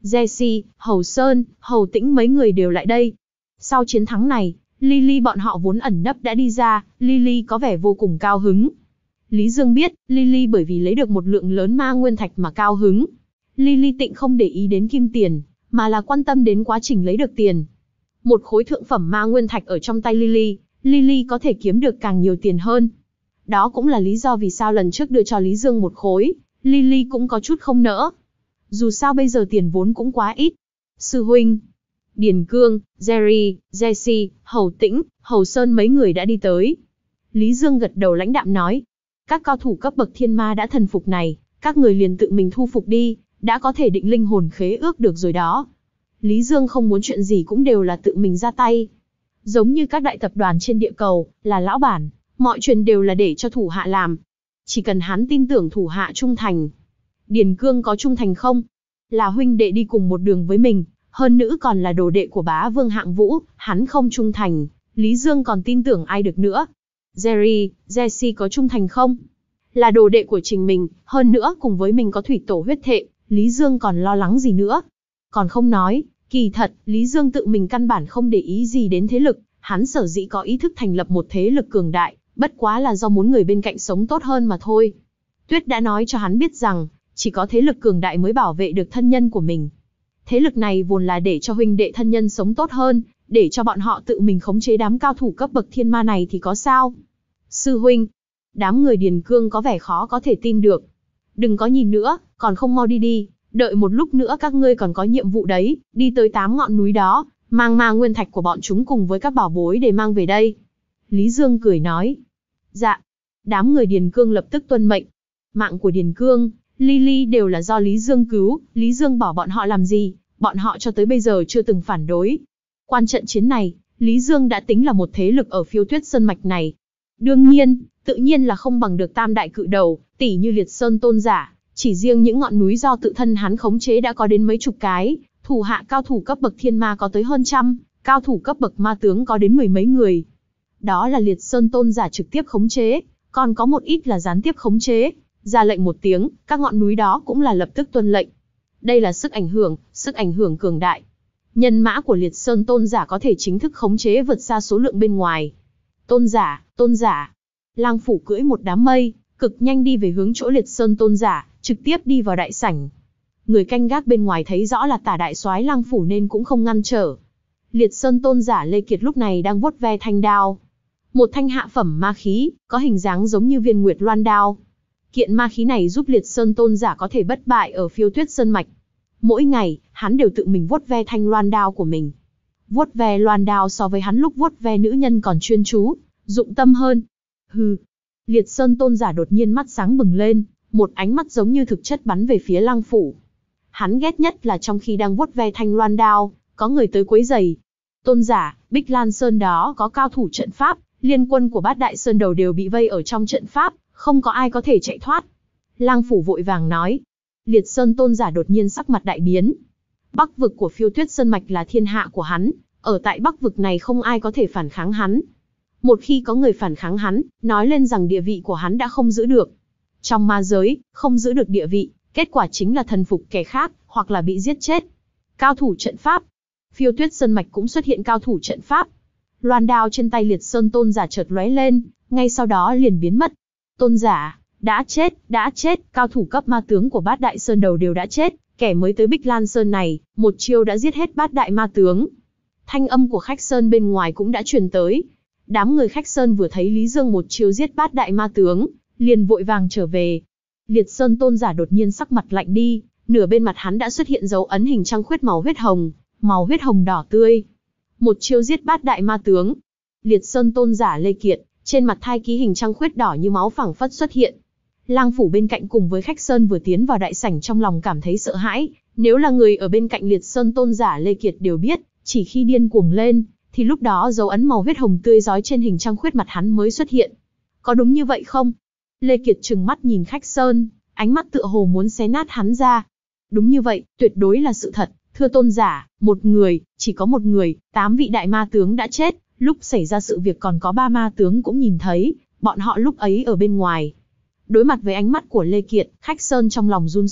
Jesse, Hầu Sơn, Hầu Tĩnh mấy người đều lại đây. Sau chiến thắng này, Lily bọn họ vốn ẩn nấp đã đi ra, Lily có vẻ vô cùng cao hứng. Lý Dương biết, Lily bởi vì lấy được một lượng lớn ma nguyên thạch mà cao hứng. Lily tịnh không để ý đến kim tiền, mà là quan tâm đến quá trình lấy được tiền. Một khối thượng phẩm ma nguyên thạch ở trong tay Lily, Lily có thể kiếm được càng nhiều tiền hơn. Đó cũng là lý do vì sao lần trước đưa cho Lý Dương một khối, Lily cũng có chút không nỡ. Dù sao bây giờ tiền vốn cũng quá ít. Sư huynh, Điền Cương, Jerry, Jesse, Hầu Tĩnh, Hầu Sơn mấy người đã đi tới. Lý Dương gật đầu lãnh đạm nói. Các cao thủ cấp bậc thiên ma đã thần phục này, các người liền tự mình thu phục đi, đã có thể định linh hồn khế ước được rồi đó. Lý Dương không muốn chuyện gì cũng đều là tự mình ra tay. Giống như các đại tập đoàn trên địa cầu, là lão bản, mọi chuyện đều là để cho thủ hạ làm. Chỉ cần hắn tin tưởng thủ hạ trung thành. Điền Cương có trung thành không? Là huynh đệ đi cùng một đường với mình, hơn nữa còn là đồ đệ của bá vương Hạng Vũ, hắn không trung thành, Lý Dương còn tin tưởng ai được nữa? Jerry, Jesse có trung thành không? Là đồ đệ của Trình mình, hơn nữa cùng với mình có thủy tổ huyết thệ, Lý Dương còn lo lắng gì nữa? Còn không nói, kỳ thật, Lý Dương tự mình căn bản không để ý gì đến thế lực, hắn sở dĩ có ý thức thành lập một thế lực cường đại, bất quá là do muốn người bên cạnh sống tốt hơn mà thôi. Tuyết đã nói cho hắn biết rằng, chỉ có thế lực cường đại mới bảo vệ được thân nhân của mình. Thế lực này vốn là để cho huynh đệ thân nhân sống tốt hơn, để cho bọn họ tự mình khống chế đám cao thủ cấp bậc thiên ma này thì có sao? Sư huynh, đám người Điền Cương có vẻ khó có thể tin được. Đừng có nhìn nữa, còn không mau đi đi, đợi một lúc nữa các ngươi còn có nhiệm vụ đấy, đi tới tám ngọn núi đó, mang ma nguyên thạch của bọn chúng cùng với các bảo bối để mang về đây. Lý Dương cười nói. Dạ. Đám người Điền Cương lập tức tuân mệnh. Mạng của Điền Cương, Lily đều là do Lý Dương cứu, Lý Dương bảo bọn họ làm gì, bọn họ cho tới bây giờ chưa từng phản đối. Quan trận chiến này, Lý Dương đã tính là một thế lực ở Phiêu Tuyết Sơn Mạch này. Đương nhiên, tự nhiên là không bằng được tam đại cự đầu, tỷ như Liệt Sơn Tôn Giả, chỉ riêng những ngọn núi do tự thân hắn khống chế đã có đến mấy chục cái, thủ hạ cao thủ cấp bậc thiên ma có tới hơn trăm, cao thủ cấp bậc ma tướng có đến mười mấy người. Đó là Liệt Sơn Tôn Giả trực tiếp khống chế, còn có một ít là gián tiếp khống chế. Ra lệnh một tiếng, các ngọn núi đó cũng là lập tức tuân lệnh. Đây là sức ảnh hưởng, sức ảnh hưởng cường đại. Nhân mã của Liệt Sơn Tôn Giả có thể chính thức khống chế vượt xa số lượng bên ngoài. Tôn giả, tôn giả. Lang Phủ cưỡi một đám mây, cực nhanh đi về hướng chỗ Liệt Sơn Tôn Giả, trực tiếp đi vào đại sảnh. Người canh gác bên ngoài thấy rõ là Tả đại soái Lang Phủ nên cũng không ngăn trở. Liệt Sơn Tôn Giả Lê Kiệt lúc này đang vuốt ve thanh đao. Một thanh hạ phẩm ma khí, có hình dáng giống như viên nguyệt loan đao. Kiện ma khí này giúp Liệt Sơn Tôn Giả có thể bất bại ở Phiêu Tuyết Sơn Mạch. Mỗi ngày, hắn đều tự mình vuốt ve thanh loan đao của mình. Vuốt ve loan đao so với hắn lúc vuốt ve nữ nhân còn chuyên chú, dụng tâm hơn. Hừ. Liệt Sơn Tôn Giả đột nhiên mắt sáng bừng lên, một ánh mắt giống như thực chất bắn về phía Lang Phủ. Hắn ghét nhất là trong khi đang vuốt ve thanh loan đao, có người tới quấy rầy. Tôn giả, Bích Lan Sơn đó có cao thủ trận pháp, liên quân của Bát Đại Sơn đầu đều bị vây ở trong trận pháp, không có ai có thể chạy thoát. Lang Phủ vội vàng nói. Liệt Sơn Tôn Giả đột nhiên sắc mặt đại biến. Bắc vực của Phiêu Tuyết Sơn Mạch là thiên hạ của hắn, ở tại Bắc vực này không ai có thể phản kháng hắn. Một khi có người phản kháng hắn, nói lên rằng địa vị của hắn đã không giữ được. Trong ma giới, không giữ được địa vị, kết quả chính là thần phục kẻ khác, hoặc là bị giết chết. Cao thủ trận pháp. Phiêu Tuyết Sơn Mạch cũng xuất hiện cao thủ trận pháp. Loan đao trên tay Liệt Sơn Tôn Giả chợt lóe lên, ngay sau đó liền biến mất. Tôn giả, đã chết, đã chết, cao thủ cấp ma tướng của Bát Đại Sơn đầu đều đã chết, kẻ mới tới Bích Lan Sơn này, một chiêu đã giết hết Bát Đại ma tướng. Thanh âm của khách Sơn bên ngoài cũng đã truyền tới. Đám người khách Sơn vừa thấy Lý Dương một chiêu giết Bát Đại ma tướng, liền vội vàng trở về. Liệt Sơn Tôn Giả đột nhiên sắc mặt lạnh đi, nửa bên mặt hắn đã xuất hiện dấu ấn hình trăng khuyết màu huyết hồng, màu huyết hồng đỏ tươi. Một chiêu giết Bát Đại ma tướng. Liệt Sơn Tôn Giả Lê Kiệt, trên mặt thai ký hình trăng khuyết đỏ như máu phảng phất xuất hiện. Lang Phủ bên cạnh cùng với khách Sơn vừa tiến vào đại sảnh trong lòng cảm thấy sợ hãi, nếu là người ở bên cạnh Liệt Sơn Tôn Giả Lê Kiệt đều biết, chỉ khi điên cuồng lên, thì lúc đó dấu ấn màu huyết hồng tươi rói trên hình trăng khuyết mặt hắn mới xuất hiện. Có đúng như vậy không? Lê Kiệt trừng mắt nhìn khách Sơn, ánh mắt tựa hồ muốn xé nát hắn ra. Đúng như vậy, tuyệt đối là sự thật, thưa tôn giả, một người, chỉ có một người, tám vị đại ma tướng đã chết, lúc xảy ra sự việc còn có ba ma tướng cũng nhìn thấy, bọn họ lúc ấy ở bên ngoài. Đối mặt với ánh mắt của Lê Kiệt, khách Sơn trong lòng run sợ,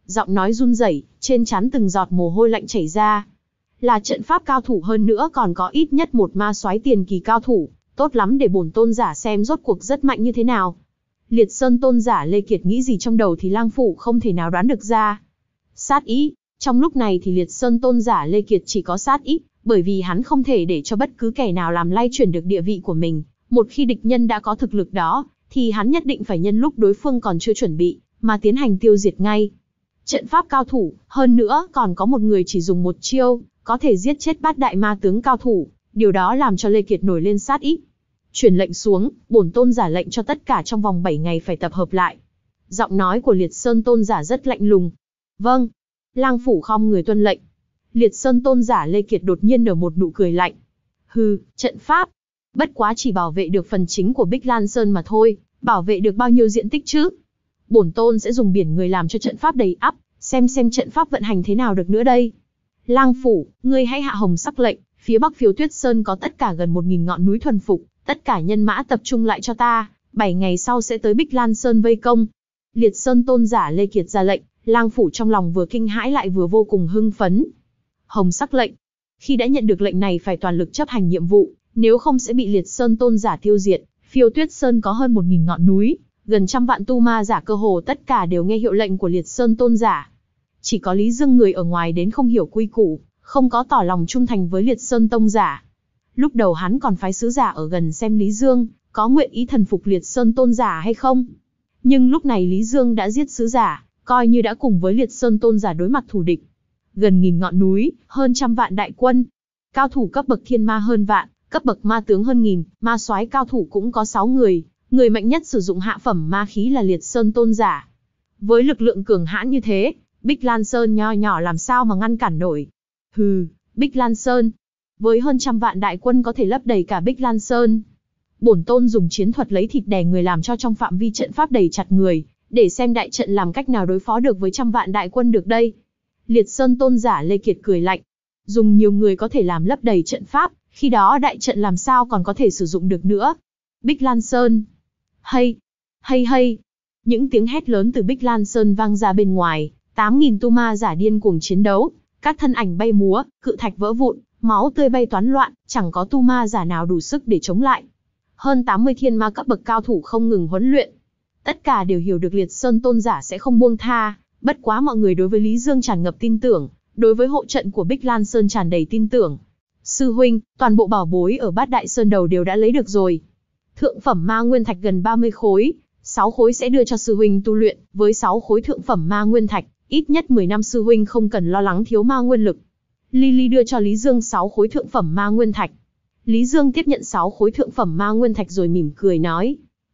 Giọng nói run rẩy, trên trán từng giọt mồ hôi lạnh chảy ra. Là trận pháp cao thủ, hơn nữa còn có ít nhất một ma soái tiền kỳ cao thủ, tốt lắm để bổn tôn giả xem rốt cuộc rất mạnh như thế nào. Liệt Sơn tôn giả Lê Kiệt nghĩ gì trong đầu thì Lang Phủ không thể nào đoán được ra. Sát ý, trong lúc này thì Liệt Sơn tôn giả Lê Kiệt chỉ có sát ý, bởi vì hắn không thể để cho bất cứ kẻ nào làm lay chuyển được địa vị của mình. Một khi địch nhân đã có thực lực đó, thì hắn nhất định phải nhân lúc đối phương còn chưa chuẩn bị, mà tiến hành tiêu diệt ngay. Trận pháp cao thủ, hơn nữa còn có một người chỉ dùng một chiêu, có thể giết chết bát đại ma tướng cao thủ, điều đó làm cho Lê Kiệt nổi lên sát ý. Truyền lệnh xuống, bổn tôn giả lệnh cho tất cả trong vòng bảy ngày phải tập hợp lại. Giọng nói của Liệt Sơn tôn giả rất lạnh lùng. Vâng. Lang Phủ khom người tuân lệnh. Liệt Sơn tôn giả Lê Kiệt đột nhiên nở một nụ cười lạnh. Hừ, trận pháp. Bất quá chỉ bảo vệ được phần chính của Bích Lan Sơn mà thôi, bảo vệ được bao nhiêu diện tích chứ? Bổn tôn sẽ dùng biển người làm cho trận pháp đầy ắp, xem xem trận pháp vận hành thế nào được nữa đây. Lang Phủ, ngươi hãy hạ hồng sắc lệnh, phía bắc Phiêu Tuyết Sơn có tất cả gần một nghìn ngọn núi thuần phục, tất cả nhân mã tập trung lại cho ta, bảy ngày sau sẽ tới Bích Lan Sơn vây công. Liệt Sơn tôn giả Lê Kiệt ra lệnh, Lang Phủ trong lòng vừa kinh hãi lại vừa vô cùng hưng phấn. Hồng sắc lệnh. Khi đã nhận được lệnh này phải toàn lực chấp hành nhiệm vụ, nếu không sẽ bị Liệt Sơn tôn giả tiêu diệt. Phiêu Tuyết Sơn có hơn một nghìn ngọn núi, gần trăm vạn tu ma giả, cơ hồ tất cả đều nghe hiệu lệnh của Liệt Sơn tôn giả. Chỉ có Lý Dương người ở ngoài đến không hiểu quy củ, không có tỏ lòng trung thành với Liệt Sơn tông giả. Lúc đầu hắn còn phái sứ giả ở gần xem Lý Dương có nguyện ý thần phục Liệt Sơn tôn giả hay không. Nhưng lúc này Lý Dương đã giết sứ giả, coi như đã cùng với Liệt Sơn tôn giả đối mặt thù địch. Gần nghìn ngọn núi, hơn trăm vạn đại quân, cao thủ cấp bậc thiên ma hơn vạn, cấp bậc ma tướng hơn nghìn, ma soái cao thủ cũng có sáu người, người mạnh nhất sử dụng hạ phẩm ma khí là Liệt Sơn tôn giả. Với lực lượng cường hãn như thế, Bích Lan Sơn nho nhỏ làm sao mà ngăn cản nổi. Hừ, Bích Lan Sơn, với hơn trăm vạn đại quân có thể lấp đầy cả Bích Lan Sơn. Bổn tôn dùng chiến thuật lấy thịt đè người làm cho trong phạm vi trận pháp đầy chặt người, để xem đại trận làm cách nào đối phó được với trăm vạn đại quân được đây. Liệt Sơn tôn giả Lê Kiệt cười lạnh. Dùng nhiều người có thể làm lấp đầy trận pháp, khi đó đại trận làm sao còn có thể sử dụng được nữa. Bích Lan Sơn. Hay, hay hay. Những tiếng hét lớn từ Bích Lan Sơn vang ra bên ngoài, tám nghìn tu ma giả điên cuồng chiến đấu, các thân ảnh bay múa, cự thạch vỡ vụn, máu tươi bay toán loạn, chẳng có tu ma giả nào đủ sức để chống lại. Hơn tám mươi thiên ma cấp bậc cao thủ không ngừng huấn luyện. Tất cả đều hiểu được Liệt Sơn tôn giả sẽ không buông tha, bất quá mọi người đối với Lý Dương tràn ngập tin tưởng, đối với hộ trận của Bích Lan Sơn tràn đầy tin tưởng. Sư huynh, toàn bộ bảo bối ở Bát Đại Sơn đầu đều đã lấy được rồi. Thượng phẩm ma nguyên thạch gần ba mươi khối, sáu khối sẽ đưa cho sư huynh tu luyện, với sáu khối thượng phẩm ma nguyên thạch, ít nhất mười năm sư huynh không cần lo lắng thiếu ma nguyên lực. Lily đưa cho Lý Dương sáu khối thượng phẩm ma nguyên thạch. Lý Dương tiếp nhận sáu khối thượng phẩm ma nguyên thạch rồi mỉm cười nói.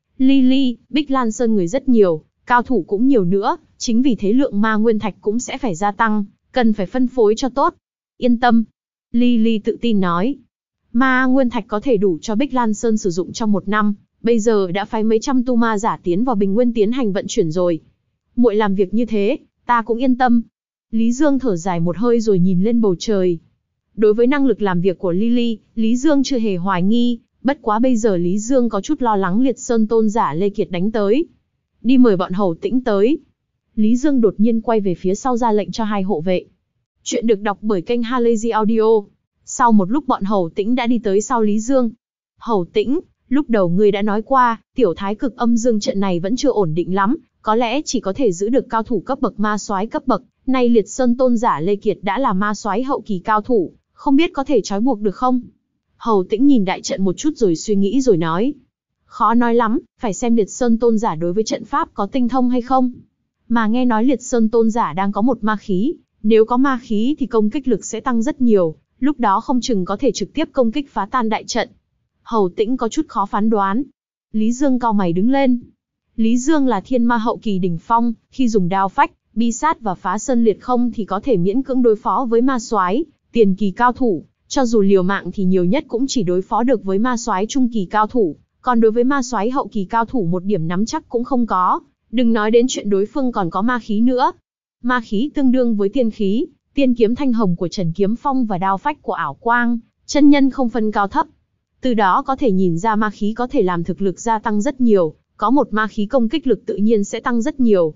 Lily, Bích Lan Sơn người rất nhiều, cao thủ cũng nhiều nữa, chính vì thế lượng ma nguyên thạch cũng sẽ phải gia tăng, cần phải phân phối cho tốt. Yên tâm. Lily tự tin nói. Ma nguyên thạch có thể đủ cho Bích Lan Sơn sử dụng trong một năm, bây giờ đã phái mấy trăm tu ma giả tiến vào Bình Nguyên tiến hành vận chuyển rồi. Muội làm việc như thế, ta cũng yên tâm. Lý Dương thở dài một hơi rồi nhìn lên bầu trời. Đối với năng lực làm việc của Lily, Lý Dương chưa hề hoài nghi, bất quá bây giờ Lý Dương có chút lo lắng Liệt Sơn tôn giả Lê Kiệt đánh tới. Đi mời bọn hầu tĩnh tới. Lý Dương đột nhiên quay về phía sau ra lệnh cho hai hộ vệ. Chuyện được đọc bởi kênh Halazy Audio. Sau một lúc bọn hầu tĩnh đã đi tới sau Lý Dương. Hầu tĩnh, lúc đầu ngươi đã nói qua, tiểu thái cực âm dương trận này vẫn chưa ổn định lắm, có lẽ chỉ có thể giữ được cao thủ cấp bậc ma soái cấp bậc. Nay Liệt Sơn tôn giả Lê Kiệt đã là ma soái hậu kỳ cao thủ, không biết có thể trói buộc được không? Hầu tĩnh nhìn đại trận một chút rồi suy nghĩ rồi nói. Khó nói lắm, phải xem Liệt Sơn tôn giả đối với trận pháp có tinh thông hay không. Mà nghe nói Liệt Sơn tôn giả đang có một ma khí, nếu có ma khí thì công kích lực sẽ tăng rất nhiều, lúc đó không chừng có thể trực tiếp công kích phá tan đại trận. Hầu tĩnh có chút khó phán đoán. Lý Dương cau mày đứng lên. Lý Dương là thiên ma hậu kỳ đỉnh phong, khi dùng đao phách, bi sát và phá sơn liệt không thì có thể miễn cưỡng đối phó với ma soái tiền kỳ cao thủ, cho dù liều mạng thì nhiều nhất cũng chỉ đối phó được với ma soái trung kỳ cao thủ, còn đối với ma soái hậu kỳ cao thủ một điểm nắm chắc cũng không có, đừng nói đến chuyện đối phương còn có ma khí nữa. Ma khí tương đương với tiên khí, tiên kiếm thanh hồng của Trần Kiếm Phong và đao phách của Ảo Quang, chân nhân không phân cao thấp. Từ đó có thể nhìn ra ma khí có thể làm thực lực gia tăng rất nhiều, có một ma khí công kích lực tự nhiên sẽ tăng rất nhiều.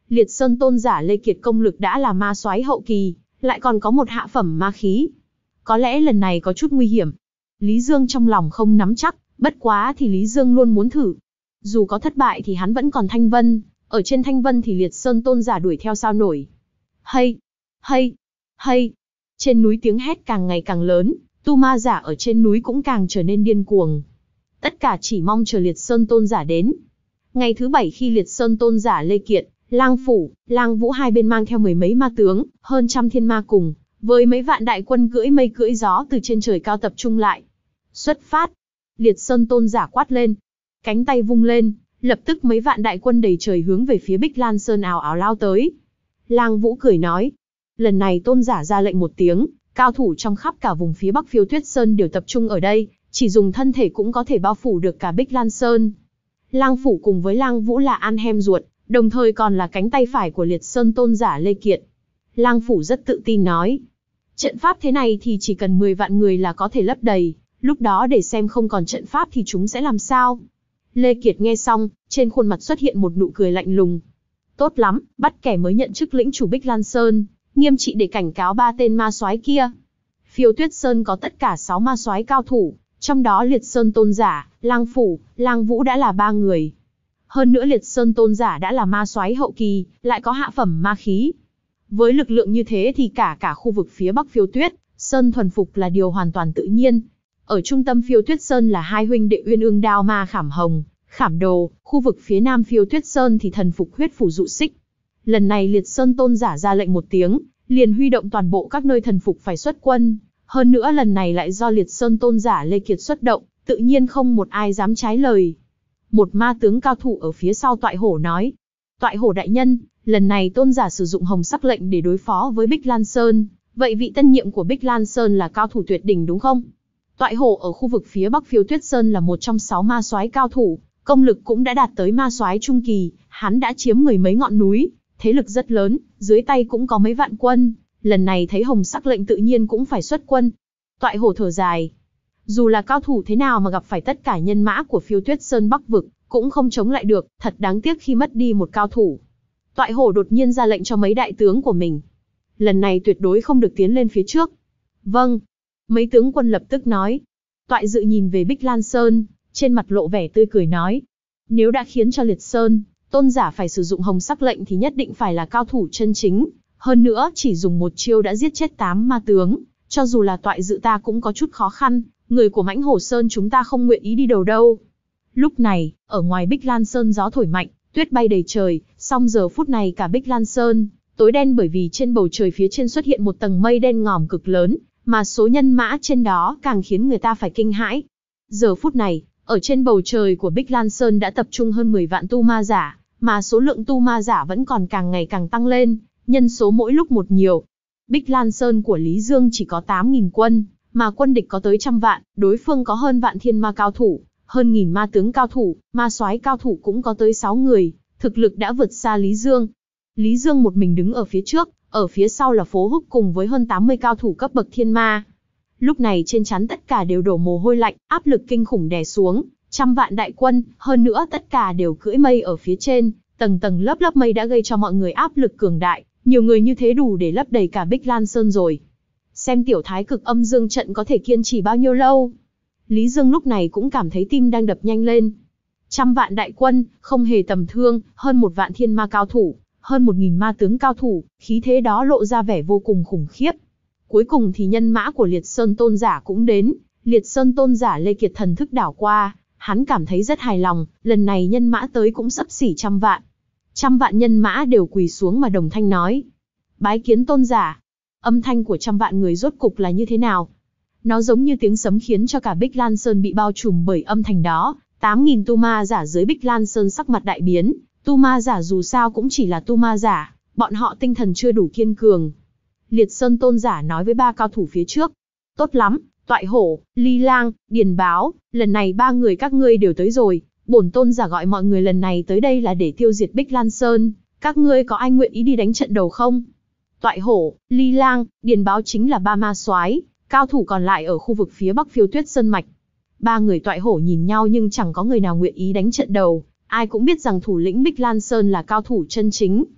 Liệt Sơn tôn giả Lê Kiệt công lực đã là ma soái hậu kỳ, lại còn có một hạ phẩm ma khí. Có lẽ lần này có chút nguy hiểm. Lý Dương trong lòng không nắm chắc, bất quá thì Lý Dương luôn muốn thử. Dù có thất bại thì hắn vẫn còn Thanh Vân, ở trên Thanh Vân thì Liệt Sơn tôn giả đuổi theo sao nổi. Hay, hay, hay. Trên núi tiếng hét càng ngày càng lớn, tu ma giả ở trên núi cũng càng trở nên điên cuồng. Tất cả chỉ mong chờ Liệt Sơn tôn giả đến. Ngày thứ bảy khi Liệt Sơn tôn giả Lê Kiệt, Lang Phủ, Lang Vũ hai bên mang theo mười mấy ma tướng, hơn trăm thiên ma cùng, với mấy vạn đại quân cưỡi mây cưỡi gió từ trên trời cao tập trung lại. Xuất phát! Liệt Sơn tôn giả quát lên. Cánh tay vung lên, lập tức mấy vạn đại quân đầy trời hướng về phía Bích Lan Sơn ào ào lao tới. Lang Vũ cười nói. Lần này tôn giả ra lệnh một tiếng, cao thủ trong khắp cả vùng phía bắc Phiêu Tuyết Sơn đều tập trung ở đây, chỉ dùng thân thể cũng có thể bao phủ được cả Bích Lan Sơn. Lang Phủ cùng với Lang Vũ là anh em ruột, đồng thời còn là cánh tay phải của Liệt Sơn tôn giả Lê Kiệt. Lang Phủ rất tự tin nói. Trận pháp thế này thì chỉ cần mười vạn người là có thể lấp đầy, lúc đó để xem không còn trận pháp thì chúng sẽ làm sao. Lê Kiệt nghe xong, trên khuôn mặt xuất hiện một nụ cười lạnh lùng. Tốt lắm, bắt kẻ mới nhận chức lĩnh chủ Bích Lan Sơn, nghiêm trị để cảnh cáo ba tên ma soái kia. Phiêu Tuyết Sơn có tất cả sáu ma soái cao thủ, trong đó Liệt Sơn tôn giả, Lang Phủ, Lang Vũ đã là ba người. Hơn nữa Liệt Sơn tôn giả đã là ma soái hậu kỳ, lại có hạ phẩm ma khí. Với lực lượng như thế thì cả cả khu vực phía bắc Phiêu Tuyết Sơn thuần phục là điều hoàn toàn tự nhiên. Ở trung tâm Phiêu Tuyết Sơn là hai huynh đệ Uyên Ương Đao Ma Khảm Hồng, Khảm Đồ, khu vực phía nam Phiêu Tuyết Sơn thì thần phục huyết phủ dụ xích. Lần này Liệt Sơn tôn giả ra lệnh một tiếng, liền huy động toàn bộ các nơi thần phục phải xuất quân. Hơn nữa lần này lại do Liệt Sơn tôn giả Lê Kiệt xuất động, tự nhiên không một ai dám trái lời. Một ma tướng cao thủ ở phía sau Toại Hổ nói. Toại Hổ đại nhân, lần này tôn giả sử dụng hồng sắc lệnh để đối phó với Bích Lan Sơn, vậy vị tân nhiệm của Bích Lan Sơn là cao thủ tuyệt đỉnh đúng không? Toại Hổ ở khu vực phía bắc Phiêu Tuyết Sơn là một trong sáu ma soái cao thủ, công lực cũng đã đạt tới ma soái trung kỳ, hắn đã chiếm mười mấy ngọn núi, thế lực rất lớn, dưới tay cũng có mấy vạn quân, lần này thấy hồng sắc lệnh tự nhiên cũng phải xuất quân. Toại Hổ thở dài. Dù là cao thủ thế nào mà gặp phải tất cả nhân mã của Phiêu Tuyết Sơn Bắc vực, cũng không chống lại được, thật đáng tiếc khi mất đi một cao thủ. Toại Hổ đột nhiên ra lệnh cho mấy đại tướng của mình. Lần này tuyệt đối không được tiến lên phía trước. Vâng. Mấy tướng quân lập tức nói. Toại Dự nhìn về Bích Lan Sơn, trên mặt lộ vẻ tươi cười nói. Nếu đã khiến cho Liệt Sơn tôn giả phải sử dụng hồng sắc lệnh thì nhất định phải là cao thủ chân chính. Hơn nữa, chỉ dùng một chiêu đã giết chết tám ma tướng. Cho dù là Toại Dự ta cũng có chút khó khăn, người của Mãnh Hổ Sơn chúng ta không nguyện ý đi đầu đâu. Lúc này, ở ngoài Bích Lan Sơn gió thổi mạnh, tuyết bay đầy trời, song giờ phút này cả Bích Lan Sơn tối đen bởi vì trên bầu trời phía trên xuất hiện một tầng mây đen ngòm cực lớn, mà số nhân mã trên đó càng khiến người ta phải kinh hãi. Giờ phút này, ở trên bầu trời của Bích Lan Sơn đã tập trung hơn mười vạn tu ma giả, mà số lượng tu ma giả vẫn còn càng ngày càng tăng lên, nhân số mỗi lúc một nhiều. Bích Lan Sơn của Lý Dương chỉ có tám nghìn quân, mà quân địch có tới trăm vạn, đối phương có hơn vạn thiên ma cao thủ, hơn nghìn ma tướng cao thủ, ma soái cao thủ cũng có tới sáu người, thực lực đã vượt xa Lý Dương. Lý Dương một mình đứng ở phía trước, ở phía sau là Phố Húc cùng với hơn tám mươi cao thủ cấp bậc thiên ma. Lúc này trên trán tất cả đều đổ mồ hôi lạnh, áp lực kinh khủng đè xuống, trăm vạn đại quân, hơn nữa tất cả đều cưỡi mây ở phía trên, tầng tầng lớp lớp mây đã gây cho mọi người áp lực cường đại, nhiều người như thế đủ để lấp đầy cả Bích Lan Sơn rồi. Xem tiểu thái cực âm dương trận có thể kiên trì bao nhiêu lâu. Lý Dương lúc này cũng cảm thấy tim đang đập nhanh lên. Trăm vạn đại quân, không hề tầm thường, hơn một vạn thiên ma cao thủ, hơn một nghìn ma tướng cao thủ, khí thế đó lộ ra vẻ vô cùng khủng khiếp. Cuối cùng thì nhân mã của Liệt Sơn tôn giả cũng đến, Liệt Sơn tôn giả Lê Kiệt thần thức đảo qua, hắn cảm thấy rất hài lòng, lần này nhân mã tới cũng xấp xỉ trăm vạn. Trăm vạn nhân mã đều quỳ xuống mà đồng thanh nói. Bái kiến tôn giả. Âm thanh của trăm vạn người rốt cục là như thế nào? Nó giống như tiếng sấm khiến cho cả Bích Lan Sơn bị bao trùm bởi âm thanh đó. tám nghìn tu ma giả dưới Bích Lan Sơn sắc mặt đại biến. Tu ma giả dù sao cũng chỉ là tu ma giả, bọn họ tinh thần chưa đủ kiên cường. Liệt Sơn tôn giả nói với ba cao thủ phía trước. Tốt lắm, Toại Hổ, Ly Lang, Điền Báo, lần này ba người các ngươi đều tới rồi. Bổn tôn giả gọi mọi người lần này tới đây là để tiêu diệt Bích Lan Sơn. Các ngươi có ai nguyện ý đi đánh trận đầu không? Toại Hổ, Ly Lang, Điền Báo chính là ba ma soái, cao thủ còn lại ở khu vực phía bắc Phiêu Tuyết Sơn mạch. Ba người Toại Hổ nhìn nhau nhưng chẳng có người nào nguyện ý đánh trận đầu. Ai cũng biết rằng thủ lĩnh Bích Lan Sơn là cao thủ chân chính.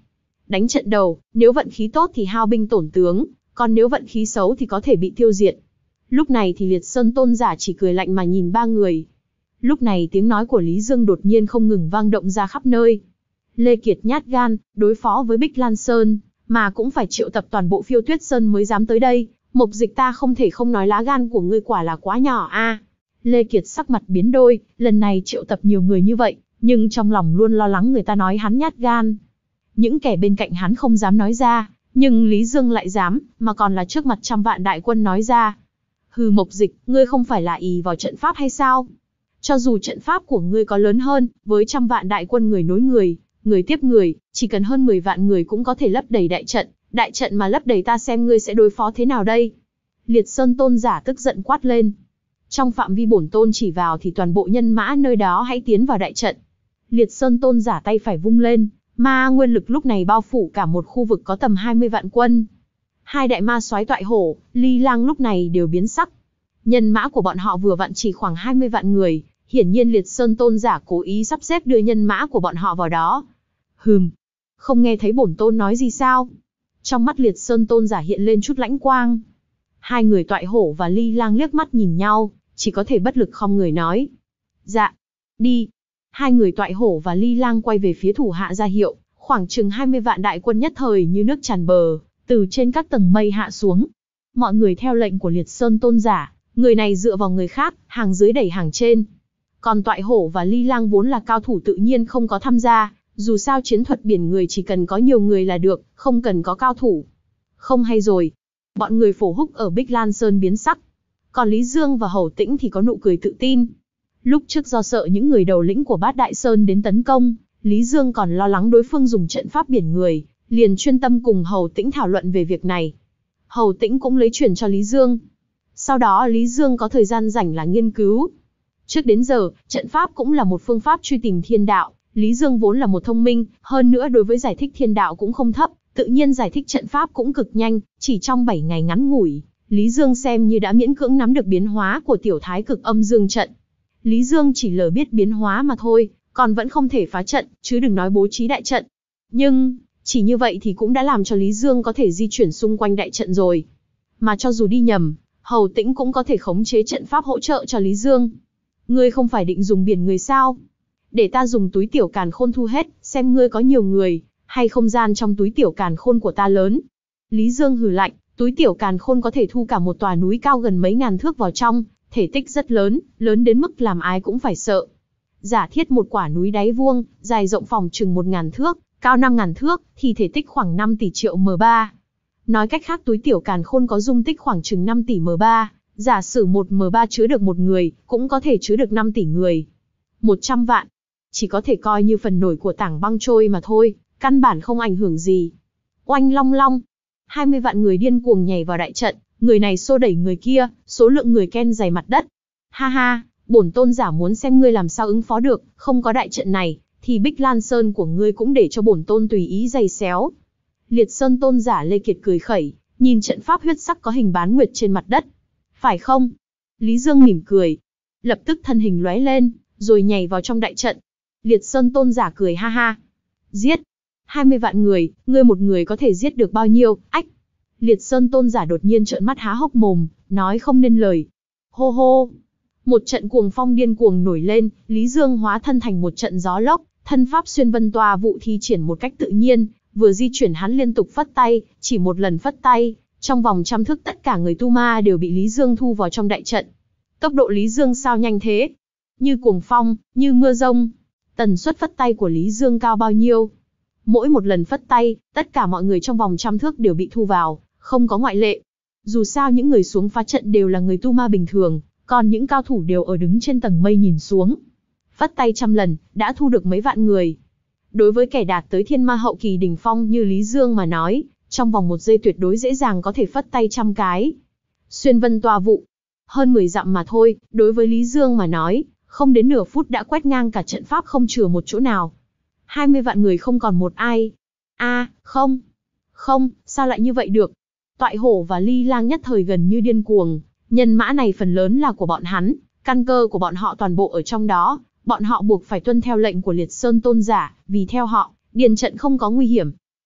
Đánh trận đầu, nếu vận khí tốt thì hao binh tổn tướng, còn nếu vận khí xấu thì có thể bị tiêu diệt. Lúc này thì Liệt Sơn Tôn giả chỉ cười lạnh mà nhìn ba người. Lúc này tiếng nói của Lý Dương đột nhiên không ngừng vang động ra khắp nơi. Lê Kiệt nhát gan, đối phó với Bích Lan Sơn, mà cũng phải triệu tập toàn bộ Phiêu Tuyết Sơn mới dám tới đây. Mộc Dịch ta không thể không nói lá gan của ngươi quả là quá nhỏ a. Lê Kiệt sắc mặt biến đôi, lần này triệu tập nhiều người như vậy, nhưng trong lòng luôn lo lắng người ta nói hắn nhát gan. Những kẻ bên cạnh hắn không dám nói ra, nhưng Lý Dương lại dám, mà còn là trước mặt trăm vạn đại quân nói ra. Hừ, Mộc Dịch, ngươi không phải là ỷ vào trận pháp hay sao? Cho dù trận pháp của ngươi có lớn hơn, với trăm vạn đại quân người nối người, người tiếp người, chỉ cần hơn mười vạn người cũng có thể lấp đầy đại trận. Đại trận mà lấp đầy ta xem ngươi sẽ đối phó thế nào đây? Liệt Sơn Tôn giả tức giận quát lên. Trong phạm vi bổn tôn chỉ vào thì toàn bộ nhân mã nơi đó hãy tiến vào đại trận. Liệt Sơn Tôn giả tay phải vung lên, ma nguyên lực lúc này bao phủ cả một khu vực có tầm hai mươi vạn quân. Hai đại ma soái Toại Hổ, Ly Lang lúc này đều biến sắc. Nhân mã của bọn họ vừa vặn chỉ khoảng hai mươi vạn người, hiển nhiên Liệt Sơn Tôn giả cố ý sắp xếp đưa nhân mã của bọn họ vào đó. Hừm, không nghe thấy bổn tôn nói gì sao? Trong mắt Liệt Sơn Tôn giả hiện lên chút lãnh quang. Hai người Toại Hổ và Ly Lang liếc mắt nhìn nhau, chỉ có thể bất lực khom người nói. Dạ, đi. Hai người Toại Hổ và Ly Lang quay về phía thủ hạ ra hiệu, khoảng chừng hai mươi vạn đại quân nhất thời như nước tràn bờ, từ trên các tầng mây hạ xuống. Mọi người theo lệnh của Liệt Sơn Tôn giả, người này dựa vào người khác, hàng dưới đẩy hàng trên. Còn Toại Hổ và Ly Lang vốn là cao thủ tự nhiên không có tham gia, dù sao chiến thuật biển người chỉ cần có nhiều người là được, không cần có cao thủ. Không hay rồi. Bọn người Phổ Húc ở Bích Lan Sơn biến sắc. Còn Lý Dương và Hầu Tĩnh thì có nụ cười tự tin. Lúc trước do sợ những người đầu lĩnh của Bát Đại Sơn đến tấn công, Lý Dương còn lo lắng đối phương dùng trận pháp biển người, liền chuyên tâm cùng Hầu Tĩnh thảo luận về việc này. Hầu Tĩnh cũng lấy truyền cho Lý Dương. Sau đó Lý Dương có thời gian rảnh là nghiên cứu. Trước đến giờ, trận pháp cũng là một phương pháp truy tìm thiên đạo. Lý Dương vốn là một thông minh, hơn nữa đối với giải thích thiên đạo cũng không thấp, tự nhiên giải thích trận pháp cũng cực nhanh, chỉ trong bảy ngày ngắn ngủi, Lý Dương xem như đã miễn cưỡng nắm được biến hóa của tiểu thái cực âm dương trận. Lý Dương chỉ lờ biết biến hóa mà thôi, còn vẫn không thể phá trận, chứ đừng nói bố trí đại trận. Nhưng, chỉ như vậy thì cũng đã làm cho Lý Dương có thể di chuyển xung quanh đại trận rồi. Mà cho dù đi nhầm, Hầu Tĩnh cũng có thể khống chế trận pháp hỗ trợ cho Lý Dương. Ngươi không phải định dùng biển người sao? Để ta dùng túi tiểu càn khôn thu hết, xem ngươi có nhiều người, hay không gian trong túi tiểu càn khôn của ta lớn. Lý Dương hừ lạnh, túi tiểu càn khôn có thể thu cả một tòa núi cao gần mấy ngàn thước vào trong, thể tích rất lớn, lớn đến mức làm ai cũng phải sợ. Giả thiết một quả núi đáy vuông, dài rộng phòng chừng một ngàn thước, cao năm ngàn thước, thì thể tích khoảng năm tỷ triệu M ba. Nói cách khác túi tiểu càn khôn có dung tích khoảng chừng năm tỷ M ba, giả sử một M ba chứa được một người, cũng có thể chứa được năm tỷ người. một trăm vạn, chỉ có thể coi như phần nổi của tảng băng trôi mà thôi, căn bản không ảnh hưởng gì. Oanh long long, hai mươi vạn người điên cuồng nhảy vào đại trận, người này xô đẩy người kia, số lượng người ken dày mặt đất. Ha ha, bổn tôn giả muốn xem ngươi làm sao ứng phó được, không có đại trận này, thì Bích Lan Sơn của ngươi cũng để cho bổn tôn tùy ý giày xéo. Liệt Sơn Tôn giả Lê Kiệt cười khẩy, nhìn trận pháp huyết sắc có hình bán nguyệt trên mặt đất. Phải không? Lý Dương mỉm cười, lập tức thân hình lóe lên, rồi nhảy vào trong đại trận. Liệt Sơn Tôn giả cười ha ha. Giết! hai mươi vạn người, ngươi một người có thể giết được bao nhiêu? Ách! Liệt Sơn Tôn giả đột nhiên trợn mắt há hốc mồm, nói không nên lời. Hô hô! Một trận cuồng phong điên cuồng nổi lên, Lý Dương hóa thân thành một trận gió lốc, thân pháp xuyên vân toa vụ thi triển một cách tự nhiên, vừa di chuyển hắn liên tục phất tay, chỉ một lần phất tay, trong vòng trăm thước tất cả người tu ma đều bị Lý Dương thu vào trong đại trận. Tốc độ Lý Dương sao nhanh thế? Như cuồng phong, như mưa rông. Tần suất phất tay của Lý Dương cao bao nhiêu? Mỗi một lần phất tay, tất cả mọi người trong vòng trăm thước đều bị thu vào, không có ngoại lệ. Dù sao những người xuống phá trận đều là người tu ma bình thường, còn những cao thủ đều ở đứng trên tầng mây nhìn xuống. Phất tay trăm lần, đã thu được mấy vạn người. Đối với kẻ đạt tới thiên ma hậu kỳ đỉnh phong như Lý Dương mà nói, trong vòng một giây tuyệt đối dễ dàng có thể phất tay trăm cái. Xuyên vân toa vụ, hơn mười dặm mà thôi, đối với Lý Dương mà nói, không đến nửa phút đã quét ngang cả trận pháp không chừa một chỗ nào. hai mươi vạn người không còn một ai. A, à, không. Không, sao lại như vậy được? Toại Hổ và Ly Lang nhất thời gần như điên cuồng, nhân mã này phần lớn là của bọn hắn, căn cơ của bọn họ toàn bộ ở trong đó, bọn họ buộc phải tuân theo lệnh của Liệt Sơn Tôn giả, vì theo họ, điền trận không có nguy hiểm.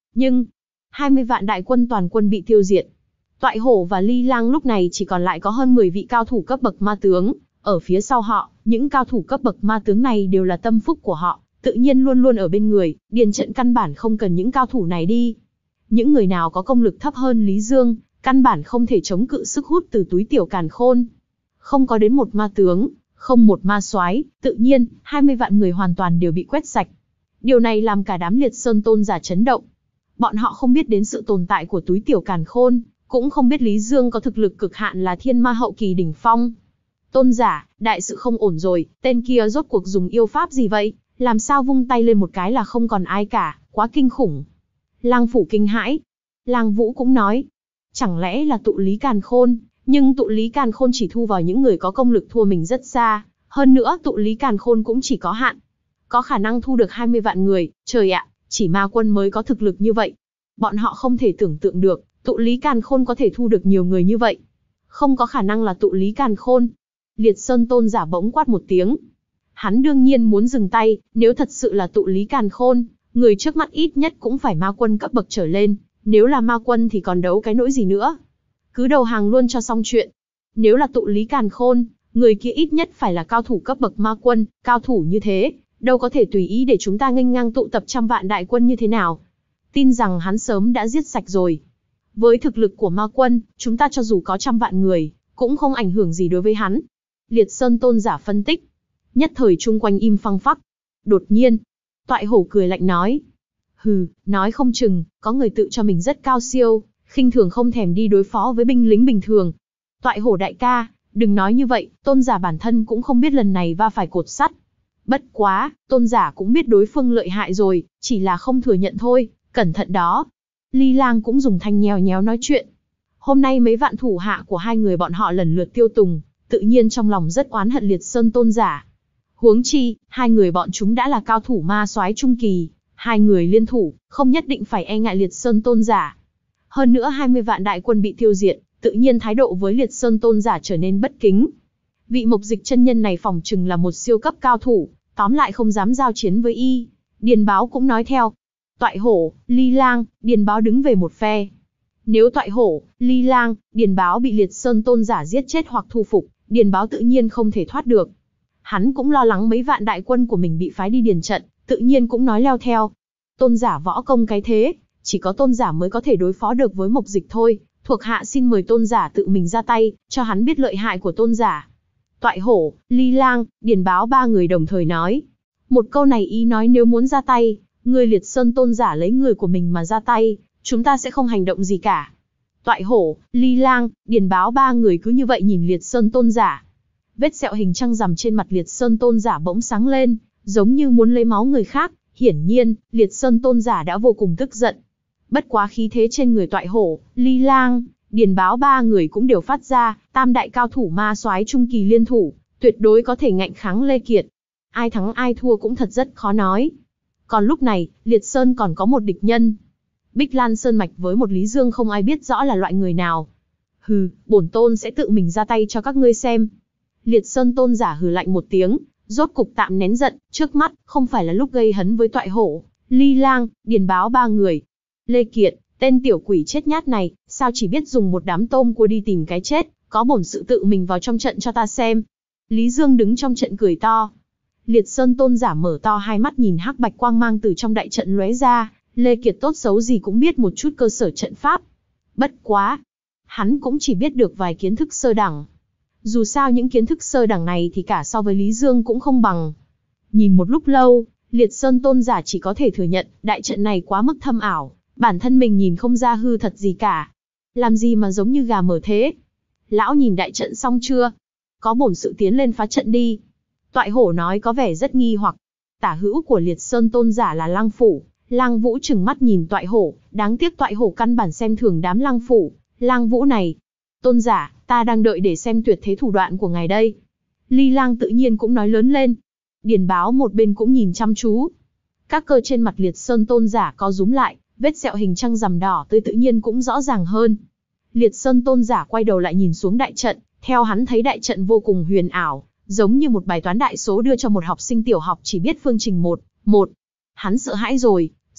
nhưng hai mươi vạn đại quân toàn quân bị tiêu diệt. Toại Hổ và Ly Lang lúc này chỉ còn lại có hơn mười vị cao thủ cấp bậc ma tướng, ở phía sau họ, những cao thủ cấp bậc ma tướng này đều là tâm phúc của họ, tự nhiên luôn luôn ở bên người, điền trận căn bản không cần những cao thủ này đi. Những người nào có công lực thấp hơn Lý Dương, căn bản không thể chống cự sức hút từ túi tiểu càn khôn. Không có đến một ma tướng, không một ma soái, tự nhiên, hai mươi vạn người hoàn toàn đều bị quét sạch. Điều này làm cả đám Liệt Sơn tôn giả chấn động. Bọn họ không biết đến sự tồn tại của túi tiểu càn khôn, cũng không biết Lý Dương có thực lực cực hạn là thiên ma hậu kỳ đỉnh phong. Tôn giả, đại sự không ổn rồi, tên kia rốt cuộc dùng yêu pháp gì vậy? Làm sao vung tay lên một cái là không còn ai cả, quá kinh khủng. Lang Phủ kinh hãi. Lang Vũ cũng nói, chẳng lẽ là tụ lý càn khôn, nhưng tụ lý càn khôn chỉ thu vào những người có công lực thua mình rất xa, hơn nữa tụ lý càn khôn cũng chỉ có hạn. Có khả năng thu được hai mươi vạn người, trời ạ, chỉ ma quân mới có thực lực như vậy. Bọn họ không thể tưởng tượng được, tụ lý càn khôn có thể thu được nhiều người như vậy. Không có khả năng là tụ lý càn khôn. Liệt Sơn tôn giả bỗng quát một tiếng. Hắn đương nhiên muốn dừng tay, nếu thật sự là tụ lý càn khôn, người trước mắt ít nhất cũng phải ma quân cấp bậc trở lên, nếu là ma quân thì còn đấu cái nỗi gì nữa. Cứ đầu hàng luôn cho xong chuyện. Nếu là tụ lý càn khôn, người kia ít nhất phải là cao thủ cấp bậc ma quân, cao thủ như thế, đâu có thể tùy ý để chúng ta nghênh ngang tụ tập trăm vạn đại quân như thế nào. Tin rằng hắn sớm đã giết sạch rồi. Với thực lực của ma quân, chúng ta cho dù có trăm vạn người, cũng không ảnh hưởng gì đối với hắn. Liệt Sơn tôn giả phân tích. Nhất thời chung quanh im phăng phắc. Đột nhiên, Toại Hổ cười lạnh nói. Hừ, nói không chừng, có người tự cho mình rất cao siêu, khinh thường không thèm đi đối phó với binh lính bình thường. Toại Hổ đại ca, đừng nói như vậy, tôn giả bản thân cũng không biết lần này va phải cột sắt. Bất quá, tôn giả cũng biết đối phương lợi hại rồi, chỉ là không thừa nhận thôi, cẩn thận đó. Ly Lang cũng dùng thanh nhèo nhéo nói chuyện. Hôm nay mấy vạn thủ hạ của hai người bọn họ lần lượt tiêu tùng, tự nhiên trong lòng rất oán hận Liệt Sơn tôn giả. Huống chi, hai người bọn chúng đã là cao thủ ma soái trung kỳ, hai người liên thủ, không nhất định phải e ngại Liệt Sơn tôn giả. Hơn nữa hai mươi vạn đại quân bị tiêu diệt, tự nhiên thái độ với Liệt Sơn tôn giả trở nên bất kính. Vị Mộc Dịch chân nhân này phỏng chừng là một siêu cấp cao thủ, tóm lại không dám giao chiến với y. Điền Báo cũng nói theo. Toại Hổ, Ly Lang, Điền Báo đứng về một phe. Nếu Toại Hổ, Ly Lang, Điền Báo bị Liệt Sơn tôn giả giết chết hoặc thu phục, Điền Báo tự nhiên không thể thoát được. Hắn cũng lo lắng mấy vạn đại quân của mình bị phái đi điền trận, tự nhiên cũng nói leo theo. Tôn giả võ công cái thế, chỉ có tôn giả mới có thể đối phó được với Mộc Dịch thôi, thuộc hạ xin mời tôn giả tự mình ra tay, cho hắn biết lợi hại của tôn giả. Toại Hổ, Ly Lang, Điền Báo ba người đồng thời nói. Một câu này ý nói nếu muốn ra tay, người Liệt Sơn tôn giả lấy người của mình mà ra tay, chúng ta sẽ không hành động gì cả. Toại Hổ, Ly Lang, Điền Báo ba người cứ như vậy nhìn Liệt Sơn tôn giả. Vết sẹo hình trăng rằm trên mặt Liệt Sơn tôn giả bỗng sáng lên, giống như muốn lấy máu người khác. Hiển nhiên, Liệt Sơn tôn giả đã vô cùng tức giận. Bất quá khí thế trên người Toại Hổ, Ly Lang, Điền Báo ba người cũng đều phát ra, tam đại cao thủ ma soái trung kỳ liên thủ, tuyệt đối có thể ngạnh kháng Lê Kiệt. Ai thắng ai thua cũng thật rất khó nói. Còn lúc này, Liệt Sơn còn có một địch nhân. Bích Lan Sơn Mạch với một Lý Dương không ai biết rõ là loại người nào. Hừ, bổn tôn sẽ tự mình ra tay cho các ngươi xem. Liệt Sơn tôn giả hừ lạnh một tiếng, rốt cục tạm nén giận, trước mắt, không phải là lúc gây hấn với Toại Hổ, Ly Lang, Điền Báo ba người. Lê Kiệt, tên tiểu quỷ chết nhát này, sao chỉ biết dùng một đám tôm cua đi tìm cái chết, có bổn sự tự mình vào trong trận cho ta xem. Lý Dương đứng trong trận cười to. Liệt Sơn tôn giả mở to hai mắt nhìn hắc bạch quang mang từ trong đại trận lóe ra, Lê Kiệt tốt xấu gì cũng biết một chút cơ sở trận pháp. Bất quá, hắn cũng chỉ biết được vài kiến thức sơ đẳng. Dù sao những kiến thức sơ đẳng này thì cả so với Lý Dương cũng không bằng. Nhìn một lúc lâu, Liệt Sơn tôn giả chỉ có thể thừa nhận, đại trận này quá mức thâm ảo, bản thân mình nhìn không ra hư thật gì cả. Làm gì mà giống như gà mở thế? Lão nhìn đại trận xong chưa? Có bổn sự tiến lên phá trận đi. Toại Hổ nói có vẻ rất nghi hoặc. Tả hữu của Liệt Sơn tôn giả là Lang Phủ. Lang Vũ trừng mắt nhìn Toại Hổ, đáng tiếc Toại Hổ căn bản xem thường đám Lang Phủ, Lang Vũ này. Tôn giả, ta đang đợi để xem tuyệt thế thủ đoạn của ngài đây. Ly Lang tự nhiên cũng nói lớn lên. Điền Báo một bên cũng nhìn chăm chú. Các cơ trên mặt Liệt Sơn tôn giả co rúm lại, vết sẹo hình trăng rằm đỏ tươi tự nhiên cũng rõ ràng hơn. Liệt Sơn tôn giả quay đầu lại nhìn xuống đại trận, theo hắn thấy đại trận vô cùng huyền ảo, giống như một bài toán đại số đưa cho một học sinh tiểu học chỉ biết phương trình một, một. Hắn sợ hãi rồi,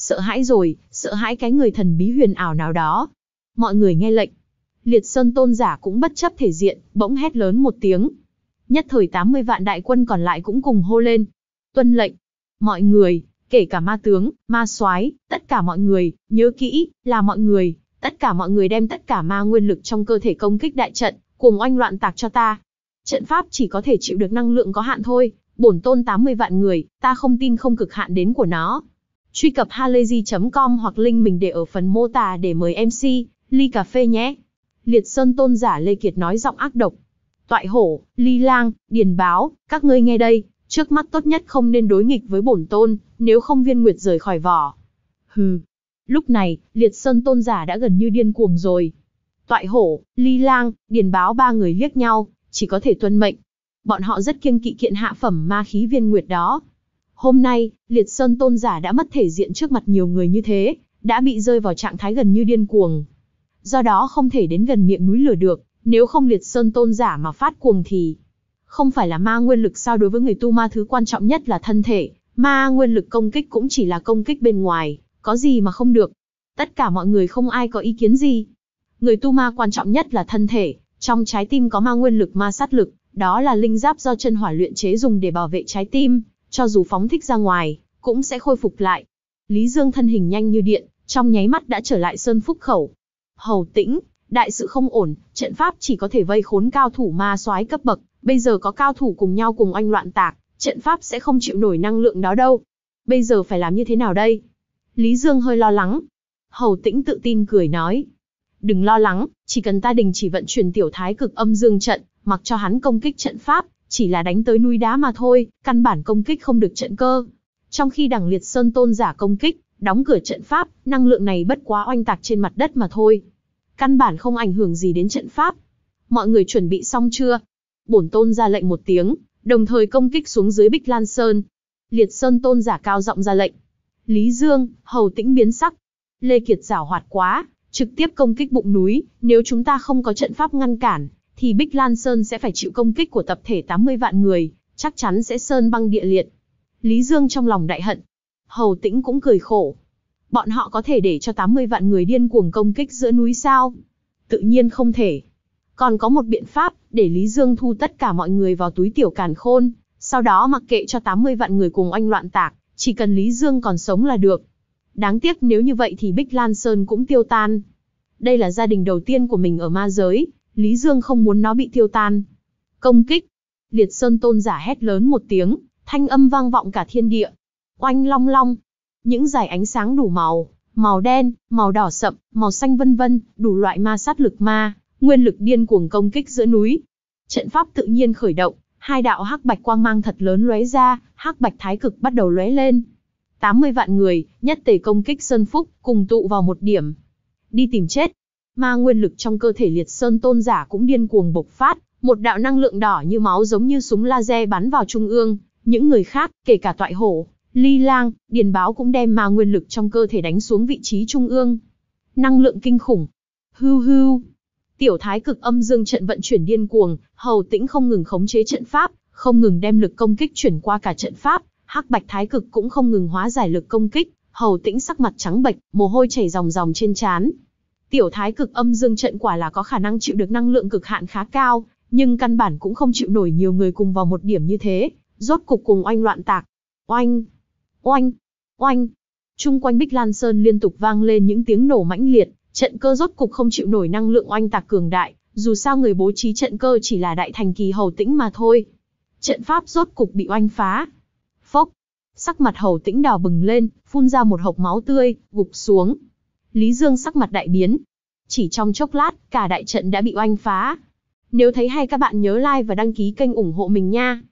Sợ hãi rồi, sợ hãi cái người thần bí huyền ảo nào đó. Mọi người nghe lệnh. Liệt Sơn tôn giả cũng bất chấp thể diện, bỗng hét lớn một tiếng. Nhất thời tám mươi vạn đại quân còn lại cũng cùng hô lên. Tuân lệnh. Mọi người, kể cả ma tướng, ma soái, tất cả mọi người, nhớ kỹ, là mọi người, tất cả mọi người đem tất cả ma nguyên lực trong cơ thể công kích đại trận, cuồng oanh loạn tạc cho ta. Trận pháp chỉ có thể chịu được năng lượng có hạn thôi, bổn tôn tám mươi vạn người, ta không tin không cực hạn đến của nó. Truy cập halayzi chấm com hoặc link mình để ở phần mô tả để mời em xê, ly cà phê nhé. Liệt Sơn tôn giả Lê Kiệt nói giọng ác độc. Toại hổ, Ly Lang, Điền Báo, các ngươi nghe đây, trước mắt tốt nhất không nên đối nghịch với bổn tôn, nếu không viên nguyệt rời khỏi vỏ. Hừ. Lúc này, Liệt Sơn tôn giả đã gần như điên cuồng rồi. Toại hổ, Ly Lang, Điền Báo ba người liếc nhau, chỉ có thể tuân mệnh. Bọn họ rất kiêng kỵ kiện hạ phẩm ma khí viên nguyệt đó. Hôm nay, Liệt Sơn tôn giả đã mất thể diện trước mặt nhiều người như thế, đã bị rơi vào trạng thái gần như điên cuồng. Do đó không thể đến gần miệng núi lửa được, nếu không Liệt Sơn tôn giả mà phát cuồng thì... Không phải là ma nguyên lực sao? Đối với người tu ma thứ quan trọng nhất là thân thể, ma nguyên lực công kích cũng chỉ là công kích bên ngoài, có gì mà không được. Tất cả mọi người không ai có ý kiến gì. Người tu ma quan trọng nhất là thân thể, trong trái tim có ma nguyên lực ma sát lực, đó là linh giáp do chân hỏa luyện chế dùng để bảo vệ trái tim, cho dù phóng thích ra ngoài, cũng sẽ khôi phục lại. Lý Dương thân hình nhanh như điện, trong nháy mắt đã trở lại Sơn Phúc Khẩu. Hầu Tĩnh, đại sự không ổn, trận pháp chỉ có thể vây khốn cao thủ ma soái cấp bậc, bây giờ có cao thủ cùng nhau cùng oanh loạn tạc, trận pháp sẽ không chịu nổi năng lượng đó đâu. Bây giờ phải làm như thế nào đây? Lý Dương hơi lo lắng. Hầu Tĩnh tự tin cười nói. Đừng lo lắng, chỉ cần ta đình chỉ vận chuyển tiểu thái cực âm dương trận, mặc cho hắn công kích trận pháp, chỉ là đánh tới núi đá mà thôi, căn bản công kích không được trận cơ. Trong khi đằng Liệt Sơn tôn giả công kích, đóng cửa trận pháp, năng lượng này bất quá oanh tạc trên mặt đất mà thôi. Căn bản không ảnh hưởng gì đến trận pháp. Mọi người chuẩn bị xong chưa? Bổn tôn ra lệnh một tiếng, đồng thời công kích xuống dưới Bích Lan Sơn. Liệt Sơn tôn giả cao giọng ra lệnh. Lý Dương, Hầu Tĩnh biến sắc. Lê Kiệt giảo hoạt quá, trực tiếp công kích bụng núi, nếu chúng ta không có trận pháp ngăn cản, thì Bích Lan Sơn sẽ phải chịu công kích của tập thể tám mươi vạn người, chắc chắn sẽ sơn băng địa liệt. Lý Dương trong lòng đại hận. Hầu Tĩnh cũng cười khổ. Bọn họ có thể để cho tám mươi vạn người điên cuồng công kích giữa núi sao? Tự nhiên không thể. Còn có một biện pháp, để Lý Dương thu tất cả mọi người vào túi tiểu càn khôn, sau đó mặc kệ cho tám mươi vạn người cùng oanh loạn tạc, chỉ cần Lý Dương còn sống là được. Đáng tiếc nếu như vậy thì Bích Lan Sơn cũng tiêu tan. Đây là gia đình đầu tiên của mình ở ma giới, Lý Dương không muốn nó bị tiêu tan. Công kích! Liệt Sơn tôn giả hét lớn một tiếng, thanh âm vang vọng cả thiên địa. Oanh long long! Những dải ánh sáng đủ màu, màu đen, màu đỏ sậm, màu xanh vân vân, đủ loại ma sát lực ma, nguyên lực điên cuồng công kích giữa núi. Trận pháp tự nhiên khởi động, hai đạo hắc bạch quang mang thật lớn lóe ra, hắc bạch thái cực bắt đầu lóe lên. tám mươi vạn người, nhất tề công kích Sơn Phúc, cùng tụ vào một điểm. Đi tìm chết. Ma nguyên lực trong cơ thể Liệt Sơn tôn giả cũng điên cuồng bộc phát, một đạo năng lượng đỏ như máu giống như súng laser bắn vào trung ương. Những người khác, kể cả Toại Hổ, Ly Lang, Điền Báo cũng đem ma nguyên lực trong cơ thể đánh xuống vị trí trung ương. Năng lượng kinh khủng. Hưu hưu. Tiểu thái cực âm dương trận vận chuyển điên cuồng, Hầu Tĩnh không ngừng khống chế trận pháp, không ngừng đem lực công kích chuyển qua cả trận pháp, hắc bạch thái cực cũng không ngừng hóa giải lực công kích. Hầu Tĩnh sắc mặt trắng bệch, mồ hôi chảy ròng ròng trên trán. Tiểu thái cực âm dương trận quả là có khả năng chịu được năng lượng cực hạn khá cao, nhưng căn bản cũng không chịu nổi nhiều người cùng vào một điểm như thế, rốt cục cùng oanh loạn tạc. Oanh, oanh, oanh. Chung quanh Bích Lan Sơn liên tục vang lên những tiếng nổ mãnh liệt, trận cơ rốt cục không chịu nổi năng lượng oanh tạc cường đại, dù sao người bố trí trận cơ chỉ là đại thành kỳ Hầu Tĩnh mà thôi. Trận pháp rốt cục bị oanh phá. Phốc, sắc mặt Hầu Tĩnh đỏ bừng lên, phun ra một hộc máu tươi, gục xuống. Lý Dương sắc mặt đại biến. Chỉ trong chốc lát, cả đại trận đã bị oanh phá. Nếu thấy hay các bạn nhớ like và đăng ký kênh ủng hộ mình nha.